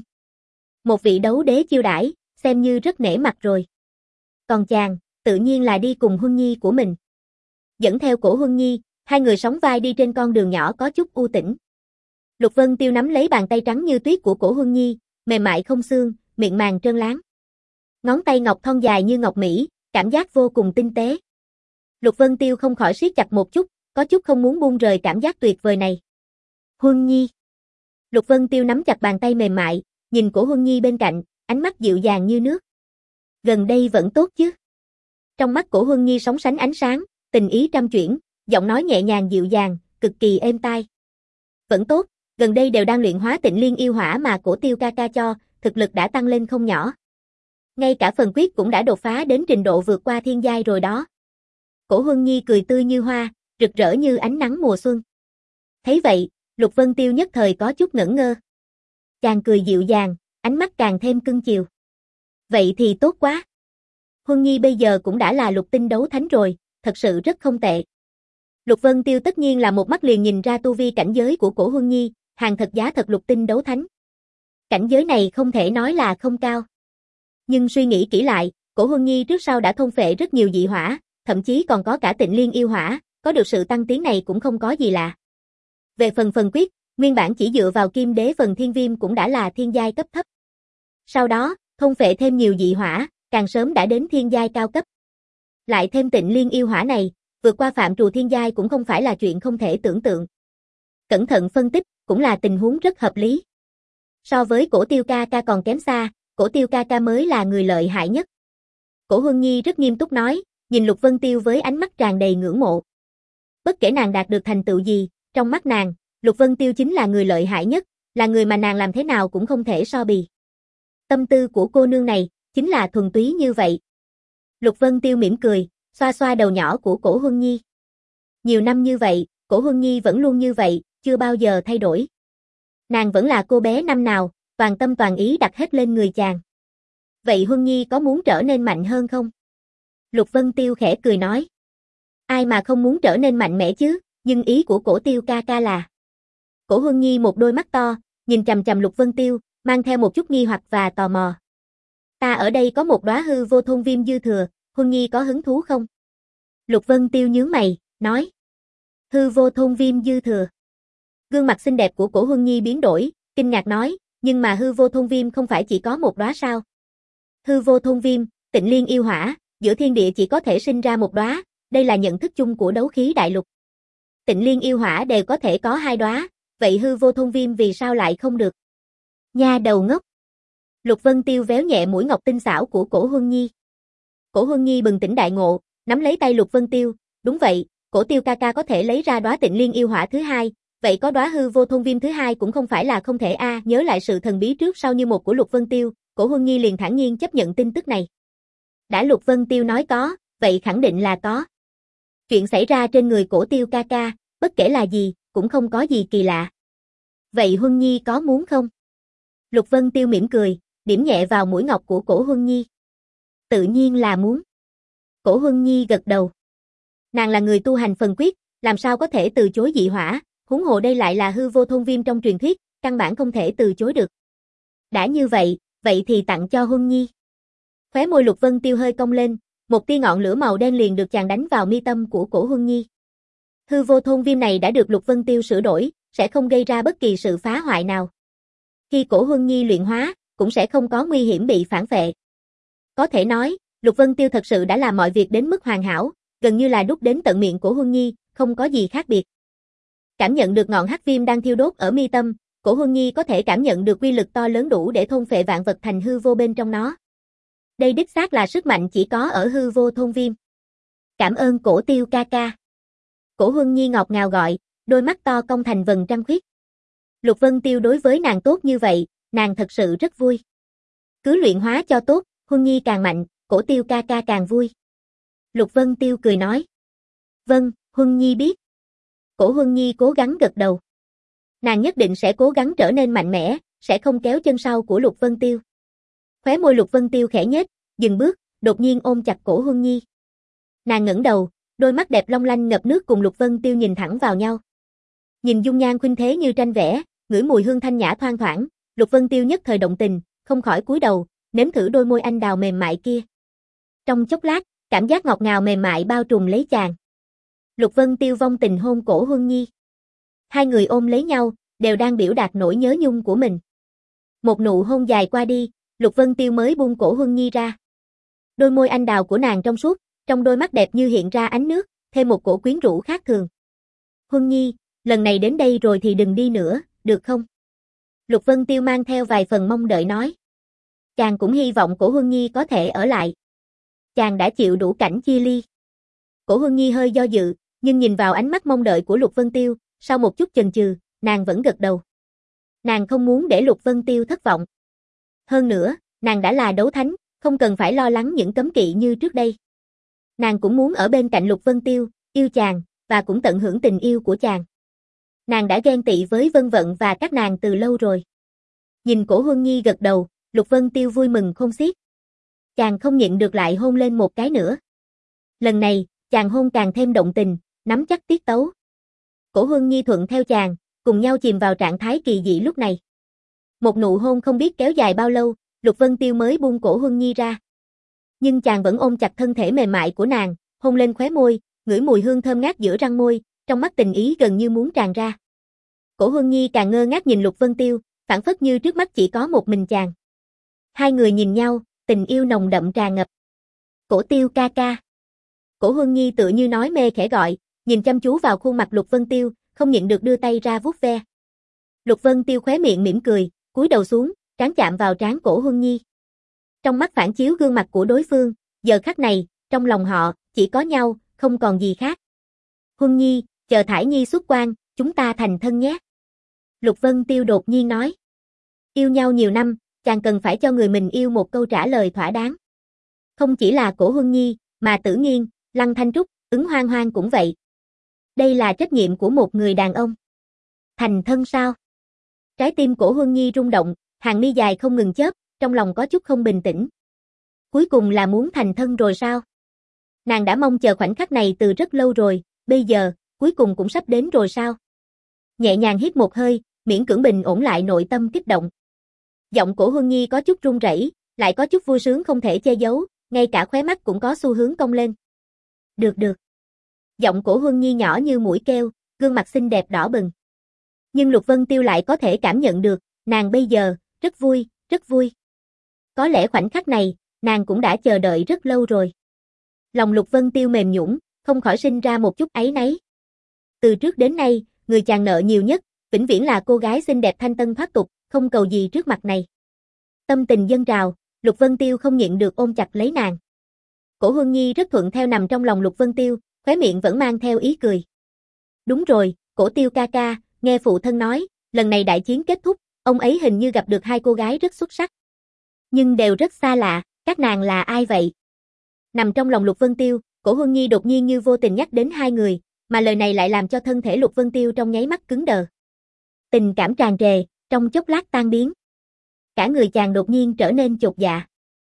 Một vị đấu đế chiêu đãi, xem như rất nể mặt rồi. Còn chàng, tự nhiên là đi cùng Huân Nhi của mình. Dẫn theo cổ Huân Nhi, hai người sóng vai đi trên con đường nhỏ có chút u tĩnh. Lục Vân Tiêu nắm lấy bàn tay trắng như tuyết của cổ Huân Nhi, mềm mại không xương, miệng màng trơn láng. Ngón tay ngọc thon dài như ngọc mỹ, cảm giác vô cùng tinh tế. Lục Vân Tiêu không khỏi siết chặt một chút, có chút không muốn buông rời cảm giác tuyệt vời này. Huân Nhi. Lục Vân Tiêu nắm chặt bàn tay mềm mại, nhìn cổ Huân Nhi bên cạnh, ánh mắt dịu dàng như nước. Gần đây vẫn tốt chứ? Trong mắt cổ Huân Nhi sóng sánh ánh sáng, tình ý trăm chuyển, giọng nói nhẹ nhàng dịu dàng, cực kỳ êm tai. Vẫn tốt, gần đây đều đang luyện hóa Tịnh Liên yêu hỏa mà cổ Tiêu ca ca cho, thực lực đã tăng lên không nhỏ. Ngay cả phần quyết cũng đã đột phá đến trình độ vượt qua thiên giai rồi đó. Cổ Huân Nhi cười tươi như hoa, rực rỡ như ánh nắng mùa xuân. Thấy vậy, Lục Vân Tiêu nhất thời có chút ngẩn ngơ. Chàng cười dịu dàng, ánh mắt càng thêm cưng chiều. Vậy thì tốt quá. Huân Nhi bây giờ cũng đã là lục tinh đấu thánh rồi, thật sự rất không tệ. Lục Vân Tiêu tất nhiên là một mắt liền nhìn ra tu vi cảnh giới của cổ Huân Nhi, hàng thật giá thật lục tinh đấu thánh. Cảnh giới này không thể nói là không cao. Nhưng suy nghĩ kỹ lại, cổ Huân Nhi trước sau đã thôn phệ rất nhiều dị hỏa, thậm chí còn có cả Tịnh Liên yêu hỏa, có được sự tăng tiến này cũng không có gì lạ. Về phần phần quyết, nguyên bản chỉ dựa vào kim đế phần thiên viêm cũng đã là thiên giai cấp thấp. Sau đó, thôn phệ thêm nhiều dị hỏa, càng sớm đã đến thiên giai cao cấp. Lại thêm Tịnh Liên yêu hỏa này, vượt qua phạm trù thiên giai cũng không phải là chuyện không thể tưởng tượng. Cẩn thận phân tích, cũng là tình huống rất hợp lý. So với cổ Tiêu ca ca còn kém xa, cổ Tiêu ca ca mới là người lợi hại nhất. Cổ Huân Nhi rất nghiêm túc nói, nhìn Lục Vân Tiêu với ánh mắt tràn đầy ngưỡng mộ. Bất kể nàng đạt được thành tựu gì, trong mắt nàng, Lục Vân Tiêu chính là người lợi hại nhất, là người mà nàng làm thế nào cũng không thể so bì. Tâm tư của cô nương này, chính là thuần túy như vậy. Lục Vân Tiêu mỉm cười, xoa xoa đầu nhỏ của cổ Huân Nhi. Nhiều năm như vậy, cổ Huân Nhi vẫn luôn như vậy, chưa bao giờ thay đổi. Nàng vẫn là cô bé năm nào, toàn tâm toàn ý đặt hết lên người chàng. Vậy Huân Nhi có muốn trở nên mạnh hơn không? Lục Vân Tiêu khẽ cười nói. Ai mà không muốn trở nên mạnh mẽ chứ, nhưng ý của cổ Tiêu ca ca là. Cổ Huân Nhi một đôi mắt to, nhìn chằm chằm Lục Vân Tiêu, mang theo một chút nghi hoặc và tò mò. Ta ở đây có một đóa hư vô thôn viêm dư thừa, Huân Nhi có hứng thú không? Lục Vân Tiêu nhướng mày, nói. Hư vô thôn viêm dư thừa. Gương mặt xinh đẹp của cổ Huân Nhi biến đổi, kinh ngạc nói, nhưng mà hư vô thôn viêm không phải chỉ có một đóa sao? Hư vô thôn viêm, Tịnh Liên yêu hỏa, giữa thiên địa chỉ có thể sinh ra một đóa, đây là nhận thức chung của đấu khí đại lục. Tịnh Liên yêu hỏa đều có thể có hai đóa, vậy hư vô thôn viêm vì sao lại không được? Nha đầu ngốc. Lục Vân Tiêu véo nhẹ mũi ngọc tinh xảo của cổ Huân Nhi. Cổ Huân Nhi bừng tỉnh đại ngộ, nắm lấy tay Lục Vân Tiêu, đúng vậy, cổ Tiêu ca ca có thể lấy ra đóa Tịnh Liên yêu hỏa thứ hai, vậy có đóa hư vô thôn viêm thứ hai cũng không phải là không thể a, à, nhớ lại sự thần bí trước sau như một của Lục Vân Tiêu, cổ Huân Nhi liền thản nhiên chấp nhận tin tức này. Đã Lục Vân Tiêu nói có, vậy khẳng định là có. Chuyện xảy ra trên người Cổ Tiêu ca ca, bất kể là gì, cũng không có gì kỳ lạ. Vậy Huân Nhi có muốn không? Lục Vân Tiêu mỉm cười, điểm nhẹ vào mũi ngọc của Cổ Huân Nhi. Tự nhiên là muốn. Cổ Huân Nhi gật đầu. Nàng là người tu hành phần quyết, làm sao có thể từ chối dị hỏa, huống hồ đây lại là hư vô thôn viêm trong truyền thuyết, căn bản không thể từ chối được. Đã như vậy, vậy thì tặng cho Huân Nhi. Khóe môi Lục Vân Tiêu hơi cong lên, một tia ngọn lửa màu đen liền được chàng đánh vào mi tâm của Cổ Huân Nhi. Hư vô thôn viêm này đã được Lục Vân Tiêu sửa đổi, sẽ không gây ra bất kỳ sự phá hoại nào. Khi Cổ Huân Nhi luyện hóa, cũng sẽ không có nguy hiểm bị phản phệ. Có thể nói, Lục Vân Tiêu thật sự đã làm mọi việc đến mức hoàn hảo, gần như là đút đến tận miệng của Huân Nhi, không có gì khác biệt. Cảm nhận được ngọn hắc viêm đang thiêu đốt ở mi tâm, Cổ Huân Nhi có thể cảm nhận được uy lực to lớn đủ để thôn phệ vạn vật thành hư vô bên trong nó. Đây đích xác là sức mạnh chỉ có ở hư vô thôn viêm. Cảm ơn Cổ Tiêu ca ca. Cổ Huân Nhi ngọt ngào gọi, đôi mắt to cong thành vầng trăng khuyết. Lục Vân Tiêu đối với nàng tốt như vậy, nàng thật sự rất vui. Cứ luyện hóa cho tốt, Huân Nhi càng mạnh, Cổ Tiêu ca ca càng vui. Lục Vân Tiêu cười nói. Vâng, Huân Nhi biết. Cổ Huân Nhi cố gắng gật đầu. Nàng nhất định sẽ cố gắng trở nên mạnh mẽ, sẽ không kéo chân sau của Lục Vân Tiêu. Khóe môi Lục Vân Tiêu khẽ nhếch, dừng bước, đột nhiên ôm chặt cổ Huân Nhi. Nàng ngẩng đầu, đôi mắt đẹp long lanh ngập nước cùng Lục Vân Tiêu nhìn thẳng vào nhau. Nhìn dung nhan khuynh thế như tranh vẽ, ngửi mùi hương thanh nhã thoang thoảng, Lục Vân Tiêu nhất thời động tình, không khỏi cúi đầu, nếm thử đôi môi anh đào mềm mại kia. Trong chốc lát, cảm giác ngọt ngào mềm mại bao trùm lấy chàng. Lục Vân Tiêu vong tình hôn cổ Huân Nhi. Hai người ôm lấy nhau, đều đang biểu đạt nỗi nhớ nhung của mình. Một nụ hôn dài qua đi, Lục Vân Tiêu mới buông cổ Huân Nhi ra. Đôi môi anh đào của nàng trong suốt, trong đôi mắt đẹp như hiện ra ánh nước, thêm một cổ quyến rũ khác thường. Huân Nhi, lần này đến đây rồi thì đừng đi nữa, được không? Lục Vân Tiêu mang theo vài phần mong đợi nói. Chàng cũng hy vọng cổ Huân Nhi có thể ở lại. Chàng đã chịu đủ cảnh chia ly. Cổ Huân Nhi hơi do dự, nhưng nhìn vào ánh mắt mong đợi của Lục Vân Tiêu, sau một chút chần chừ, nàng vẫn gật đầu. Nàng không muốn để Lục Vân Tiêu thất vọng. Hơn nữa, nàng đã là đấu thánh, không cần phải lo lắng những cấm kỵ như trước đây. Nàng cũng muốn ở bên cạnh Lục Vân Tiêu, yêu chàng, và cũng tận hưởng tình yêu của chàng. Nàng đã ghen tị với Vân Vận và các nàng từ lâu rồi. Nhìn cổ Huân Nhi gật đầu, Lục Vân Tiêu vui mừng không xiết. Chàng không nhịn được lại hôn lên một cái nữa. Lần này, chàng hôn càng thêm động tình, nắm chắc tiết tấu. Cổ Huân Nhi thuận theo chàng, cùng nhau chìm vào trạng thái kỳ dị lúc này. Một nụ hôn không biết kéo dài bao lâu, Lục Vân Tiêu mới buông cổ Huân Nhi ra. Nhưng chàng vẫn ôm chặt thân thể mềm mại của nàng, hôn lên khóe môi, ngửi mùi hương thơm ngát giữa răng môi, trong mắt tình ý gần như muốn tràn ra. Cổ Huân Nhi càng ngơ ngác nhìn Lục Vân Tiêu, phảng phất như trước mắt chỉ có một mình chàng. Hai người nhìn nhau, tình yêu nồng đậm tràn ngập. Cổ Tiêu ca ca. Cổ Huân Nhi tựa như nói mê khẽ gọi, nhìn chăm chú vào khuôn mặt Lục Vân Tiêu, không nhịn được đưa tay ra vuốt ve. Lục Vân Tiêu khóe miệng mỉm cười, cúi đầu xuống, trán chạm vào trán cổ Huân Nhi. Trong mắt phản chiếu gương mặt của đối phương, giờ khắc này, trong lòng họ, chỉ có nhau, không còn gì khác. Huân Nhi, chờ Thải Nhi xuất quan, chúng ta thành thân nhé. Lục Vân Tiêu đột nhiên nói. Yêu nhau nhiều năm, chàng cần phải cho người mình yêu một câu trả lời thỏa đáng. Không chỉ là cổ Huân Nhi, mà Tử Nghiên, Lăng Thanh Trúc, Ứng Hoang Hoang cũng vậy. Đây là trách nhiệm của một người đàn ông. Thành thân sao? Trái tim cổ Huân Nhi rung động, hàng mi dài không ngừng chớp, trong lòng có chút không bình tĩnh. Cuối cùng là muốn thành thân rồi sao? Nàng đã mong chờ khoảnh khắc này từ rất lâu rồi, bây giờ, cuối cùng cũng sắp đến rồi sao? Nhẹ nhàng hít một hơi, miễn cưỡng bình ổn lại nội tâm kích động. Giọng cổ Huân Nhi có chút run rẩy, lại có chút vui sướng không thể che giấu, ngay cả khóe mắt cũng có xu hướng cong lên. Được được. Giọng cổ Huân Nhi nhỏ như mũi keo, gương mặt xinh đẹp đỏ bừng. Nhưng Lục Vân Tiêu lại có thể cảm nhận được, nàng bây giờ, rất vui, rất vui. Có lẽ khoảnh khắc này, nàng cũng đã chờ đợi rất lâu rồi. Lòng Lục Vân Tiêu mềm nhũn, không khỏi sinh ra một chút áy náy. Từ trước đến nay, người chàng nợ nhiều nhất, vĩnh viễn là cô gái xinh đẹp thanh tân thoát tục, không cầu gì trước mặt này. Tâm tình dâng trào, Lục Vân Tiêu không nhịn được ôm chặt lấy nàng. Cổ Huân Nhi rất thuận theo nằm trong lòng Lục Vân Tiêu, khóe miệng vẫn mang theo ý cười. Đúng rồi, Cổ Tiêu ca ca, nghe phụ thân nói, lần này đại chiến kết thúc, ông ấy hình như gặp được hai cô gái rất xuất sắc. Nhưng đều rất xa lạ, các nàng là ai vậy? Nằm trong lòng Lục Vân Tiêu, Cổ Huân Nhi đột nhiên như vô tình nhắc đến hai người, mà lời này lại làm cho thân thể Lục Vân Tiêu trong nháy mắt cứng đờ. Tình cảm tràn trề, trong chốc lát tan biến. Cả người chàng đột nhiên trở nên chột dạ.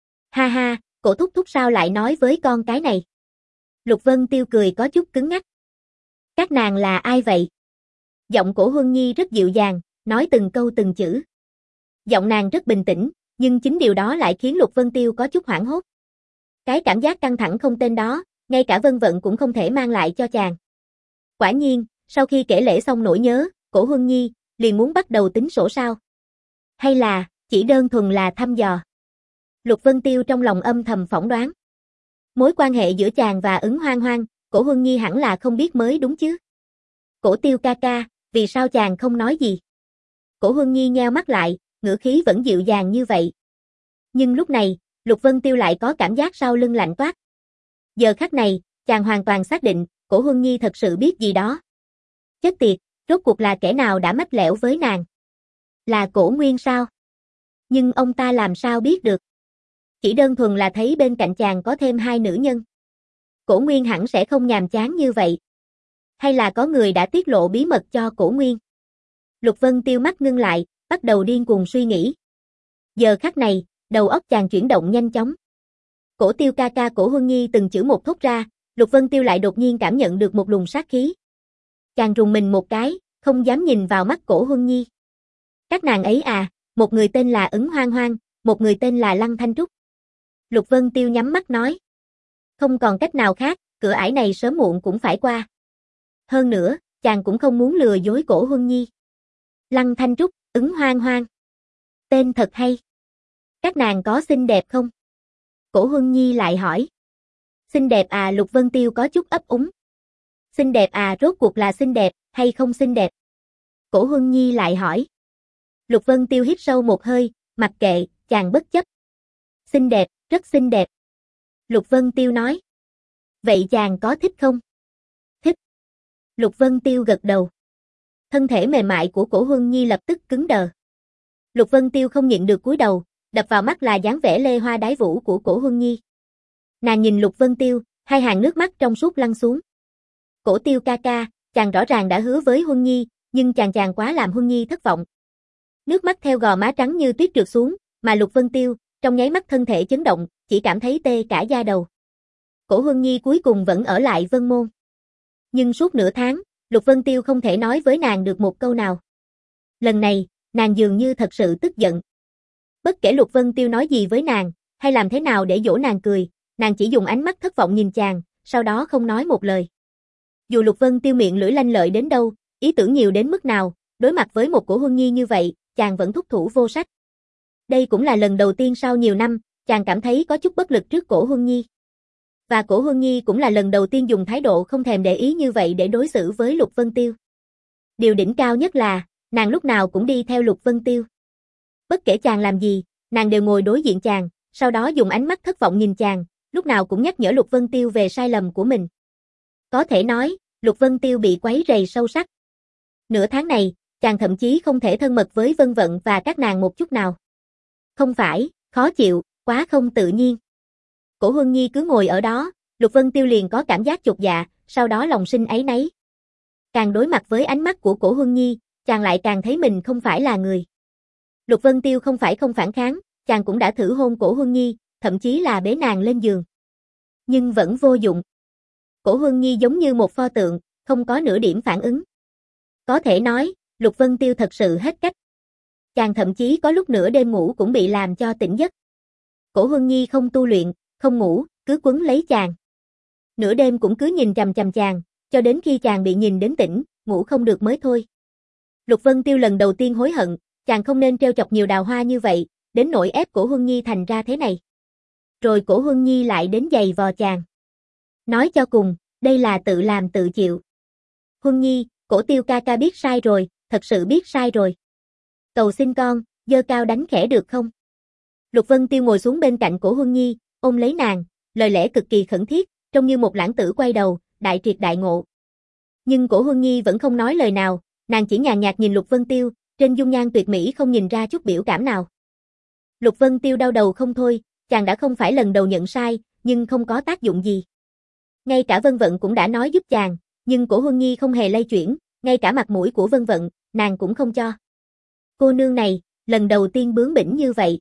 Ha ha, Cổ thúc thúc sao lại nói với con cái này? Lục Vân Tiêu cười có chút cứng ngắc. Các nàng là ai vậy? Giọng Cổ Huân Nhi rất dịu dàng, nói từng câu từng chữ. Giọng nàng rất bình tĩnh, nhưng chính điều đó lại khiến Lục Vân Tiêu có chút hoảng hốt. Cái cảm giác căng thẳng không tên đó, ngay cả Vân Vận cũng không thể mang lại cho chàng. Quả nhiên, sau khi kể lễ xong nỗi nhớ, Cổ Huân Nhi liền muốn bắt đầu tính sổ sao? Hay là chỉ đơn thuần là thăm dò? Lục Vân Tiêu trong lòng âm thầm phỏng đoán. Mối quan hệ giữa chàng và Ứng Hoang Hoang, Cổ Huân Nhi hẳn là không biết mới đúng chứ? Cổ Tiêu ca ca, vì sao chàng không nói gì? Cổ Huân Nhi nheo mắt lại, ngữ khí vẫn dịu dàng như vậy. Nhưng lúc này, Lục Vân Tiêu lại có cảm giác sau lưng lạnh toát. Giờ khắc này, chàng hoàn toàn xác định, Cổ Huân Nhi thật sự biết gì đó. Chết tiệt, rốt cuộc là kẻ nào đã mách lẻo với nàng? Là Cổ Nguyên sao? Nhưng ông ta làm sao biết được? Chỉ đơn thuần là thấy bên cạnh chàng có thêm hai nữ nhân. Cổ Nguyên hẳn sẽ không nhàm chán như vậy. Hay là có người đã tiết lộ bí mật cho Cổ Nguyên? Lục Vân Tiêu mắt ngưng lại, bắt đầu điên cuồng suy nghĩ. Giờ khắc này, đầu óc chàng chuyển động nhanh chóng. Cổ Tiêu ca ca, Cổ Huân Nhi từng chữ một thốt ra, Lục Vân Tiêu lại đột nhiên cảm nhận được một luồng sát khí. Chàng rùng mình một cái, không dám nhìn vào mắt Cổ Huân Nhi. Các nàng ấy à, một người tên là Ứng Hoang Hoang, một người tên là Lăng Thanh Trúc. Lục Vân Tiêu nhắm mắt nói. Không còn cách nào khác, cửa ải này sớm muộn cũng phải qua. Hơn nữa, chàng cũng không muốn lừa dối Cổ Huân Nhi. Lăng Thanh Trúc, Ứng Hoang Hoang. Tên thật hay. Các nàng có xinh đẹp không? Cổ Huân Nhi lại hỏi. Xinh đẹp à? Lục Vân Tiêu có chút ấp úng. Xinh đẹp à? Rốt cuộc là xinh đẹp hay không xinh đẹp? Cổ Huân Nhi lại hỏi. Lục Vân Tiêu hít sâu một hơi, mặc kệ, chàng bất chấp. Xinh đẹp, rất xinh đẹp. Lục Vân Tiêu nói. Vậy chàng có thích không? Thích. Lục Vân Tiêu gật đầu. Thân thể mềm mại của Cổ Huân Nhi lập tức cứng đờ. Lục Vân Tiêu không nhịn được cúi đầu, đập vào mắt là dáng vẻ lê hoa đái vũ của Cổ Huân Nhi. Nàng nhìn Lục Vân Tiêu, hai hàng nước mắt trong suốt lăn xuống. Cổ Tiêu ca ca, chàng rõ ràng đã hứa với Huân Nhi, nhưng chàng chàng quá làm Huân Nhi thất vọng. Nước mắt theo gò má trắng như tuyết trượt xuống, mà Lục Vân Tiêu, trong nháy mắt thân thể chấn động, chỉ cảm thấy tê cả da đầu. Cổ Huân Nhi cuối cùng vẫn ở lại Vân Môn. Nhưng suốt nửa tháng, Lục Vân Tiêu không thể nói với nàng được một câu nào. Lần này, nàng dường như thật sự tức giận. Bất kể Lục Vân Tiêu nói gì với nàng, hay làm thế nào để dỗ nàng cười, nàng chỉ dùng ánh mắt thất vọng nhìn chàng, sau đó không nói một lời. Dù Lục Vân Tiêu miệng lưỡi lanh lợi đến đâu, ý tưởng nhiều đến mức nào, đối mặt với một Cổ Huân Nhi như vậy, chàng vẫn thúc thủ vô sách. Đây cũng là lần đầu tiên sau nhiều năm, chàng cảm thấy có chút bất lực trước Cổ Huân Nhi. Và Cổ Huân Nhi cũng là lần đầu tiên dùng thái độ không thèm để ý như vậy để đối xử với Lục Vân Tiêu. Điều đỉnh cao nhất là, nàng lúc nào cũng đi theo Lục Vân Tiêu. Bất kể chàng làm gì, nàng đều ngồi đối diện chàng, sau đó dùng ánh mắt thất vọng nhìn chàng, lúc nào cũng nhắc nhở Lục Vân Tiêu về sai lầm của mình. Có thể nói, Lục Vân Tiêu bị quấy rầy sâu sắc. Nửa tháng này, chàng thậm chí không thể thân mật với Vân Vận và các nàng một chút nào. Không phải, khó chịu, quá không tự nhiên. Cổ Huân Nhi cứ ngồi ở đó, Lục Vân Tiêu liền có cảm giác chột dạ, sau đó lòng sinh áy náy. Càng đối mặt với ánh mắt của Cổ Huân Nhi, chàng lại càng thấy mình không phải là người. Lục Vân Tiêu không phải không phản kháng, chàng cũng đã thử hôn Cổ Huân Nhi, thậm chí là bế nàng lên giường. Nhưng vẫn vô dụng. Cổ Huân Nhi giống như một pho tượng, không có nửa điểm phản ứng. Có thể nói, Lục Vân Tiêu thật sự hết cách. Chàng thậm chí có lúc nửa đêm ngủ cũng bị làm cho tỉnh giấc. Cổ Huân Nhi không tu luyện, không ngủ, cứ quấn lấy chàng. Nửa đêm cũng cứ nhìn chằm chằm chàng, cho đến khi chàng bị nhìn đến tỉnh, ngủ không được mới thôi. Lục Vân Tiêu lần đầu tiên hối hận, chàng không nên trêu chọc nhiều đào hoa như vậy, đến nỗi ép Cổ Huân Nhi thành ra thế này. Rồi Cổ Huân Nhi lại đến giày vò chàng. Nói cho cùng, đây là tự làm tự chịu. Huân Nhi, Cổ Tiêu ca ca biết sai rồi, thật sự biết sai rồi. Cầu xin con, giơ cao đánh khẽ được không? Lục Vân Tiêu ngồi xuống bên cạnh Cổ Huân Nhi, ôm lấy nàng, lời lẽ cực kỳ khẩn thiết, trông như một lãng tử quay đầu, đại triệt đại ngộ. Nhưng Cổ Huân Nhi vẫn không nói lời nào, nàng chỉ nhàn nhạt nhìn Lục Vân Tiêu, trên dung nhan tuyệt mỹ không nhìn ra chút biểu cảm nào. Lục Vân Tiêu đau đầu không thôi, chàng đã không phải lần đầu nhận sai, nhưng không có tác dụng gì. Ngay cả Vân Vận cũng đã nói giúp chàng, nhưng Cổ Huân Nhi không hề lay chuyển, ngay cả mặt mũi của Vân Vận, nàng cũng không cho. Cô nương này, lần đầu tiên bướng bỉnh như vậy.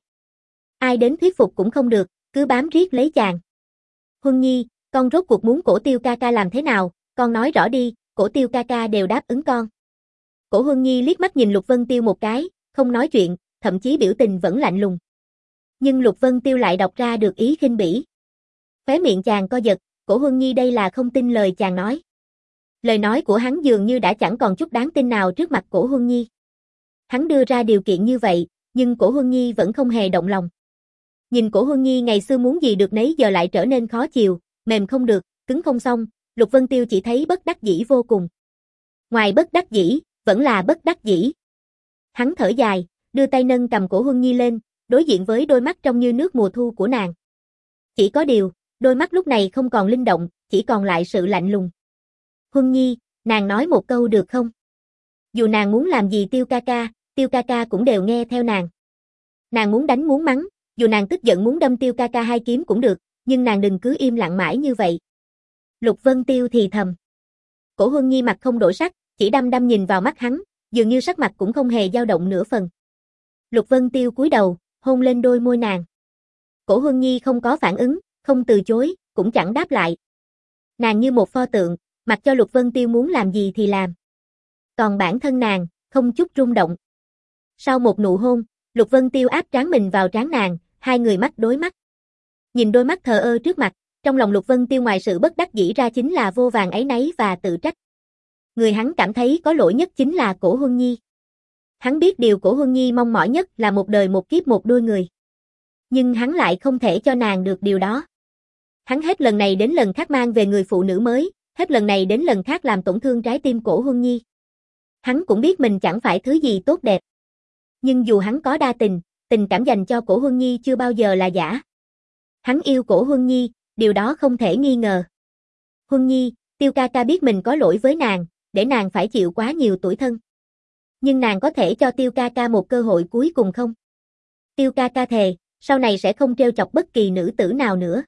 Ai đến thuyết phục cũng không được, cứ bám riết lấy chàng. Huân Nhi, con rốt cuộc muốn Cổ Tiêu ca ca làm thế nào, con nói rõ đi, Cổ Tiêu ca ca đều đáp ứng con. Cổ Huân Nhi liếc mắt nhìn Lục Vân Tiêu một cái, không nói chuyện, thậm chí biểu tình vẫn lạnh lùng. Nhưng Lục Vân Tiêu lại đọc ra được ý khinh bỉ. Khóe miệng chàng co giật, Cổ Huân Nhi đây là không tin lời chàng nói. Lời nói của hắn dường như đã chẳng còn chút đáng tin nào trước mặt Cổ Huân Nhi. Hắn đưa ra điều kiện như vậy, nhưng Cổ Huân Nhi vẫn không hề động lòng. Nhìn Cổ Huân Nhi ngày xưa muốn gì được nấy giờ lại trở nên khó chiều, mềm không được, cứng không xong, Lục Vân Tiêu chỉ thấy bất đắc dĩ vô cùng. Ngoài bất đắc dĩ, vẫn là bất đắc dĩ. Hắn thở dài, đưa tay nâng cầm Cổ Huân Nhi lên, đối diện với đôi mắt trong như nước mùa thu của nàng. Chỉ có điều, đôi mắt lúc này không còn linh động, chỉ còn lại sự lạnh lùng. Huân Nhi, nàng nói một câu được không? Dù nàng muốn làm gì Tiêu ca ca, Tiêu ca ca cũng đều nghe theo nàng. Nàng muốn đánh muốn mắng, dù nàng tức giận muốn đâm Tiêu ca ca hai kiếm cũng được, nhưng nàng đừng cứ im lặng mãi như vậy. Lục Vân Tiêu thì thầm. Cổ Huân Nhi mặt không đổi sắc, chỉ đăm đăm nhìn vào mắt hắn, dường như sắc mặt cũng không hề dao động nửa phần. Lục Vân Tiêu cúi đầu, hôn lên đôi môi nàng. Cổ Huân Nhi không có phản ứng, không từ chối, cũng chẳng đáp lại. Nàng như một pho tượng, mặc cho Lục Vân Tiêu muốn làm gì thì làm. Còn bản thân nàng, không chút rung động. Sau một nụ hôn, Lục Vân Tiêu áp trán mình vào trán nàng, hai người mắt đối mắt. Nhìn đôi mắt thờ ơ trước mặt, trong lòng Lục Vân Tiêu ngoài sự bất đắc dĩ ra chính là vô vàn áy náy và tự trách. Người hắn cảm thấy có lỗi nhất chính là Cổ Huân Nhi. Hắn biết điều Cổ Huân Nhi mong mỏi nhất là một đời một kiếp một đôi người. Nhưng hắn lại không thể cho nàng được điều đó. Hắn hết lần này đến lần khác mang về người phụ nữ mới, hết lần này đến lần khác làm tổn thương trái tim Cổ Huân Nhi. Hắn cũng biết mình chẳng phải thứ gì tốt đẹp. Nhưng dù hắn có đa tình, tình cảm dành cho Cổ Huân Nhi chưa bao giờ là giả. Hắn yêu Cổ Huân Nhi, điều đó không thể nghi ngờ. Huân Nhi, Tiêu ca ca biết mình có lỗi với nàng, để nàng phải chịu quá nhiều tủi thân. Nhưng nàng có thể cho Tiêu ca ca một cơ hội cuối cùng không? Tiêu ca ca thề, sau này sẽ không trêu chọc bất kỳ nữ tử nào nữa.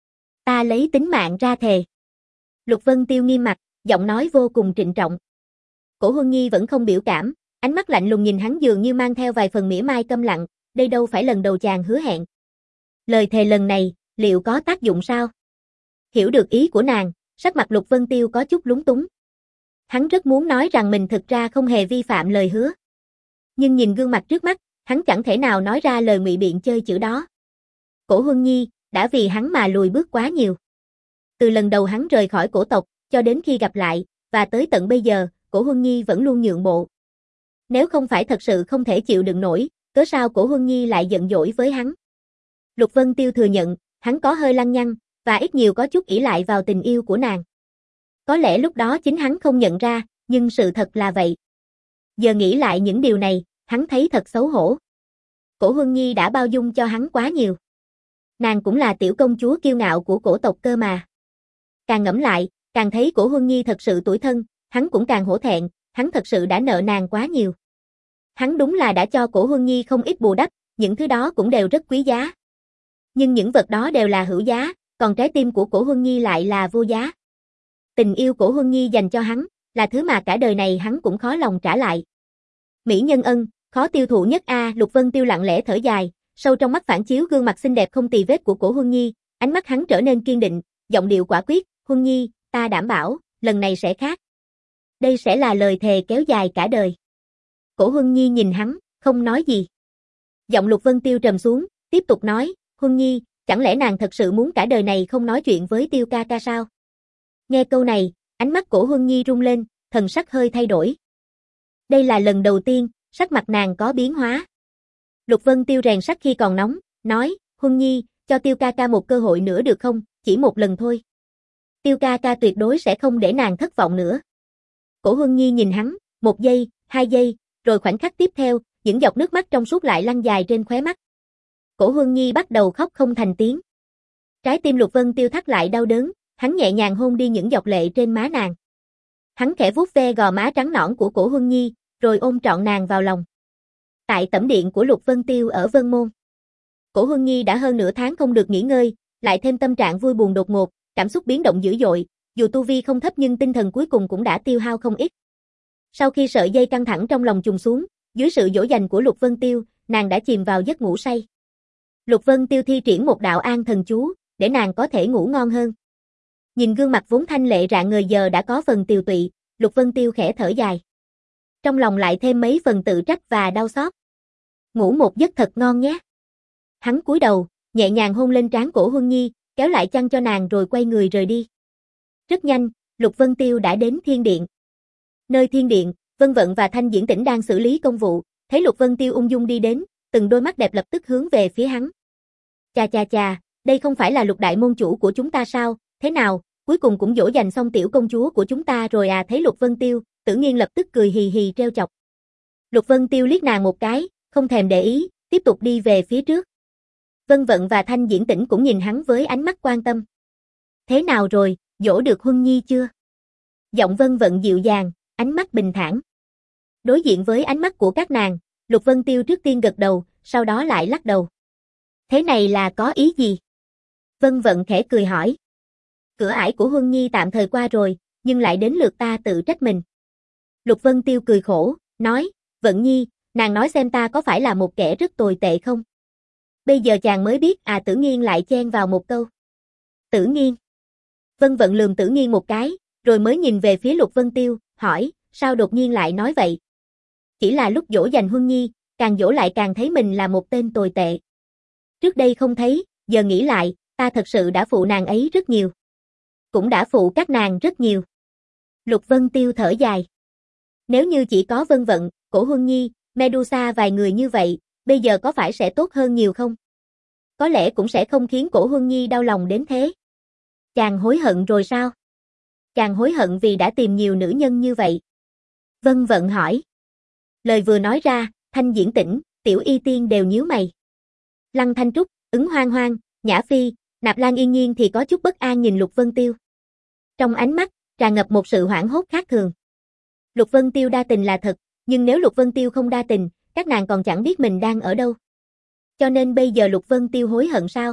Ta lấy tính mạng ra thề. Lục Vân Tiêu nghiêm mặt, giọng nói vô cùng trịnh trọng. Cổ Huân Nhi vẫn không biểu cảm, ánh mắt lạnh lùng nhìn hắn dường như mang theo vài phần mỉa mai câm lặng, đây đâu phải lần đầu chàng hứa hẹn. Lời thề lần này, liệu có tác dụng sao? Hiểu được ý của nàng, sắc mặt Lục Vân Tiêu có chút lúng túng. Hắn rất muốn nói rằng mình thực ra không hề vi phạm lời hứa. Nhưng nhìn gương mặt trước mắt, hắn chẳng thể nào nói ra lời ngụy biện chơi chữ đó. Cổ Huân Nhi, đã vì hắn mà lùi bước quá nhiều. Từ lần đầu hắn rời khỏi cổ tộc, cho đến khi gặp lại, và tới tận bây giờ, Cổ Huân Nhi vẫn luôn nhượng bộ. Nếu không phải thật sự không thể chịu đựng nổi, cớ sao Cổ Huân Nhi lại giận dỗi với hắn? Lục Vân Tiêu thừa nhận, hắn có hơi lăng nhăng, và ít nhiều có chút ỷ lại vào tình yêu của nàng. Có lẽ lúc đó chính hắn không nhận ra, nhưng sự thật là vậy. Giờ nghĩ lại những điều này, hắn thấy thật xấu hổ. Cổ Huân Nhi đã bao dung cho hắn quá nhiều. Nàng cũng là tiểu công chúa kiêu ngạo của cổ tộc cơ mà. Càng ngẫm lại, càng thấy Cổ Huân Nhi thật sự tủi thân, hắn cũng càng hổ thẹn, hắn thật sự đã nợ nàng quá nhiều. Hắn đúng là đã cho Cổ Huân Nhi không ít bù đắp, những thứ đó cũng đều rất quý giá. Nhưng những vật đó đều là hữu giá, còn trái tim của Cổ Huân Nhi lại là vô giá. Tình yêu Cổ Huân Nhi dành cho hắn, là thứ mà cả đời này hắn cũng khó lòng trả lại. Mỹ nhân ân, khó tiêu thụ nhất a. Lục Vân Tiêu lặng lẽ thở dài, sâu trong mắt phản chiếu gương mặt xinh đẹp không tì vết của Cổ Huân Nhi, ánh mắt hắn trở nên kiên định, giọng điệu quả quyết, Huân Nhi, ta đảm bảo, lần này sẽ khác. Đây sẽ là lời thề kéo dài cả đời. Cổ Huân Nhi nhìn hắn, không nói gì. Giọng Lục Vân Tiêu trầm xuống, tiếp tục nói, Huân Nhi, chẳng lẽ nàng thật sự muốn cả đời này không nói chuyện với Tiêu ca ca sao? Nghe câu này, ánh mắt Cổ Huân Nhi rung lên, thần sắc hơi thay đổi. Đây là lần đầu tiên, sắc mặt nàng có biến hóa. Lục Vân Tiêu rèn sắt khi còn nóng, nói, Huân Nhi, cho Tiêu ca ca một cơ hội nữa được không, chỉ một lần thôi. Tiêu ca ca tuyệt đối sẽ không để nàng thất vọng nữa. Cổ Huân Nhi nhìn hắn, một giây, hai giây, rồi khoảnh khắc tiếp theo, những giọt nước mắt trong suốt lại lăn dài trên khóe mắt. Cổ Huân Nhi bắt đầu khóc không thành tiếng. Trái tim Lục Vân Tiêu thắt lại đau đớn, hắn nhẹ nhàng hôn đi những giọt lệ trên má nàng. Hắn khẽ vuốt ve gò má trắng nõn của Cổ Huân Nhi, rồi ôm trọn nàng vào lòng. Tại tẩm điện của Lục Vân Tiêu ở Vân Môn, Cổ Huân Nhi đã hơn nửa tháng không được nghỉ ngơi, lại thêm tâm trạng vui buồn đột ngột, cảm xúc biến động dữ dội, dù tu vi không thấp nhưng tinh thần cuối cùng cũng đã tiêu hao không ít. Sau khi sợi dây căng thẳng trong lòng trùng xuống, dưới sự dỗ dành của Lục Vân Tiêu, nàng đã chìm vào giấc ngủ say. Lục Vân Tiêu thi triển một đạo an thần chú, để nàng có thể ngủ ngon hơn. Nhìn gương mặt vốn thanh lệ rạng ngời giờ đã có phần tiều tụy, Lục Vân Tiêu khẽ thở dài. Trong lòng lại thêm mấy phần tự trách và đau xót. Ngủ một giấc thật ngon nhé. Hắn cúi đầu, nhẹ nhàng hôn lên trán cổ Huân Nhi, kéo lại chăn cho nàng rồi quay người rời đi. Rất nhanh, Lục Vân Tiêu đã đến Thiên Điện. Nơi Thiên Điện, Vân Vận và Thanh Diễn Tĩnh đang xử lý công vụ, thấy Lục Vân Tiêu ung dung đi đến, từng đôi mắt đẹp lập tức hướng về phía hắn. Chà chà chà, đây không phải là Lục đại môn chủ của chúng ta sao, thế nào, cuối cùng cũng dỗ dành xong tiểu công chúa của chúng ta rồi à. Thấy Lục Vân Tiêu, Tử Nghiên lập tức cười hì hì trêu chọc. Lục Vân Tiêu liếc nàng một cái, không thèm để ý, tiếp tục đi về phía trước. Vân Vận và Thanh Diễn Tĩnh cũng nhìn hắn với ánh mắt quan tâm. Thế nào rồi, dỗ được Huân Nhi chưa? Giọng Vân Vận dịu dàng, ánh mắt bình thản. Đối diện với ánh mắt của các nàng, Lục Vân Tiêu trước tiên gật đầu, sau đó lại lắc đầu. Thế này là có ý gì? Vân Vận khẽ cười hỏi. Cửa ải của Huân Nhi tạm thời qua rồi, nhưng lại đến lượt ta tự trách mình. Lục Vân Tiêu cười khổ, nói, Vận Nhi, nàng nói xem ta có phải là một kẻ rất tồi tệ không? Bây giờ chàng mới biết à. Tử Nghiên lại chen vào một câu. Tử Nghiên. Vân Vận lườm Tử Nghiên một cái, rồi mới nhìn về phía Lục Vân Tiêu, hỏi, sao đột nhiên lại nói vậy? Chỉ là lúc dỗ dành Huân Nhi, càng dỗ lại càng thấy mình là một tên tồi tệ. Trước đây không thấy, giờ nghĩ lại, ta thật sự đã phụ nàng ấy rất nhiều. Cũng đã phụ các nàng rất nhiều. Lục Vân Tiêu thở dài. Nếu như chỉ có Vân Vận, Cổ Huân Nhi, Medusa vài người như vậy, bây giờ có phải sẽ tốt hơn nhiều không? Có lẽ cũng sẽ không khiến Cổ Huân Nhi đau lòng đến thế. Chàng hối hận rồi sao? Chàng hối hận vì đã tìm nhiều nữ nhân như vậy. Vân Vận hỏi. Lời vừa nói ra, Thanh Diễn Tĩnh, Tiểu Y Tiên đều nhíu mày. Lăng Thanh Trúc, Ứng Hoang Hoang, Nhã Phi, Nạp Lan Yên Nhiên thì có chút bất an nhìn Lục Vân Tiêu. Trong ánh mắt, tràn ngập một sự hoảng hốt khác thường. Lục Vân Tiêu đa tình là thật, nhưng nếu Lục Vân Tiêu không đa tình, các nàng còn chẳng biết mình đang ở đâu. Cho nên bây giờ Lục Vân Tiêu hối hận sao?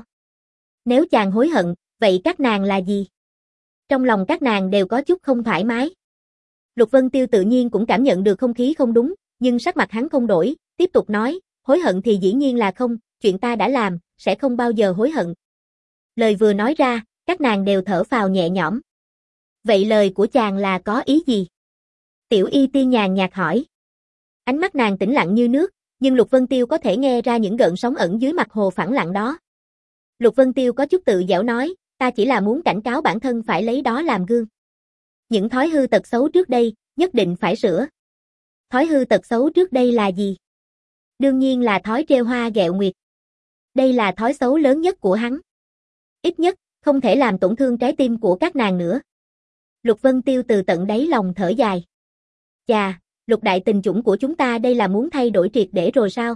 Nếu chàng hối hận, vậy các nàng là gì? Trong lòng các nàng đều có chút không thoải mái. Lục Vân Tiêu tự nhiên cũng cảm nhận được không khí không đúng, nhưng sắc mặt hắn không đổi, tiếp tục nói, hối hận thì dĩ nhiên là không, chuyện ta đã làm, sẽ không bao giờ hối hận. Lời vừa nói ra, các nàng đều thở phào nhẹ nhõm. Vậy lời của chàng là có ý gì? Tiểu Y Tiên nhàn nhạt hỏi. Ánh mắt nàng tĩnh lặng như nước, nhưng Lục Vân Tiêu có thể nghe ra những gợn sóng ẩn dưới mặt hồ phẳng lặng đó. Lục Vân Tiêu có chút tự giễu nói, ta chỉ là muốn cảnh cáo bản thân phải lấy đó làm gương. Những thói hư tật xấu trước đây, nhất định phải sửa. Thói hư tật xấu trước đây là gì? Đương nhiên là thói trêu hoa ghẹo nguyệt. Đây là thói xấu lớn nhất của hắn. Ít nhất, không thể làm tổn thương trái tim của các nàng nữa. Lục Vân Tiêu từ tận đáy lòng thở dài. Chà, Lục đại tình chủng của chúng ta đây là muốn thay đổi triệt để rồi sao?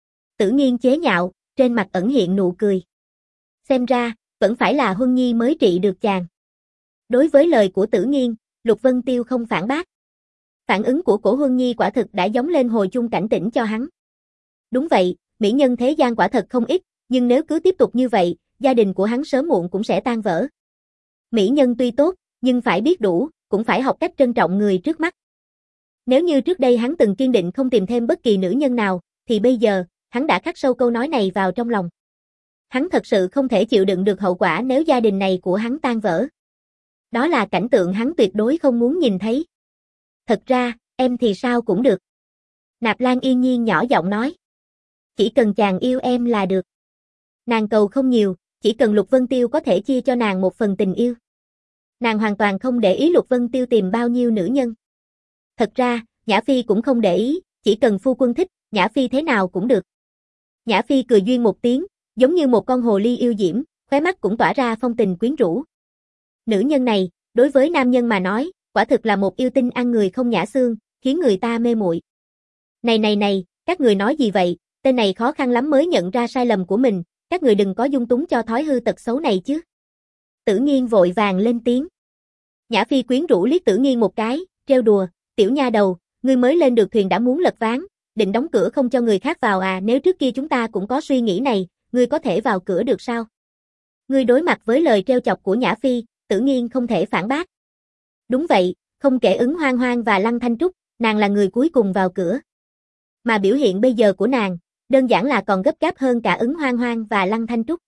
Tử Nghiên chế nhạo, trên mặt ẩn hiện nụ cười. Xem ra, vẫn phải là Huân Nhi mới trị được chàng. Đối với lời của Tử Nghiên, Lục Vân Tiêu không phản bác. Phản ứng của Cổ Huân Nhi quả thực đã giống lên hồi chuông cảnh tỉnh cho hắn. Đúng vậy, mỹ nhân thế gian quả thật không ít, nhưng nếu cứ tiếp tục như vậy, gia đình của hắn sớm muộn cũng sẽ tan vỡ. Mỹ nhân tuy tốt, nhưng phải biết đủ, cũng phải học cách trân trọng người trước mắt. Nếu như trước đây hắn từng kiên định không tìm thêm bất kỳ nữ nhân nào, thì bây giờ, hắn đã khắc sâu câu nói này vào trong lòng. Hắn thật sự không thể chịu đựng được hậu quả nếu gia đình này của hắn tan vỡ. Đó là cảnh tượng hắn tuyệt đối không muốn nhìn thấy. Thật ra, em thì sao cũng được. Nạp Lan Yên Nhiên nhỏ giọng nói. Chỉ cần chàng yêu em là được. Nàng cầu không nhiều, chỉ cần Lục Vân Tiêu có thể chia cho nàng một phần tình yêu. Nàng hoàn toàn không để ý Lục Vân Tiêu tìm bao nhiêu nữ nhân. Thật ra, Nhã Phi cũng không để ý, chỉ cần phu quân thích, Nhã Phi thế nào cũng được. Nhã Phi cười duyên một tiếng, giống như một con hồ ly yêu diễm, khóe mắt cũng tỏa ra phong tình quyến rũ. Nữ nhân này, đối với nam nhân mà nói, quả thực là một yêu tinh ăn người không nhả xương, khiến người ta mê muội. Này này này, các người nói gì vậy, tên này khó khăn lắm mới nhận ra sai lầm của mình, các người đừng có dung túng cho thói hư tật xấu này chứ. Tử Nghiên vội vàng lên tiếng. Nhã Phi quyến rũ liếc Tử Nghiên một cái, trêu đùa, tiểu nha đầu, ngươi mới lên được thuyền đã muốn lật ván, định đóng cửa không cho người khác vào à, nếu trước kia chúng ta cũng có suy nghĩ này, ngươi có thể vào cửa được sao? Ngươi đối mặt với lời trêu chọc của Nhã Phi, Tử Nghiên không thể phản bác. Đúng vậy, không kể Ứng Hoang Hoang và Lăng Thanh Trúc, nàng là người cuối cùng vào cửa. Mà biểu hiện bây giờ của nàng, đơn giản là còn gấp gáp hơn cả Ứng Hoang Hoang và Lăng Thanh Trúc.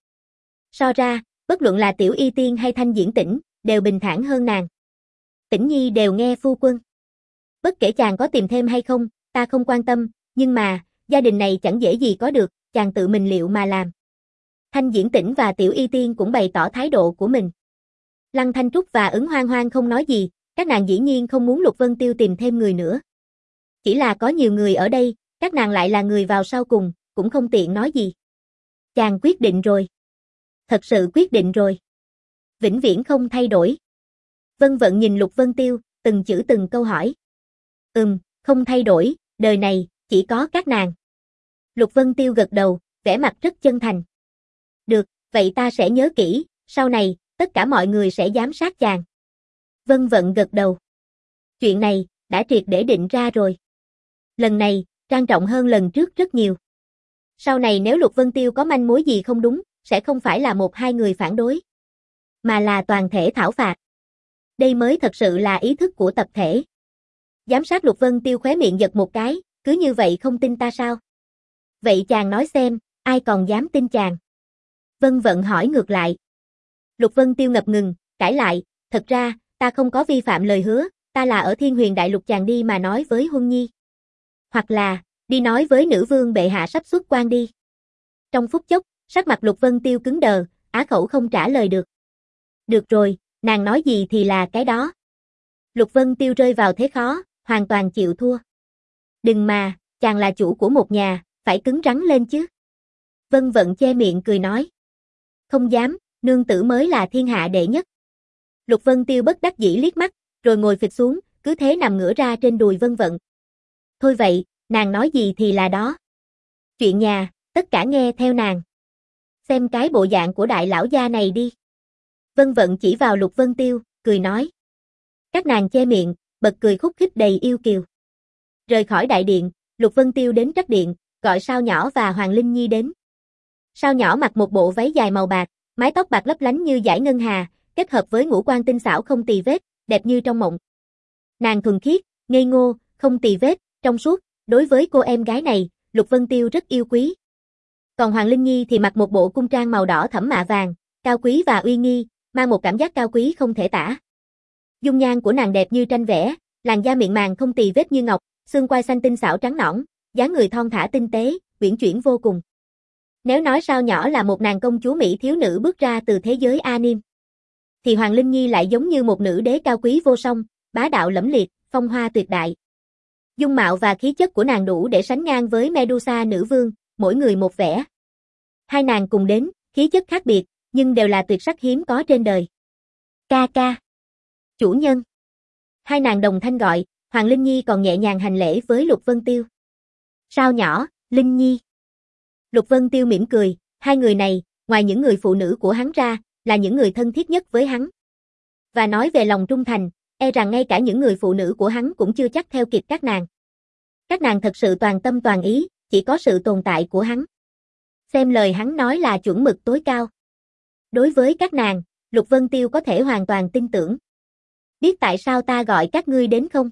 So ra, bất luận là Tiểu Y Tiên hay Thanh Diễn Tĩnh, đều bình thản hơn nàng. Tĩnh Nhi đều nghe phu quân. Bất kể chàng có tìm thêm hay không, ta không quan tâm, nhưng mà, gia đình này chẳng dễ gì có được, chàng tự mình liệu mà làm. Thanh Diễn Tĩnh và Tiểu Y Tiên cũng bày tỏ thái độ của mình. Lăng Thanh Trúc và Ứng Hoang Hoang không nói gì, các nàng dĩ nhiên không muốn Lục Vân Tiêu tìm thêm người nữa. Chỉ là có nhiều người ở đây, các nàng lại là người vào sau cùng, cũng không tiện nói gì. Chàng quyết định rồi. Thật sự quyết định rồi. Vĩnh viễn không thay đổi. Vân Vận nhìn Lục Vân Tiêu, từng chữ từng câu hỏi. Ừm, không thay đổi, đời này, chỉ có các nàng. Lục Vân Tiêu gật đầu, vẻ mặt rất chân thành. Được, vậy ta sẽ nhớ kỹ, sau này, tất cả mọi người sẽ giám sát chàng. Vân Vận gật đầu. Chuyện này, đã triệt để định ra rồi. Lần này, trang trọng hơn lần trước rất nhiều. Sau này nếu Lục Vân Tiêu có manh mối gì không đúng, sẽ không phải là một hai người phản đối, mà là toàn thể thảo phạt. Đây mới thật sự là ý thức của tập thể. Giám sát Lục Vân Tiêu khóe miệng giật một cái, cứ như vậy không tin ta sao? Vậy chàng nói xem, ai còn dám tin chàng? Vân Vận hỏi ngược lại. Lục Vân Tiêu ngập ngừng, cãi lại, thật ra, ta không có vi phạm lời hứa, ta là ở Thiên Huyền Đại Lục chàng đi mà nói với Huân Nhi. Hoặc là, đi nói với nữ vương bệ hạ sắp xuất quan đi. Trong phút chốc, sắc mặt Lục Vân Tiêu cứng đờ, á khẩu không trả lời được. Được rồi, nàng nói gì thì là cái đó. Lục Vân Tiêu rơi vào thế khó, hoàn toàn chịu thua. Đừng mà, chàng là chủ của một nhà, phải cứng rắn lên chứ. Vân Vận che miệng cười nói. Không dám, nương tử mới là thiên hạ đệ nhất. Lục Vân Tiêu bất đắc dĩ liếc mắt, rồi ngồi phịch xuống, cứ thế nằm ngửa ra trên đùi Vân Vận. Thôi vậy, nàng nói gì thì là đó. Chuyện nhà, tất cả nghe theo nàng. Xem cái bộ dạng của đại lão gia này đi. Vân Vận chỉ vào Lục Vân Tiêu, cười nói. Các nàng che miệng, bật cười khúc khích đầy yêu kiều. Rời khỏi đại điện, Lục Vân Tiêu đến trắc điện, gọi Sao Nhỏ và Hoàng Linh Nhi đến. Sao Nhỏ mặc một bộ váy dài màu bạc, mái tóc bạc lấp lánh như dải ngân hà, kết hợp với ngũ quan tinh xảo không tì vết, đẹp như trong mộng. Nàng thuần khiết, ngây ngô, không tì vết, trong suốt, đối với cô em gái này, Lục Vân Tiêu rất yêu quý. Còn Hoàng Linh Nhi thì mặc một bộ cung trang màu đỏ thẫm mạ vàng, cao quý và uy nghi, mang một cảm giác cao quý không thể tả. Dung nhan của nàng đẹp như tranh vẽ, làn da mịn màng không tì vết như ngọc, xương quai xanh tinh xảo trắng nõn, dáng người thon thả tinh tế, uyển chuyển vô cùng. Nếu nói Sao Nhỏ là một nàng công chúa mỹ thiếu nữ bước ra từ thế giới anime, thì Hoàng Linh Nhi lại giống như một nữ đế cao quý vô song, bá đạo lẫm liệt, phong hoa tuyệt đại. Dung mạo và khí chất của nàng đủ để sánh ngang với Medusa nữ vương, mỗi người một vẻ. Hai nàng cùng đến, khí chất khác biệt, nhưng đều là tuyệt sắc hiếm có trên đời. Ca ca. Chủ nhân. Hai nàng đồng thanh gọi, Hoàng Linh Nhi còn nhẹ nhàng hành lễ với Lục Vân Tiêu. Sao Nhỏ, Linh Nhi. Lục Vân Tiêu mỉm cười, hai người này, ngoài những người phụ nữ của hắn ra, là những người thân thiết nhất với hắn. Và nói về lòng trung thành, e rằng ngay cả những người phụ nữ của hắn cũng chưa chắc theo kịp các nàng. Các nàng thật sự toàn tâm toàn ý, chỉ có sự tồn tại của hắn. Xem lời hắn nói là chuẩn mực tối cao. Đối với các nàng, Lục Vân Tiêu có thể hoàn toàn tin tưởng. Biết tại sao ta gọi các ngươi đến không?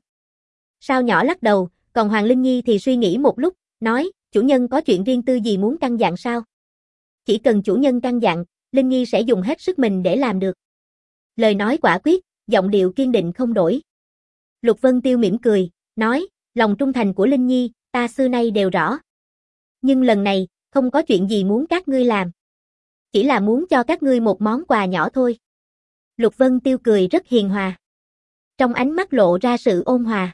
Sao Nhỏ lắc đầu, còn Hoàng Linh Nhi thì suy nghĩ một lúc, nói, chủ nhân có chuyện riêng tư gì muốn căn dặn sao? Chỉ cần chủ nhân căn dặn, Linh Nhi sẽ dùng hết sức mình để làm được. Lời nói quả quyết, giọng điệu kiên định không đổi. Lục Vân Tiêu mỉm cười, nói, lòng trung thành của Linh Nhi, ta xưa nay đều rõ. Nhưng lần này, không có chuyện gì muốn các ngươi làm. Chỉ là muốn cho các ngươi một món quà nhỏ thôi. Lục Vân Tiêu cười rất hiền hòa. Trong ánh mắt lộ ra sự ôn hòa.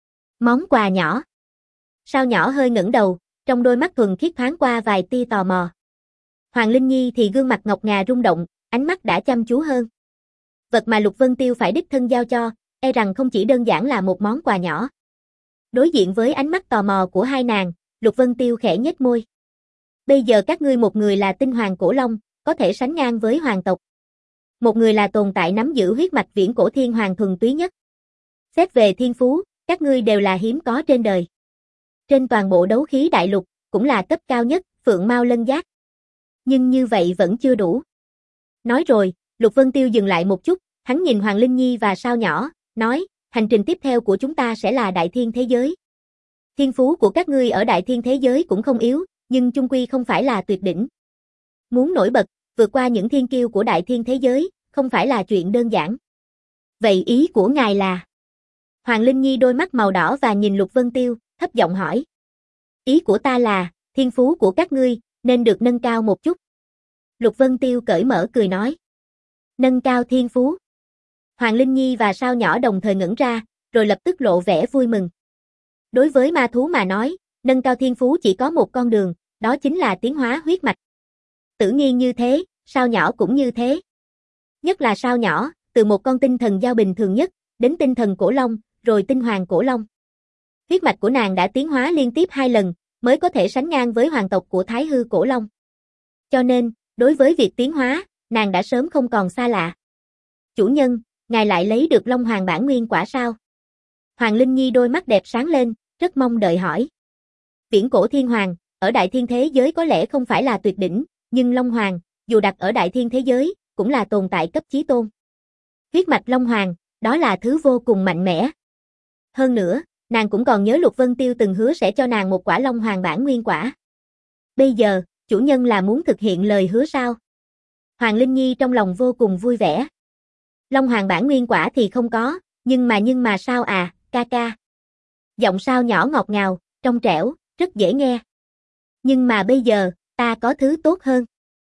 Món quà nhỏ. Sao Nhỏ hơi ngẩng đầu, trong đôi mắt thuần khiết thoáng qua vài tia tò mò. Hoàng Linh Nhi thì gương mặt ngọc ngà rung động, ánh mắt đã chăm chú hơn. Vật mà Lục Vân Tiêu phải đích thân giao cho, e rằng không chỉ đơn giản là một món quà nhỏ. Đối diện với ánh mắt tò mò của hai nàng, Lục Vân Tiêu khẽ nhếch môi. Bây giờ các ngươi một người là tinh hoàng cổ long, có thể sánh ngang với hoàng tộc. Một người là tồn tại nắm giữ huyết mạch viễn cổ thiên hoàng thuần túy nhất. Xét về thiên phú, các ngươi đều là hiếm có trên đời. Trên toàn bộ đấu khí đại lục, cũng là cấp cao nhất, phượng mao lân giác. Nhưng như vậy vẫn chưa đủ. Nói rồi, Lục Vân Tiêu dừng lại một chút, Hắn nhìn Hoàng Linh Nhi và Sao Nhỏ, nói, hành trình tiếp theo của chúng ta sẽ là đại thiên thế giới. Thiên phú của các ngươi ở đại thiên thế giới cũng không yếu, nhưng chung quy không phải là tuyệt đỉnh. Muốn nổi bật, vượt qua những thiên kiêu của đại thiên thế giới, không phải là chuyện đơn giản. Vậy ý của ngài là? Hoàng Linh Nhi đôi mắt màu đỏ và nhìn Lục Vân Tiêu, thấp giọng hỏi. Ý của ta là, thiên phú của các ngươi, nên được nâng cao một chút. Lục Vân Tiêu cởi mở cười nói. Nâng cao thiên phú. Hoàng Linh Nhi và Sao Nhỏ đồng thời ngẩn ra, rồi lập tức lộ vẻ vui mừng. Đối với ma thú mà nói, nâng cao thiên phú chỉ có một con đường, đó chính là tiến hóa huyết mạch. Tử Nghiên như thế, Sao Nhỏ cũng như thế. Nhất là Sao Nhỏ, từ một con tinh thần giao bình thường nhất, đến tinh thần cổ long, rồi tinh hoàng cổ long. Huyết mạch của nàng đã tiến hóa liên tiếp hai lần, mới có thể sánh ngang với hoàng tộc của Thái Hư cổ long. Cho nên, đối với việc tiến hóa, nàng đã sớm không còn xa lạ. Chủ nhân, ngài lại lấy được Long Hoàng bản nguyên quả sao? Hoàng Linh Nhi đôi mắt đẹp sáng lên, rất mong đợi hỏi. Viễn cổ thiên hoàng, ở đại thiên thế giới có lẽ không phải là tuyệt đỉnh, nhưng Long Hoàng, dù đặt ở đại thiên thế giới, cũng là tồn tại cấp chí tôn. Huyết mạch Long Hoàng, đó là thứ vô cùng mạnh mẽ. Hơn nữa, nàng cũng còn nhớ Lục Vân Tiêu từng hứa sẽ cho nàng một quả Long Hoàng bản nguyên quả. Bây giờ, chủ nhân là muốn thực hiện lời hứa sao? Hoàng Linh Nhi trong lòng vô cùng vui vẻ. Long Hoàng bản nguyên quả thì không có, nhưng mà nhưng mà sao à, ca ca. Giọng Sao Nhỏ ngọt ngào, trong trẻo, rất dễ nghe. Nhưng mà bây giờ, ta có thứ tốt hơn.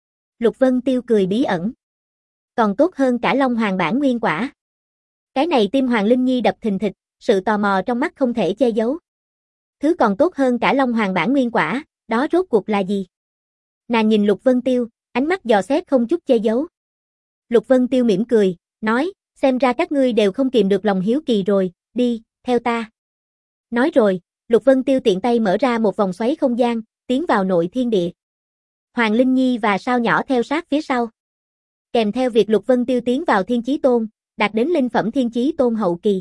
Lục Vân Tiêu cười bí ẩn. Còn tốt hơn cả Long Hoàng bản nguyên quả. Cái này tim Hoàng Linh Nhi đập thình thịch, sự tò mò trong mắt không thể che giấu. Thứ còn tốt hơn cả Long Hoàng bản nguyên quả, đó rốt cuộc là gì? Nàng nhìn Lục Vân Tiêu, ánh mắt dò xét không chút che giấu. Lục Vân Tiêu mỉm cười, nói, xem ra các ngươi đều không kìm được lòng hiếu kỳ rồi, đi, theo ta. Nói rồi, Lục Vân Tiêu tiện tay mở ra một vòng xoáy không gian, tiến vào nội thiên địa. Hoàng Linh Nhi và Sao Nhỏ theo sát phía sau. Kèm theo việc Lục Vân Tiêu tiến vào thiên chí tôn, đạt đến linh phẩm thiên chí tôn hậu kỳ.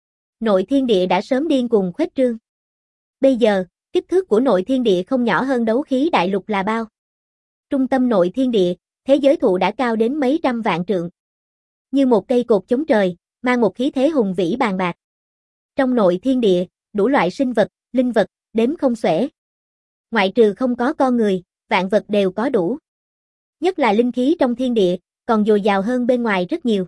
Nội thiên địa đã sớm điên cuồng khuếch trương. Bây giờ, kích thước của nội thiên địa không nhỏ hơn đấu khí đại lục là bao. Trung tâm nội thiên địa, thế giới thụ đã cao đến mấy trăm vạn trượng. Như một cây cột chống trời, mang một khí thế hùng vĩ bàn bạc. Trong nội thiên địa, đủ loại sinh vật, linh vật, đếm không xuể. Ngoại trừ không có con người, vạn vật đều có đủ. Nhất là linh khí trong thiên địa, còn dồi dào hơn bên ngoài rất nhiều.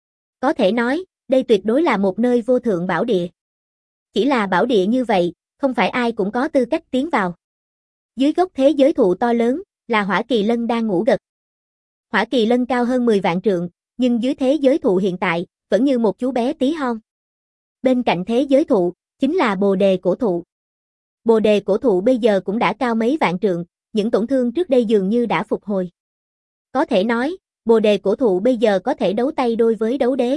Có thể nói, đây tuyệt đối là một nơi vô thượng bảo địa. Chỉ là bảo địa như vậy, không phải ai cũng có tư cách tiến vào. Dưới gốc thế giới thụ to lớn, là Hỏa Kỳ Lân đang ngủ gật. Hỏa Kỳ Lân cao hơn mười vạn trượng, nhưng dưới thế giới thụ hiện tại, vẫn như một chú bé tí hon. Bên cạnh thế giới thụ, chính là Bồ Đề cổ thụ. Bồ Đề cổ thụ bây giờ cũng đã cao mấy vạn trượng, những tổn thương trước đây dường như đã phục hồi. Có thể nói, Bồ Đề cổ thụ bây giờ có thể đấu tay đôi với đấu đế.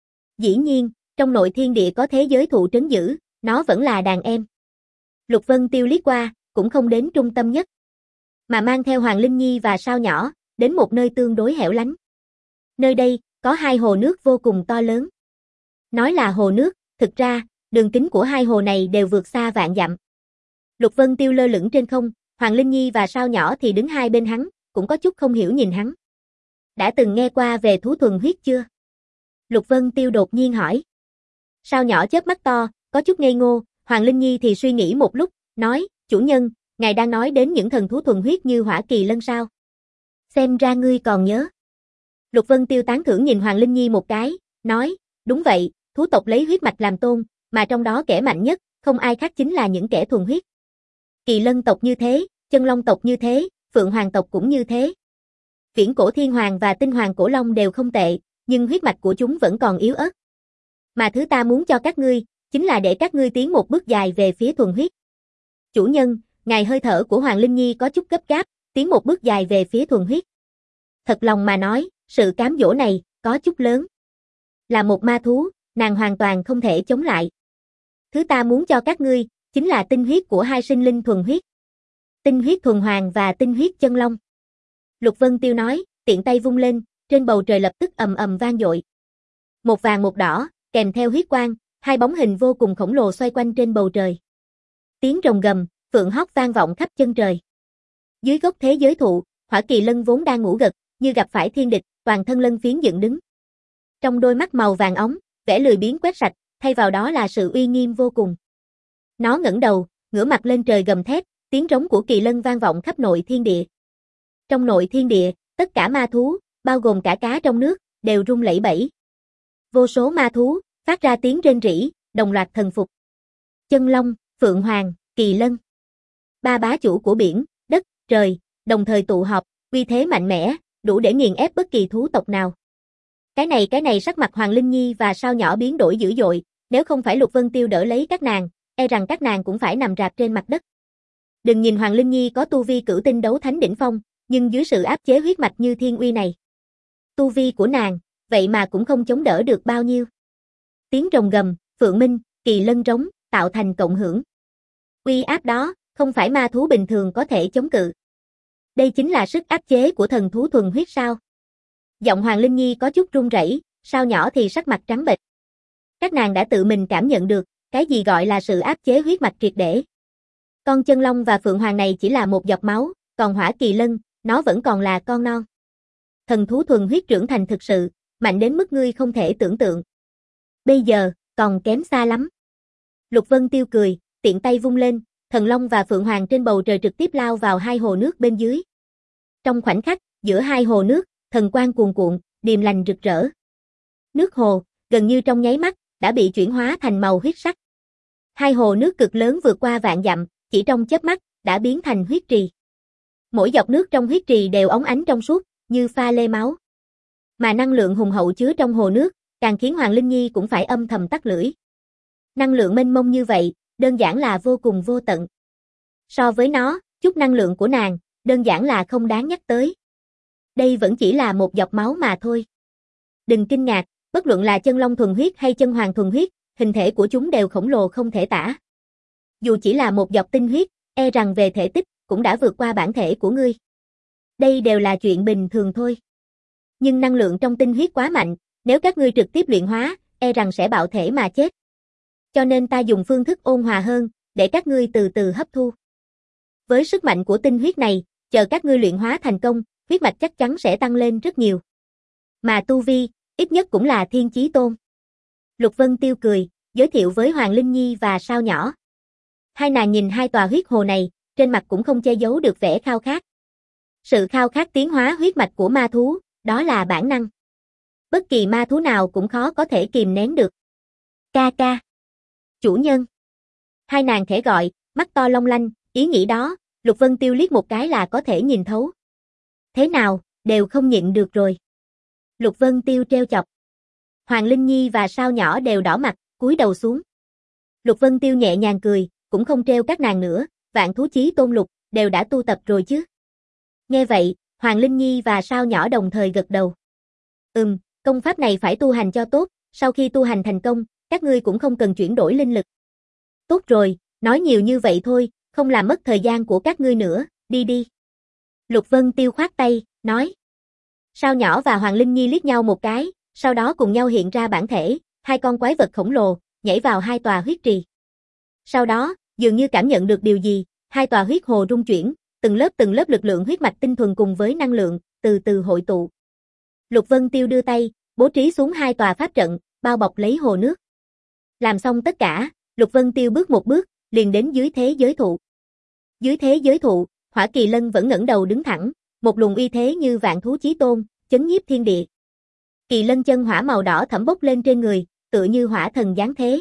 Dĩ nhiên, trong nội thiên địa có thế giới thụ trấn giữ, nó vẫn là đàn em. Lục Vân Tiêu liếc qua, cũng không đến trung tâm nhất, mà mang theo Hoàng Linh Nhi và Sao Nhỏ, đến một nơi tương đối hẻo lánh. Nơi đây, có hai hồ nước vô cùng to lớn. Nói là hồ nước, thực ra, đường kính của hai hồ này đều vượt xa vạn dặm. Lục Vân Tiêu lơ lửng trên không, Hoàng Linh Nhi và Sao Nhỏ thì đứng hai bên hắn, cũng có chút không hiểu nhìn hắn. Đã từng nghe qua về thú thuần huyết chưa? Lục Vân Tiêu đột nhiên hỏi. Sao Nhỏ chớp mắt to, có chút ngây ngô, Hoàng Linh Nhi thì suy nghĩ một lúc, nói, chủ nhân, ngài đang nói đến những thần thú thuần huyết như Hỏa Kỳ Lân sao? Xem ra ngươi còn nhớ. Lục Vân Tiêu tán thưởng nhìn Hoàng Linh Nhi một cái, nói, đúng vậy, thú tộc lấy huyết mạch làm tôn, mà trong đó kẻ mạnh nhất, không ai khác chính là những kẻ thuần huyết. Kỳ Lân tộc như thế, Chân Long tộc như thế, Phượng Hoàng tộc cũng như thế. Viễn cổ thiên hoàng và tinh hoàng cổ long đều không tệ, nhưng huyết mạch của chúng vẫn còn yếu ớt. Mà thứ ta muốn cho các ngươi, chính là để các ngươi tiến một bước dài về phía thuần huyết. Chủ nhân, ngài hơi thở của Hoàng Linh Nhi có chút gấp gáp, tiến một bước dài về phía thuần huyết. Thật lòng mà nói, sự cám dỗ này, có chút lớn. Là một ma thú, nàng hoàn toàn không thể chống lại. Thứ ta muốn cho các ngươi, chính là tinh huyết của hai sinh linh thuần huyết. Tinh huyết thuần hoàng và tinh huyết chân long. Lục Vân Tiêu nói, tiện tay vung lên, trên bầu trời lập tức ầm ầm vang dội. Một vàng một đỏ, kèm theo huyết quang, hai bóng hình vô cùng khổng lồ xoay quanh trên bầu trời. Tiếng rồng gầm, phượng hót vang vọng khắp chân trời. Dưới gốc thế giới thụ, Hỏa Kỳ Lân vốn đang ngủ gật, như gặp phải thiên địch, toàn thân lân phiến dựng đứng. Trong đôi mắt màu vàng óng, vẻ lười biếng quét sạch, thay vào đó là sự uy nghiêm vô cùng. Nó ngẩng đầu, ngửa mặt lên trời gầm thét, tiếng trống của kỳ lân vang vọng khắp nội thiên địa. Trong nội thiên địa, tất cả ma thú, bao gồm cả cá trong nước, đều rung lẩy bẩy. Vô số ma thú, phát ra tiếng rên rỉ, đồng loạt thần phục. Chân Long, Phượng Hoàng, Kỳ Lân. Ba bá chủ của biển, đất, trời, đồng thời tụ họp, uy thế mạnh mẽ, đủ để nghiền ép bất kỳ thú tộc nào. Cái này cái này sắc mặt Hoàng Linh Nhi và Sao Nhỏ biến đổi dữ dội, nếu không phải Lục Vân Tiêu đỡ lấy các nàng, e rằng các nàng cũng phải nằm rạp trên mặt đất. Đừng nhìn Hoàng Linh Nhi có tu vi cửu tinh đấu thánh đỉnh phong, nhưng dưới sự áp chế huyết mạch như thiên uy này, tu vi của nàng, vậy mà cũng không chống đỡ được bao nhiêu. Tiếng rồng gầm, Phượng Minh, Kỳ Lân rống, tạo thành cộng hưởng. Uy áp đó, không phải ma thú bình thường có thể chống cự. Đây chính là sức áp chế của thần thú thuần huyết sao? Giọng Hoàng Linh Nhi có chút run rẩy, Sao Nhỏ thì sắc mặt trắng bệch. Các nàng đã tự mình cảm nhận được, cái gì gọi là sự áp chế huyết mạch triệt để. Con Chân Long và Phượng Hoàng này chỉ là một giọt máu, còn Hỏa Kỳ Lân, nó vẫn còn là con non. Thần thú thuần huyết trưởng thành thực sự, mạnh đến mức ngươi không thể tưởng tượng. Bây giờ, còn kém xa lắm. Lục Vân Tiêu cười, tiện tay vung lên, Thần Long và Phượng Hoàng trên bầu trời trực tiếp lao vào hai hồ nước bên dưới. Trong khoảnh khắc, giữa hai hồ nước, thần quang cuồn cuộn, điềm lành rực rỡ. Nước hồ, gần như trong nháy mắt, đã bị chuyển hóa thành màu huyết sắc. Hai hồ nước cực lớn vượt qua vạn dặm, chỉ trong chớp mắt, đã biến thành huyết trì. Mỗi giọt nước trong huyết trì đều óng ánh trong suốt, như pha lê máu. Mà năng lượng hùng hậu chứa trong hồ nước, càng khiến Hoàng Linh Nhi cũng phải âm thầm tắt lưỡi. Năng lượng mênh mông như vậy, đơn giản là vô cùng vô tận. So với nó, chút năng lượng của nàng, đơn giản là không đáng nhắc tới. Đây vẫn chỉ là một giọt máu mà thôi. Đừng kinh ngạc, bất luận là Chân Long thuần huyết hay Chân Hoàng thuần huyết, hình thể của chúng đều khổng lồ không thể tả. Dù chỉ là một giọt tinh huyết, e rằng về thể tích, cũng đã vượt qua bản thể của ngươi. Đây đều là chuyện bình thường thôi. Nhưng năng lượng trong tinh huyết quá mạnh, nếu các ngươi trực tiếp luyện hóa, e rằng sẽ bạo thể mà chết. Cho nên ta dùng phương thức ôn hòa hơn, để các ngươi từ từ hấp thu. Với sức mạnh của tinh huyết này, chờ các ngươi luyện hóa thành công, huyết mạch chắc chắn sẽ tăng lên rất nhiều. Mà tu vi, ít nhất cũng là thiên chí tôn. Lục Vân Tiêu cười, giới thiệu với Hoàng Linh Nhi và Sao Nhỏ. Hai nàng nhìn hai tòa huyết hồ này, trên mặt cũng không che giấu được vẻ khao khát. Sự khao khát tiến hóa huyết mạch của ma thú, đó là bản năng. Bất kỳ ma thú nào cũng khó có thể kìm nén được. Ca ca. Chủ nhân. Hai nàng khẽ gọi, mắt to long lanh, ý nghĩ đó, Lục Vân Tiêu liếc một cái là có thể nhìn thấu. Thế nào, đều không nhịn được rồi. Lục Vân Tiêu trêu chọc. Hoàng Linh Nhi và Sao Nhỏ đều đỏ mặt, cúi đầu xuống. Lục Vân Tiêu nhẹ nhàng cười, cũng không trêu các nàng nữa, vạn thú chí tôn lục, đều đã tu tập rồi chứ. Nghe vậy, Hoàng Linh Nhi và Sao Nhỏ đồng thời gật đầu. Ừm, công pháp này phải tu hành cho tốt, sau khi tu hành thành công, các ngươi cũng không cần chuyển đổi linh lực. Tốt rồi, nói nhiều như vậy thôi, không làm mất thời gian của các ngươi nữa, đi đi. Lục Vân Tiêu khoát tay, nói. Sao Nhỏ và Hoàng Linh Nhi liếc nhau một cái, sau đó cùng nhau hiện ra bản thể, hai con quái vật khổng lồ, nhảy vào hai tòa huyết trì. Sau đó, dường như cảm nhận được điều gì, hai tòa huyết hồ rung chuyển, từng lớp từng lớp lực lượng huyết mạch tinh thuần cùng với năng lượng, từ từ hội tụ. Lục Vân Tiêu đưa tay, bố trí xuống hai tòa pháp trận, bao bọc lấy hồ nước. Làm xong tất cả, Lục Vân Tiêu bước một bước, liền đến dưới thế giới thụ. Dưới thế giới thụ, Hỏa Kỳ Lân vẫn ngẩng đầu đứng thẳng, một luồng uy thế như vạn thú chí tôn, chấn nhiếp thiên địa. Kỳ Lân chân hỏa màu đỏ thẫm bốc lên trên người, tựa như hỏa thần giáng thế.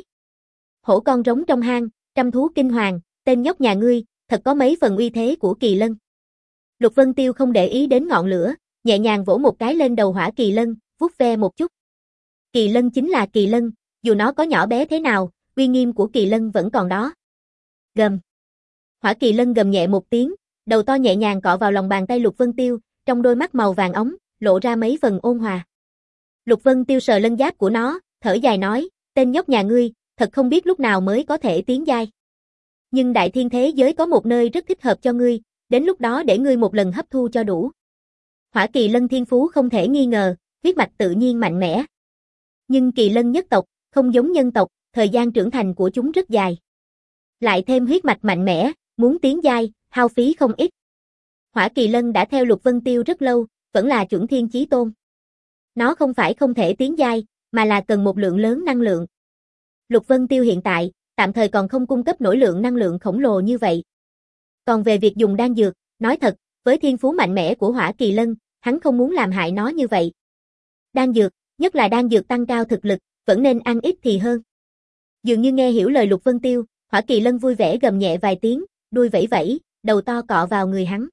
Hổ con rống trong hang, trăm thú kinh hoàng, tên nhóc nhà ngươi, thật có mấy phần uy thế của Kỳ Lân. Lục Vân Tiêu không để ý đến ngọn lửa, nhẹ nhàng vỗ một cái lên đầu Hỏa Kỳ Lân, vuốt ve một chút. Kỳ Lân chính là Kỳ Lân, dù nó có nhỏ bé thế nào, uy nghiêm của Kỳ Lân vẫn còn đó. Gầm. Hỏa Kỳ Lân gầm nhẹ một tiếng, đầu to nhẹ nhàng cọ vào lòng bàn tay Lục Vân Tiêu, trong đôi mắt màu vàng óng, lộ ra mấy phần ôn hòa. Lục Vân Tiêu sờ lân giáp của nó, thở dài nói, tên nhóc nhà ngươi, thật không biết lúc nào mới có thể tiến giai. Nhưng đại thiên thế giới có một nơi rất thích hợp cho ngươi, đến lúc đó để ngươi một lần hấp thu cho đủ. Hỏa Kỳ Lân thiên phú không thể nghi ngờ, huyết mạch tự nhiên mạnh mẽ. Nhưng Kỳ Lân nhất tộc, không giống nhân tộc, thời gian trưởng thành của chúng rất dài. Lại thêm huyết mạch mạnh mẽ, muốn tiến giai, hao phí không ít. Hỏa Kỳ Lân đã theo Lục Vân Tiêu rất lâu, vẫn là chuẩn thiên chí tôn. Nó không phải không thể tiến giai, mà là cần một lượng lớn năng lượng. Lục Vân Tiêu hiện tại, tạm thời còn không cung cấp nổi lượng năng lượng khổng lồ như vậy. Còn về việc dùng đan dược, nói thật, với thiên phú mạnh mẽ của Hỏa Kỳ Lân, hắn không muốn làm hại nó như vậy. Đan dược, nhất là đan dược tăng cao thực lực, vẫn nên ăn ít thì hơn. Dường như nghe hiểu lời Lục Vân Tiêu, Hỏa Kỳ Lân vui vẻ gầm nhẹ vài tiếng, đuôi vẫy vẫy, đầu to cọ vào người hắn.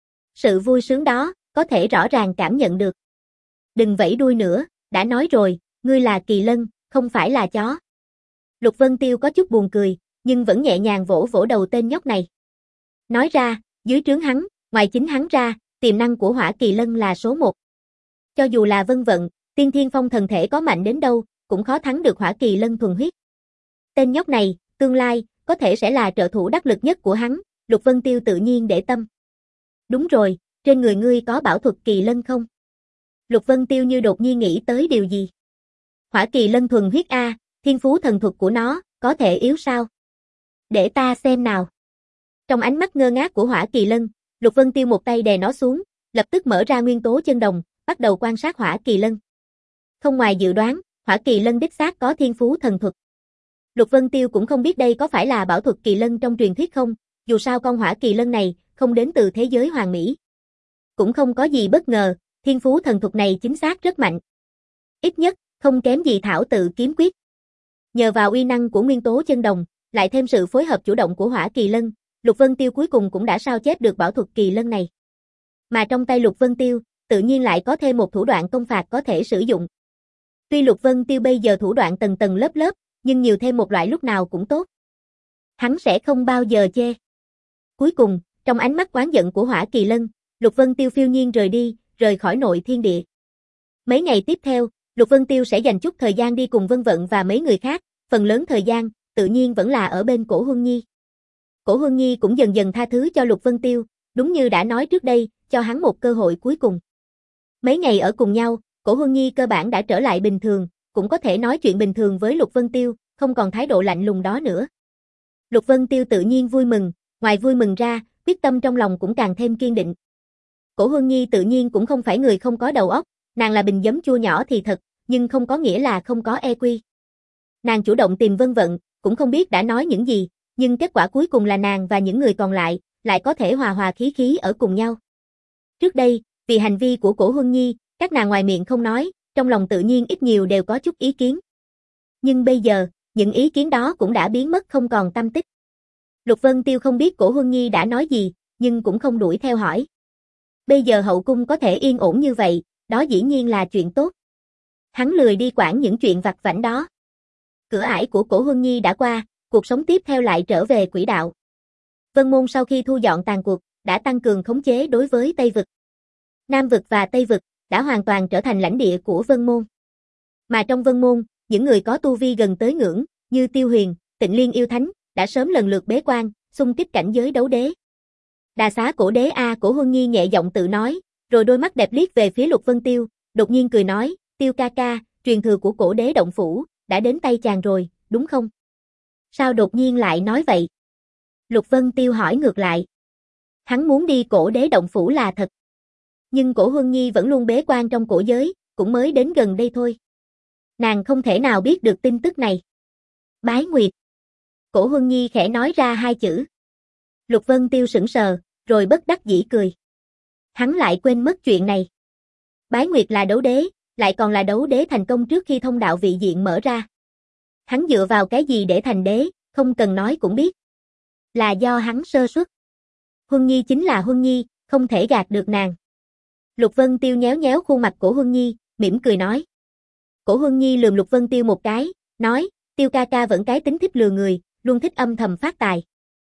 Sự vui sướng đó, có thể rõ ràng cảm nhận được. Đừng vẫy đuôi nữa, đã nói rồi, ngươi là Kỳ Lân, không phải là chó. Lục Vân Tiêu có chút buồn cười, nhưng vẫn nhẹ nhàng vỗ vỗ đầu tên nhóc này. Nói ra, dưới trướng hắn, ngoài chính hắn ra, tiềm năng của Hỏa Kỳ Lân là số một. Cho dù là Vân Vận, tiên thiên phong thần thể có mạnh đến đâu, cũng khó thắng được Hỏa Kỳ Lân thuần huyết. Tên nhóc này, tương lai, có thể sẽ là trợ thủ đắc lực nhất của hắn, Lục Vân Tiêu tự nhiên để tâm. Đúng rồi, trên người ngươi có bảo thuật Kỳ Lân không? Lục Vân Tiêu như đột nhiên nghĩ tới điều gì. Hỏa Kỳ Lân thuần huyết A, thiên phú thần thuật của nó, có thể yếu sao? Để ta xem nào. Trong ánh mắt ngơ ngác của Hỏa Kỳ Lân, Lục Vân Tiêu một tay đè nó xuống, lập tức mở ra nguyên tố chân đồng, bắt đầu quan sát Hỏa Kỳ Lân. Không ngoài dự đoán, Hỏa Kỳ Lân đích xác có thiên phú thần thuật. Lục Vân Tiêu cũng không biết đây có phải là bảo thuật Kỳ Lân trong truyền thuyết không, dù sao con Hỏa Kỳ Lân này không đến từ thế giới hoàn mỹ. Cũng không có gì bất ngờ, thiên phú thần thuật này chính xác rất mạnh. Ít nhất, không kém gì thảo tự kiếm quyết. Nhờ vào uy năng của nguyên tố chân đồng, lại thêm sự phối hợp chủ động của Hỏa Kỳ Lân, Lục Vân Tiêu cuối cùng cũng đã sao chép được bảo thuật Kỳ Lân này. Mà trong tay Lục Vân Tiêu, tự nhiên lại có thêm một thủ đoạn công phạt có thể sử dụng. Tuy Lục Vân Tiêu bây giờ thủ đoạn tầng tầng lớp lớp, nhưng nhiều thêm một loại lúc nào cũng tốt. Hắn sẽ không bao giờ chê. Cuối cùng, trong ánh mắt oán giận của Hỏa Kỳ Lân, Lục Vân Tiêu phiêu nhiên rời đi, rời khỏi nội thiên địa. Mấy ngày tiếp theo, Lục Vân Tiêu sẽ dành chút thời gian đi cùng Vân Vận và mấy người khác, phần lớn thời gian, tự nhiên vẫn là ở bên Cổ Huân Nhi. Cổ Huân Nhi cũng dần dần tha thứ cho Lục Vân Tiêu, đúng như đã nói trước đây, cho hắn một cơ hội cuối cùng. Mấy ngày ở cùng nhau, Cổ Huân Nhi cơ bản đã trở lại bình thường, cũng có thể nói chuyện bình thường với Lục Vân Tiêu, không còn thái độ lạnh lùng đó nữa. Lục Vân Tiêu tự nhiên vui mừng, ngoài vui mừng ra, quyết tâm trong lòng cũng càng thêm kiên định. Cổ Huân Nhi tự nhiên cũng không phải người không có đầu óc, nàng là bình giấm chua nhỏ thì thật, nhưng không có nghĩa là không có e quy. Nàng chủ động tìm Vân Vận, cũng không biết đã nói những gì, nhưng kết quả cuối cùng là nàng và những người còn lại, lại có thể hòa hòa khí khí ở cùng nhau. Trước đây, vì hành vi của Cổ Huân Nhi, các nàng ngoài miệng không nói, trong lòng tự nhiên ít nhiều đều có chút ý kiến. Nhưng bây giờ, những ý kiến đó cũng đã biến mất không còn tăm tích. Lục Vân Tiêu không biết Cổ Huân Nhi đã nói gì, nhưng cũng không đuổi theo hỏi. Bây giờ hậu cung có thể yên ổn như vậy, đó dĩ nhiên là chuyện tốt. Hắn lười đi quản những chuyện vặt vãnh đó. Cửa ải của Cổ Huân Nhi đã qua, cuộc sống tiếp theo lại trở về quỹ đạo. Vân Môn sau khi thu dọn tàn cuộc, đã tăng cường khống chế đối với Tây Vực. Nam Vực và Tây Vực đã hoàn toàn trở thành lãnh địa của Vân Môn. Mà trong Vân Môn, những người có tu vi gần tới ngưỡng, như Tiêu Huyền, Tịnh Liên yêu thánh, đã sớm lần lượt bế quan, xung kích cảnh giới đấu đế. Đà xá Cổ đế a, Cổ Huân Nhi nhẹ giọng tự nói, rồi đôi mắt đẹp liếc về phía Lục Vân Tiêu, đột nhiên cười nói, Tiêu ca ca, truyền thừa của Cổ đế động phủ, đã đến tay chàng rồi, đúng không? Sao đột nhiên lại nói vậy? Lục Vân Tiêu hỏi ngược lại. Hắn muốn đi Cổ đế động phủ là thật. Nhưng Cổ Huân Nhi vẫn luôn bế quan trong cổ giới, cũng mới đến gần đây thôi. Nàng không thể nào biết được tin tức này. Bái Nguyệt. Cổ Huân Nhi khẽ nói ra hai chữ. Lục Vân Tiêu sững sờ, rồi bất đắc dĩ cười. Hắn lại quên mất chuyện này. Bái Nguyệt là đấu đế, lại còn là đấu đế thành công trước khi thông đạo vị diện mở ra. Hắn dựa vào cái gì để thành đế, không cần nói cũng biết. Là do hắn sơ suất. Huân Nhi chính là Huân Nhi, không thể gạt được nàng. Lục Vân Tiêu nhéo nhéo khuôn mặt của Huân Nhi, mỉm cười nói. Cổ Huân Nhi lườm Lục Vân Tiêu một cái, nói, Tiêu ca ca vẫn cái tính thích lừa người, luôn thích âm thầm phát tài.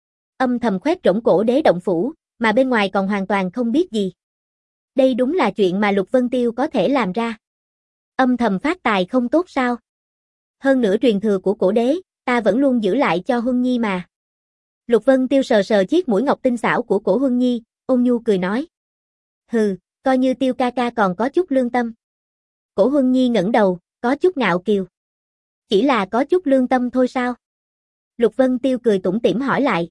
Âm thầm khoét rỗng cổ đế động phủ, mà bên ngoài còn hoàn toàn không biết gì. Đây đúng là chuyện mà Lục Vân Tiêu có thể làm ra. Âm thầm phát tài không tốt sao? Hơn nữa truyền thừa của cổ đế, ta vẫn luôn giữ lại cho Huân Nhi mà. Lục Vân Tiêu sờ sờ chiếc mũi ngọc tinh xảo của Cổ Huân Nhi, ôn nhu cười nói. Hừ, coi như Tiêu ca ca còn có chút lương tâm. Cổ Huân Nhi ngẩng đầu, có chút ngạo kiều. Chỉ là có chút lương tâm thôi sao? Lục Vân Tiêu cười tủm tỉm hỏi lại.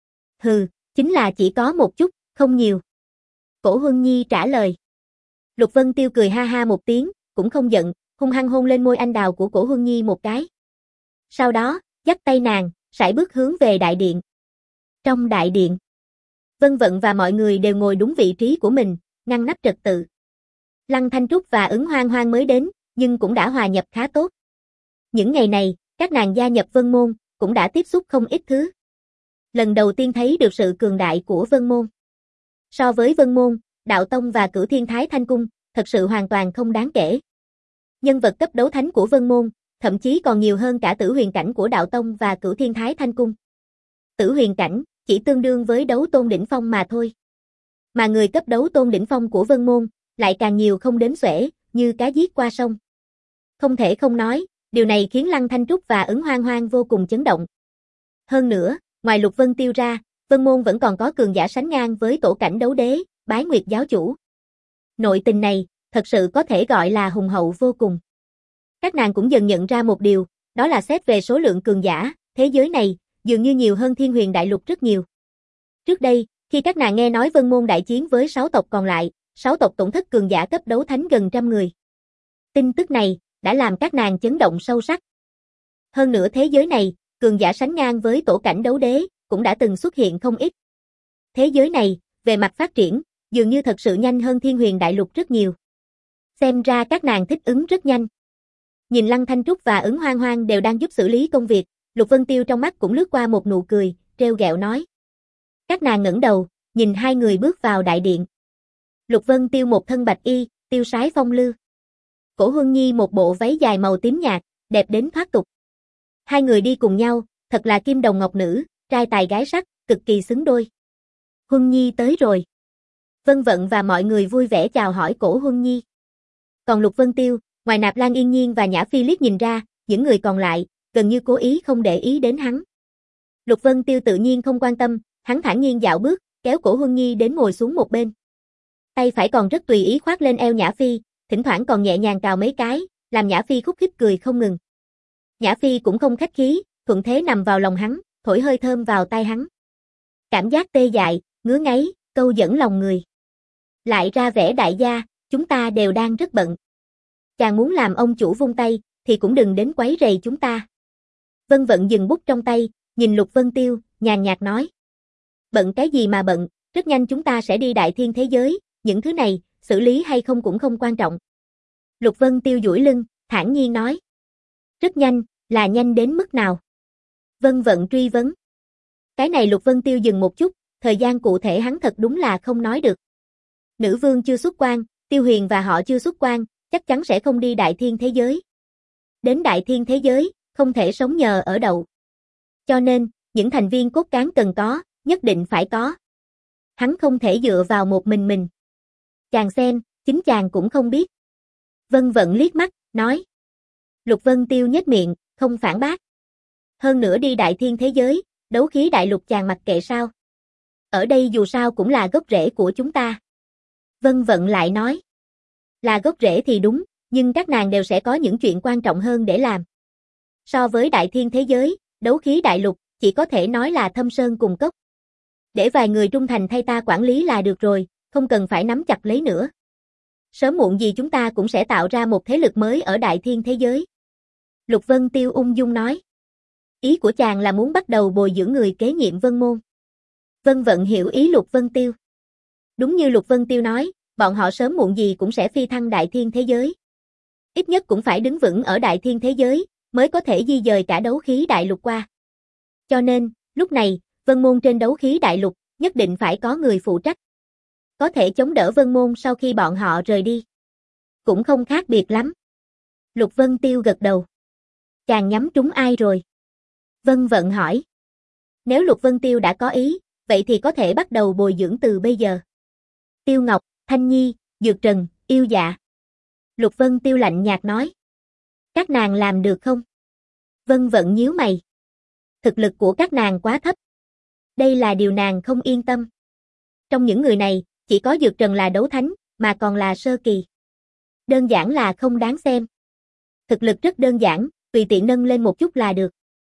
Hừ, chính là chỉ có một chút, không nhiều. Cổ Huân Nhi trả lời. Lục Vân Tiêu cười ha ha một tiếng, cũng không giận, hung hăng hôn lên môi anh đào của Cổ Huân Nhi một cái. Sau đó, dắt tay nàng, sải bước hướng về đại điện. Trong đại điện, Vân Vận và mọi người đều ngồi đúng vị trí của mình, ngăn nắp trật tự. Lăng Thanh Trúc và Ứng Hoang Hoang mới đến, nhưng cũng đã hòa nhập khá tốt. Những ngày này, các nàng gia nhập Vân Môn, cũng đã tiếp xúc không ít thứ. Lần đầu tiên thấy được sự cường đại của Vân Môn. So với Vân Môn, Đạo Tông và Cửu Thiên Thái Thanh Cung, thật sự hoàn toàn không đáng kể. Nhân vật cấp đấu thánh của Vân Môn, thậm chí còn nhiều hơn cả Tử Huyền cảnh của Đạo Tông và Cửu Thiên Thái Thanh Cung. Tử Huyền cảnh chỉ tương đương với đấu tôn đỉnh phong mà thôi. Mà người cấp đấu tôn đỉnh phong của Vân Môn lại càng nhiều không đếm xuể, như cá giết qua sông. Không thể không nói, điều này khiến Lăng Thanh Trúc và Ứng Hoang Hoang vô cùng chấn động. Hơn nữa, ngoài Lục Vân Tiêu ra, Vân Môn vẫn còn có cường giả sánh ngang với tổ cảnh đấu đế, Bái Nguyệt giáo chủ. Nội tình này, thật sự có thể gọi là hùng hậu vô cùng. Các nàng cũng dần nhận ra một điều, đó là xét về số lượng cường giả, thế giới này, dường như nhiều hơn Thiên Huyền Đại Lục rất nhiều. Trước đây, khi các nàng nghe nói Vân Môn đại chiến với sáu tộc còn lại, sáu tộc tổn thất cường giả cấp đấu thánh gần trăm người. Tin tức này, đã làm các nàng chấn động sâu sắc. Hơn nữa thế giới này, cường giả sánh ngang với tổ cảnh đấu đế, cũng đã từng xuất hiện không ít. Thế giới này, về mặt phát triển, dường như thật sự nhanh hơn Thiên Huyền Đại Lục rất nhiều. Xem ra các nàng thích ứng rất nhanh. Nhìn Lăng Thanh Trúc và Ứng Hoang Hoang đều đang giúp xử lý công việc, Lục Vân Tiêu trong mắt cũng lướt qua một nụ cười, trêu ghẹo nói. Các nàng ngẩng đầu, nhìn hai người bước vào đại điện. Lục Vân Tiêu một thân bạch y, tiêu sái phong lưu. Cổ Huân Nhi một bộ váy dài màu tím nhạt, đẹp đến thoát tục. Hai người đi cùng nhau, thật là kim đồng ngọc nữ, trai tài gái sắc, cực kỳ xứng đôi. Huân Nhi tới rồi. Vân Vận và mọi người vui vẻ chào hỏi Cổ Huân Nhi. Còn Lục Vân Tiêu, ngoài Nạp Lan Yên Nhiên và Nhã Phi liếc nhìn ra, những người còn lại, gần như cố ý không để ý đến hắn. Lục Vân Tiêu tự nhiên không quan tâm, hắn thản nhiên dạo bước, kéo Cổ Huân Nhi đến ngồi xuống một bên. Tay phải còn rất tùy ý khoác lên eo Nhã Phi, thỉnh thoảng còn nhẹ nhàng cào mấy cái, làm Nhã Phi khúc khích cười không ngừng. Nhã Phi cũng không khách khí, thuận thế nằm vào lòng hắn, thổi hơi thơm vào tai hắn. Cảm giác tê dại, ngứa ngáy, câu dẫn lòng người. Lại ra vẻ đại gia, chúng ta đều đang rất bận. Chàng muốn làm ông chủ vung tay, thì cũng đừng đến quấy rầy chúng ta. Vân Vận dừng bút trong tay, nhìn Lục Vân Tiêu, nhàn nhạt nói. Bận cái gì mà bận, rất nhanh chúng ta sẽ đi đại thiên thế giới, những thứ này, xử lý hay không cũng không quan trọng. Lục Vân Tiêu duỗi lưng, thản nhiên nói. Rất nhanh, là nhanh đến mức nào? Vân Vận truy vấn. Cái này Lục Vân Tiêu dừng một chút, thời gian cụ thể hắn thật đúng là không nói được. Nữ vương chưa xuất quan, Tiêu Huyền và họ chưa xuất quan, chắc chắn sẽ không đi đại thiên thế giới. Đến đại thiên thế giới, không thể sống nhờ ở đậu. Cho nên, những thành viên cốt cán cần có, nhất định phải có. Hắn không thể dựa vào một mình mình. Chàng xem, chính chàng cũng không biết. Vân Vận liếc mắt, nói. Lục Vân Tiêu nhếch miệng, không phản bác. Hơn nữa đi đại thiên thế giới, đấu khí đại lục chàng mặc kệ sao. Ở đây dù sao cũng là gốc rễ của chúng ta. Vân Vận lại nói. Là gốc rễ thì đúng, nhưng các nàng đều sẽ có những chuyện quan trọng hơn để làm. So với đại thiên thế giới, đấu khí đại lục, chỉ có thể nói là thâm sơn cùng cốc. Để vài người trung thành thay ta quản lý là được rồi, không cần phải nắm chặt lấy nữa. Sớm muộn gì chúng ta cũng sẽ tạo ra một thế lực mới ở đại thiên thế giới. Lục Vân Tiêu ung dung nói. Ý của chàng là muốn bắt đầu bồi dưỡng người kế nhiệm Vân Môn. Vân Vận hiểu ý Lục Vân Tiêu. Đúng như Lục Vân Tiêu nói, bọn họ sớm muộn gì cũng sẽ phi thăng đại thiên thế giới. Ít nhất cũng phải đứng vững ở đại thiên thế giới, mới có thể di dời cả đấu khí đại lục qua. Cho nên, lúc này, Vân Môn trên đấu khí đại lục, nhất định phải có người phụ trách. Có thể chống đỡ Vân Môn sau khi bọn họ rời đi. Cũng không khác biệt lắm. Lục Vân Tiêu gật đầu. Chàng nhắm trúng ai rồi? Vân Vận hỏi. Nếu Lục Vân Tiêu đã có ý, vậy thì có thể bắt đầu bồi dưỡng từ bây giờ. Tiêu Ngọc, Thanh Nhi, Dược Trần, Yêu Dạ. Lục Vân Tiêu lạnh nhạt nói. Các nàng làm được không? Vân Vận nhíu mày. Thực lực của các nàng quá thấp. Đây là điều nàng không yên tâm. Trong những người này, chỉ có Dược Trần là đấu thánh, mà còn là sơ kỳ. Đơn giản là không đáng xem. Thực lực rất đơn giản, tùy tiện nâng lên một chút là được.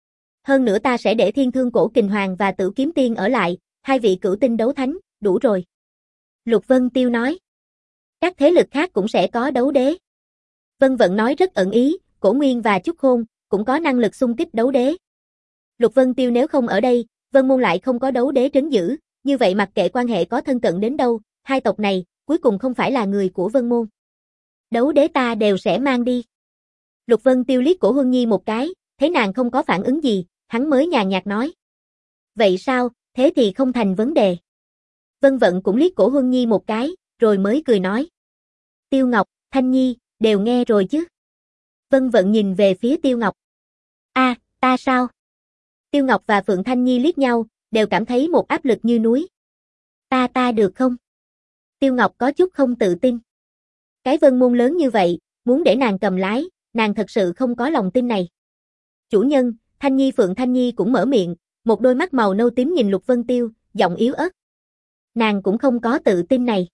Hơn nữa ta sẽ để Thiên Thương Cổ Kình Hoàng và Tử Kiếm Tiên ở lại, hai vị cửu tinh đấu thánh, đủ rồi. Lục Vân Tiêu nói. Các thế lực khác cũng sẽ có đấu đế. Vân Vận nói rất ẩn ý, Cổ Nguyên và Chúc Khôn cũng có năng lực xung kích đấu đế. Lục Vân Tiêu nếu không ở đây, Vân Môn lại không có đấu đế trấn giữ, như vậy mặc kệ quan hệ có thân cận đến đâu, hai tộc này cuối cùng không phải là người của Vân Môn. Đấu đế ta đều sẽ mang đi. Lục Vân Tiêu liếc Cổ Huân Nhi một cái, thấy nàng không có phản ứng gì, hắn mới nhàn nhạt nói. Vậy sao, thế thì không thành vấn đề. Vân Vận cũng liếc Cổ Huân Nhi một cái, rồi mới cười nói. Tiêu Ngọc, Thanh Nhi, đều nghe rồi chứ. Vân Vận nhìn về phía Tiêu Ngọc. A, à, ta sao? Tiêu Ngọc và Phượng Thanh Nhi liếc nhau, đều cảm thấy một áp lực như núi. Ta ta được không? Tiêu Ngọc có chút không tự tin. Cái Vân Môn lớn như vậy, muốn để nàng cầm lái, nàng thật sự không có lòng tin này. Chủ nhân, Thanh Nhi Phượng Thanh Nhi cũng mở miệng, một đôi mắt màu nâu tím nhìn Lục Vân Tiêu, giọng yếu ớt. Nàng cũng không có tự tin này.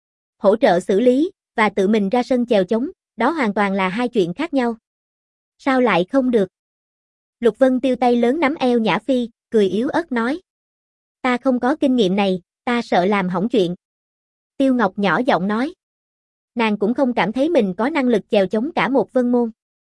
Hỗ trợ xử lý, và tự mình ra sân chèo chống, đó hoàn toàn là hai chuyện khác nhau. Sao lại không được? Lục Vân Tiêu tay lớn nắm eo Nhã Phi, cười yếu ớt nói. Ta không có kinh nghiệm này, ta sợ làm hỏng chuyện. Tiêu Ngọc nhỏ giọng nói. Nàng cũng không cảm thấy mình có năng lực chèo chống cả một Vân Môn.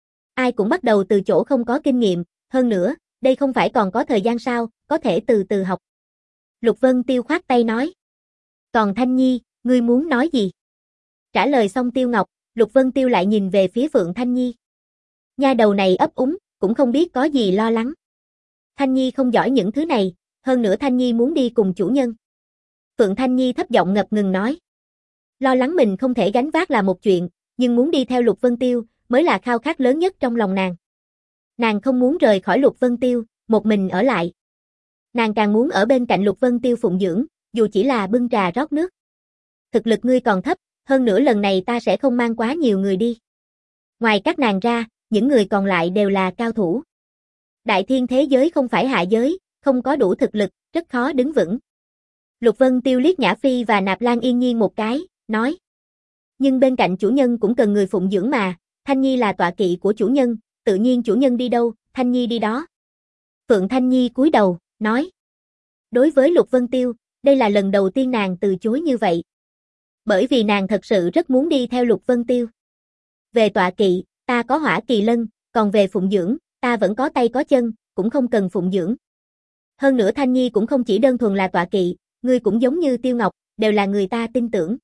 Ai cũng bắt đầu từ chỗ không có kinh nghiệm, hơn nữa, đây không phải còn có thời gian sao, có thể từ từ học. Lục Vân Tiêu khoát tay nói. Còn Thanh Nhi, ngươi muốn nói gì? Trả lời xong Tiêu Ngọc, Lục Vân Tiêu lại nhìn về phía Phượng Thanh Nhi. Nha đầu này ấp úng, cũng không biết có gì lo lắng. Thanh Nhi không giỏi những thứ này, hơn nữa Thanh Nhi muốn đi cùng chủ nhân. Phượng Thanh Nhi thấp giọng ngập ngừng nói. Lo lắng mình không thể gánh vác là một chuyện, nhưng muốn đi theo Lục Vân Tiêu, mới là khao khát lớn nhất trong lòng nàng. Nàng không muốn rời khỏi Lục Vân Tiêu, một mình ở lại. Nàng càng muốn ở bên cạnh Lục Vân Tiêu phụng dưỡng, dù chỉ là bưng trà rót nước. Thực lực ngươi còn thấp, hơn nữa lần này ta sẽ không mang quá nhiều người đi. Ngoài các nàng ra, những người còn lại đều là cao thủ. Đại thiên thế giới không phải hạ giới, không có đủ thực lực, rất khó đứng vững. Lục Vân Tiêu liếc Nhã Phi và Nạp Lan Yên Nhiên một cái, nói. Nhưng bên cạnh chủ nhân cũng cần người phụng dưỡng mà, Thanh Nhi là tọa kỵ của chủ nhân, tự nhiên chủ nhân đi đâu, Thanh Nhi đi đó. Phượng Thanh Nhi cúi đầu, nói. Đối với Lục Vân Tiêu, đây là lần đầu tiên nàng từ chối như vậy. Bởi vì nàng thật sự rất muốn đi theo Lục Vân Tiêu. Về tọa kỵ, ta có Hỏa Kỳ Lân, còn về phụng dưỡng, ta vẫn có tay có chân, cũng không cần phụng dưỡng. Hơn nữa Thanh Nhi cũng không chỉ đơn thuần là tọa kỵ, ngươi cũng giống như Tiêu Ngọc, đều là người ta tin tưởng.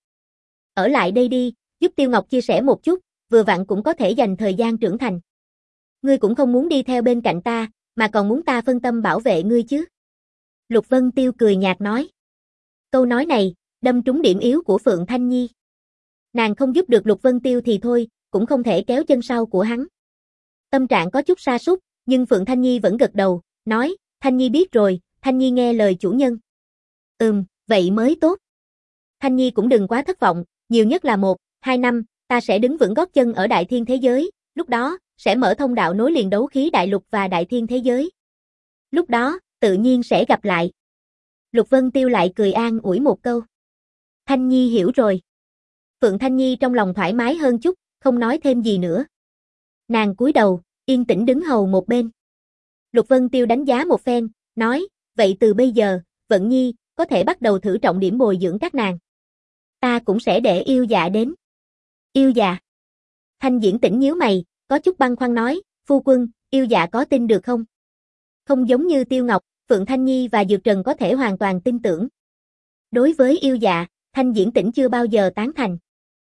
Ở lại đây đi, giúp Tiêu Ngọc chia sẻ một chút, vừa vặn cũng có thể dành thời gian trưởng thành. Ngươi cũng không muốn đi theo bên cạnh ta, mà còn muốn ta phân tâm bảo vệ ngươi chứ. Lục Vân Tiêu cười nhạt nói. Câu nói này, đâm trúng điểm yếu của Phượng Thanh Nhi. Nàng không giúp được Lục Vân Tiêu thì thôi, cũng không thể kéo chân sau của hắn. Tâm trạng có chút sa sút, nhưng Phượng Thanh Nhi vẫn gật đầu, nói, Thanh Nhi biết rồi, Thanh Nhi nghe lời chủ nhân. Ừm, vậy mới tốt. Thanh Nhi cũng đừng quá thất vọng, nhiều nhất là một, hai năm, ta sẽ đứng vững gót chân ở đại thiên thế giới, lúc đó, sẽ mở thông đạo nối liền đấu khí đại lục và đại thiên thế giới. Lúc đó, tự nhiên sẽ gặp lại. Lục Vân Tiêu lại cười an ủi một câu. Thanh Nhi hiểu rồi. Phượng Thanh Nhi trong lòng thoải mái hơn chút, không nói thêm gì nữa. Nàng cúi đầu, yên tĩnh đứng hầu một bên. Lục Vân Tiêu đánh giá một phen, nói, vậy từ bây giờ, Vận Nhi, có thể bắt đầu thử trọng điểm bồi dưỡng các nàng. Ta cũng sẽ để Yêu Dạ đến. Yêu Dạ. Thanh Diễn Tĩnh nhíu mày, có chút băn khoăn nói, phu quân, Yêu Dạ có tin được không? Không giống như Tiêu Ngọc, Phượng Thanh Nhi và Dược Trần có thể hoàn toàn tin tưởng. Đối với Yêu Dạ, Thanh Diễn Tĩnh chưa bao giờ tán thành.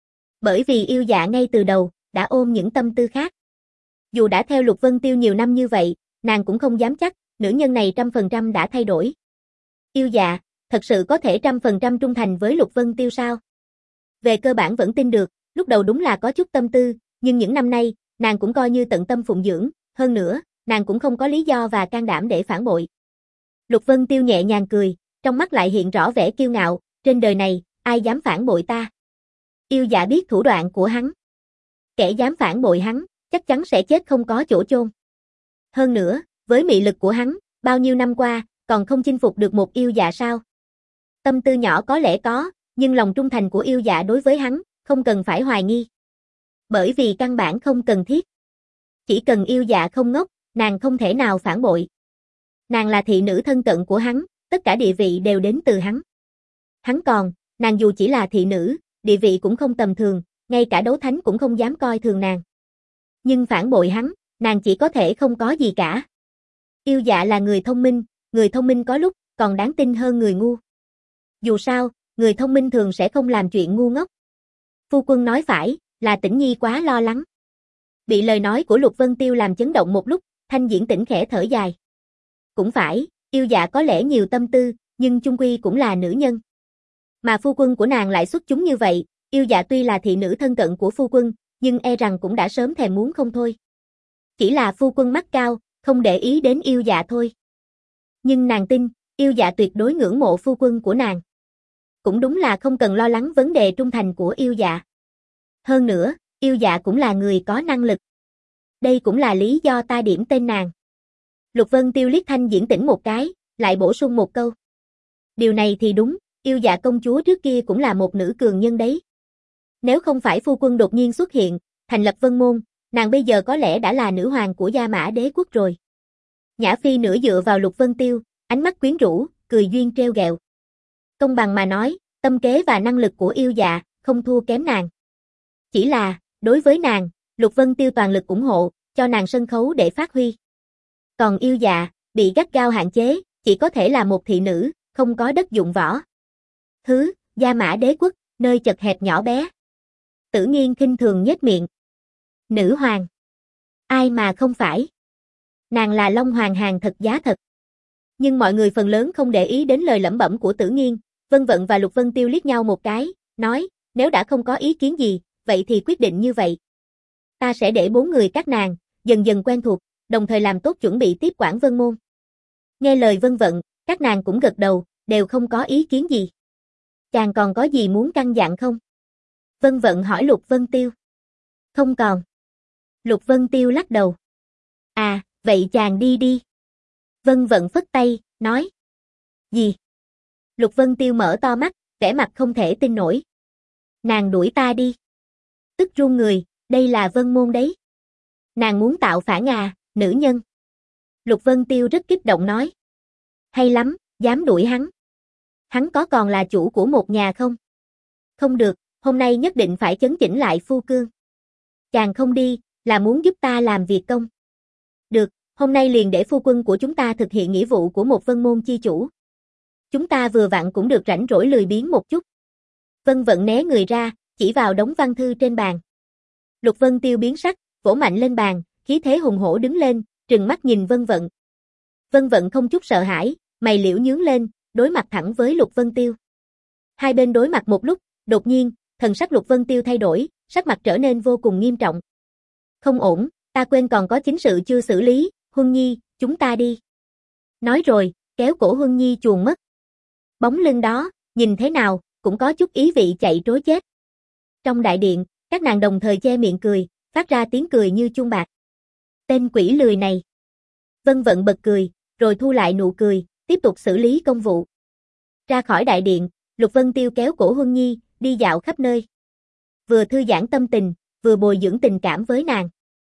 Bởi vì Yêu Dạ ngay từ đầu, đã ôm những tâm tư khác. Dù đã theo Lục Vân Tiêu nhiều năm như vậy, nàng cũng không dám chắc, nữ nhân này trăm phần trăm đã thay đổi. Yêu Dạ, thật sự có thể trăm phần trăm trung thành với Lục Vân Tiêu sao? Về cơ bản vẫn tin được, lúc đầu đúng là có chút tâm tư, nhưng những năm nay, nàng cũng coi như tận tâm phụng dưỡng, hơn nữa, nàng cũng không có lý do và can đảm để phản bội. Lục Vân Tiêu nhẹ nhàng cười, trong mắt lại hiện rõ vẻ kiêu ngạo, trên đời này, ai dám phản bội ta? Yêu Dạ biết thủ đoạn của hắn. Kẻ dám phản bội hắn, chắc chắn sẽ chết không có chỗ chôn. Hơn nữa, với mị lực của hắn, bao nhiêu năm qua, còn không chinh phục được một Yêu Dạ sao? Tâm tư nhỏ có lẽ có, nhưng lòng trung thành của Yêu Dạ đối với hắn, không cần phải hoài nghi. Bởi vì căn bản không cần thiết. Chỉ cần Yêu Dạ không ngốc, nàng không thể nào phản bội. Nàng là thị nữ thân cận của hắn, tất cả địa vị đều đến từ hắn. Hắn còn, nàng dù chỉ là thị nữ, địa vị cũng không tầm thường, ngay cả đấu thánh cũng không dám coi thường nàng. Nhưng phản bội hắn, nàng chỉ có thể không có gì cả. Yêu Dạ là người thông minh, người thông minh có lúc còn đáng tin hơn người ngu. Dù sao, người thông minh thường sẽ không làm chuyện ngu ngốc. Phu quân nói phải, là Tĩnh Nhi quá lo lắng. Bị lời nói của Lục Vân Tiêu làm chấn động một lúc, Thanh Diễn Tĩnh khẽ thở dài. Cũng phải, Yêu Dạ có lẽ nhiều tâm tư, nhưng chung quy cũng là nữ nhân. Mà phu quân của nàng lại xuất chúng như vậy, Yêu Dạ tuy là thị nữ thân cận của phu quân, nhưng e rằng cũng đã sớm thèm muốn không thôi. Chỉ là phu quân mắt cao, không để ý đến Yêu Dạ thôi. Nhưng nàng tin, Yêu Dạ tuyệt đối ngưỡng mộ phu quân của nàng. Cũng đúng là không cần lo lắng vấn đề trung thành của Yêu Dạ. Hơn nữa, Yêu Dạ cũng là người có năng lực. Đây cũng là lý do ta điểm tên nàng. Lục Vân Tiêu liếc Thanh Diễn Tĩnh một cái, lại bổ sung một câu. Điều này thì đúng, Yêu Dạ công chúa trước kia cũng là một nữ cường nhân đấy. Nếu không phải phu quân đột nhiên xuất hiện, thành lập Vân Môn, nàng bây giờ có lẽ đã là nữ hoàng của Gia Mã Đế quốc rồi. Nhã Phi nửa dựa vào Lục Vân Tiêu, ánh mắt quyến rũ, cười duyên treo ghẹo. Công bằng mà nói, tâm kế và năng lực của Yêu Dạ không thua kém nàng. Chỉ là, đối với nàng, Lục Vân Tiêu toàn lực ủng hộ, cho nàng sân khấu để phát huy. Còn Yêu Dạ, bị gắt gao hạn chế, chỉ có thể là một thị nữ, không có đất dụng võ. Thứ, Gia Mã Đế quốc, nơi chật hẹp nhỏ bé. Tử Nghiên khinh thường nhếch miệng. Nữ hoàng. Ai mà không phải. Nàng là Long Hoàng hàng thật giá thật. Nhưng mọi người phần lớn không để ý đến lời lẩm bẩm của Tử Nghiên. Vân Vận và Lục Vân Tiêu liếc nhau một cái, nói, nếu đã không có ý kiến gì, vậy thì quyết định như vậy. Ta sẽ để bốn người các nàng, dần dần quen thuộc, đồng thời làm tốt chuẩn bị tiếp quản Vân Môn. Nghe lời Vân Vận, các nàng cũng gật đầu, đều không có ý kiến gì. Chàng còn có gì muốn căn dặn không? Vân Vận hỏi Lục Vân Tiêu. Không còn. Lục Vân Tiêu lắc đầu. À, vậy chàng đi đi. Vân Vận phất tay, nói. Gì? Lục Vân Tiêu mở to mắt, vẻ mặt không thể tin nổi. Nàng đuổi ta đi. Tức run người, đây là Vân Môn đấy. Nàng muốn tạo phản à, nữ nhân. Lục Vân Tiêu rất kích động nói. Hay lắm, dám đuổi hắn. Hắn có còn là chủ của một nhà không? Không được, hôm nay nhất định phải chấn chỉnh lại phu cương. Chàng không đi, là muốn giúp ta làm việc công. Được, hôm nay liền để phu quân của chúng ta thực hiện nghĩa vụ của một Vân Môn chi chủ. Chúng ta vừa vặn cũng được rảnh rỗi lười biếng một chút. Vân Vận né người ra, chỉ vào đống văn thư trên bàn. Lục Vân Tiêu biến sắc, vỗ mạnh lên bàn, khí thế hùng hổ đứng lên, trừng mắt nhìn Vân Vận. Vân Vận không chút sợ hãi, mày liễu nhướng lên, đối mặt thẳng với Lục Vân Tiêu. Hai bên đối mặt một lúc, đột nhiên, thần sắc Lục Vân Tiêu thay đổi, sắc mặt trở nên vô cùng nghiêm trọng. Không ổn, ta quên còn có chính sự chưa xử lý, Huân Nhi, chúng ta đi. Nói rồi, kéo cổ Huân Nhi chuồn mất. Bóng lưng đó, nhìn thế nào, cũng có chút ý vị chạy trối chết. Trong đại điện, các nàng đồng thời che miệng cười, phát ra tiếng cười như chuông bạc. Tên quỷ lười này. Vân Vận bật cười, rồi thu lại nụ cười, tiếp tục xử lý công vụ. Ra khỏi đại điện, Lục Vân Tiêu kéo cổ Huân Nhi, đi dạo khắp nơi. Vừa thư giãn tâm tình, vừa bồi dưỡng tình cảm với nàng.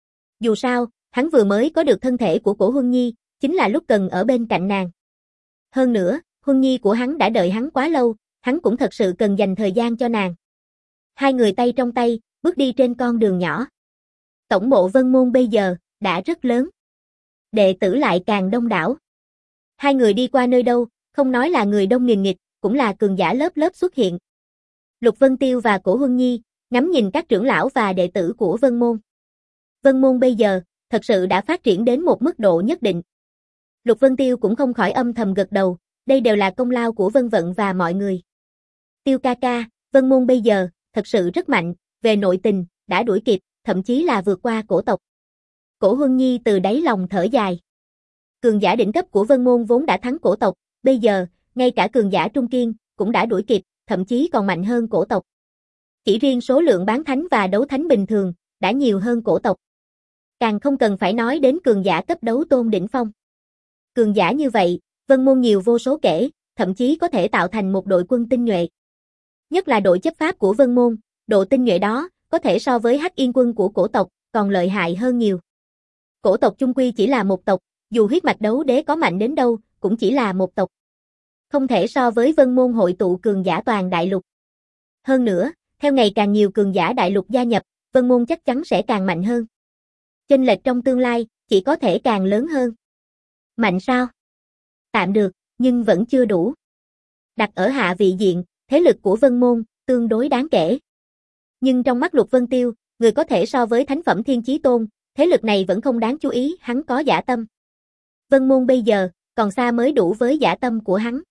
Dù sao, hắn vừa mới có được thân thể của cổ Huân Nhi, chính là lúc cần ở bên cạnh nàng. Hơn nữa, Huân Nhi của hắn đã đợi hắn quá lâu, hắn cũng thật sự cần dành thời gian cho nàng. Hai người tay trong tay, bước đi trên con đường nhỏ. Tổng bộ Vân Môn bây giờ, đã rất lớn. Đệ tử lại càng đông đảo. Hai người đi qua nơi đâu, không nói là người đông nghìn nghịt, cũng là cường giả lớp lớp xuất hiện. Lục Vân Tiêu và Cổ Huân Nhi, ngắm nhìn các trưởng lão và đệ tử của Vân Môn. Vân Môn bây giờ, thật sự đã phát triển đến một mức độ nhất định. Lục Vân Tiêu cũng không khỏi âm thầm gật đầu, đây đều là công lao của Vân Vận và mọi người. Tiêu ca ca, Vân Môn bây giờ, thật sự rất mạnh, về nội tình, đã đuổi kịp, thậm chí là vượt qua cổ tộc. Cổ Huân Nhi từ đáy lòng thở dài. Cường giả đỉnh cấp của Vân Môn vốn đã thắng cổ tộc, bây giờ, ngay cả cường giả trung kiên, cũng đã đuổi kịp, thậm chí còn mạnh hơn cổ tộc. Chỉ riêng số lượng bán thánh và đấu thánh bình thường, đã nhiều hơn cổ tộc. Càng không cần phải nói đến cường giả cấp đấu tôn đỉnh phong. Cường giả như vậy, Vân Môn nhiều vô số kể, thậm chí có thể tạo thành một đội quân tinh nhuệ. Nhất là đội chấp pháp của Vân Môn, độ tinh nhuệ đó, có thể so với Hắc Yên quân của cổ tộc, còn lợi hại hơn nhiều. Cổ tộc chung quy chỉ là một tộc, dù huyết mạch đấu đế có mạnh đến đâu, cũng chỉ là một tộc. Không thể so với Vân Môn hội tụ cường giả toàn đại lục. Hơn nữa, theo ngày càng nhiều cường giả đại lục gia nhập, Vân Môn chắc chắn sẽ càng mạnh hơn. Chênh lệch trong tương lai, chỉ có thể càng lớn hơn. Mạnh sao? Tạm được, nhưng vẫn chưa đủ. Đặt ở hạ vị diện, thế lực của Vân Môn, tương đối đáng kể. Nhưng trong mắt Lục Vân Tiêu, người có thể so với thánh phẩm Thiên Chí Tôn, thế lực này vẫn không đáng chú ý, hắn có dã tâm. Vân Môn bây giờ, còn xa mới đủ với dã tâm của hắn.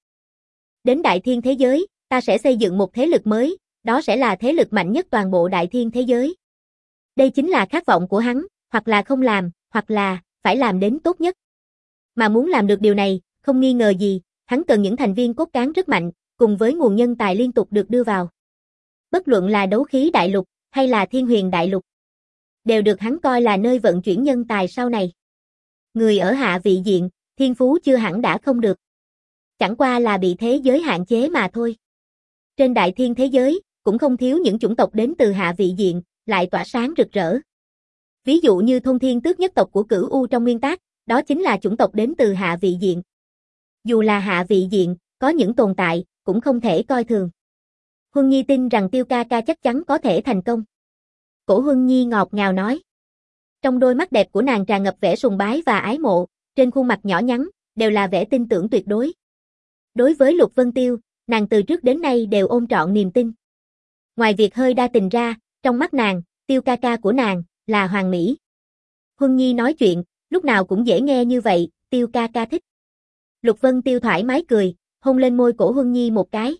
Đến đại thiên thế giới, ta sẽ xây dựng một thế lực mới, đó sẽ là thế lực mạnh nhất toàn bộ đại thiên thế giới. Đây chính là khát vọng của hắn, hoặc là không làm, hoặc là phải làm đến tốt nhất. Mà muốn làm được điều này, không nghi ngờ gì, hắn cần những thành viên cốt cán rất mạnh, cùng với nguồn nhân tài liên tục được đưa vào. Bất luận là đấu khí đại lục, hay là thiên huyền đại lục, đều được hắn coi là nơi vận chuyển nhân tài sau này. Người ở hạ vị diện, thiên phú chưa hẳn đã không được. Chẳng qua là bị thế giới hạn chế mà thôi. Trên đại thiên thế giới, cũng không thiếu những chủng tộc đến từ hạ vị diện, lại tỏa sáng rực rỡ. Ví dụ như thôn thiên tước nhất tộc của Cửu U trong nguyên tác, đó chính là chủng tộc đến từ hạ vị diện. Dù là hạ vị diện, có những tồn tại, cũng không thể coi thường. Huân Nhi tin rằng Tiêu ca ca chắc chắn có thể thành công. Cổ Huân Nhi ngọt ngào nói. Trong đôi mắt đẹp của nàng tràn ngập vẻ sùng bái và ái mộ, trên khuôn mặt nhỏ nhắn, đều là vẻ tin tưởng tuyệt đối. Đối với Lục Vân Tiêu, nàng từ trước đến nay đều ôm trọn niềm tin. Ngoài việc hơi đa tình ra, trong mắt nàng, Tiêu ca ca của nàng, là hoàn mỹ. Huân Nhi nói chuyện, lúc nào cũng dễ nghe như vậy, Tiêu ca ca thích. Lục Vân Tiêu thoải mái cười, hôn lên môi cổ Huân Nhi một cái.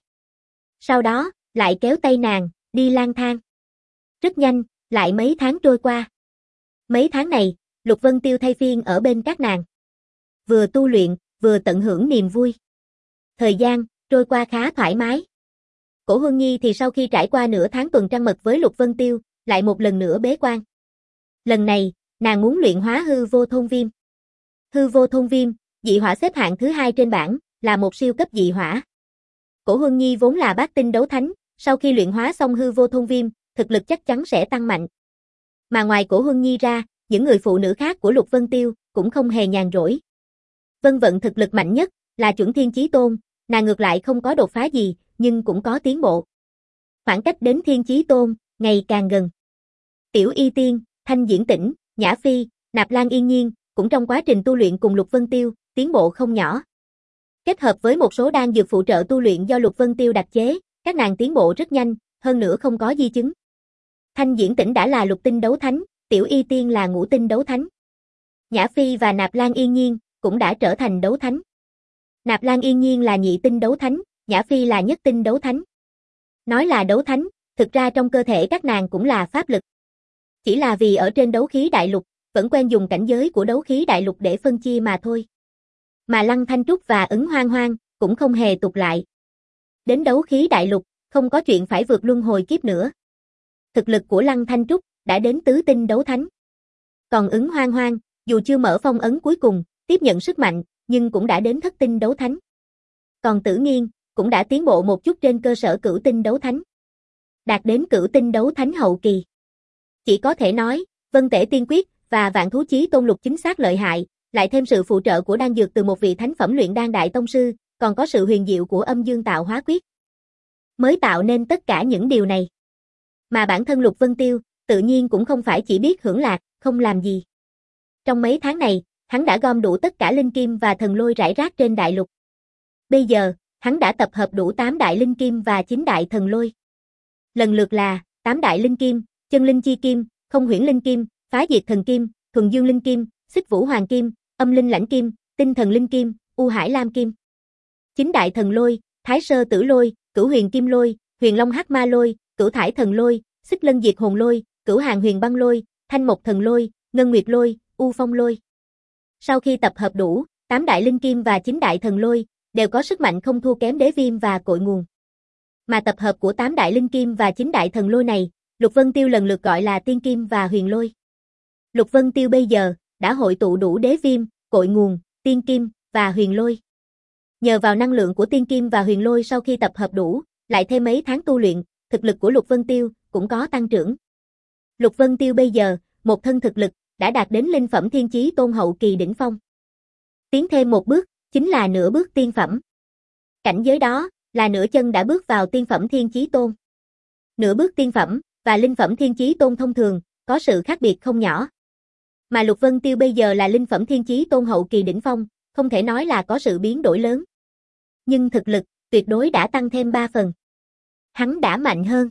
Sau đó, lại kéo tay nàng, đi lang thang. Rất nhanh, lại mấy tháng trôi qua. Mấy tháng này, Lục Vân Tiêu thay phiên ở bên các nàng. Vừa tu luyện, vừa tận hưởng niềm vui. Thời gian, trôi qua khá thoải mái. Cổ Huân Nhi thì sau khi trải qua nửa tháng tuần trăng mật với Lục Vân Tiêu, lại một lần nữa bế quan. Lần này, nàng muốn luyện hóa hư vô thôn viêm. Hư vô thôn viêm, dị hỏa xếp hạng thứ hai trên bảng, là một siêu cấp dị hỏa. Cổ Huân Nhi vốn là bát tinh đấu thánh, sau khi luyện hóa xong hư vô thôn viêm, thực lực chắc chắn sẽ tăng mạnh. Mà ngoài Cổ Huân Nhi ra, những người phụ nữ khác của Lục Vân Tiêu cũng không hề nhàn rỗi. Vân Vận thực lực mạnh nhất là chuẩn Thiên Chí Tôn, nàng ngược lại không có đột phá gì, nhưng cũng có tiến bộ. Khoảng cách đến Thiên Chí Tôn ngày càng gần. Tiểu Y Tiên, Thanh Diễn Tĩnh, Nhã Phi, Nạp Lan Yên Nhiên cũng trong quá trình tu luyện cùng Lục Vân Tiêu, tiến bộ không nhỏ. Kết hợp với một số đan dược phụ trợ tu luyện do Lục Vân Tiêu đặc chế, các nàng tiến bộ rất nhanh, hơn nữa không có di chứng. Thanh Diễn Tĩnh đã là lục tinh đấu thánh, Tiểu Y Tiên là ngũ tinh đấu thánh. Nhã Phi và Nạp Lan Yên Nhiên cũng đã trở thành đấu thánh. Nạp Lan Yên Nhiên là nhị tinh đấu thánh, Nhã Phi là nhất tinh đấu thánh. Nói là đấu thánh, thực ra trong cơ thể các nàng cũng là pháp lực. Chỉ là vì ở trên đấu khí đại lục, vẫn quen dùng cảnh giới của đấu khí đại lục để phân chia mà thôi. Mà Lăng Thanh Trúc và Ứng Hoang Hoang cũng không hề tục lại. Đến đấu khí đại lục, không có chuyện phải vượt luân hồi kiếp nữa. Thực lực của Lăng Thanh Trúc đã đến tứ tinh đấu thánh. Còn Ứng Hoang Hoang, dù chưa mở phong ấn cuối cùng, tiếp nhận sức mạnh, nhưng cũng đã đến thất tinh đấu thánh. Còn Tử Nghiên, cũng đã tiến bộ một chút trên cơ sở cửu tinh đấu thánh. Đạt đến cửu tinh đấu thánh hậu kỳ. Chỉ có thể nói, Vân Tể Tiên Quyết và Vạn Thú Chí Tôn Lục chính xác lợi hại, lại thêm sự phụ trợ của đan dược từ một vị thánh phẩm luyện đan đại tông sư, còn có sự huyền diệu của âm dương tạo hóa quyết. Mới tạo nên tất cả những điều này. Mà bản thân Lục Vân Tiêu, tự nhiên cũng không phải chỉ biết hưởng lạc, không làm gì. Trong mấy tháng này, hắn đã gom đủ tất cả linh kim và thần lôi rải rác trên đại lục. Bây giờ, hắn đã tập hợp đủ tám đại linh kim và chín đại thần lôi. Lần lượt là tám đại linh kim, chân linh chi kim, không huyễn linh kim, phá diệt thần kim, thuần dương linh kim, xích vũ hoàng kim, âm linh lãnh kim, tinh thần linh kim, u hải lam kim. Chín đại thần lôi, thái sơ tử lôi, cửu huyền kim lôi, huyền long hắc ma lôi, cửu thải thần lôi, xích lân diệt hồn lôi, cửu hàng huyền băng lôi, thanh mộc thần lôi, ngân nguyệt lôi, u phong lôi. Sau khi tập hợp đủ, tám đại linh kim và chín đại thần lôi, đều có sức mạnh không thua kém đế viêm và cội nguồn. Mà tập hợp của tám đại linh kim và chín đại thần lôi này, Lục Vân Tiêu lần lượt gọi là tiên kim và huyền lôi. Lục Vân Tiêu bây giờ, đã hội tụ đủ đế viêm, cội nguồn, tiên kim, và huyền lôi. Nhờ vào năng lượng của tiên kim và huyền lôi sau khi tập hợp đủ, lại thêm mấy tháng tu luyện, thực lực của Lục Vân Tiêu cũng có tăng trưởng. Lục Vân Tiêu bây giờ, một thân thực lực, đã đạt đến linh phẩm thiên chí tôn hậu kỳ đỉnh phong. Tiến thêm một bước, chính là nửa bước tiên phẩm. Cảnh giới đó, là nửa chân đã bước vào tiên phẩm thiên chí tôn. Nửa bước tiên phẩm, và linh phẩm thiên chí tôn thông thường, có sự khác biệt không nhỏ. Mà Lục Vân Tiêu bây giờ là linh phẩm thiên chí tôn hậu kỳ đỉnh phong, không thể nói là có sự biến đổi lớn. Nhưng thực lực, tuyệt đối đã tăng thêm ba phần. Hắn đã mạnh hơn.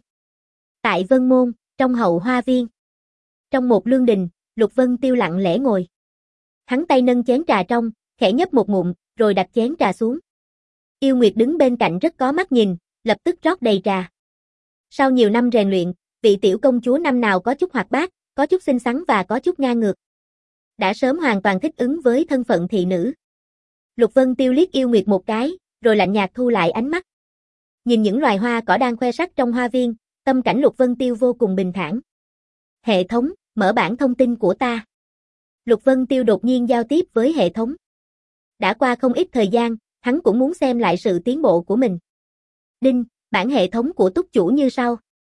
Tại Vân Môn, trong hậu hoa viên. Trong một lương đình, Lục Vân Tiêu lặng lẽ ngồi. Hắn tay nâng chén trà trong, khẽ nhấp một ngụm, rồi đặt chén trà xuống. Yêu Nguyệt đứng bên cạnh rất có mắt nhìn, lập tức rót đầy trà. Sau nhiều năm rèn luyện, vị tiểu công chúa năm nào có chút hoạt bát, có chút xinh xắn và có chút ngang ngược. Đã sớm hoàn toàn thích ứng với thân phận thị nữ. Lục Vân Tiêu liếc Yêu Nguyệt một cái, rồi lạnh nhạt thu lại ánh mắt. Nhìn những loài hoa cỏ đang khoe sắc trong hoa viên, tâm cảnh Lục Vân Tiêu vô cùng bình thản. Hệ thống, mở bảng thông tin của ta. Lục Vân Tiêu đột nhiên giao tiếp với hệ thống. Đã qua không ít thời gian, hắn cũng muốn xem lại sự tiến bộ của mình. Đinh, bảng hệ thống của túc chủ như sau.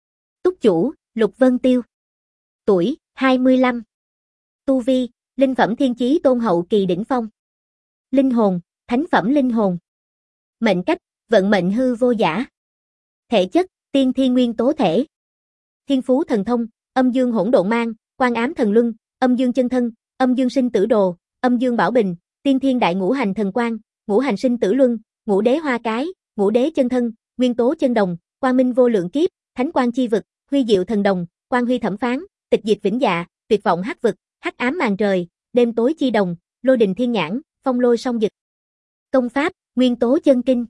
Túc chủ, Lục Vân Tiêu. Tuổi, hai mươi lăm. Tu vi, linh phẩm thiên chí tôn hậu kỳ đỉnh phong. Linh hồn, thánh phẩm linh hồn. Mệnh cách, vận mệnh hư vô giả. Thể chất, tiên thiên nguyên tố thể. Thiên phú thần thông, âm dương hỗn độn mang, quan ám thần luân, âm dương chân thân, âm dương sinh tử đồ, âm dương bảo bình, tiên thiên đại ngũ hành thần quang, ngũ hành sinh tử luân, ngũ đế hoa cái, ngũ đế chân thân, nguyên tố chân đồng, quang minh vô lượng kiếp, thánh quang chi vực, huy diệu thần đồng, quang huy thẩm phán, tịch diệt vĩnh dạ, tuyệt vọng hắc vực, hắc ám màn trời, đêm tối chi đồng, lôi đình thiên nhãn, phong lôi song dực. Công pháp, nguyên tố chân kinh.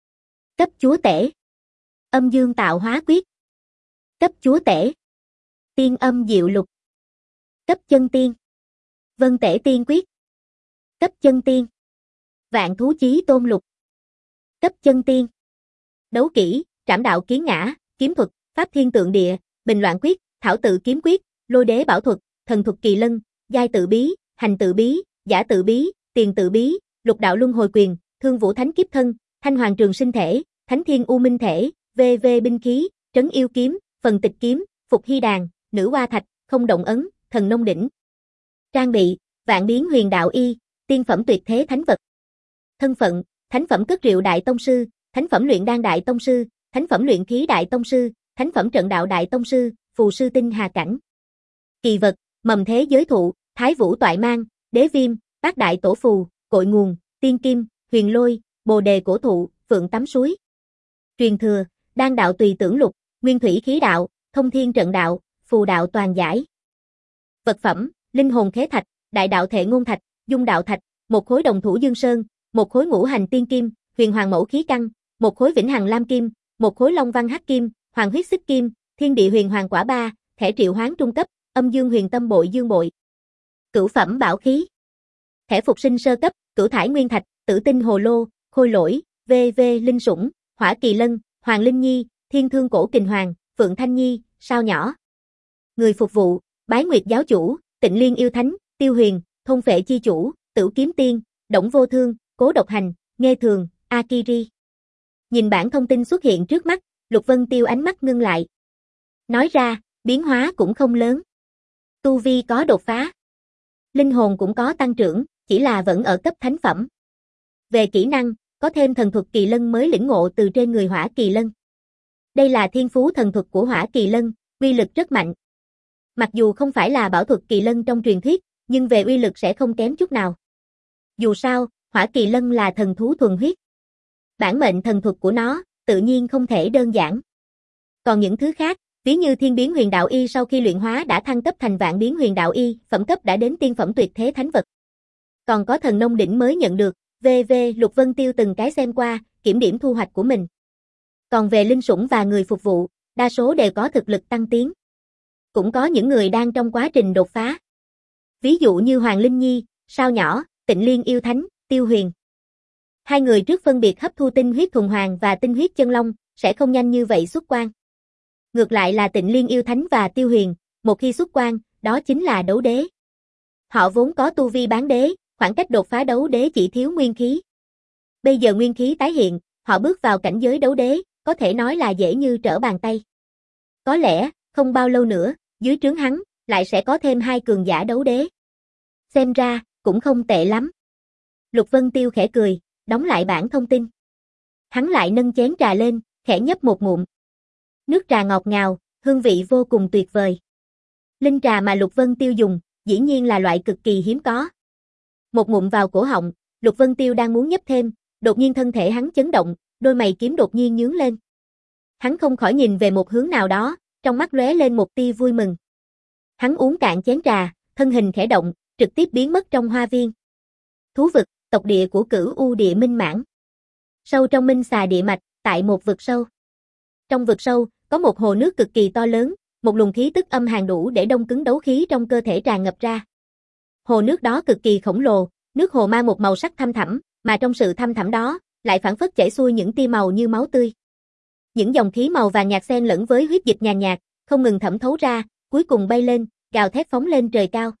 Cấp chúa tể. Âm dương tạo hóa quyết. Cấp chúa tể. Tiên âm diệu lục. Cấp chân tiên. Vân tể tiên quyết. Cấp chân tiên. Vạn thú chí tôn lục. Cấp chân tiên. Đấu kỹ, trảm đạo kiến ngã, kiếm thuật, pháp thiên tượng địa, bình loạn quyết, thảo tự kiếm quyết, lôi đế bảo thuật, thần thuật kỳ lân, giai tự bí, hành tự bí, giả tự bí, tiền tự bí, lục đạo luân hồi quyền, thương vũ thánh kiếp thân, thanh hoàng trường sinh thể, thánh thiên u minh thể, vê vê binh khí, trấn yêu kiếm, phần tịch kiếm, phục hy đàn, nữ hoa thạch, không động ấn, thần nông đỉnh. Trang bị, vạn biến huyền đạo y, tiên phẩm tuyệt thế thánh vật. Thân phận, thánh phẩm cất rượu đại tông sư, thánh phẩm luyện đan đại tông sư, thánh phẩm luyện khí đại tông sư, thánh phẩm trận đạo đại tông sư, phù sư tinh hà cảnh. Kỳ vật, mầm thế giới thụ, thái vũ toại mang, đế viêm, bát đại tổ phù, cội nguồn, tiên kim, huyền lôi, bồ đề cổ thụ, phượng tắm suối. Truyền thừa, đan đạo tùy tưởng lục, nguyên thủy khí đạo, thông thiên trận đạo, phù đạo toàn giải. Vật phẩm, linh hồn khế thạch, đại đạo thệ ngôn thạch, dung đạo thạch, một khối đồng thủ dương sơn, một khối ngũ hành tiên kim, huyền hoàng mẫu khí căn, một khối vĩnh hằng lam kim, một khối long văn hắc kim, hoàng huyết xích kim, thiên địa huyền hoàng quả ba, thẻ triệu hoán trung cấp, âm dương huyền tâm bội dương bội. Cửu phẩm bảo khí. Thẻ phục sinh sơ cấp, cửu thải nguyên thạch, tử tinh hồ lô, khôi lỗi, vê vê linh sủng, hỏa kỳ lân, hoàng linh nhi, thiên thương cổ kình hoàng, phượng thanh nhi, sao nhỏ. Người phục vụ, bái nguyệt giáo chủ, tịnh liên yêu thánh, tiêu huyền, thôn phệ chi chủ, tửu kiếm tiên, đổng vô thương, cố độc hành, nghe thường, Akiri. Nhìn bảng thông tin xuất hiện trước mắt, Lục Vân Tiêu ánh mắt ngưng lại. Nói ra, biến hóa cũng không lớn. Tu vi có đột phá. Linh hồn cũng có tăng trưởng, chỉ là vẫn ở cấp thánh phẩm. Về kỹ năng, có thêm thần thuật kỳ lân mới lĩnh ngộ từ trên người hỏa kỳ lân. Đây là thiên phú thần thuật của hỏa kỳ lân, uy lực rất mạnh. Mặc dù không phải là bảo thuật kỳ lân trong truyền thuyết, nhưng về uy lực sẽ không kém chút nào. Dù sao, hỏa kỳ lân là thần thú thuần huyết. Bản mệnh thần thuật của nó, tự nhiên không thể đơn giản. Còn những thứ khác, ví như thiên biến huyền đạo y sau khi luyện hóa đã thăng cấp thành vạn biến huyền đạo y, phẩm cấp đã đến tiên phẩm tuyệt thế thánh vật. Còn có thần nông đỉnh mới nhận được, vê vê Lục Vân Tiêu từng cái xem qua, kiểm điểm thu hoạch của mình. Còn về linh sủng và người phục vụ, đa số đều có thực lực tăng tiến. Cũng có những người đang trong quá trình đột phá. Ví dụ như Hoàng Linh Nhi, Sao Nhỏ, Tịnh Liên Yêu Thánh, Tiêu Huyền. Hai người trước phân biệt hấp thu tinh huyết thuần hoàng và tinh huyết chân long, sẽ không nhanh như vậy xuất quan. Ngược lại là Tịnh Liên Yêu Thánh và Tiêu Huyền, một khi xuất quan, đó chính là đấu đế. Họ vốn có tu vi bán đế, khoảng cách đột phá đấu đế chỉ thiếu nguyên khí. Bây giờ nguyên khí tái hiện, họ bước vào cảnh giới đấu đế, có thể nói là dễ như trở bàn tay. Có lẽ, không bao lâu nữa, dưới trướng hắn, lại sẽ có thêm hai cường giả đấu đế. Xem ra, cũng không tệ lắm. Lục Vân Tiêu khẽ cười, đóng lại bảng thông tin. Hắn lại nâng chén trà lên, khẽ nhấp một ngụm. Nước trà ngọt ngào, hương vị vô cùng tuyệt vời. Linh trà mà Lục Vân Tiêu dùng, dĩ nhiên là loại cực kỳ hiếm có. Một ngụm vào cổ họng, Lục Vân Tiêu đang muốn nhấp thêm, đột nhiên thân thể hắn chấn động, đôi mày kiếm đột nhiên nhướng lên. Hắn không khỏi nhìn về một hướng nào đó, trong mắt lóe lên một tia vui mừng. Hắn uống cạn chén trà, thân hình khẽ động, trực tiếp biến mất trong hoa viên. Thú vực, tộc địa của Cửu U Địa Minh Mãng. Sâu trong Minh Xà địa mạch, tại một vực sâu. Trong vực sâu, có một hồ nước cực kỳ to lớn, một luồng khí tức âm hàn đủ để đông cứng đấu khí trong cơ thể tràn ngập ra. Hồ nước đó cực kỳ khổng lồ, nước hồ mang một màu sắc thâm thẳm, mà trong sự thâm thẳm đó, lại phảng phất chảy xuôi những tia màu như máu tươi. Những dòng khí màu vàng nhạt xen lẫn với huyết dịch nhàn nhạt, không ngừng thẩm thấu ra, cuối cùng bay lên, gào thét phóng lên trời cao.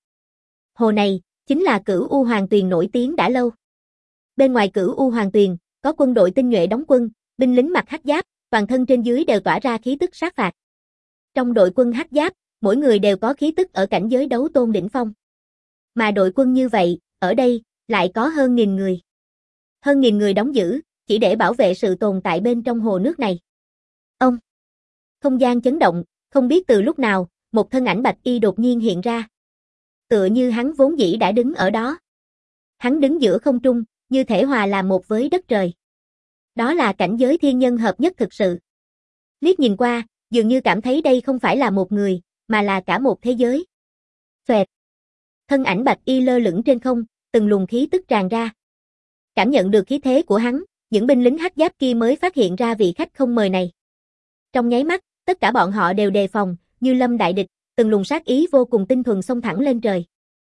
Hồ này, chính là Cửu U Hoàng Tuyền nổi tiếng đã lâu. Bên ngoài Cửu U Hoàng Tuyền, có quân đội tinh nhuệ đóng quân, binh lính mặc hắc giáp, toàn thân trên dưới đều tỏa ra khí tức sát phạt. Trong đội quân hắc giáp, mỗi người đều có khí tức ở cảnh giới đấu tôn đỉnh phong. Mà đội quân như vậy, ở đây, lại có hơn nghìn người. Hơn nghìn người đóng giữ, chỉ để bảo vệ sự tồn tại bên trong hồ nước này. Ông! Không gian chấn động, không biết từ lúc nào, một thân ảnh bạch y đột nhiên hiện ra. Tựa như hắn vốn dĩ đã đứng ở đó. Hắn đứng giữa không trung, như thể hòa làm một với đất trời. Đó là cảnh giới thiên nhân hợp nhất thực sự. Liếc nhìn qua, dường như cảm thấy đây không phải là một người, mà là cả một thế giới. Xoẹt! Thân ảnh bạch y lơ lửng trên không, từng luồng khí tức tràn ra. Cảm nhận được khí thế của hắn, những binh lính hắc giáp kia mới phát hiện ra vị khách không mời này. Trong nháy mắt, tất cả bọn họ đều đề phòng, như lâm đại địch, từng luồng sát ý vô cùng tinh thuần xông thẳng lên trời.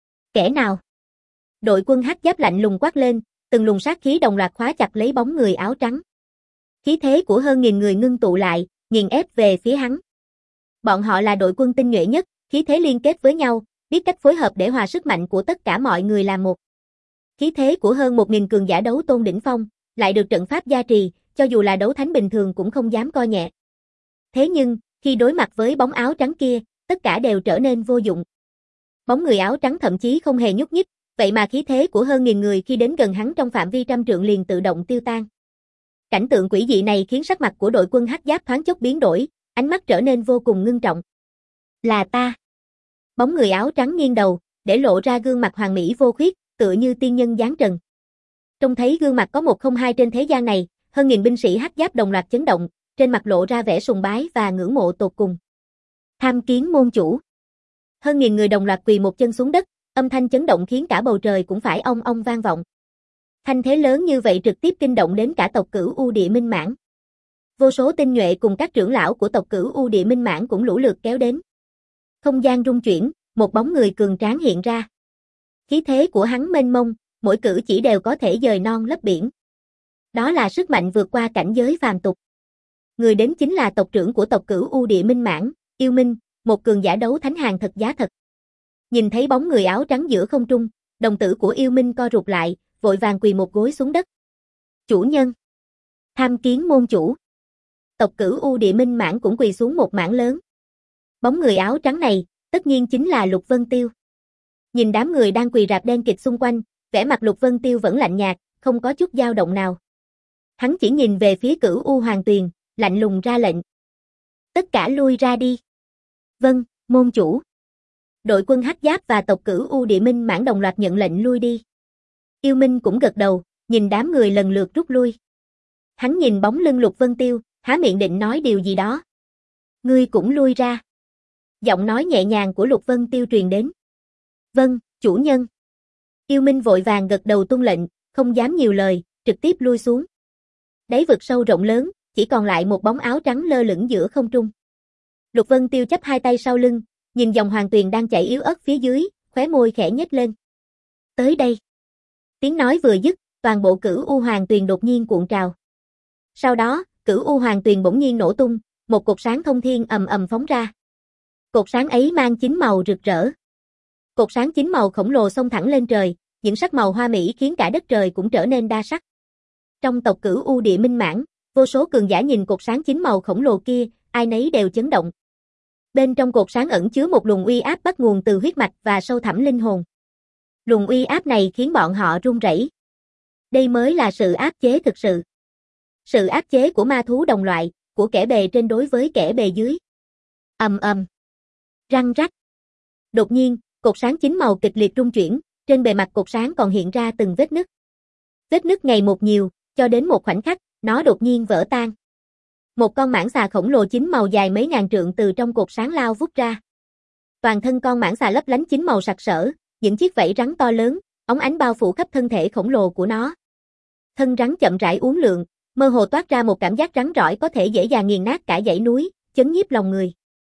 Kẻ nào? Đội quân hắc giáp lạnh lùng quát lên, từng luồng sát khí đồng loạt khóa chặt lấy bóng người áo trắng. Khí thế của hơn nghìn người ngưng tụ lại, nghiền ép về phía hắn. Bọn họ là đội quân tinh nhuệ nhất, khí thế liên kết với nhau, biết cách phối hợp để hòa sức mạnh của tất cả mọi người làm một. Khí thế của hơn một nghìn cường giả đấu tôn đỉnh phong, lại được trận pháp gia trì, cho dù là đấu thánh bình thường cũng không dám coi nhẹ. Thế nhưng, khi đối mặt với bóng áo trắng kia, tất cả đều trở nên vô dụng. Bóng người áo trắng thậm chí không hề nhúc nhích, vậy mà khí thế của hơn nghìn người khi đến gần hắn trong phạm vi trăm trượng liền tự động tiêu tan. Cảnh tượng quỷ dị này khiến sắc mặt của đội quân hắc giáp thoáng chốc biến đổi, ánh mắt trở nên vô cùng ngưng trọng. Là ta. Bóng người áo trắng nghiêng đầu, để lộ ra gương mặt hoàn mỹ vô khuyết, tựa như tiên nhân giáng trần. Trông thấy gương mặt có một không hai trên thế gian này, hơn nghìn binh sĩ hắc giáp đồng loạt chấn động, trên mặt lộ ra vẻ sùng bái và ngưỡng mộ tột cùng. Tham kiến môn chủ. Hơn nghìn người đồng loạt quỳ một chân xuống đất, âm thanh chấn động khiến cả bầu trời cũng phải ong ong vang vọng. Thanh thế lớn như vậy trực tiếp kinh động đến cả tộc Cửu U Địa Minh Mãng. Vô số tinh nhuệ cùng các trưởng lão của tộc Cửu U Địa Minh Mãng cũng lũ lượt kéo đến. Không gian rung chuyển, một bóng người cường tráng hiện ra. Khí thế của hắn mênh mông, mỗi cử chỉ đều có thể dời non lấp biển. Đó là sức mạnh vượt qua cảnh giới phàm tục. Người đến chính là tộc trưởng của tộc Cửu U Địa Minh Mãng, Yêu Minh, một cường giả đấu thánh hàng thật giá thật. Nhìn thấy bóng người áo trắng giữa không trung, đồng tử của Yêu Minh co rụt lại, vội vàng quỳ một gối xuống đất. Chủ nhân. Tham kiến môn chủ. Tộc Cửu U Địa Minh Mãng cũng quỳ xuống một mảng lớn. Bóng người áo trắng này, tất nhiên chính là Lục Vân Tiêu. Nhìn đám người đang quỳ rạp đen kịt xung quanh, vẻ mặt Lục Vân Tiêu vẫn lạnh nhạt, không có chút dao động nào. Hắn chỉ nhìn về phía Cửu U Hoàng Tuyền, lạnh lùng ra lệnh. Tất cả lui ra đi. Vâng, môn chủ. Đội quân hắc giáp và tộc Cửu U Địa Minh Mãng đồng loạt nhận lệnh lui đi. Yêu Minh cũng gật đầu, nhìn đám người lần lượt rút lui. Hắn nhìn bóng lưng Lục Vân Tiêu, há miệng định nói điều gì đó. Ngươi cũng lui ra. Giọng nói nhẹ nhàng của Lục Vân Tiêu truyền đến. Vâng, chủ nhân. Yêu Minh vội vàng gật đầu tuân lệnh, không dám nhiều lời, trực tiếp lui xuống. Đáy vực sâu rộng lớn, chỉ còn lại một bóng áo trắng lơ lửng giữa không trung. Lục Vân Tiêu chắp hai tay sau lưng, nhìn dòng hoàng tuyền đang chảy yếu ớt phía dưới, khóe môi khẽ nhếch lên. Tới đây. Tiếng nói vừa dứt, toàn bộ Cửu U Hoàng Tuyền đột nhiên cuộn trào. Sau đó, Cửu U Hoàng Tuyền bỗng nhiên nổ tung, một cột sáng thông thiên ầm ầm phóng ra. Cột sáng ấy mang chín màu rực rỡ. Cột sáng chín màu khổng lồ xông thẳng lên trời, những sắc màu hoa mỹ khiến cả đất trời cũng trở nên đa sắc. Trong tộc Cửu U Địa Minh Mãng, vô số cường giả nhìn cột sáng chín màu khổng lồ kia, ai nấy đều chấn động. Bên trong cột sáng ẩn chứa một luồng uy áp bắt nguồn từ huyết mạch và sâu thẳm linh hồn. Luồng uy áp này khiến bọn họ run rẩy. Đây mới là sự áp chế thực sự. Sự áp chế của ma thú đồng loại, của kẻ bề trên đối với kẻ bề dưới. Ầm ầm. Răng rắc. Đột nhiên, Cột sáng chín màu kịch liệt rung chuyển, trên bề mặt cột sáng còn hiện ra từng vết nứt. Vết nứt ngày một nhiều, cho đến một khoảnh khắc, nó đột nhiên vỡ tan. Một con mãng xà khổng lồ chín màu dài mấy ngàn trượng từ trong cột sáng lao vút ra. Toàn thân con mãng xà lấp lánh chín màu sặc sỡ, những chiếc vảy rắn to lớn, óng ánh bao phủ khắp thân thể khổng lồ của nó. Thân rắn chậm rãi uốn lượn, mơ hồ toát ra một cảm giác rắn rỏi có thể dễ dàng nghiền nát cả dãy núi, chấn nhiếp lòng người.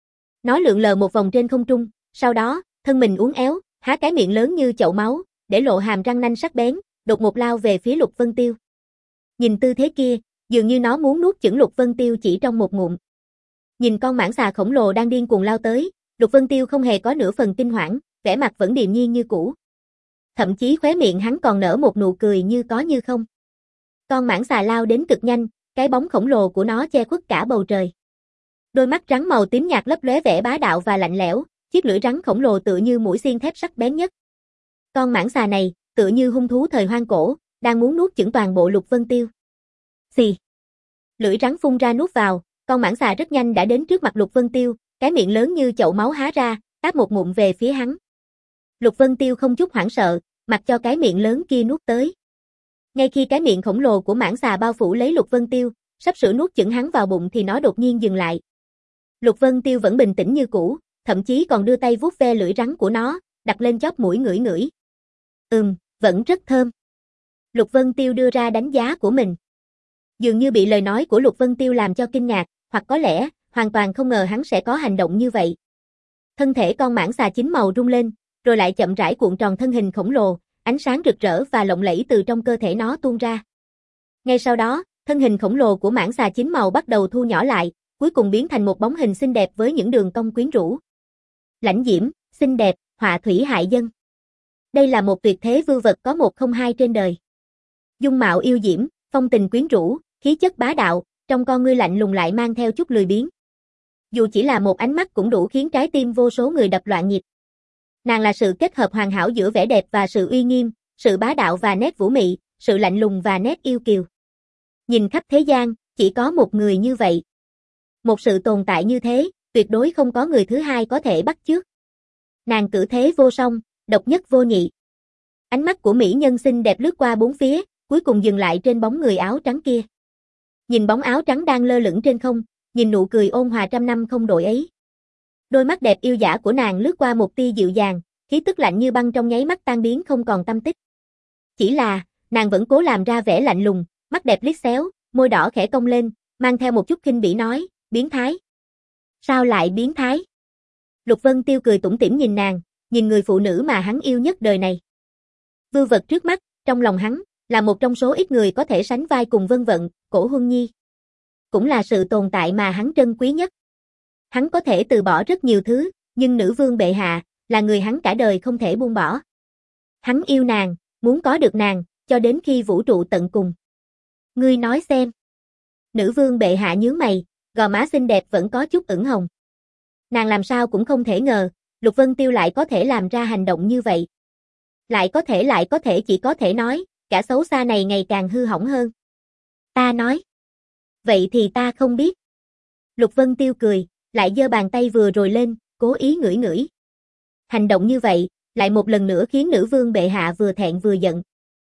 Nó lượn lờ một vòng trên không trung, sau đó, thân mình uốn éo, há cái miệng lớn như chậu máu, để lộ hàm răng nanh sắc bén, đột ngột lao về phía Lục Vân Tiêu. Nhìn tư thế kia, dường như nó muốn nuốt chửng Lục Vân Tiêu chỉ trong một ngụm. Nhìn con mãng xà khổng lồ đang điên cuồng lao tới, Lục Vân Tiêu không hề có nửa phần kinh hoảng, vẻ mặt vẫn điềm nhiên như cũ. Thậm chí khóe miệng hắn còn nở một nụ cười như có như không. Con mãng xà lao đến cực nhanh, cái bóng khổng lồ của nó che khuất cả bầu trời. Đôi mắt rắn màu tím nhạt lấp lóe vẻ bá đạo và lạnh lẽo, chiếc lưỡi rắn khổng lồ tựa như mũi xiên thép sắc bén nhất. Con mãng xà này, tựa như hung thú thời hoang cổ, đang muốn nuốt chửng toàn bộ Lục Vân Tiêu. Xì. Lưỡi rắn phun ra nuốt vào, con mãng xà rất nhanh đã đến trước mặt Lục Vân Tiêu, cái miệng lớn như chậu máu há ra, táp một ngụm về phía hắn. Lục Vân Tiêu không chút hoảng sợ, mặc cho cái miệng lớn kia nuốt tới. Ngay khi cái miệng khổng lồ của mãng xà bao phủ lấy Lục Vân Tiêu, sắp sửa nuốt chửng hắn vào bụng thì nó đột nhiên dừng lại. Lục Vân Tiêu vẫn bình tĩnh như cũ, thậm chí còn đưa tay vuốt ve lưỡi rắn của nó, đặt lên chóp mũi ngửi ngửi. Ừm, vẫn rất thơm. Lục Vân Tiêu đưa ra đánh giá của mình. Dường như bị lời nói của Lục Vân Tiêu làm cho kinh ngạc, hoặc có lẽ, hoàn toàn không ngờ hắn sẽ có hành động như vậy. Thân thể con mãng xà chín màu rung lên, rồi lại chậm rãi cuộn tròn thân hình khổng lồ, ánh sáng rực rỡ và lộng lẫy từ trong cơ thể nó tuôn ra. Ngay sau đó, thân hình khổng lồ của mãng xà chín màu bắt đầu thu nhỏ lại, cuối cùng biến thành một bóng hình xinh đẹp với những đường cong quyến rũ. Lãnh diễm, xinh đẹp, họa thủy hại dân. Đây là một tuyệt thế vưu vật có một không hai trên đời. Dung mạo yêu diễm, phong tình quyến rũ, khí chất bá đạo, trong con ngươi lạnh lùng lại mang theo chút lười biếng. Dù chỉ là một ánh mắt cũng đủ khiến trái tim vô số người đập loạn nhịp. Nàng là sự kết hợp hoàn hảo giữa vẻ đẹp và sự uy nghiêm, sự bá đạo và nét vũ mị, sự lạnh lùng và nét yêu kiều. Nhìn khắp thế gian, chỉ có một người như vậy. Một sự tồn tại như thế, tuyệt đối không có người thứ hai có thể bắt chước. Nàng cử thế vô song, độc nhất vô nhị. Ánh mắt của mỹ nhân xinh đẹp lướt qua bốn phía, cuối cùng dừng lại trên bóng người áo trắng kia. Nhìn bóng áo trắng đang lơ lửng trên không, nhìn nụ cười ôn hòa trăm năm không đổi ấy. Đôi mắt đẹp yêu dã của nàng lướt qua một tia dịu dàng, khí tức lạnh như băng trong nháy mắt tan biến không còn tăm tích. Chỉ là, nàng vẫn cố làm ra vẻ lạnh lùng, mắt đẹp liếc xéo, môi đỏ khẽ cong lên, mang theo một chút khinh bỉ nói, biến thái. Sao lại biến thái? Lục Vân Tiêu cười tủm tỉm nhìn nàng, nhìn người phụ nữ mà hắn yêu nhất đời này. Vưu vật trước mắt, trong lòng hắn, là một trong số ít người có thể sánh vai cùng Vân Vận, Cổ Huân Nhi. Cũng là sự tồn tại mà hắn trân quý nhất. Hắn có thể từ bỏ rất nhiều thứ, nhưng nữ vương bệ hạ, là người hắn cả đời không thể buông bỏ. Hắn yêu nàng, muốn có được nàng, cho đến khi vũ trụ tận cùng. Ngươi nói xem. Nữ vương bệ hạ nhướng mày, gò má xinh đẹp vẫn có chút ửng hồng. Nàng làm sao cũng không thể ngờ, Lục Vân Tiêu lại có thể làm ra hành động như vậy. Lại có thể lại có thể chỉ có thể nói, cả xấu xa này ngày càng hư hỏng hơn. Ta nói. Vậy thì ta không biết. Lục Vân Tiêu cười, lại giơ bàn tay vừa rồi lên, cố ý ngửi ngửi. Hành động như vậy, lại một lần nữa khiến nữ vương bệ hạ vừa thẹn vừa giận.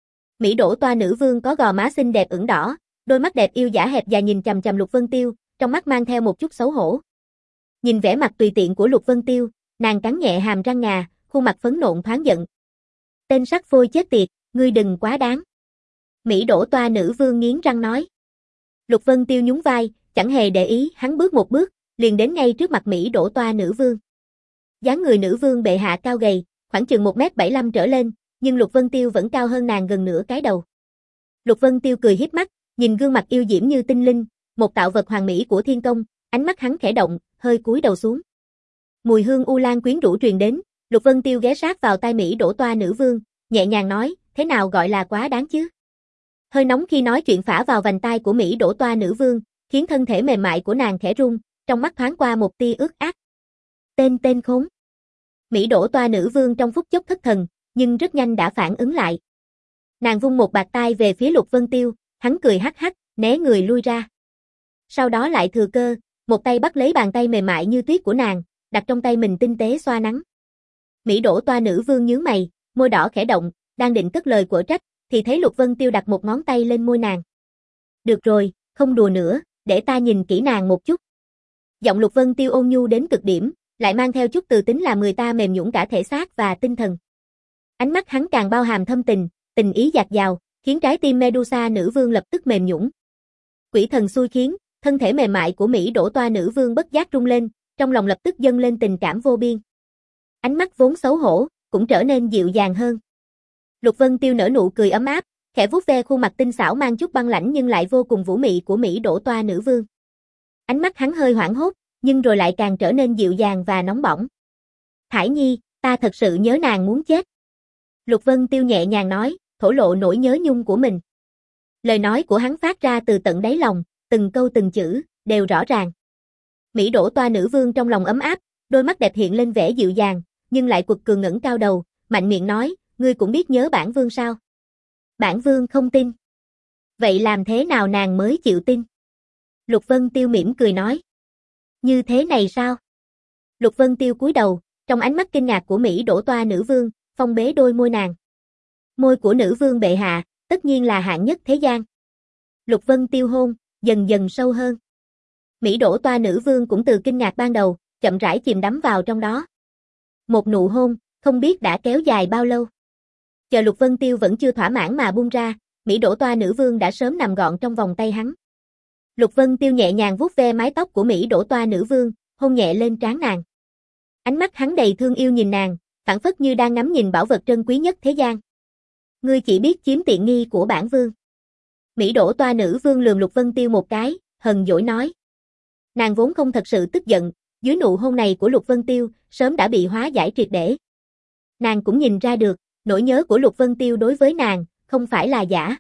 Mỹ đổ toa nữ vương có gò má xinh đẹp ửng đỏ, đôi mắt đẹp yêu dã hẹp dài nhìn chằm chằm Lục Vân Tiêu, trong mắt mang theo một chút xấu hổ. Nhìn vẻ mặt tùy tiện của Lục Vân Tiêu, nàng cắn nhẹ hàm răng ngà, khuôn mặt phấn nộn thoáng giận. Tên sắc phôi chết tiệt, ngươi đừng quá đáng. Mỹ đổ toa nữ vương nghiến răng nói. Lục Vân Tiêu nhún vai, chẳng hề để ý, hắn bước một bước, liền đến ngay trước mặt Mỹ đổ toa nữ vương. Dáng người nữ vương bệ hạ cao gầy, khoảng chừng một mét bảy mươi lăm trở lên, nhưng Lục Vân Tiêu vẫn cao hơn nàng gần nửa cái đầu. Lục Vân Tiêu cười híp mắt, nhìn gương mặt yêu diễm như tinh linh, một tạo vật hoàn mỹ của thiên công, ánh mắt hắn khẽ động, hơi cúi đầu xuống. Mùi hương u lan quyến rũ truyền đến, Lục Vân Tiêu ghé sát vào tai Mỹ đổ toa nữ vương, nhẹ nhàng nói, thế nào gọi là quá đáng chứ? Hơi nóng khi nói chuyện phả vào vành tai của Mỹ đổ toa nữ vương, khiến thân thể mềm mại của nàng khẽ rung, trong mắt thoáng qua một tia ước ác. Tên tên khốn. Mỹ đổ toa nữ vương trong phút chốc thất thần, nhưng rất nhanh đã phản ứng lại. Nàng vung một bạt tai về phía Lục Vân Tiêu, hắn cười hắc hắc, né người lui ra. Sau đó lại thừa cơ, một tay bắt lấy bàn tay mềm mại như tuyết của nàng, đặt trong tay mình tinh tế xoa nắn. Mỹ đổ toa nữ vương nhướng mày, môi đỏ khẽ động, đang định cất lời quở trách, thì thấy Lục Vân Tiêu đặt một ngón tay lên môi nàng. Được rồi, không đùa nữa, để ta nhìn kỹ nàng một chút. Giọng Lục Vân Tiêu ôn nhu đến cực điểm, lại mang theo chút từ tính làm người ta mềm nhũn cả thể xác và tinh thần. Ánh mắt hắn càng bao hàm thâm tình, tình ý dạt dào, khiến trái tim Medusa nữ vương lập tức mềm nhũn. Quỷ thần xui khiến, thân thể mềm mại của Mỹ đổ toa nữ vương bất giác rung lên, trong lòng lập tức dâng lên tình cảm vô biên. Ánh mắt vốn xấu hổ, cũng trở nên dịu dàng hơn. Lục Vân Tiêu nở nụ cười ấm áp, khẽ vuốt ve khuôn mặt tinh xảo mang chút băng lãnh nhưng lại vô cùng vũ mị của Mỹ đổ toa nữ vương. Ánh mắt hắn hơi hoảng hốt, nhưng rồi lại càng trở nên dịu dàng và nóng bỏng. Thải Nhi, ta thật sự nhớ nàng muốn chết. Lục Vân Tiêu nhẹ nhàng nói, thổ lộ nỗi nhớ nhung của mình. Lời nói của hắn phát ra từ tận đáy lòng, từng câu từng chữ, đều rõ ràng. Mỹ đổ toa nữ vương trong lòng ấm áp, đôi mắt đẹp hiện lên vẻ dịu dàng, nhưng lại quật cường ngẩng cao đầu, mạnh miệng nói, ngươi cũng biết nhớ bản vương sao? Bản vương không tin. Vậy làm thế nào nàng mới chịu tin? Lục Vân Tiêu mỉm cười nói. Như thế này sao? Lục Vân Tiêu cúi đầu, trong ánh mắt kinh ngạc của Mỹ đổ toa nữ vương, phong bế đôi môi nàng. Môi của nữ vương bệ hạ, tất nhiên là hạng nhất thế gian. Lục Vân Tiêu hôn, dần dần sâu hơn. Mỹ đổ toa nữ vương cũng từ kinh ngạc ban đầu, chậm rãi chìm đắm vào trong đó. Một nụ hôn, không biết đã kéo dài bao lâu. Chờ Lục Vân Tiêu vẫn chưa thỏa mãn mà buông ra, Mỹ đổ toa nữ vương đã sớm nằm gọn trong vòng tay hắn. Lục Vân Tiêu nhẹ nhàng vuốt ve mái tóc của Mỹ đổ toa nữ vương, hôn nhẹ lên trán nàng. Ánh mắt hắn đầy thương yêu nhìn nàng, phảng phất như đang ngắm nhìn bảo vật trân quý nhất thế gian. Ngươi chỉ biết chiếm tiện nghi của bản vương. Mỹ đổ toa nữ vương lườm Lục Vân Tiêu một cái, hờn dỗi nói. Nàng vốn không thật sự tức giận, dưới nụ hôn này của Lục Vân Tiêu, sớm đã bị hóa giải triệt để. Nàng cũng nhìn ra được, nỗi nhớ của Lục Vân Tiêu đối với nàng, không phải là giả.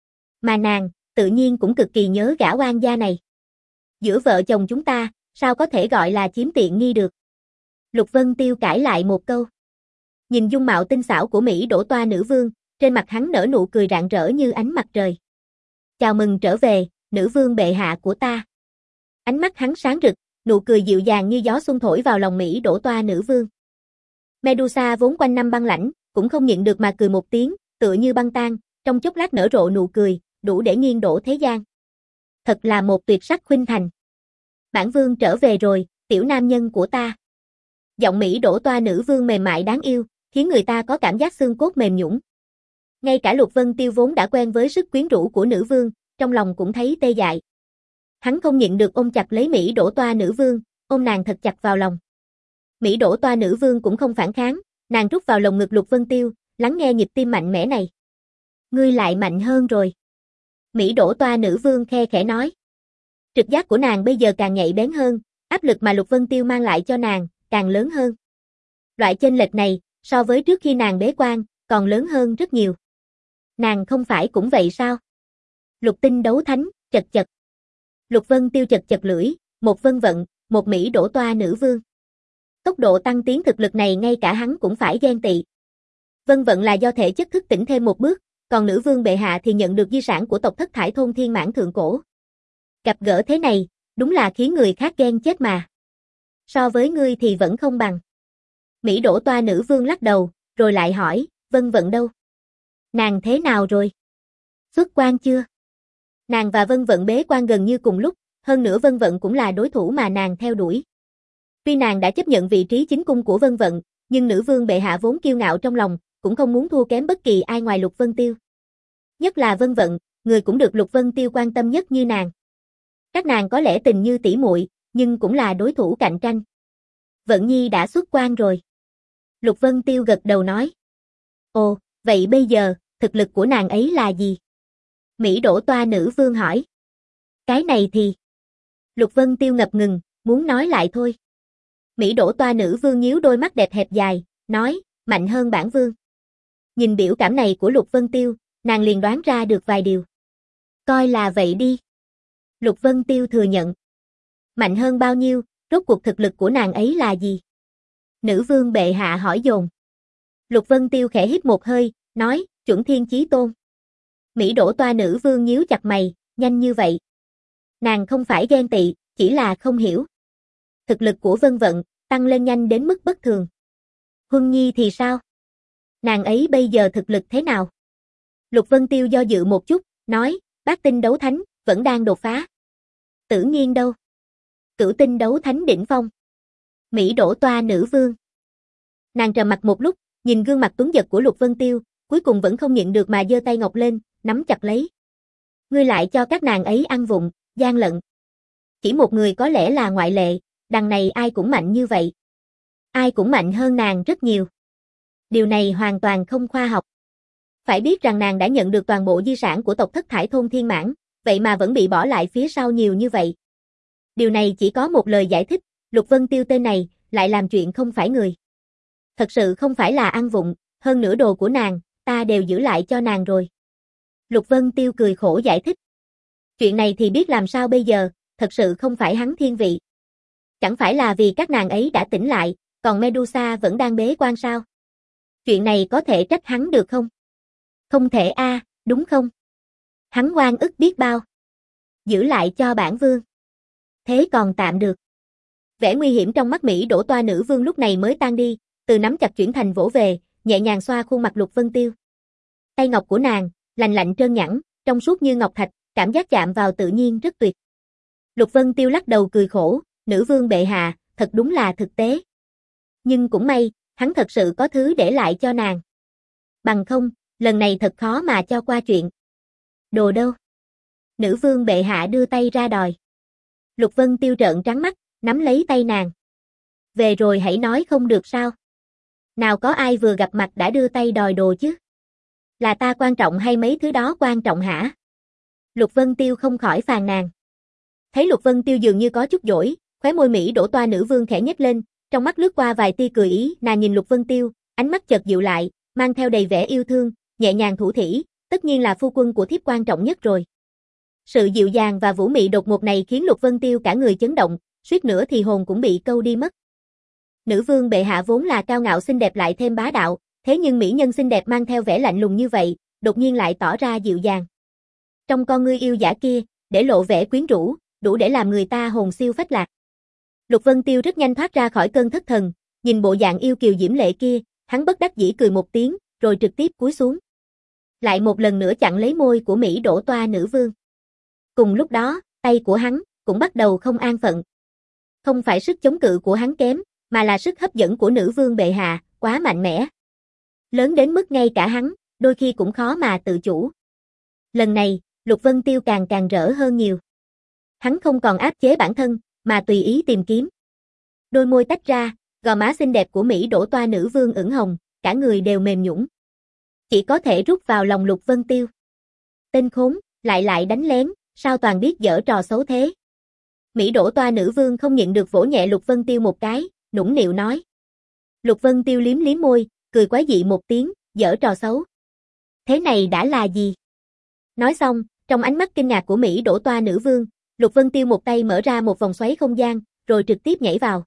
Mà nàng, tự nhiên cũng cực kỳ nhớ gã oan gia này. Giữa vợ chồng chúng ta, sao có thể gọi là chiếm tiện nghi được? Lục Vân Tiêu cãi lại một câu. Nhìn dung mạo tinh xảo của Mỹ đổ toa nữ vương, trên mặt hắn nở nụ cười rạng rỡ như ánh mặt trời. Chào mừng trở về, nữ vương bệ hạ của ta. Ánh mắt hắn sáng rực, nụ cười dịu dàng như gió xuân thổi vào lòng Mỹ đổ toa nữ vương. Medusa vốn quanh năm băng lãnh, cũng không nhịn được mà cười một tiếng, tựa như băng tan, trong chốc lát nở rộ nụ cười, đủ để nghiêng đổ thế gian. Thật là một tuyệt sắc khuynh thành. Bản vương trở về rồi, tiểu nam nhân của ta. Giọng Mỹ đổ toa nữ vương mềm mại đáng yêu, khiến người ta có cảm giác xương cốt mềm nhũn. Ngay cả Lục Vân Tiêu vốn đã quen với sức quyến rũ của nữ vương, trong lòng cũng thấy tê dại. Hắn không nhịn được ôm chặt lấy Mỹ đổ toa nữ vương, ôm nàng thật chặt vào lòng. Mỹ đổ toa nữ vương cũng không phản kháng, nàng rút vào lồng ngực Lục Vân Tiêu, lắng nghe nhịp tim mạnh mẽ này. Ngươi lại mạnh hơn rồi. Mỹ đổ toa nữ vương khe khẽ nói. Trực giác của nàng bây giờ càng nhạy bén hơn, áp lực mà Lục Vân Tiêu mang lại cho nàng, càng lớn hơn. Loại chênh lệch này, so với trước khi nàng bế quan, còn lớn hơn rất nhiều. Nàng không phải cũng vậy sao? Lục tinh đấu thánh, chật chật. Lục Vân Tiêu chật chật lưỡi, một vân vận, một Mỹ đổ toa nữ vương. Tốc độ tăng tiến thực lực này ngay cả hắn cũng phải ghen tị. Vân vận là do thể chất thức tỉnh thêm một bước, còn nữ vương bệ hạ thì nhận được di sản của tộc thất thải thôn thiên mãn thượng cổ. Gặp gỡ thế này, đúng là khiến người khác ghen chết mà. So với ngươi thì vẫn không bằng. Mỹ đổ toa nữ vương lắc đầu, rồi lại hỏi, Vân vận đâu? Nàng thế nào rồi? Xuất quan chưa? Nàng và Vân vận bế quan gần như cùng lúc, hơn nữa Vân vận cũng là đối thủ mà nàng theo đuổi. Tuy nàng đã chấp nhận vị trí chính cung của Vân vận, nhưng nữ vương bệ hạ vốn kiêu ngạo trong lòng, cũng không muốn thua kém bất kỳ ai ngoài Lục Vân Tiêu. Nhất là Vân vận, người cũng được Lục Vân Tiêu quan tâm nhất như nàng. Các nàng có lẽ tình như tỷ muội, nhưng cũng là đối thủ cạnh tranh. Vận Nhi đã xuất quan rồi. Lục Vân Tiêu gật đầu nói. Ồ, vậy bây giờ, thực lực của nàng ấy là gì? Mỹ đổ toa nữ vương hỏi. Cái này thì... Lục Vân Tiêu ngập ngừng, muốn nói lại thôi. Mỹ đổ toa nữ vương nhíu đôi mắt đẹp hẹp dài, nói, mạnh hơn bản vương. Nhìn biểu cảm này của Lục Vân Tiêu, nàng liền đoán ra được vài điều. Coi là vậy đi. Lục Vân Tiêu thừa nhận. Mạnh hơn bao nhiêu, rốt cuộc thực lực của nàng ấy là gì? Nữ vương bệ hạ hỏi dồn. Lục Vân Tiêu khẽ hít một hơi, nói, chuẩn thiên chí tôn. Mỹ đổ toa nữ vương nhíu chặt mày, nhanh như vậy. Nàng không phải ghen tị, chỉ là không hiểu. Thực lực của Vân vận, tăng lên nhanh đến mức bất thường. Huân Nhi thì sao? Nàng ấy bây giờ thực lực thế nào? Lục Vân Tiêu do dự một chút, nói, bát tinh đấu thánh, vẫn đang đột phá. Tử Nghiên đâu? Cửu tinh đấu thánh đỉnh phong. Mỹ đổ toa nữ vương. Nàng trầm mặt một lúc, nhìn gương mặt tuấn giật của Lục Vân Tiêu, cuối cùng vẫn không nhịn được mà giơ tay ngọc lên, nắm chặt lấy. Ngươi lại cho các nàng ấy ăn vụng, gian lận. Chỉ một người có lẽ là ngoại lệ, đằng này ai cũng mạnh như vậy. Ai cũng mạnh hơn nàng rất nhiều. Điều này hoàn toàn không khoa học. Phải biết rằng nàng đã nhận được toàn bộ di sản của tộc Thất Thải Thôn Thiên Mãn, vậy mà vẫn bị bỏ lại phía sau nhiều như vậy. Điều này chỉ có một lời giải thích, Lục Vân Tiêu tên này, lại làm chuyện không phải người. Thật sự không phải là ăn vụng, hơn nữa đồ của nàng, ta đều giữ lại cho nàng rồi. Lục Vân Tiêu cười khổ giải thích. Chuyện này thì biết làm sao bây giờ, thật sự không phải hắn thiên vị. Chẳng phải là vì các nàng ấy đã tỉnh lại, còn Medusa vẫn đang bế quan sao? Chuyện này có thể trách hắn được không? Không thể a, à, đúng không? Hắn oan ức biết bao. Giữ lại cho bản vương. Thế còn tạm được. Vẻ nguy hiểm trong mắt Mỹ đổ toa nữ vương lúc này mới tan đi, từ nắm chặt chuyển thành vỗ về, nhẹ nhàng xoa khuôn mặt Lục Vân Tiêu. Tay ngọc của nàng, lành lạnh trơn nhẵn, trong suốt như ngọc thạch, cảm giác chạm vào tự nhiên rất tuyệt. Lục Vân Tiêu lắc đầu cười khổ, nữ vương bệ hạ, thật đúng là thực tế. Nhưng cũng may, hắn thật sự có thứ để lại cho nàng. Bằng không, lần này thật khó mà cho qua chuyện. Đồ đâu? Nữ vương bệ hạ đưa tay ra đòi. Lục Vân Tiêu trợn trắng mắt, nắm lấy tay nàng. Về rồi hãy nói không được sao? Nào có ai vừa gặp mặt đã đưa tay đòi đồ chứ? Là ta quan trọng hay mấy thứ đó quan trọng hả? Lục Vân Tiêu không khỏi phàn nàn. Thấy Lục Vân Tiêu dường như có chút dỗi, khóe môi Mỹ đổ toa nữ vương khẽ nhếch lên, trong mắt lướt qua vài tia cười ý, nàng nhìn Lục Vân Tiêu, ánh mắt chợt dịu lại, mang theo đầy vẻ yêu thương, nhẹ nhàng thủ thỉ, tất nhiên là phu quân của thiếp quan trọng nhất rồi. Sự dịu dàng và vũ mị đột ngột này khiến Lục Vân Tiêu cả người chấn động, suýt nữa thì hồn cũng bị câu đi mất. Nữ vương bệ hạ vốn là cao ngạo xinh đẹp lại thêm bá đạo, thế nhưng mỹ nhân xinh đẹp mang theo vẻ lạnh lùng như vậy, đột nhiên lại tỏ ra dịu dàng. Trong con ngươi yêu dã kia, để lộ vẻ quyến rũ, đủ để làm người ta hồn siêu phách lạc. Lục Vân Tiêu rất nhanh thoát ra khỏi cơn thất thần, nhìn bộ dạng yêu kiều diễm lệ kia, hắn bất đắc dĩ cười một tiếng, rồi trực tiếp cúi xuống. Lại một lần nữa chặn lấy môi của Mỹ đổ toa nữ vương. Cùng lúc đó, tay của hắn cũng bắt đầu không an phận. Không phải sức chống cự của hắn kém, mà là sức hấp dẫn của nữ vương bệ hạ, quá mạnh mẽ. Lớn đến mức ngay cả hắn, đôi khi cũng khó mà tự chủ. Lần này, Lục Vân Tiêu càng càng rỡ hơn nhiều. Hắn không còn áp chế bản thân, mà tùy ý tìm kiếm. Đôi môi tách ra, gò má xinh đẹp của Mỹ đổ toa nữ vương ửng hồng, cả người đều mềm nhũn. Chỉ có thể rút vào lòng Lục Vân Tiêu. Tên khốn, lại lại đánh lén, sao toàn biết giở trò xấu thế? Mỹ đổ toa nữ vương không nhịn được vỗ nhẹ Lục Vân Tiêu một cái, nũng nịu nói. Lục Vân Tiêu liếm liếm môi, cười quái dị một tiếng, giở trò xấu. Thế này đã là gì? Nói xong, trong ánh mắt kinh ngạc của Mỹ đổ toa nữ vương, Lục Vân Tiêu một tay mở ra một vòng xoáy không gian, rồi trực tiếp nhảy vào.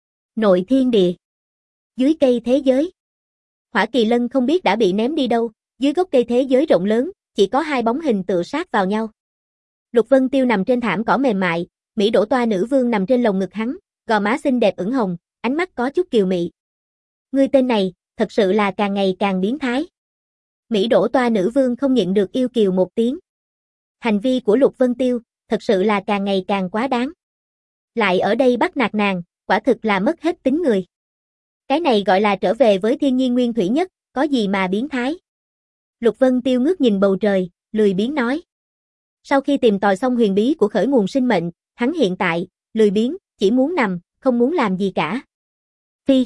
Nội thiên địa. Dưới cây thế giới. Hỏa Kỳ Lân không biết đã bị ném đi đâu, dưới gốc cây thế giới rộng lớn, chỉ có hai bóng hình tựa sát vào nhau. Lục Vân Tiêu nằm trên thảm cỏ mềm mại, Mỹ đổ toa nữ vương nằm trên lồng ngực hắn, gò má xinh đẹp ửng hồng, ánh mắt có chút kiều mị. Ngươi tên này, thật sự là càng ngày càng biến thái. Mỹ đổ toa nữ vương không nhịn được yêu kiều một tiếng. Hành vi của Lục Vân Tiêu, thật sự là càng ngày càng quá đáng. Lại ở đây bắt nạt nàng, quả thực là mất hết tính người. Cái này gọi là trở về với thiên nhiên nguyên thủy nhất, có gì mà biến thái. Lục Vân Tiêu ngước nhìn bầu trời, lười biếng nói. Sau khi tìm tòi xong huyền bí của khởi nguồn sinh mệnh, hắn hiện tại, lười biếng, chỉ muốn nằm, không muốn làm gì cả. Phi.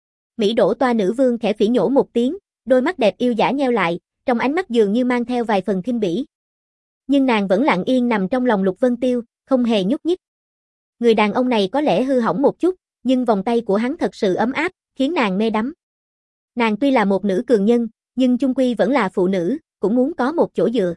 Mỹ đổ toa nữ vương khẽ phỉ nhổ một tiếng, đôi mắt đẹp yêu dã nheo lại, trong ánh mắt dường như mang theo vài phần khinh bỉ. Nhưng nàng vẫn lặng yên nằm trong lòng Lục Vân Tiêu, không hề nhúc nhích. Người đàn ông này có lẽ hư hỏng một chút, nhưng vòng tay của hắn thật sự ấm áp, khiến nàng mê đắm. Nàng tuy là một nữ cường nhân, nhưng chung quy vẫn là phụ nữ, cũng muốn có một chỗ dựa.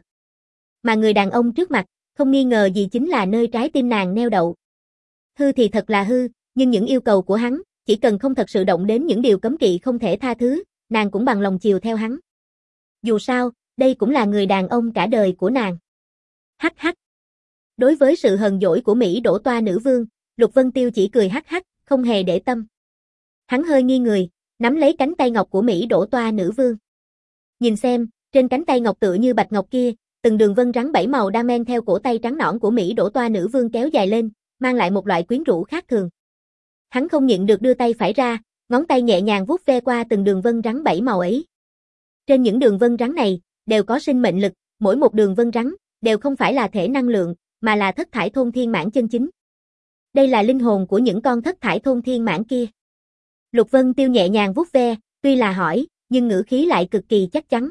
Mà người đàn ông trước mặt, không nghi ngờ gì chính là nơi trái tim nàng neo đậu. Hư thì thật là hư, nhưng những yêu cầu của hắn, chỉ cần không thật sự động đến những điều cấm kỵ không thể tha thứ, nàng cũng bằng lòng chiều theo hắn. Dù sao, đây cũng là người đàn ông cả đời của nàng. Hắc hắc. Đối với sự hờn dỗi của Mỹ đổ toa nữ vương, Lục Vân Tiêu chỉ cười hắc hắc, không hề để tâm. Hắn hơi nghi người, nắm lấy cánh tay ngọc của Mỹ Đỗ Toa nữ vương. Nhìn xem, trên cánh tay ngọc tựa như bạch ngọc kia, từng đường vân rắn bảy màu đang men theo cổ tay trắng nõn của Mỹ Đỗ Toa nữ vương kéo dài lên, mang lại một loại quyến rũ khác thường. Hắn không nhịn được đưa tay phải ra, ngón tay nhẹ nhàng vuốt ve qua từng đường vân rắn bảy màu ấy. Trên những đường vân rắn này, đều có sinh mệnh lực, mỗi một đường vân rắn, đều không phải là thể năng lượng, mà là thất thải thôn thiên mãn chân chính. Đây là linh hồn của những con thất thải thôn thiên mãn kia. Lục Vân Tiêu nhẹ nhàng vuốt ve, tuy là hỏi, nhưng ngữ khí lại cực kỳ chắc chắn.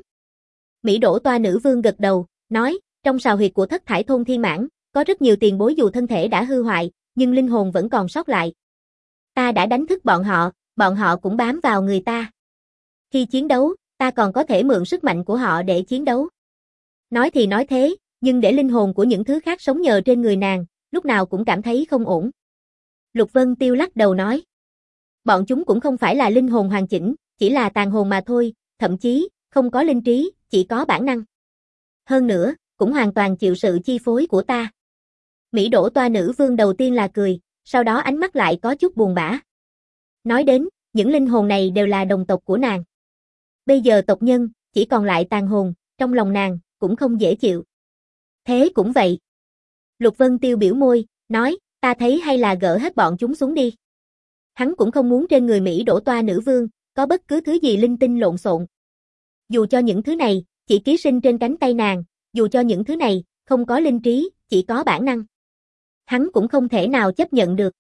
Mỹ Đỗ Toa nữ vương gật đầu, nói, trong sào huyệt của thất thải thôn thiên mãn, có rất nhiều tiền bối dù thân thể đã hư hoại, nhưng linh hồn vẫn còn sót lại. Ta đã đánh thức bọn họ, bọn họ cũng bám vào người ta. Khi chiến đấu, ta còn có thể mượn sức mạnh của họ để chiến đấu. Nói thì nói thế, nhưng để linh hồn của những thứ khác sống nhờ trên người nàng, lúc nào cũng cảm thấy không ổn. Lục Vân Tiêu lắc đầu nói. Bọn chúng cũng không phải là linh hồn hoàn chỉnh, chỉ là tàn hồn mà thôi, thậm chí, không có linh trí, chỉ có bản năng. Hơn nữa, cũng hoàn toàn chịu sự chi phối của ta. Mỹ Đỗ Toa nữ vương đầu tiên là cười, sau đó ánh mắt lại có chút buồn bã. Nói đến, những linh hồn này đều là đồng tộc của nàng. Bây giờ tộc nhân, chỉ còn lại tàn hồn, trong lòng nàng, cũng không dễ chịu. Thế cũng vậy. Lục Vân Tiêu biểu môi, nói, ta thấy hay là gỡ hết bọn chúng xuống đi. Hắn cũng không muốn trên người Mỹ Đỗ Toa nữ vương, có bất cứ thứ gì linh tinh lộn xộn. Dù cho những thứ này, chỉ ký sinh trên cánh tay nàng, dù cho những thứ này, không có linh trí, chỉ có bản năng. Hắn cũng không thể nào chấp nhận được.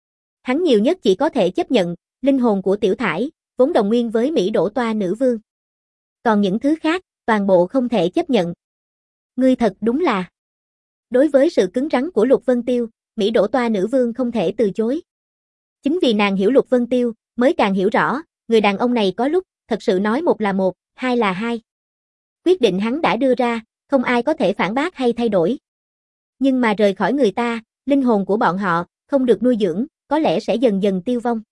Hắn nhiều nhất chỉ có thể chấp nhận, linh hồn của Tiểu Thải, vốn đồng nguyên với Mỹ Đỗ Toa nữ vương. Còn những thứ khác, toàn bộ không thể chấp nhận. Ngươi thật đúng là. Đối với sự cứng rắn của Lục Vân Tiêu, Mỹ Đỗ Toa nữ vương không thể từ chối. Chính vì nàng hiểu Lục Vân Tiêu, mới càng hiểu rõ, người đàn ông này có lúc, thật sự nói một là một, hai là hai. Quyết định hắn đã đưa ra, không ai có thể phản bác hay thay đổi. Nhưng mà rời khỏi người ta, linh hồn của bọn họ, không được nuôi dưỡng, có lẽ sẽ dần dần tiêu vong.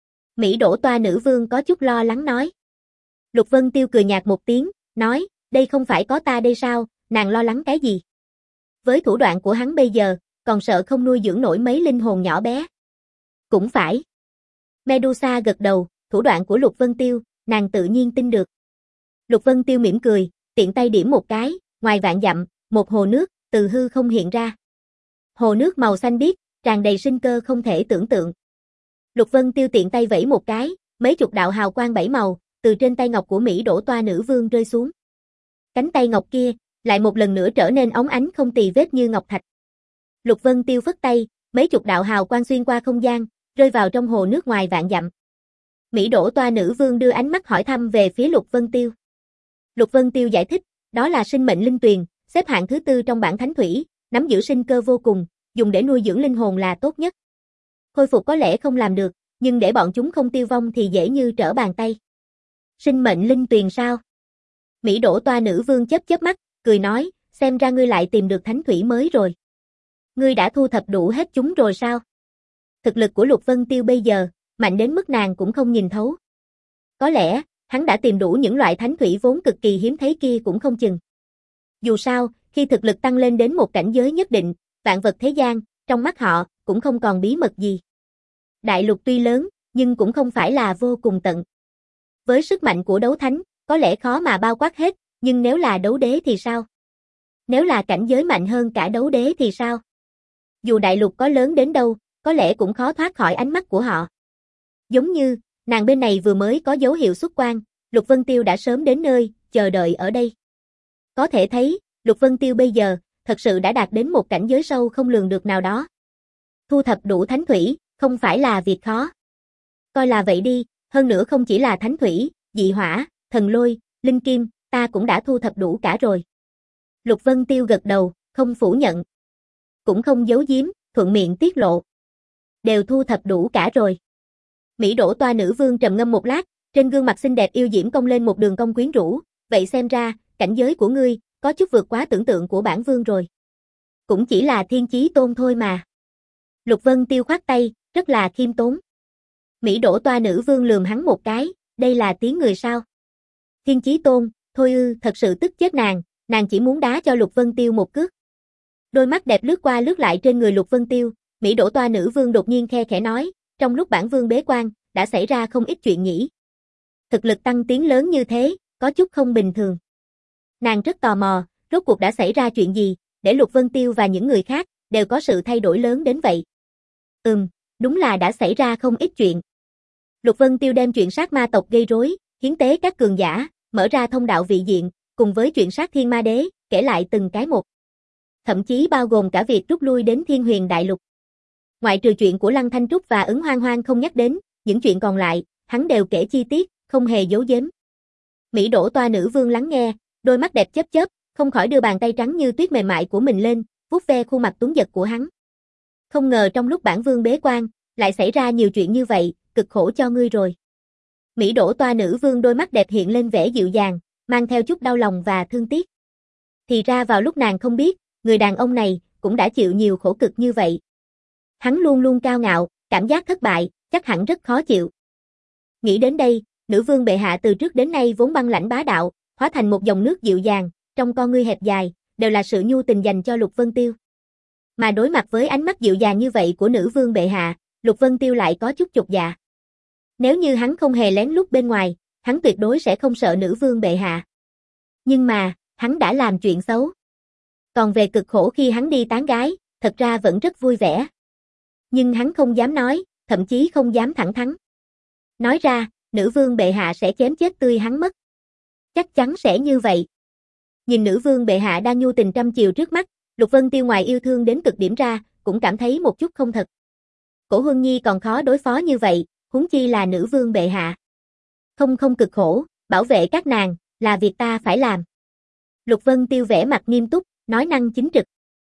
Mỹ Đỗ Toa nữ vương có chút lo lắng nói. Lục Vân Tiêu cười nhạt một tiếng, nói, đây không phải có ta đây sao, nàng lo lắng cái gì? Với thủ đoạn của hắn bây giờ, còn sợ không nuôi dưỡng nổi mấy linh hồn nhỏ bé. Cũng phải. Medusa gật đầu, thủ đoạn của Lục Vân Tiêu, nàng tự nhiên tin được. Lục Vân Tiêu mỉm cười, tiện tay điểm một cái, ngoài vạn dặm, một hồ nước, từ hư không hiện ra. Hồ nước màu xanh biếc, tràn đầy sinh cơ không thể tưởng tượng. Lục Vân Tiêu tiện tay vẫy một cái, mấy chục đạo hào quang bảy màu, từ trên tay ngọc của Mỹ Đỗ Toa nữ vương rơi xuống. Cánh tay ngọc kia, lại một lần nữa trở nên óng ánh không tì vết như ngọc thạch. Lục Vân Tiêu phất tay, mấy chục đạo hào quang xuyên qua không gian, rơi vào trong hồ nước ngoài vạn dặm. Mỹ Đỗ Toa nữ vương đưa ánh mắt hỏi thăm về phía Lục Vân Tiêu. Lục Vân Tiêu giải thích, đó là sinh mệnh linh tuyền, xếp hạng thứ tư trong bảng thánh thủy, nắm giữ sinh cơ vô cùng, dùng để nuôi dưỡng linh hồn là tốt nhất. Khôi phục có lẽ không làm được, nhưng để bọn chúng không tiêu vong thì dễ như trở bàn tay. Sinh mệnh linh tuyền sao? Mỹ Đỗ Toa nữ vương chớp chớp mắt, cười nói, xem ra ngươi lại tìm được thánh thủy mới rồi. Ngươi đã thu thập đủ hết chúng rồi sao? Thực lực của Lục Vân Tiêu bây giờ, mạnh đến mức nàng cũng không nhìn thấu. Có lẽ, hắn đã tìm đủ những loại thánh thủy vốn cực kỳ hiếm thấy kia cũng không chừng. Dù sao, khi thực lực tăng lên đến một cảnh giới nhất định, vạn vật thế gian, trong mắt họ, cũng không còn bí mật gì. Đại lục tuy lớn, nhưng cũng không phải là vô cùng tận. Với sức mạnh của đấu thánh, có lẽ khó mà bao quát hết, nhưng nếu là đấu đế thì sao? Nếu là cảnh giới mạnh hơn cả đấu đế thì sao? Dù đại lục có lớn đến đâu, có lẽ cũng khó thoát khỏi ánh mắt của họ. Giống như, nàng bên này vừa mới có dấu hiệu xuất quan, Lục Vân Tiêu đã sớm đến nơi, chờ đợi ở đây. Có thể thấy, Lục Vân Tiêu bây giờ, thật sự đã đạt đến một cảnh giới sâu không lường được nào đó. Thu thập đủ thánh thủy, không phải là việc khó. Coi là vậy đi, hơn nữa không chỉ là thánh thủy, dị hỏa, thần lôi, linh kim, ta cũng đã thu thập đủ cả rồi. Lục Vân Tiêu gật đầu, không phủ nhận. Cũng không giấu giếm, thuận miệng tiết lộ. Đều thu thập đủ cả rồi. Mỹ Đỗ Toa nữ vương trầm ngâm một lát, trên gương mặt xinh đẹp yêu diễm cong lên một đường cong quyến rũ, vậy xem ra, cảnh giới của ngươi, có chút vượt quá tưởng tượng của bản vương rồi. Cũng chỉ là thiên chí tôn thôi mà. Lục Vân Tiêu khoát tay, rất là khiêm tốn. Mỹ Đỗ Toa nữ vương lườm hắn một cái, đây là tiếng người sao? Thiên chí tôn, thôi ư, thật sự tức chết nàng, nàng chỉ muốn đá cho Lục Vân Tiêu một cước. Đôi mắt đẹp lướt qua lướt lại trên người Lục Vân Tiêu, Mỹ Đỗ Toa nữ vương đột nhiên khe khẽ nói, trong lúc bản vương bế quan, đã xảy ra không ít chuyện nhỉ. Thực lực tăng tiến lớn như thế, có chút không bình thường. Nàng rất tò mò, rốt cuộc đã xảy ra chuyện gì, để Lục Vân Tiêu và những người khác đều có sự thay đổi lớn đến vậy. Ừm, đúng là đã xảy ra không ít chuyện. Lục Vân Tiêu đem chuyện sát ma tộc gây rối, hiến tế các cường giả, mở ra thông đạo vị diện, cùng với chuyện sát thiên ma đế, kể lại từng cái một. Thậm chí bao gồm cả việc rút lui đến Thiên Huyền Đại Lục. Ngoại trừ chuyện của Lăng Thanh Trúc và Ứng Hoang Hoang không nhắc đến, những chuyện còn lại, hắn đều kể chi tiết, không hề giấu giếm. Mỹ Đỗ Toa nữ vương lắng nghe, đôi mắt đẹp chớp chớp, không khỏi đưa bàn tay trắng như tuyết mềm mại của mình lên, vuốt ve khuôn mặt tuấn giật của hắn. Không ngờ trong lúc bản vương bế quan, lại xảy ra nhiều chuyện như vậy, cực khổ cho ngươi rồi. Mỹ Đỗ Toa nữ vương đôi mắt đẹp hiện lên vẻ dịu dàng, mang theo chút đau lòng và thương tiếc. Thì ra vào lúc nàng không biết, người đàn ông này cũng đã chịu nhiều khổ cực như vậy. Hắn luôn luôn cao ngạo, cảm giác thất bại, chắc hẳn rất khó chịu. Nghĩ đến đây, nữ vương bệ hạ từ trước đến nay vốn băng lãnh bá đạo, hóa thành một dòng nước dịu dàng, trong con ngươi hẹp dài, đều là sự nhu tình dành cho Lục Vân Tiêu. Mà đối mặt với ánh mắt dịu dàng như vậy của nữ vương bệ hạ, Lục Vân Tiêu lại có chút chột dạ. Nếu như hắn không hề lén lút bên ngoài, hắn tuyệt đối sẽ không sợ nữ vương bệ hạ. Nhưng mà, hắn đã làm chuyện xấu. Còn về cực khổ khi hắn đi tán gái, thật ra vẫn rất vui vẻ. Nhưng hắn không dám nói, thậm chí không dám thẳng thắn. Nói ra, nữ vương bệ hạ sẽ chém chết tươi hắn mất. Chắc chắn sẽ như vậy. Nhìn nữ vương bệ hạ đang nhu tình trăm chiều trước mắt, Lục Vân Tiêu ngoài yêu thương đến cực điểm ra, cũng cảm thấy một chút không thật. Cổ Huân Nhi còn khó đối phó như vậy, huống chi là nữ vương bệ hạ. Không không cực khổ, bảo vệ các nàng, là việc ta phải làm. Lục Vân Tiêu vẻ mặt nghiêm túc, nói năng chính trực.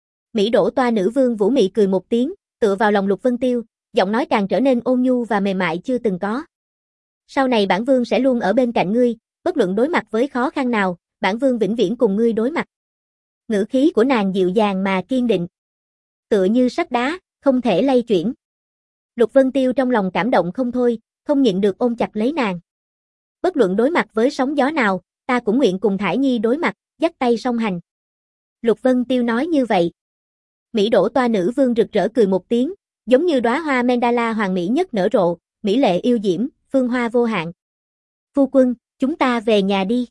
Mỹ Đỗ Toa nữ vương Vũ Mị cười một tiếng, tựa vào lòng Lục Vân Tiêu, giọng nói càng trở nên ôn nhu và mềm mại chưa từng có. Sau này bản vương sẽ luôn ở bên cạnh ngươi, bất luận đối mặt với khó khăn nào, bản vương vĩnh viễn cùng ngươi đối mặt. Ngữ khí của nàng dịu dàng mà kiên định. Tựa như sắt đá, không thể lay chuyển. Lục Vân Tiêu trong lòng cảm động không thôi, không nhịn được ôm chặt lấy nàng. Bất luận đối mặt với sóng gió nào, ta cũng nguyện cùng Thải Nhi đối mặt, dắt tay song hành. Lục Vân Tiêu nói như vậy. Mỹ Đỗ Toa nữ vương rực rỡ cười một tiếng, giống như đóa hoa Mandala hoàng mỹ nhất nở rộ, mỹ lệ yêu diễm, phương hoa vô hạn. Phu quân, chúng ta về nhà đi.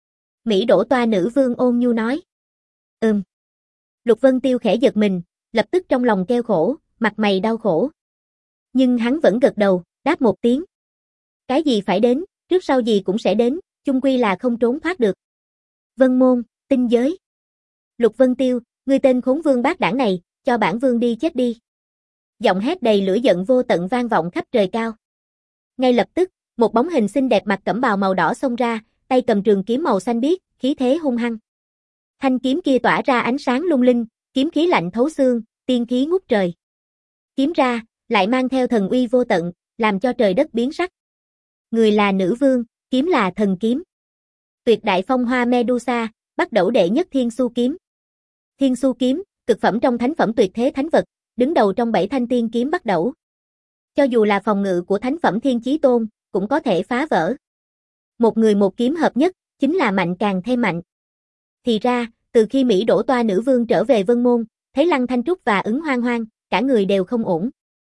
Mỹ Đỗ Toa nữ vương ôn nhu nói. Ừm. Lục Vân Tiêu khẽ giật mình, lập tức trong lòng kêu khổ, mặt mày đau khổ. Nhưng hắn vẫn gật đầu, đáp một tiếng. Cái gì phải đến, trước sau gì cũng sẽ đến, chung quy là không trốn thoát được. Vân môn, tinh giới. Lục Vân Tiêu, ngươi tên khốn vương bát đảng này, cho bản vương đi chết đi. Giọng hét đầy lửa giận vô tận vang vọng khắp trời cao. Ngay lập tức, một bóng hình xinh đẹp mặc cẩm bào màu đỏ xông ra, tay cầm trường kiếm màu xanh biếc, khí thế hung hăng. Thanh kiếm kia tỏa ra ánh sáng lung linh, kiếm khí lạnh thấu xương, tiên khí ngút trời. Kiếm ra, lại mang theo thần uy vô tận, làm cho trời đất biến sắc. Người là nữ vương, kiếm là thần kiếm. Tuyệt đại phong hoa Medusa, bắt đầu đệ nhất thiên su kiếm. Thiên su kiếm, cực phẩm trong thánh phẩm tuyệt thế thánh vật, đứng đầu trong bảy thanh tiên kiếm bắt đầu. Cho dù là phòng ngự của thánh phẩm Thiên Chí Tôn, cũng có thể phá vỡ. Một người một kiếm hợp nhất, chính là mạnh càng thêm mạnh. Thì ra, từ khi Mỹ Đỗ Toa nữ vương trở về Vân Môn, thấy Lăng Thanh Trúc và Ứng Hoang Hoang, cả người đều không ổn.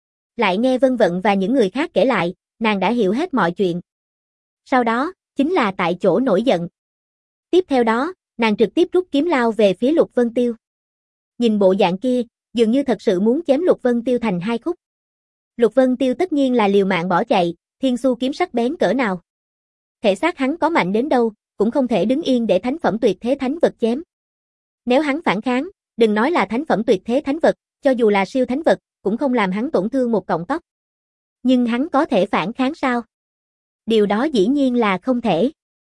Lại nghe Vân Vận và những người khác kể lại, nàng đã hiểu hết mọi chuyện. Sau đó, chính là tại chỗ nổi giận. Tiếp theo đó, nàng trực tiếp rút kiếm lao về phía Lục Vân Tiêu. Nhìn bộ dạng kia, dường như thật sự muốn chém Lục Vân Tiêu thành hai khúc. Lục Vân Tiêu tất nhiên là liều mạng bỏ chạy, thiên su kiếm sắc bén cỡ nào. Thể xác hắn có mạnh đến đâu, cũng không thể đứng yên để thánh phẩm tuyệt thế thánh vật chém. Nếu hắn phản kháng, đừng nói là thánh phẩm tuyệt thế thánh vật, cho dù là siêu thánh vật, cũng không làm hắn tổn thương một cọng tóc. Nhưng hắn có thể phản kháng sao? Điều đó dĩ nhiên là không thể.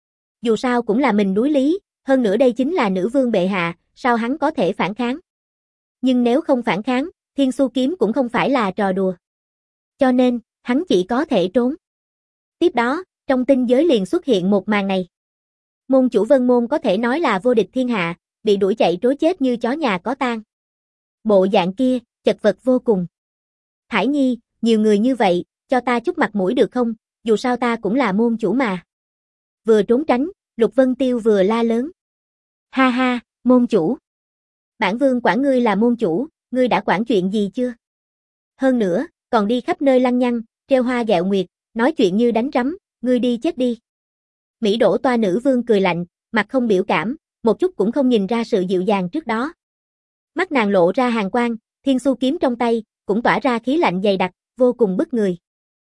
Dù sao cũng là mình đuối lý, hơn nữa đây chính là nữ vương bệ hạ, sao hắn có thể phản kháng? Nhưng nếu không phản kháng, thiên su kiếm cũng không phải là trò đùa. Cho nên, hắn chỉ có thể trốn. Tiếp đó, trong tinh giới liền xuất hiện một màn này. Môn chủ Vân Môn có thể nói là vô địch thiên hạ, bị đuổi chạy trối chết như chó nhà có tang. Bộ dạng kia, chật vật vô cùng. Thải Nhi, nhiều người như vậy, cho ta chút mặt mũi được không, dù sao ta cũng là môn chủ mà. Vừa trốn tránh, Lục Vân Tiêu vừa la lớn. Ha ha, môn chủ. Bản vương quản ngươi là môn chủ, ngươi đã quản chuyện gì chưa? Hơn nữa, còn đi khắp nơi lăng nhăng, treo hoa gẹo nguyệt, nói chuyện như đánh rắm, ngươi đi chết đi. Mỹ đổ toa nữ vương cười lạnh, mặt không biểu cảm, một chút cũng không nhìn ra sự dịu dàng trước đó. Mắt nàng lộ ra hàn quang, thiên su kiếm trong tay, cũng tỏa ra khí lạnh dày đặc, vô cùng bức người.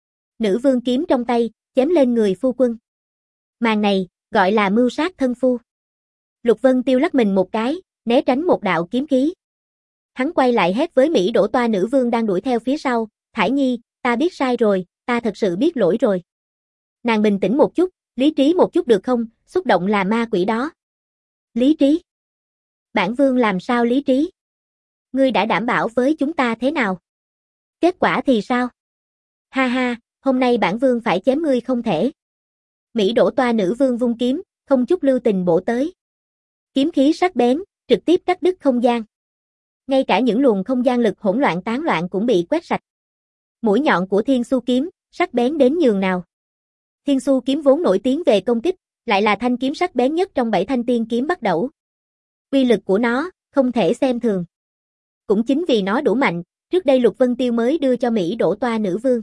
Nữ vương kiếm trong tay, chém lên người phu quân. Màn này, gọi là mưu sát thân phu. Lục Vân Tiêu lắc mình một cái, né tránh một đạo kiếm khí. Hắn quay lại hét với Mỹ đổ toa nữ vương đang đuổi theo phía sau, Thải Nhi, ta biết sai rồi, ta thật sự biết lỗi rồi. Nàng bình tĩnh một chút, lý trí một chút được không, xúc động là ma quỷ đó. Lý trí? Bản vương làm sao lý trí? Ngươi đã đảm bảo với chúng ta thế nào? Kết quả thì sao? Ha ha, hôm nay bản vương phải chém ngươi không thể. Mỹ đổ toa nữ vương vung kiếm, không chút lưu tình bổ tới. Kiếm khí sắc bén, trực tiếp cắt đứt không gian. Ngay cả những luồng không gian lực hỗn loạn tán loạn cũng bị quét sạch. Mũi nhọn của Thiên Su kiếm, sắc bén đến nhường nào. Thiên Su kiếm vốn nổi tiếng về công kích, lại là thanh kiếm sắc bén nhất trong bảy thanh tiên kiếm bắt đầu. Uy lực của nó, không thể xem thường. Cũng chính vì nó đủ mạnh, trước đây Lục Vân Tiêu mới đưa cho Mỹ đổ toa nữ vương.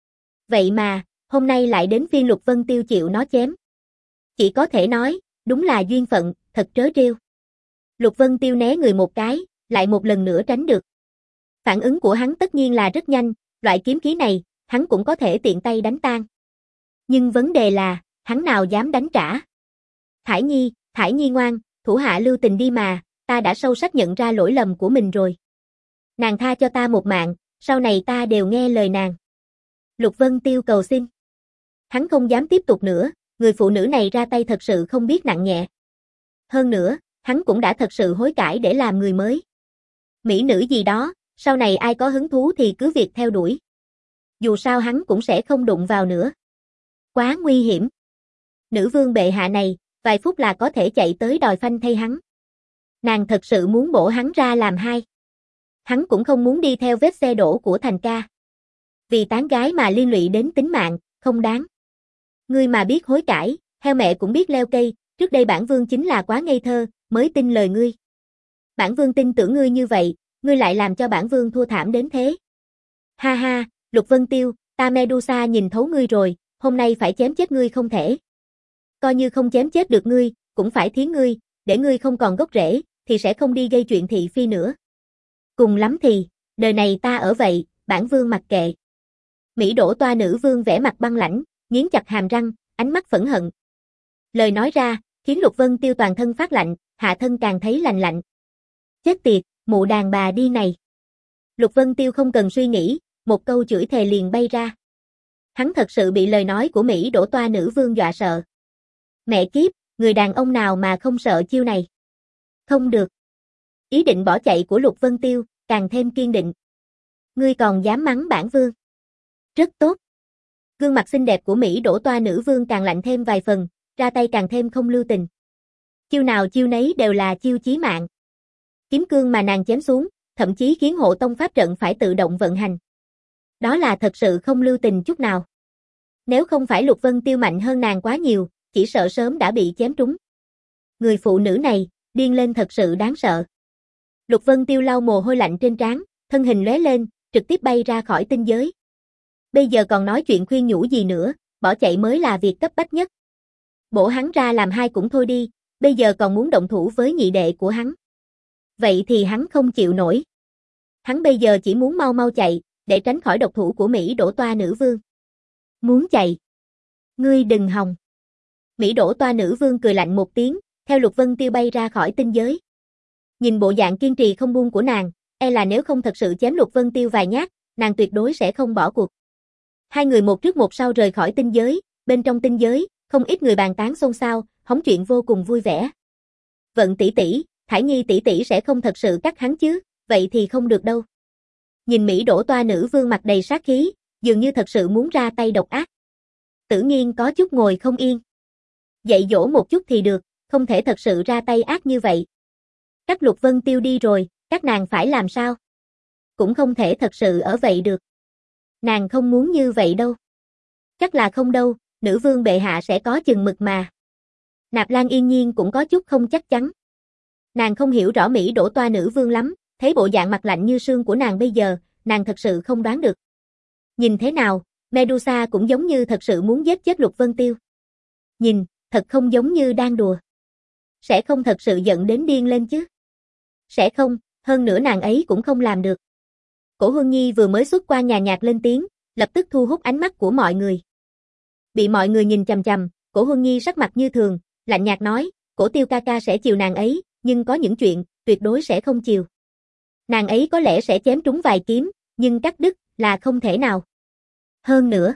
Vậy mà, hôm nay lại đến phiên Lục Vân Tiêu chịu nó chém. Chỉ có thể nói, đúng là duyên phận, thật trớ trêu. Lục Vân Tiêu né người một cái, lại một lần nữa tránh được. Phản ứng của hắn tất nhiên là rất nhanh, loại kiếm khí này, hắn cũng có thể tiện tay đánh tan. Nhưng vấn đề là, hắn nào dám đánh trả. Thải Nhi, Thải Nhi ngoan, thủ hạ lưu tình đi mà, ta đã sâu sắc nhận ra lỗi lầm của mình rồi. Nàng tha cho ta một mạng, sau này ta đều nghe lời nàng. Lục Vân Tiêu cầu xin. Hắn không dám tiếp tục nữa, người phụ nữ này ra tay thật sự không biết nặng nhẹ. Hơn nữa, hắn cũng đã thật sự hối cải để làm người mới. Mỹ nữ gì đó, sau này ai có hứng thú thì cứ việc theo đuổi. Dù sao hắn cũng sẽ không đụng vào nữa. Quá nguy hiểm. Nữ vương bệ hạ này, vài phút là có thể chạy tới đòi phanh thay hắn. Nàng thật sự muốn bổ hắn ra làm hai. Hắn cũng không muốn đi theo vết xe đổ của Thành ca. Vì tán gái mà liên lụy đến tính mạng, không đáng. Ngươi mà biết hối cải, heo mẹ cũng biết leo cây, trước đây bản vương chính là quá ngây thơ, mới tin lời ngươi. Bản vương tin tưởng ngươi như vậy, ngươi lại làm cho bản vương thua thảm đến thế. Ha ha, Lục Vân Tiêu, ta Medusa nhìn thấu ngươi rồi, hôm nay phải chém chết ngươi không thể. Coi như không chém chết được ngươi, cũng phải thiến ngươi, để ngươi không còn gốc rễ, thì sẽ không đi gây chuyện thị phi nữa. Cùng lắm thì, đời này ta ở vậy, bản vương mặc kệ. Mỹ đổ toa nữ vương vẻ mặt băng lãnh, nghiến chặt hàm răng, ánh mắt phẫn hận. Lời nói ra, khiến Lục Vân Tiêu toàn thân phát lạnh, hạ thân càng thấy lạnh lạnh. Chết tiệt, mụ đàn bà đi này. Lục Vân Tiêu không cần suy nghĩ, một câu chửi thề liền bay ra. Hắn thật sự bị lời nói của Mỹ đổ toa nữ vương dọa sợ. Mẹ kiếp, người đàn ông nào mà không sợ chiêu này. Không được. Ý định bỏ chạy của Lục Vân Tiêu, càng thêm kiên định. Ngươi còn dám mắng bản vương. Rất tốt. Gương mặt xinh đẹp của Mỹ đổ toa nữ vương càng lạnh thêm vài phần, ra tay càng thêm không lưu tình. Chiêu nào chiêu nấy đều là chiêu chí mạng. Kiếm cương mà nàng chém xuống, thậm chí khiến hộ tông pháp trận phải tự động vận hành. Đó là thật sự không lưu tình chút nào. Nếu không phải Lục Vân Tiêu mạnh hơn nàng quá nhiều, chỉ sợ sớm đã bị chém trúng. Người phụ nữ này, điên lên thật sự đáng sợ. Lục Vân Tiêu lau mồ hôi lạnh trên trán, thân hình lóe lên, trực tiếp bay ra khỏi tinh giới. Bây giờ còn nói chuyện khuyên nhủ gì nữa, bỏ chạy mới là việc cấp bách nhất. Bổ hắn ra làm hai cũng thôi đi, bây giờ còn muốn động thủ với nhị đệ của hắn. Vậy thì hắn không chịu nổi. Hắn bây giờ chỉ muốn mau mau chạy, để tránh khỏi độc thủ của Mỹ đổ toa nữ vương. Muốn chạy? Ngươi đừng hòng. Mỹ đổ toa nữ vương cười lạnh một tiếng, theo Lục Vân Tiêu bay ra khỏi tinh giới. Nhìn bộ dạng kiên trì không buông của nàng, e là nếu không thật sự chém Lục Vân Tiêu vài nhát, nàng tuyệt đối sẽ không bỏ cuộc. Hai người một trước một sau rời khỏi tinh giới, bên trong tinh giới, không ít người bàn tán xôn xao, hóng chuyện vô cùng vui vẻ. Vận tỷ tỷ, Thải Nhi tỷ tỷ sẽ không thật sự cắt hắn chứ, vậy thì không được đâu. Nhìn Mỹ đổ toa nữ vương mặt đầy sát khí, dường như thật sự muốn ra tay độc ác. Tử Nghiên có chút ngồi không yên. Dạy dỗ một chút thì được, không thể thật sự ra tay ác như vậy. Các Lục Vân Tiêu đi rồi, các nàng phải làm sao? Cũng không thể thật sự ở vậy được. Nàng không muốn như vậy đâu. Chắc là không đâu, nữ vương bệ hạ sẽ có chừng mực mà. Nạp Lan Yên Nhiên cũng có chút không chắc chắn. Nàng không hiểu rõ Mỹ đổ toa nữ vương lắm, thấy bộ dạng mặt lạnh như sương của nàng bây giờ, nàng thật sự không đoán được. Nhìn thế nào, Medusa cũng giống như thật sự muốn giết chết Lục Vân Tiêu. Nhìn, thật không giống như đang đùa. Sẽ không thật sự giận đến điên lên chứ? Sẽ không, hơn nữa nàng ấy cũng không làm được. Cổ Huân Nhi vừa mới xuất qua nhà nhạc lên tiếng, lập tức thu hút ánh mắt của mọi người. Bị mọi người nhìn chằm chằm, Cổ Huân Nhi sắc mặt như thường, lạnh nhạt nói, Cổ Tiêu ca ca sẽ chiều nàng ấy, nhưng có những chuyện, tuyệt đối sẽ không chiều. Nàng ấy có lẽ sẽ chém trúng vài kiếm, nhưng cắt đứt, là không thể nào. Hơn nữa.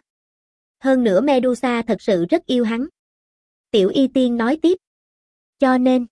Hơn nữa Medusa thật sự rất yêu hắn. Tiểu Y Tiên nói tiếp. Cho nên.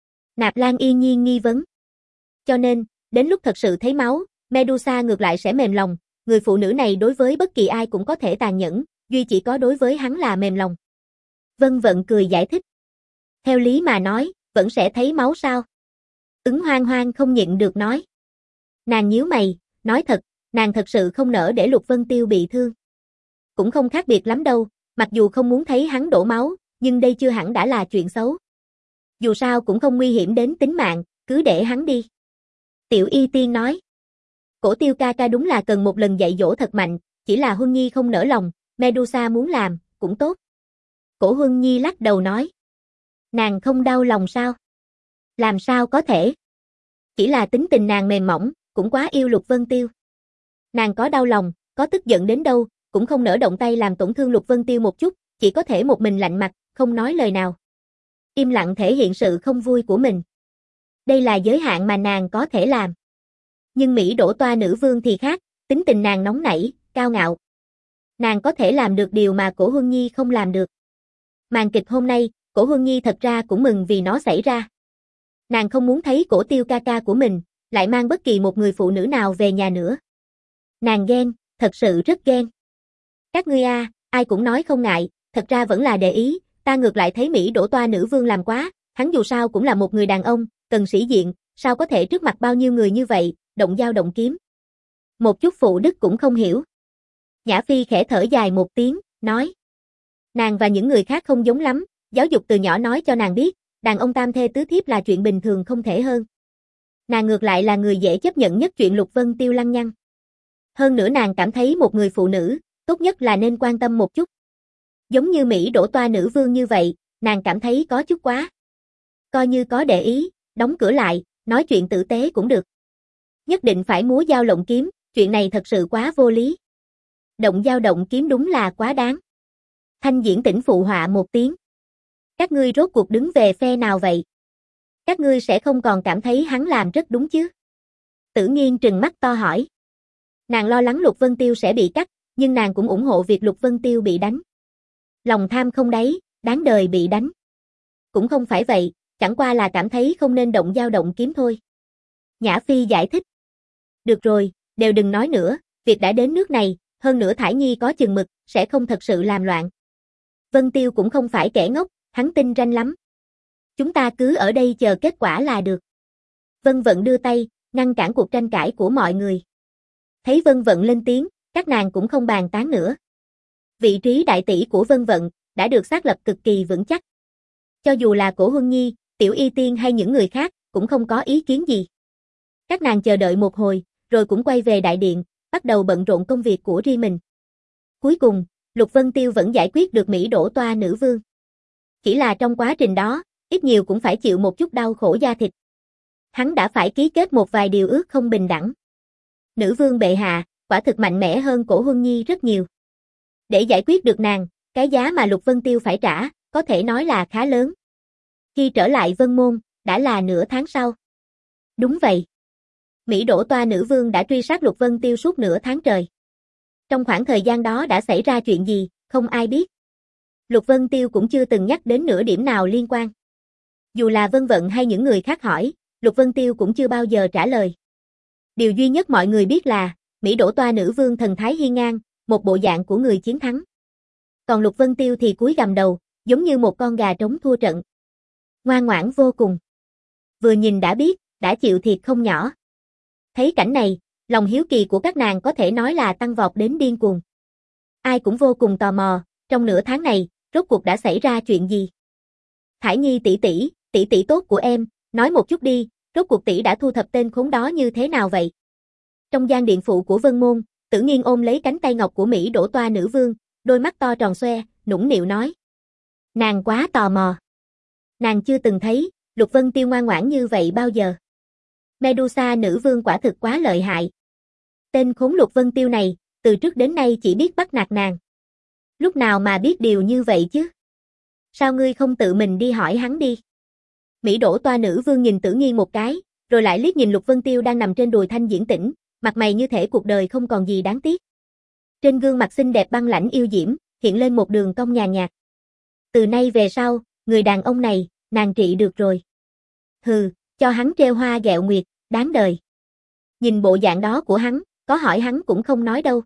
Nạp Lan yên nhiên nghi vấn. Cho nên, đến lúc thật sự thấy máu, Medusa ngược lại sẽ mềm lòng, người phụ nữ này đối với bất kỳ ai cũng có thể tàn nhẫn, duy chỉ có đối với hắn là mềm lòng. Vân Vận cười giải thích. Theo lý mà nói, vẫn sẽ thấy máu sao? Ứng Hoang Hoang không nhịn được nói. Nàng nhíu mày, nói thật, nàng thật sự không nỡ để Lục Vân Tiêu bị thương. Cũng không khác biệt lắm đâu, mặc dù không muốn thấy hắn đổ máu, nhưng đây chưa hẳn đã là chuyện xấu. Dù sao cũng không nguy hiểm đến tính mạng, cứ để hắn đi. Tiểu Y Tiên nói. Cổ Tiêu ca ca đúng là cần một lần dạy dỗ thật mạnh, chỉ là Huân Nhi không nỡ lòng, Medusa muốn làm, cũng tốt. Cổ Huân Nhi lắc đầu nói. Nàng không đau lòng sao? Làm sao có thể? Chỉ là tính tình nàng mềm mỏng, cũng quá yêu Lục Vân Tiêu. Nàng có đau lòng, có tức giận đến đâu, cũng không nỡ động tay làm tổn thương Lục Vân Tiêu một chút, chỉ có thể một mình lạnh mặt, không nói lời nào. Im lặng thể hiện sự không vui của mình. Đây là giới hạn mà nàng có thể làm. Nhưng Mỹ Đỗ Toa nữ vương thì khác, tính tình nàng nóng nảy, cao ngạo. Nàng có thể làm được điều mà Cổ Huân Nhi không làm được. Màn kịch hôm nay, Cổ Huân Nhi thật ra cũng mừng vì nó xảy ra. Nàng không muốn thấy Cổ Tiêu ca ca của mình, lại mang bất kỳ một người phụ nữ nào về nhà nữa. Nàng ghen, thật sự rất ghen. Các ngươi a, à, ai cũng nói không ngại, thật ra vẫn là để ý, ta ngược lại thấy Mỹ Đỗ Toa nữ vương làm quá, hắn dù sao cũng là một người đàn ông, cần sĩ diện, sao có thể trước mặt bao nhiêu người như vậy, động dao động kiếm. Một chút phụ đức cũng không hiểu. Nhã Phi khẽ thở dài một tiếng, nói. Nàng và những người khác không giống lắm, giáo dục từ nhỏ nói cho nàng biết, đàn ông tam thê tứ thiếp là chuyện bình thường không thể hơn. Nàng ngược lại là người dễ chấp nhận nhất chuyện Lục Vân Tiêu lăng nhăng. Hơn nữa nàng cảm thấy một người phụ nữ, tốt nhất là nên quan tâm một chút. Giống như Mỹ Đỗ Toa nữ vương như vậy, nàng cảm thấy có chút quá. Coi như có để ý, đóng cửa lại, nói chuyện tử tế cũng được. Nhất định phải múa dao lộng kiếm, chuyện này thật sự quá vô lý. Động dao động kiếm đúng là quá đáng. Thanh Diễn Tĩnh phụ họa một tiếng. Các ngươi rốt cuộc đứng về phe nào vậy? Các ngươi sẽ không còn cảm thấy hắn làm rất đúng chứ? Tử Nghiên trừng mắt to hỏi. Nàng lo lắng Lục Vân Tiêu sẽ bị cắt, nhưng nàng cũng ủng hộ việc Lục Vân Tiêu bị đánh. Lòng tham không đáy, đáng đời bị đánh. Cũng không phải vậy, chẳng qua là cảm thấy không nên động dao động kiếm thôi. Nhã Phi giải thích. Được rồi, đều đừng nói nữa, việc đã đến nước này, hơn nữa Thải Nhi có chừng mực, sẽ không thật sự làm loạn. Vân Tiêu cũng không phải kẻ ngốc, hắn tinh ranh lắm. Chúng ta cứ ở đây chờ kết quả là được. Vân Vận đưa tay, ngăn cản cuộc tranh cãi của mọi người. Thấy Vân Vận lên tiếng, các nàng cũng không bàn tán nữa. Vị trí đại tỷ của Vân Vận đã được xác lập cực kỳ vững chắc. Cho dù là Cổ Huân Nhi, Tiểu Y Tiên hay những người khác, cũng không có ý kiến gì. Các nàng chờ đợi một hồi, rồi cũng quay về đại điện, bắt đầu bận rộn công việc của riêng mình. Cuối cùng, Lục Vân Tiêu vẫn giải quyết được Mỹ Đỗ Toa nữ vương. Chỉ là trong quá trình đó, ít nhiều cũng phải chịu một chút đau khổ da thịt. Hắn đã phải ký kết một vài điều ước không bình đẳng. Nữ vương bệ hạ, quả thực mạnh mẽ hơn Cổ Huân Nhi rất nhiều. Để giải quyết được nàng, cái giá mà Lục Vân Tiêu phải trả, có thể nói là khá lớn. Khi trở lại Vân Môn, đã là nửa tháng sau. Đúng vậy. Mỹ Đỗ Toa nữ vương đã truy sát Lục Vân Tiêu suốt nửa tháng trời. Trong khoảng thời gian đó đã xảy ra chuyện gì, không ai biết. Lục Vân Tiêu cũng chưa từng nhắc đến nửa điểm nào liên quan. Dù là Vân Vận hay những người khác hỏi, Lục Vân Tiêu cũng chưa bao giờ trả lời. Điều duy nhất mọi người biết là, Mỹ Đỗ Toa nữ vương thần thái hiên ngang, một bộ dạng của người chiến thắng. Còn Lục Vân Tiêu thì cúi gằm đầu, giống như một con gà trống thua trận. Ngoan ngoãn vô cùng. Vừa nhìn đã biết, đã chịu thiệt không nhỏ. Thấy cảnh này, lòng hiếu kỳ của các nàng có thể nói là tăng vọt đến điên cuồng. Ai cũng vô cùng tò mò, trong nửa tháng này, rốt cuộc đã xảy ra chuyện gì? Thải Nhi tỷ tỷ, tỷ tỷ tốt của em, nói một chút đi, rốt cuộc tỷ đã thu thập tên khốn đó như thế nào vậy? Trong gian điện phụ của Vân Môn, Tử Nghiên ôm lấy cánh tay ngọc của Mỹ Đỗ Toa nữ vương, đôi mắt to tròn xoe, nũng nịu nói. Nàng quá tò mò. Nàng chưa từng thấy, Lục Vân Tiêu ngoan ngoãn như vậy bao giờ. Medusa nữ vương quả thực quá lợi hại. Tên khốn Lục Vân Tiêu này, từ trước đến nay chỉ biết bắt nạt nàng. Lúc nào mà biết điều như vậy chứ? Sao ngươi không tự mình đi hỏi hắn đi? Mỹ Đỗ Toa nữ vương nhìn Tử Nghiên một cái, rồi lại liếc nhìn Lục Vân Tiêu đang nằm trên đùi Thanh Diễn Tĩnh, mặt mày như thể cuộc đời không còn gì đáng tiếc. Trên gương mặt xinh đẹp băng lãnh yêu diễm, hiện lên một đường cong nhàn nhạt. Từ nay về sau, người đàn ông này, nàng trị được rồi. Hừ, cho hắn trêu hoa ghẹo nguyệt, đáng đời. Nhìn bộ dạng đó của hắn, có hỏi hắn cũng không nói đâu.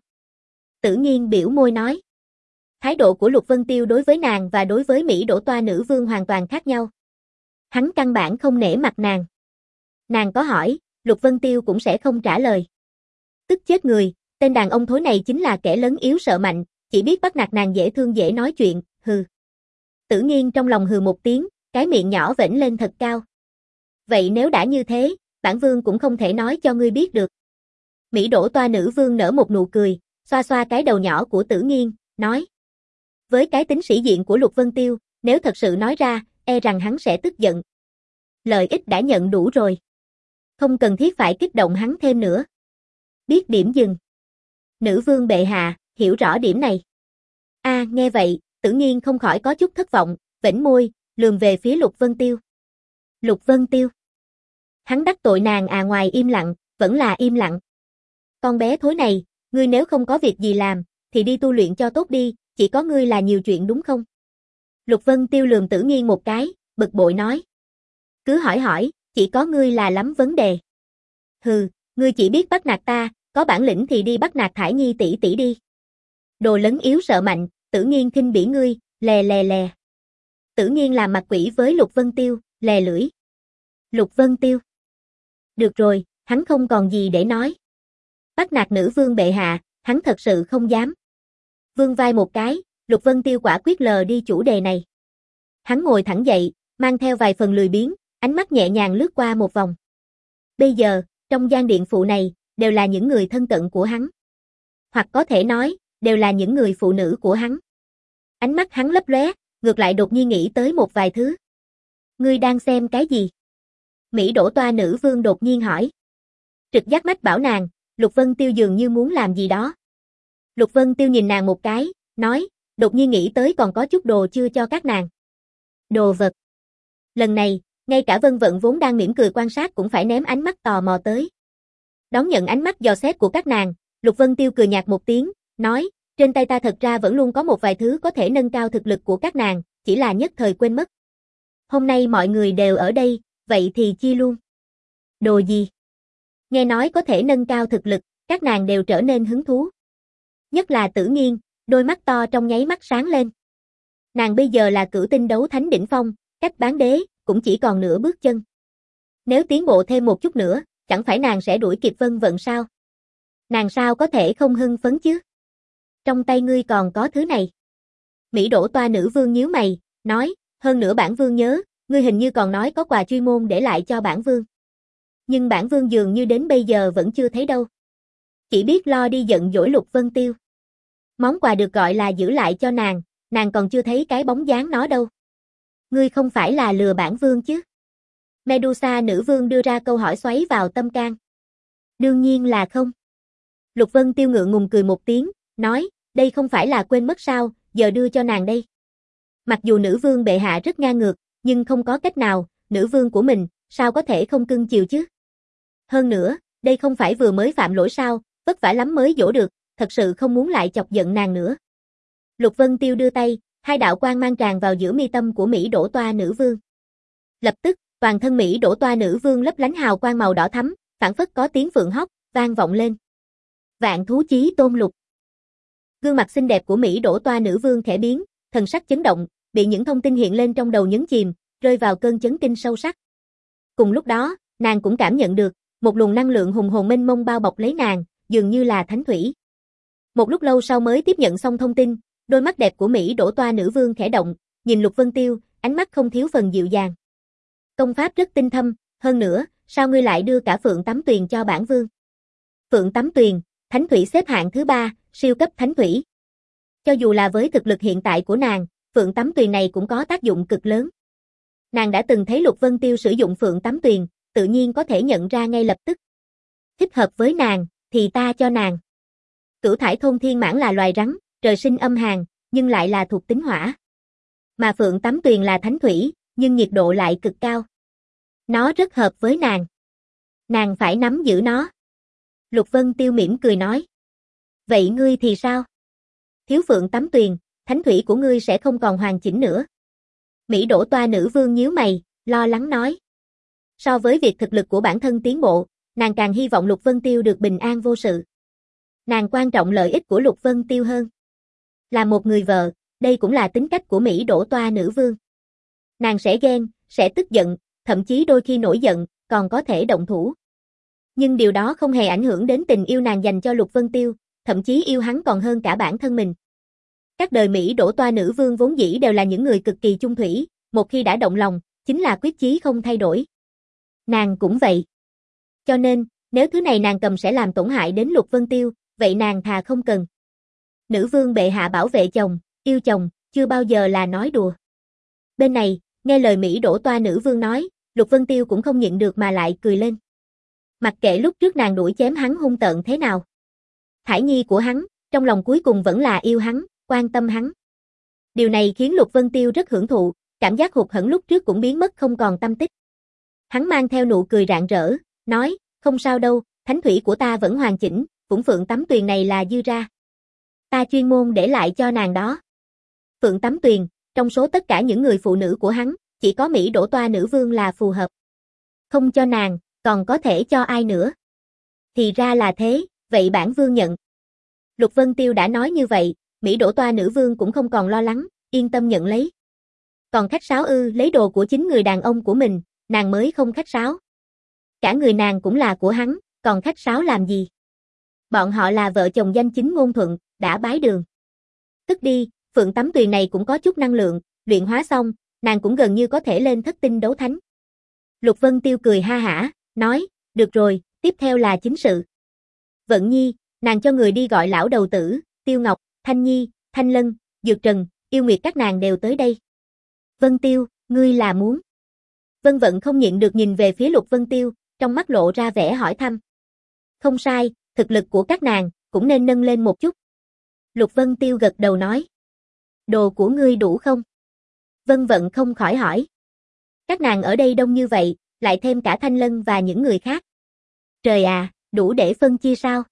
Tử Nghiên biểu môi nói. Thái độ của Lục Vân Tiêu đối với nàng và đối với Mỹ Đỗ Toa nữ vương hoàn toàn khác nhau. Hắn căn bản không nể mặt nàng. Nàng có hỏi, Lục Vân Tiêu cũng sẽ không trả lời. Tức chết người, tên đàn ông thối này chính là kẻ lớn yếu sợ mạnh, chỉ biết bắt nạt nàng dễ thương dễ nói chuyện, hừ. Tử Nghiên trong lòng hừ một tiếng, cái miệng nhỏ vểnh lên thật cao. Vậy nếu đã như thế, bản vương cũng không thể nói cho ngươi biết được. Mỹ Đỗ Toa nữ vương nở một nụ cười, xoa xoa cái đầu nhỏ của Tử Nghiên, nói. Với cái tính sĩ diện của Lục Vân Tiêu, nếu thật sự nói ra, e rằng hắn sẽ tức giận. Lợi ích đã nhận đủ rồi. Không cần thiết phải kích động hắn thêm nữa. Biết điểm dừng. Nữ vương bệ hạ, hiểu rõ điểm này. A, à, nghe vậy, Tử Nghiên không khỏi có chút thất vọng, vểnh môi, lườm về phía Lục Vân Tiêu. Lục Vân Tiêu. Hắn đắc tội nàng à, ngoài im lặng, vẫn là im lặng. Con bé thối này, ngươi nếu không có việc gì làm, thì đi tu luyện cho tốt đi, chỉ có ngươi là nhiều chuyện đúng không? Lục Vân Tiêu lườm Tử Nghiên một cái, bực bội nói. Cứ hỏi hỏi, chỉ có ngươi là lắm vấn đề. Hừ, ngươi chỉ biết bắt nạt ta, có bản lĩnh thì đi bắt nạt Thải Nhi tỷ tỷ đi. Đồ lấn yếu sợ mạnh, Tử Nghiên khinh bỉ ngươi, lè lè lè. Tử Nghiên làm mặt quỷ với Lục Vân Tiêu, lè lưỡi. Lục Vân Tiêu. Được rồi, hắn không còn gì để nói. Bắt nạt nữ vương bệ hạ, hắn thật sự không dám. Vương vai một cái, Lục Vân Tiêu quả quyết lờ đi chủ đề này. Hắn ngồi thẳng dậy, mang theo vài phần lười biếng, ánh mắt nhẹ nhàng lướt qua một vòng. Bây giờ, trong gian điện phụ này, đều là những người thân cận của hắn. Hoặc có thể nói, đều là những người phụ nữ của hắn. Ánh mắt hắn lấp lóe, ngược lại đột nhiên nghĩ tới một vài thứ. Ngươi đang xem cái gì? Mỹ Đỗ Toa nữ vương đột nhiên hỏi. Trực giác mách bảo nàng, Lục Vân Tiêu dường như muốn làm gì đó. Lục Vân Tiêu nhìn nàng một cái, nói, đột nhiên nghĩ tới còn có chút đồ chưa cho các nàng. Đồ vật. Lần này, ngay cả Vân Vận vốn đang mỉm cười quan sát cũng phải ném ánh mắt tò mò tới. Đón nhận ánh mắt dò xét của các nàng, Lục Vân Tiêu cười nhạt một tiếng, nói, trên tay ta thật ra vẫn luôn có một vài thứ có thể nâng cao thực lực của các nàng, chỉ là nhất thời quên mất. Hôm nay mọi người đều ở đây, vậy thì chia luôn. Đồ gì? Nghe nói có thể nâng cao thực lực, các nàng đều trở nên hứng thú. Nhất là Tử Nghiên, đôi mắt to trong nháy mắt sáng lên. Nàng bây giờ là cửu tinh đấu thánh đỉnh phong, cách bán đế, cũng chỉ còn nửa bước chân. Nếu tiến bộ thêm một chút nữa, chẳng phải nàng sẽ đuổi kịp Vân Vận sao? Nàng sao có thể không hưng phấn chứ? Trong tay ngươi còn có thứ này. Mỹ Đỗ Toa nữ vương nhíu mày, nói, hơn nữa bản vương nhớ, ngươi hình như còn nói có quà chuyên môn để lại cho bản vương. Nhưng bản vương dường như đến bây giờ vẫn chưa thấy đâu. Chỉ biết lo đi giận dỗi Lục Vân Tiêu. Món quà được gọi là giữ lại cho nàng, nàng còn chưa thấy cái bóng dáng nó đâu. Ngươi không phải là lừa bản vương chứ? Medusa nữ vương đưa ra câu hỏi xoáy vào tâm can. Đương nhiên là không. Lục Vân Tiêu ngượng ngùng cười một tiếng, nói, đây không phải là quên mất sao, giờ đưa cho nàng đây. Mặc dù nữ vương bệ hạ rất ngang ngược, nhưng không có cách nào, nữ vương của mình, sao có thể không cưng chiều chứ? Hơn nữa, đây không phải vừa mới phạm lỗi sao, vất vả lắm mới dỗ được, thật sự không muốn lại chọc giận nàng nữa. Lục Vân Tiêu đưa tay, hai đạo quang mang tràn vào giữa mi tâm của Mỹ Đỗ Toa nữ vương. Lập tức, toàn thân Mỹ Đỗ Toa nữ vương lấp lánh hào quang màu đỏ thắm, phảng phất có tiếng phượng hót, vang vọng lên. Vạn thú chí tôn lục. Gương mặt xinh đẹp của Mỹ Đỗ Toa nữ vương khẽ biến, thần sắc chấn động, bị những thông tin hiện lên trong đầu nhấn chìm, rơi vào cơn chấn kinh sâu sắc. Cùng lúc đó, nàng cũng cảm nhận được, một luồng năng lượng hùng hồn mênh mông bao bọc lấy nàng, dường như là thánh thủy. Một lúc lâu sau mới tiếp nhận xong thông tin, đôi mắt đẹp của Mỹ Đỗ Toa nữ vương khẽ động, nhìn Lục Vân Tiêu, ánh mắt không thiếu phần dịu dàng. Công pháp rất tinh thâm, hơn nữa, sao ngươi lại đưa cả Phượng Tắm Tuyền cho bản vương? Phượng Tắm Tuyền, thánh thủy xếp hạng thứ ba, siêu cấp thánh thủy. Cho dù là với thực lực hiện tại của nàng, Phượng Tắm Tuyền này cũng có tác dụng cực lớn. Nàng đã từng thấy Lục Vân Tiêu sử dụng Phượng Tắm Tuyền, tự nhiên có thể nhận ra ngay lập tức. Thích hợp với nàng, thì ta cho nàng. Cửu thải thôn thiên mãng là loài rắn, trời sinh âm hàn, nhưng lại là thuộc tính hỏa. Mà Phượng Tắm Tuyền là thánh thủy, nhưng nhiệt độ lại cực cao. Nó rất hợp với nàng. Nàng phải nắm giữ nó. Lục Vân Tiêu mỉm cười nói. Vậy ngươi thì sao? Thiếu Phượng Tắm Tuyền, thánh thủy của ngươi sẽ không còn hoàn chỉnh nữa. Mỹ Đỗ Toa nữ vương nhíu mày, lo lắng nói. So với việc thực lực của bản thân tiến bộ, nàng càng hy vọng Lục Vân Tiêu được bình an vô sự. Nàng quan trọng lợi ích của Lục Vân Tiêu hơn. Là một người vợ, đây cũng là tính cách của Mỹ Đỗ Toa nữ vương. Nàng sẽ ghen, sẽ tức giận, thậm chí đôi khi nổi giận, còn có thể động thủ. Nhưng điều đó không hề ảnh hưởng đến tình yêu nàng dành cho Lục Vân Tiêu, thậm chí yêu hắn còn hơn cả bản thân mình. Các đời Mỹ Đỗ Toa nữ vương vốn dĩ đều là những người cực kỳ chung thủy, một khi đã động lòng, chính là quyết chí không thay đổi. Nàng cũng vậy. Cho nên, nếu thứ này nàng cầm sẽ làm tổn hại đến Lục Vân Tiêu, vậy nàng thà không cần. Nữ vương bệ hạ bảo vệ chồng, yêu chồng, chưa bao giờ là nói đùa. Bên này, nghe lời Mỹ Đỗ Toa nữ vương nói, Lục Vân Tiêu cũng không nhịn được mà lại cười lên. Mặc kệ lúc trước nàng đuổi chém hắn hung tợn thế nào. Thải nhi của hắn, trong lòng cuối cùng vẫn là yêu hắn, quan tâm hắn. Điều này khiến Lục Vân Tiêu rất hưởng thụ, cảm giác hụt hẫng lúc trước cũng biến mất không còn tâm tích. Hắn mang theo nụ cười rạng rỡ, nói, không sao đâu, thánh thủy của ta vẫn hoàn chỉnh, Vũng Phượng Tắm Tuyền này là dư ra. Ta chuyên môn để lại cho nàng đó. Phượng Tắm Tuyền, trong số tất cả những người phụ nữ của hắn, chỉ có Mỹ Đỗ Toa nữ vương là phù hợp. Không cho nàng, còn có thể cho ai nữa? Thì ra là thế, vậy bản vương nhận. Lục Vân Tiêu đã nói như vậy, Mỹ Đỗ Toa nữ vương cũng không còn lo lắng, yên tâm nhận lấy. Còn khách sáo ư, lấy đồ của chính người đàn ông của mình, nàng mới không khách sáo. Cả người nàng cũng là của hắn, còn khách sáo làm gì? Bọn họ là vợ chồng danh chính ngôn thuận, đã bái đường. Tức đi, Phượng Tắm Tuyền này cũng có chút năng lượng, luyện hóa xong, nàng cũng gần như có thể lên thất tinh đấu thánh. Lục Vân Tiêu cười ha hả, nói, được rồi, tiếp theo là chính sự. Vận Nhi, nàng cho người đi gọi lão đầu tử, Tiêu Ngọc, Thanh Nhi, Thanh Lân, Dược Trần, Yêu Nguyệt các nàng đều tới đây. Vân Tiêu, ngươi là muốn? Vân Vận không nhịn được nhìn về phía Lục Vân Tiêu, trong mắt lộ ra vẻ hỏi thăm. Không sai, thực lực của các nàng cũng nên nâng lên một chút. Lục Vân Tiêu gật đầu nói. Đồ của ngươi đủ không? Vân Vận không khỏi hỏi. Các nàng ở đây đông như vậy, lại thêm cả Thanh Lân và những người khác. Trời à, đủ để phân chia sao?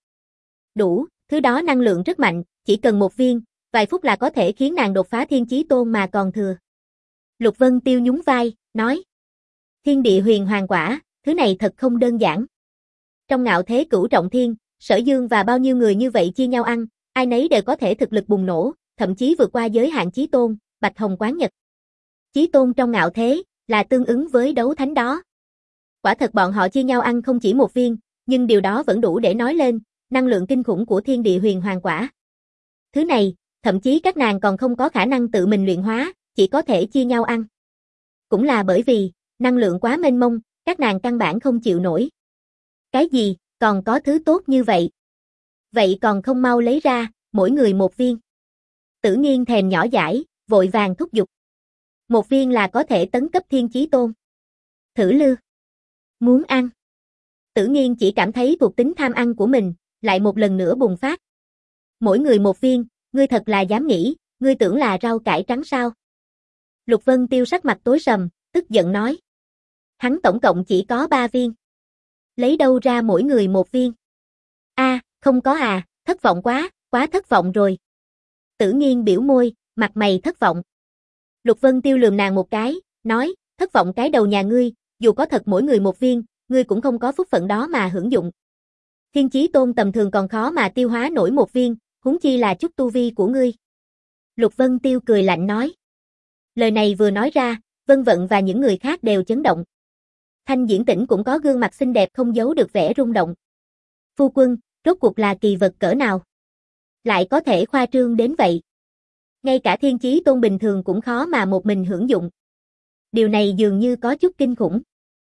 Đủ, thứ đó năng lượng rất mạnh, chỉ cần một viên, vài phút là có thể khiến nàng đột phá thiên chí tôn mà còn thừa. Lục Vân Tiêu nhún vai, nói. Thiên địa huyền hoàng quả, thứ này thật không đơn giản. Trong ngạo thế cửu trọng thiên, Sở Dương và bao nhiêu người như vậy chia nhau ăn, ai nấy đều có thể thực lực bùng nổ, thậm chí vượt qua giới hạn chí tôn, Bạch Hồng Quán Nhật. Chí tôn trong ngạo thế, là tương ứng với đấu thánh đó. Quả thật bọn họ chia nhau ăn không chỉ một viên, nhưng điều đó vẫn đủ để nói lên, năng lượng kinh khủng của thiên địa huyền hoàng quả. Thứ này, thậm chí các nàng còn không có khả năng tự mình luyện hóa, chỉ có thể chia nhau ăn. Cũng là bởi vì, năng lượng quá mênh mông, các nàng căn bản không chịu nổi. Cái gì, còn có thứ tốt như vậy? Vậy còn không mau lấy ra, mỗi người một viên. Tử Nghiên thèm nhỏ dãi, vội vàng thúc giục. Một viên là có thể tấn cấp thiên chí tôn. Thử lư. Muốn ăn. Tử Nghiên chỉ cảm thấy thuộc tính tham ăn của mình, lại một lần nữa bùng phát. Mỗi người một viên, ngươi thật là dám nghĩ, ngươi tưởng là rau cải trắng sao? Lục Vân Tiêu sắc mặt tối sầm, tức giận nói. Hắn tổng cộng chỉ có ba viên. Lấy đâu ra mỗi người một viên? A, à, không có à, thất vọng quá, quá thất vọng rồi. Tử Nghiên biểu môi, mặt mày thất vọng. Lục Vân Tiêu lườm nàng một cái, nói, thất vọng cái đầu nhà ngươi, dù có thật mỗi người một viên, ngươi cũng không có phúc phận đó mà hưởng dụng. Thiên chí tôn tầm thường còn khó mà tiêu hóa nổi một viên, huống chi là chút tu vi của ngươi. Lục Vân Tiêu cười lạnh nói. Lời này vừa nói ra, Vân Vận và những người khác đều chấn động. Thanh Diễn Tĩnh cũng có gương mặt xinh đẹp không giấu được vẻ rung động. Phu quân, rốt cuộc là kỳ vật cỡ nào? Lại có thể khoa trương đến vậy. Ngay cả thiên chí tôn bình thường cũng khó mà một mình hưởng dụng. Điều này dường như có chút kinh khủng.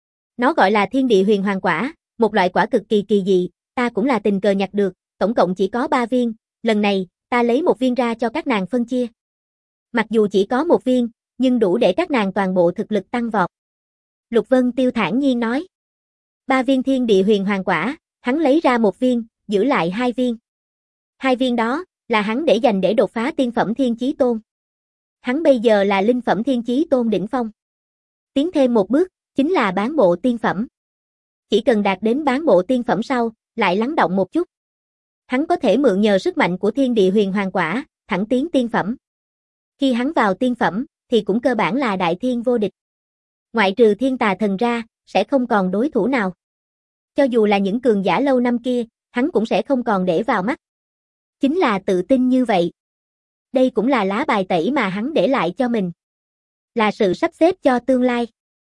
Nó gọi là thiên địa huyền hoàng quả, một loại quả cực kỳ kỳ dị, ta cũng là tình cờ nhặt được, tổng cộng chỉ có ba viên, lần này, ta lấy một viên ra cho các nàng phân chia. Mặc dù chỉ có một viên, nhưng đủ để các nàng toàn bộ thực lực tăng vọt. Lục Vân Tiêu thản nhiên nói. Ba viên thiên địa huyền hoàng quả, hắn lấy ra một viên, giữ lại hai viên. Hai viên đó, là hắn để dành để đột phá tiên phẩm thiên chí tôn. Hắn bây giờ là linh phẩm thiên chí tôn đỉnh phong. Tiến thêm một bước, chính là bán bộ tiên phẩm. Chỉ cần đạt đến bán bộ tiên phẩm sau, lại lắng động một chút. Hắn có thể mượn nhờ sức mạnh của thiên địa huyền hoàng quả, thẳng tiến tiên phẩm. Khi hắn vào tiên phẩm, thì cũng cơ bản là đại thiên vô địch. Ngoại trừ thiên tà thần ra, sẽ không còn đối thủ nào. Cho dù là những cường giả lâu năm kia, hắn cũng sẽ không còn để vào mắt. Chính là tự tin như vậy. Đây cũng là lá bài tẩy mà hắn để lại cho mình. Là sự sắp xếp cho tương lai.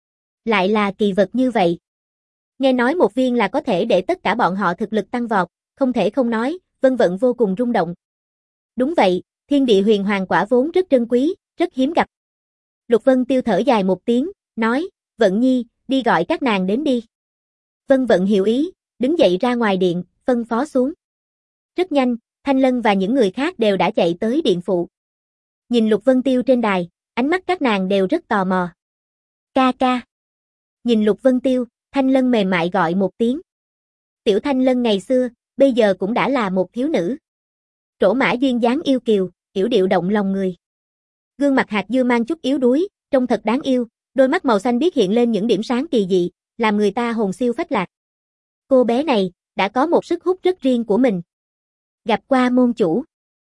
Lại là kỳ vật như vậy. Nghe nói một viên là có thể để tất cả bọn họ thực lực tăng vọt, không thể không nói, Vân Vận vô cùng rung động. Đúng vậy, thiên địa huyền hoàng quả vốn rất trân quý, rất hiếm gặp. Lục Vân Tiêu thở dài một tiếng, nói, Vận Nhi, đi gọi các nàng đến đi. Vân Vận hiểu ý, đứng dậy ra ngoài điện, phân phó xuống. Rất nhanh, Thanh Lân và những người khác đều đã chạy tới điện phụ. Nhìn Lục Vân Tiêu trên đài, ánh mắt các nàng đều rất tò mò. Ca ca. Nhìn Lục Vân Tiêu, Thanh Lân mềm mại gọi một tiếng. Tiểu Thanh Lân ngày xưa, bây giờ cũng đã là một thiếu nữ. Trổ mã duyên dáng yêu kiều, yểu điệu động lòng người. Gương mặt hạt dưa mang chút yếu đuối, trông thật đáng yêu, đôi mắt màu xanh biếc hiện lên những điểm sáng kỳ dị, làm người ta hồn siêu phách lạc. Cô bé này, đã có một sức hút rất riêng của mình. Gặp qua môn chủ.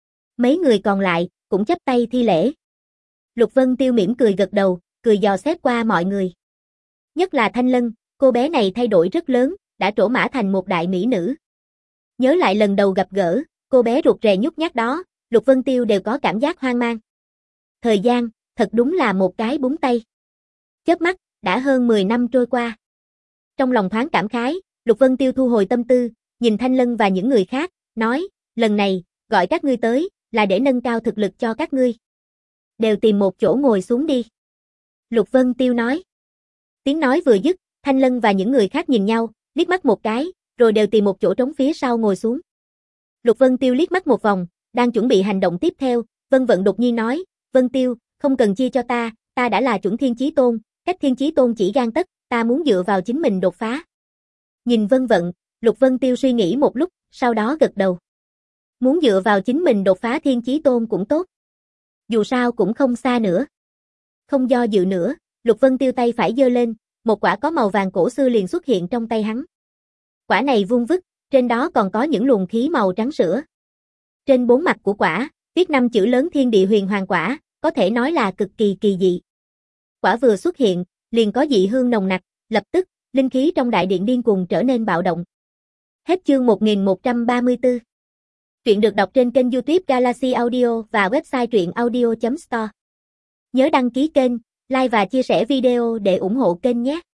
Mấy người còn lại, cũng chắp tay thi lễ. Lục Vân Tiêu mỉm cười gật đầu, cười dò xét qua mọi người. Nhất là Thanh Lân, cô bé này thay đổi rất lớn, đã trổ mã thành một đại mỹ nữ. Nhớ lại lần đầu gặp gỡ, cô bé rụt rè nhút nhát đó, Lục Vân Tiêu đều có cảm giác hoang mang. Thời gian, thật đúng là một cái búng tay. Chớp mắt, đã hơn mười năm trôi qua. Trong lòng thoáng cảm khái, Lục Vân Tiêu thu hồi tâm tư, nhìn Thanh Lân và những người khác, nói, lần này, gọi các ngươi tới, là để nâng cao thực lực cho các ngươi. Đều tìm một chỗ ngồi xuống đi. Lục Vân Tiêu nói. Tiếng nói vừa dứt, Thanh Lân và những người khác nhìn nhau, liếc mắt một cái, rồi đều tìm một chỗ trống phía sau ngồi xuống. Lục Vân Tiêu liếc mắt một vòng, đang chuẩn bị hành động tiếp theo, Vân Vận đột nhiên nói, Vân Tiêu, không cần chia cho ta, ta đã là chuẩn thiên chí tôn, cách thiên chí tôn chỉ gang tấc, ta muốn dựa vào chính mình đột phá. Nhìn Vân Vận, Lục Vân Tiêu suy nghĩ một lúc, sau đó gật đầu. Muốn dựa vào chính mình đột phá thiên chí tôn cũng tốt. Dù sao cũng không xa nữa. Không do dự nữa, Lục Vân Tiêu tay phải giơ lên, một quả có màu vàng cổ xưa liền xuất hiện trong tay hắn. Quả này vuông vức, trên đó còn có những luồng khí màu trắng sữa. Trên bốn mặt của quả, viết năm chữ lớn thiên địa huyền hoàng quả, có thể nói là cực kỳ kỳ dị. Quả vừa xuất hiện, liền có dị hương nồng nặc, lập tức, linh khí trong đại điện điên cuồng trở nên bạo động. Hết chương một nghìn một trăm ba mươi tư. Truyện được đọc trên kênh YouTube Galaxy Audio và website truyện audio chấm store. Nhớ đăng ký kênh, like và chia sẻ video để ủng hộ kênh nhé.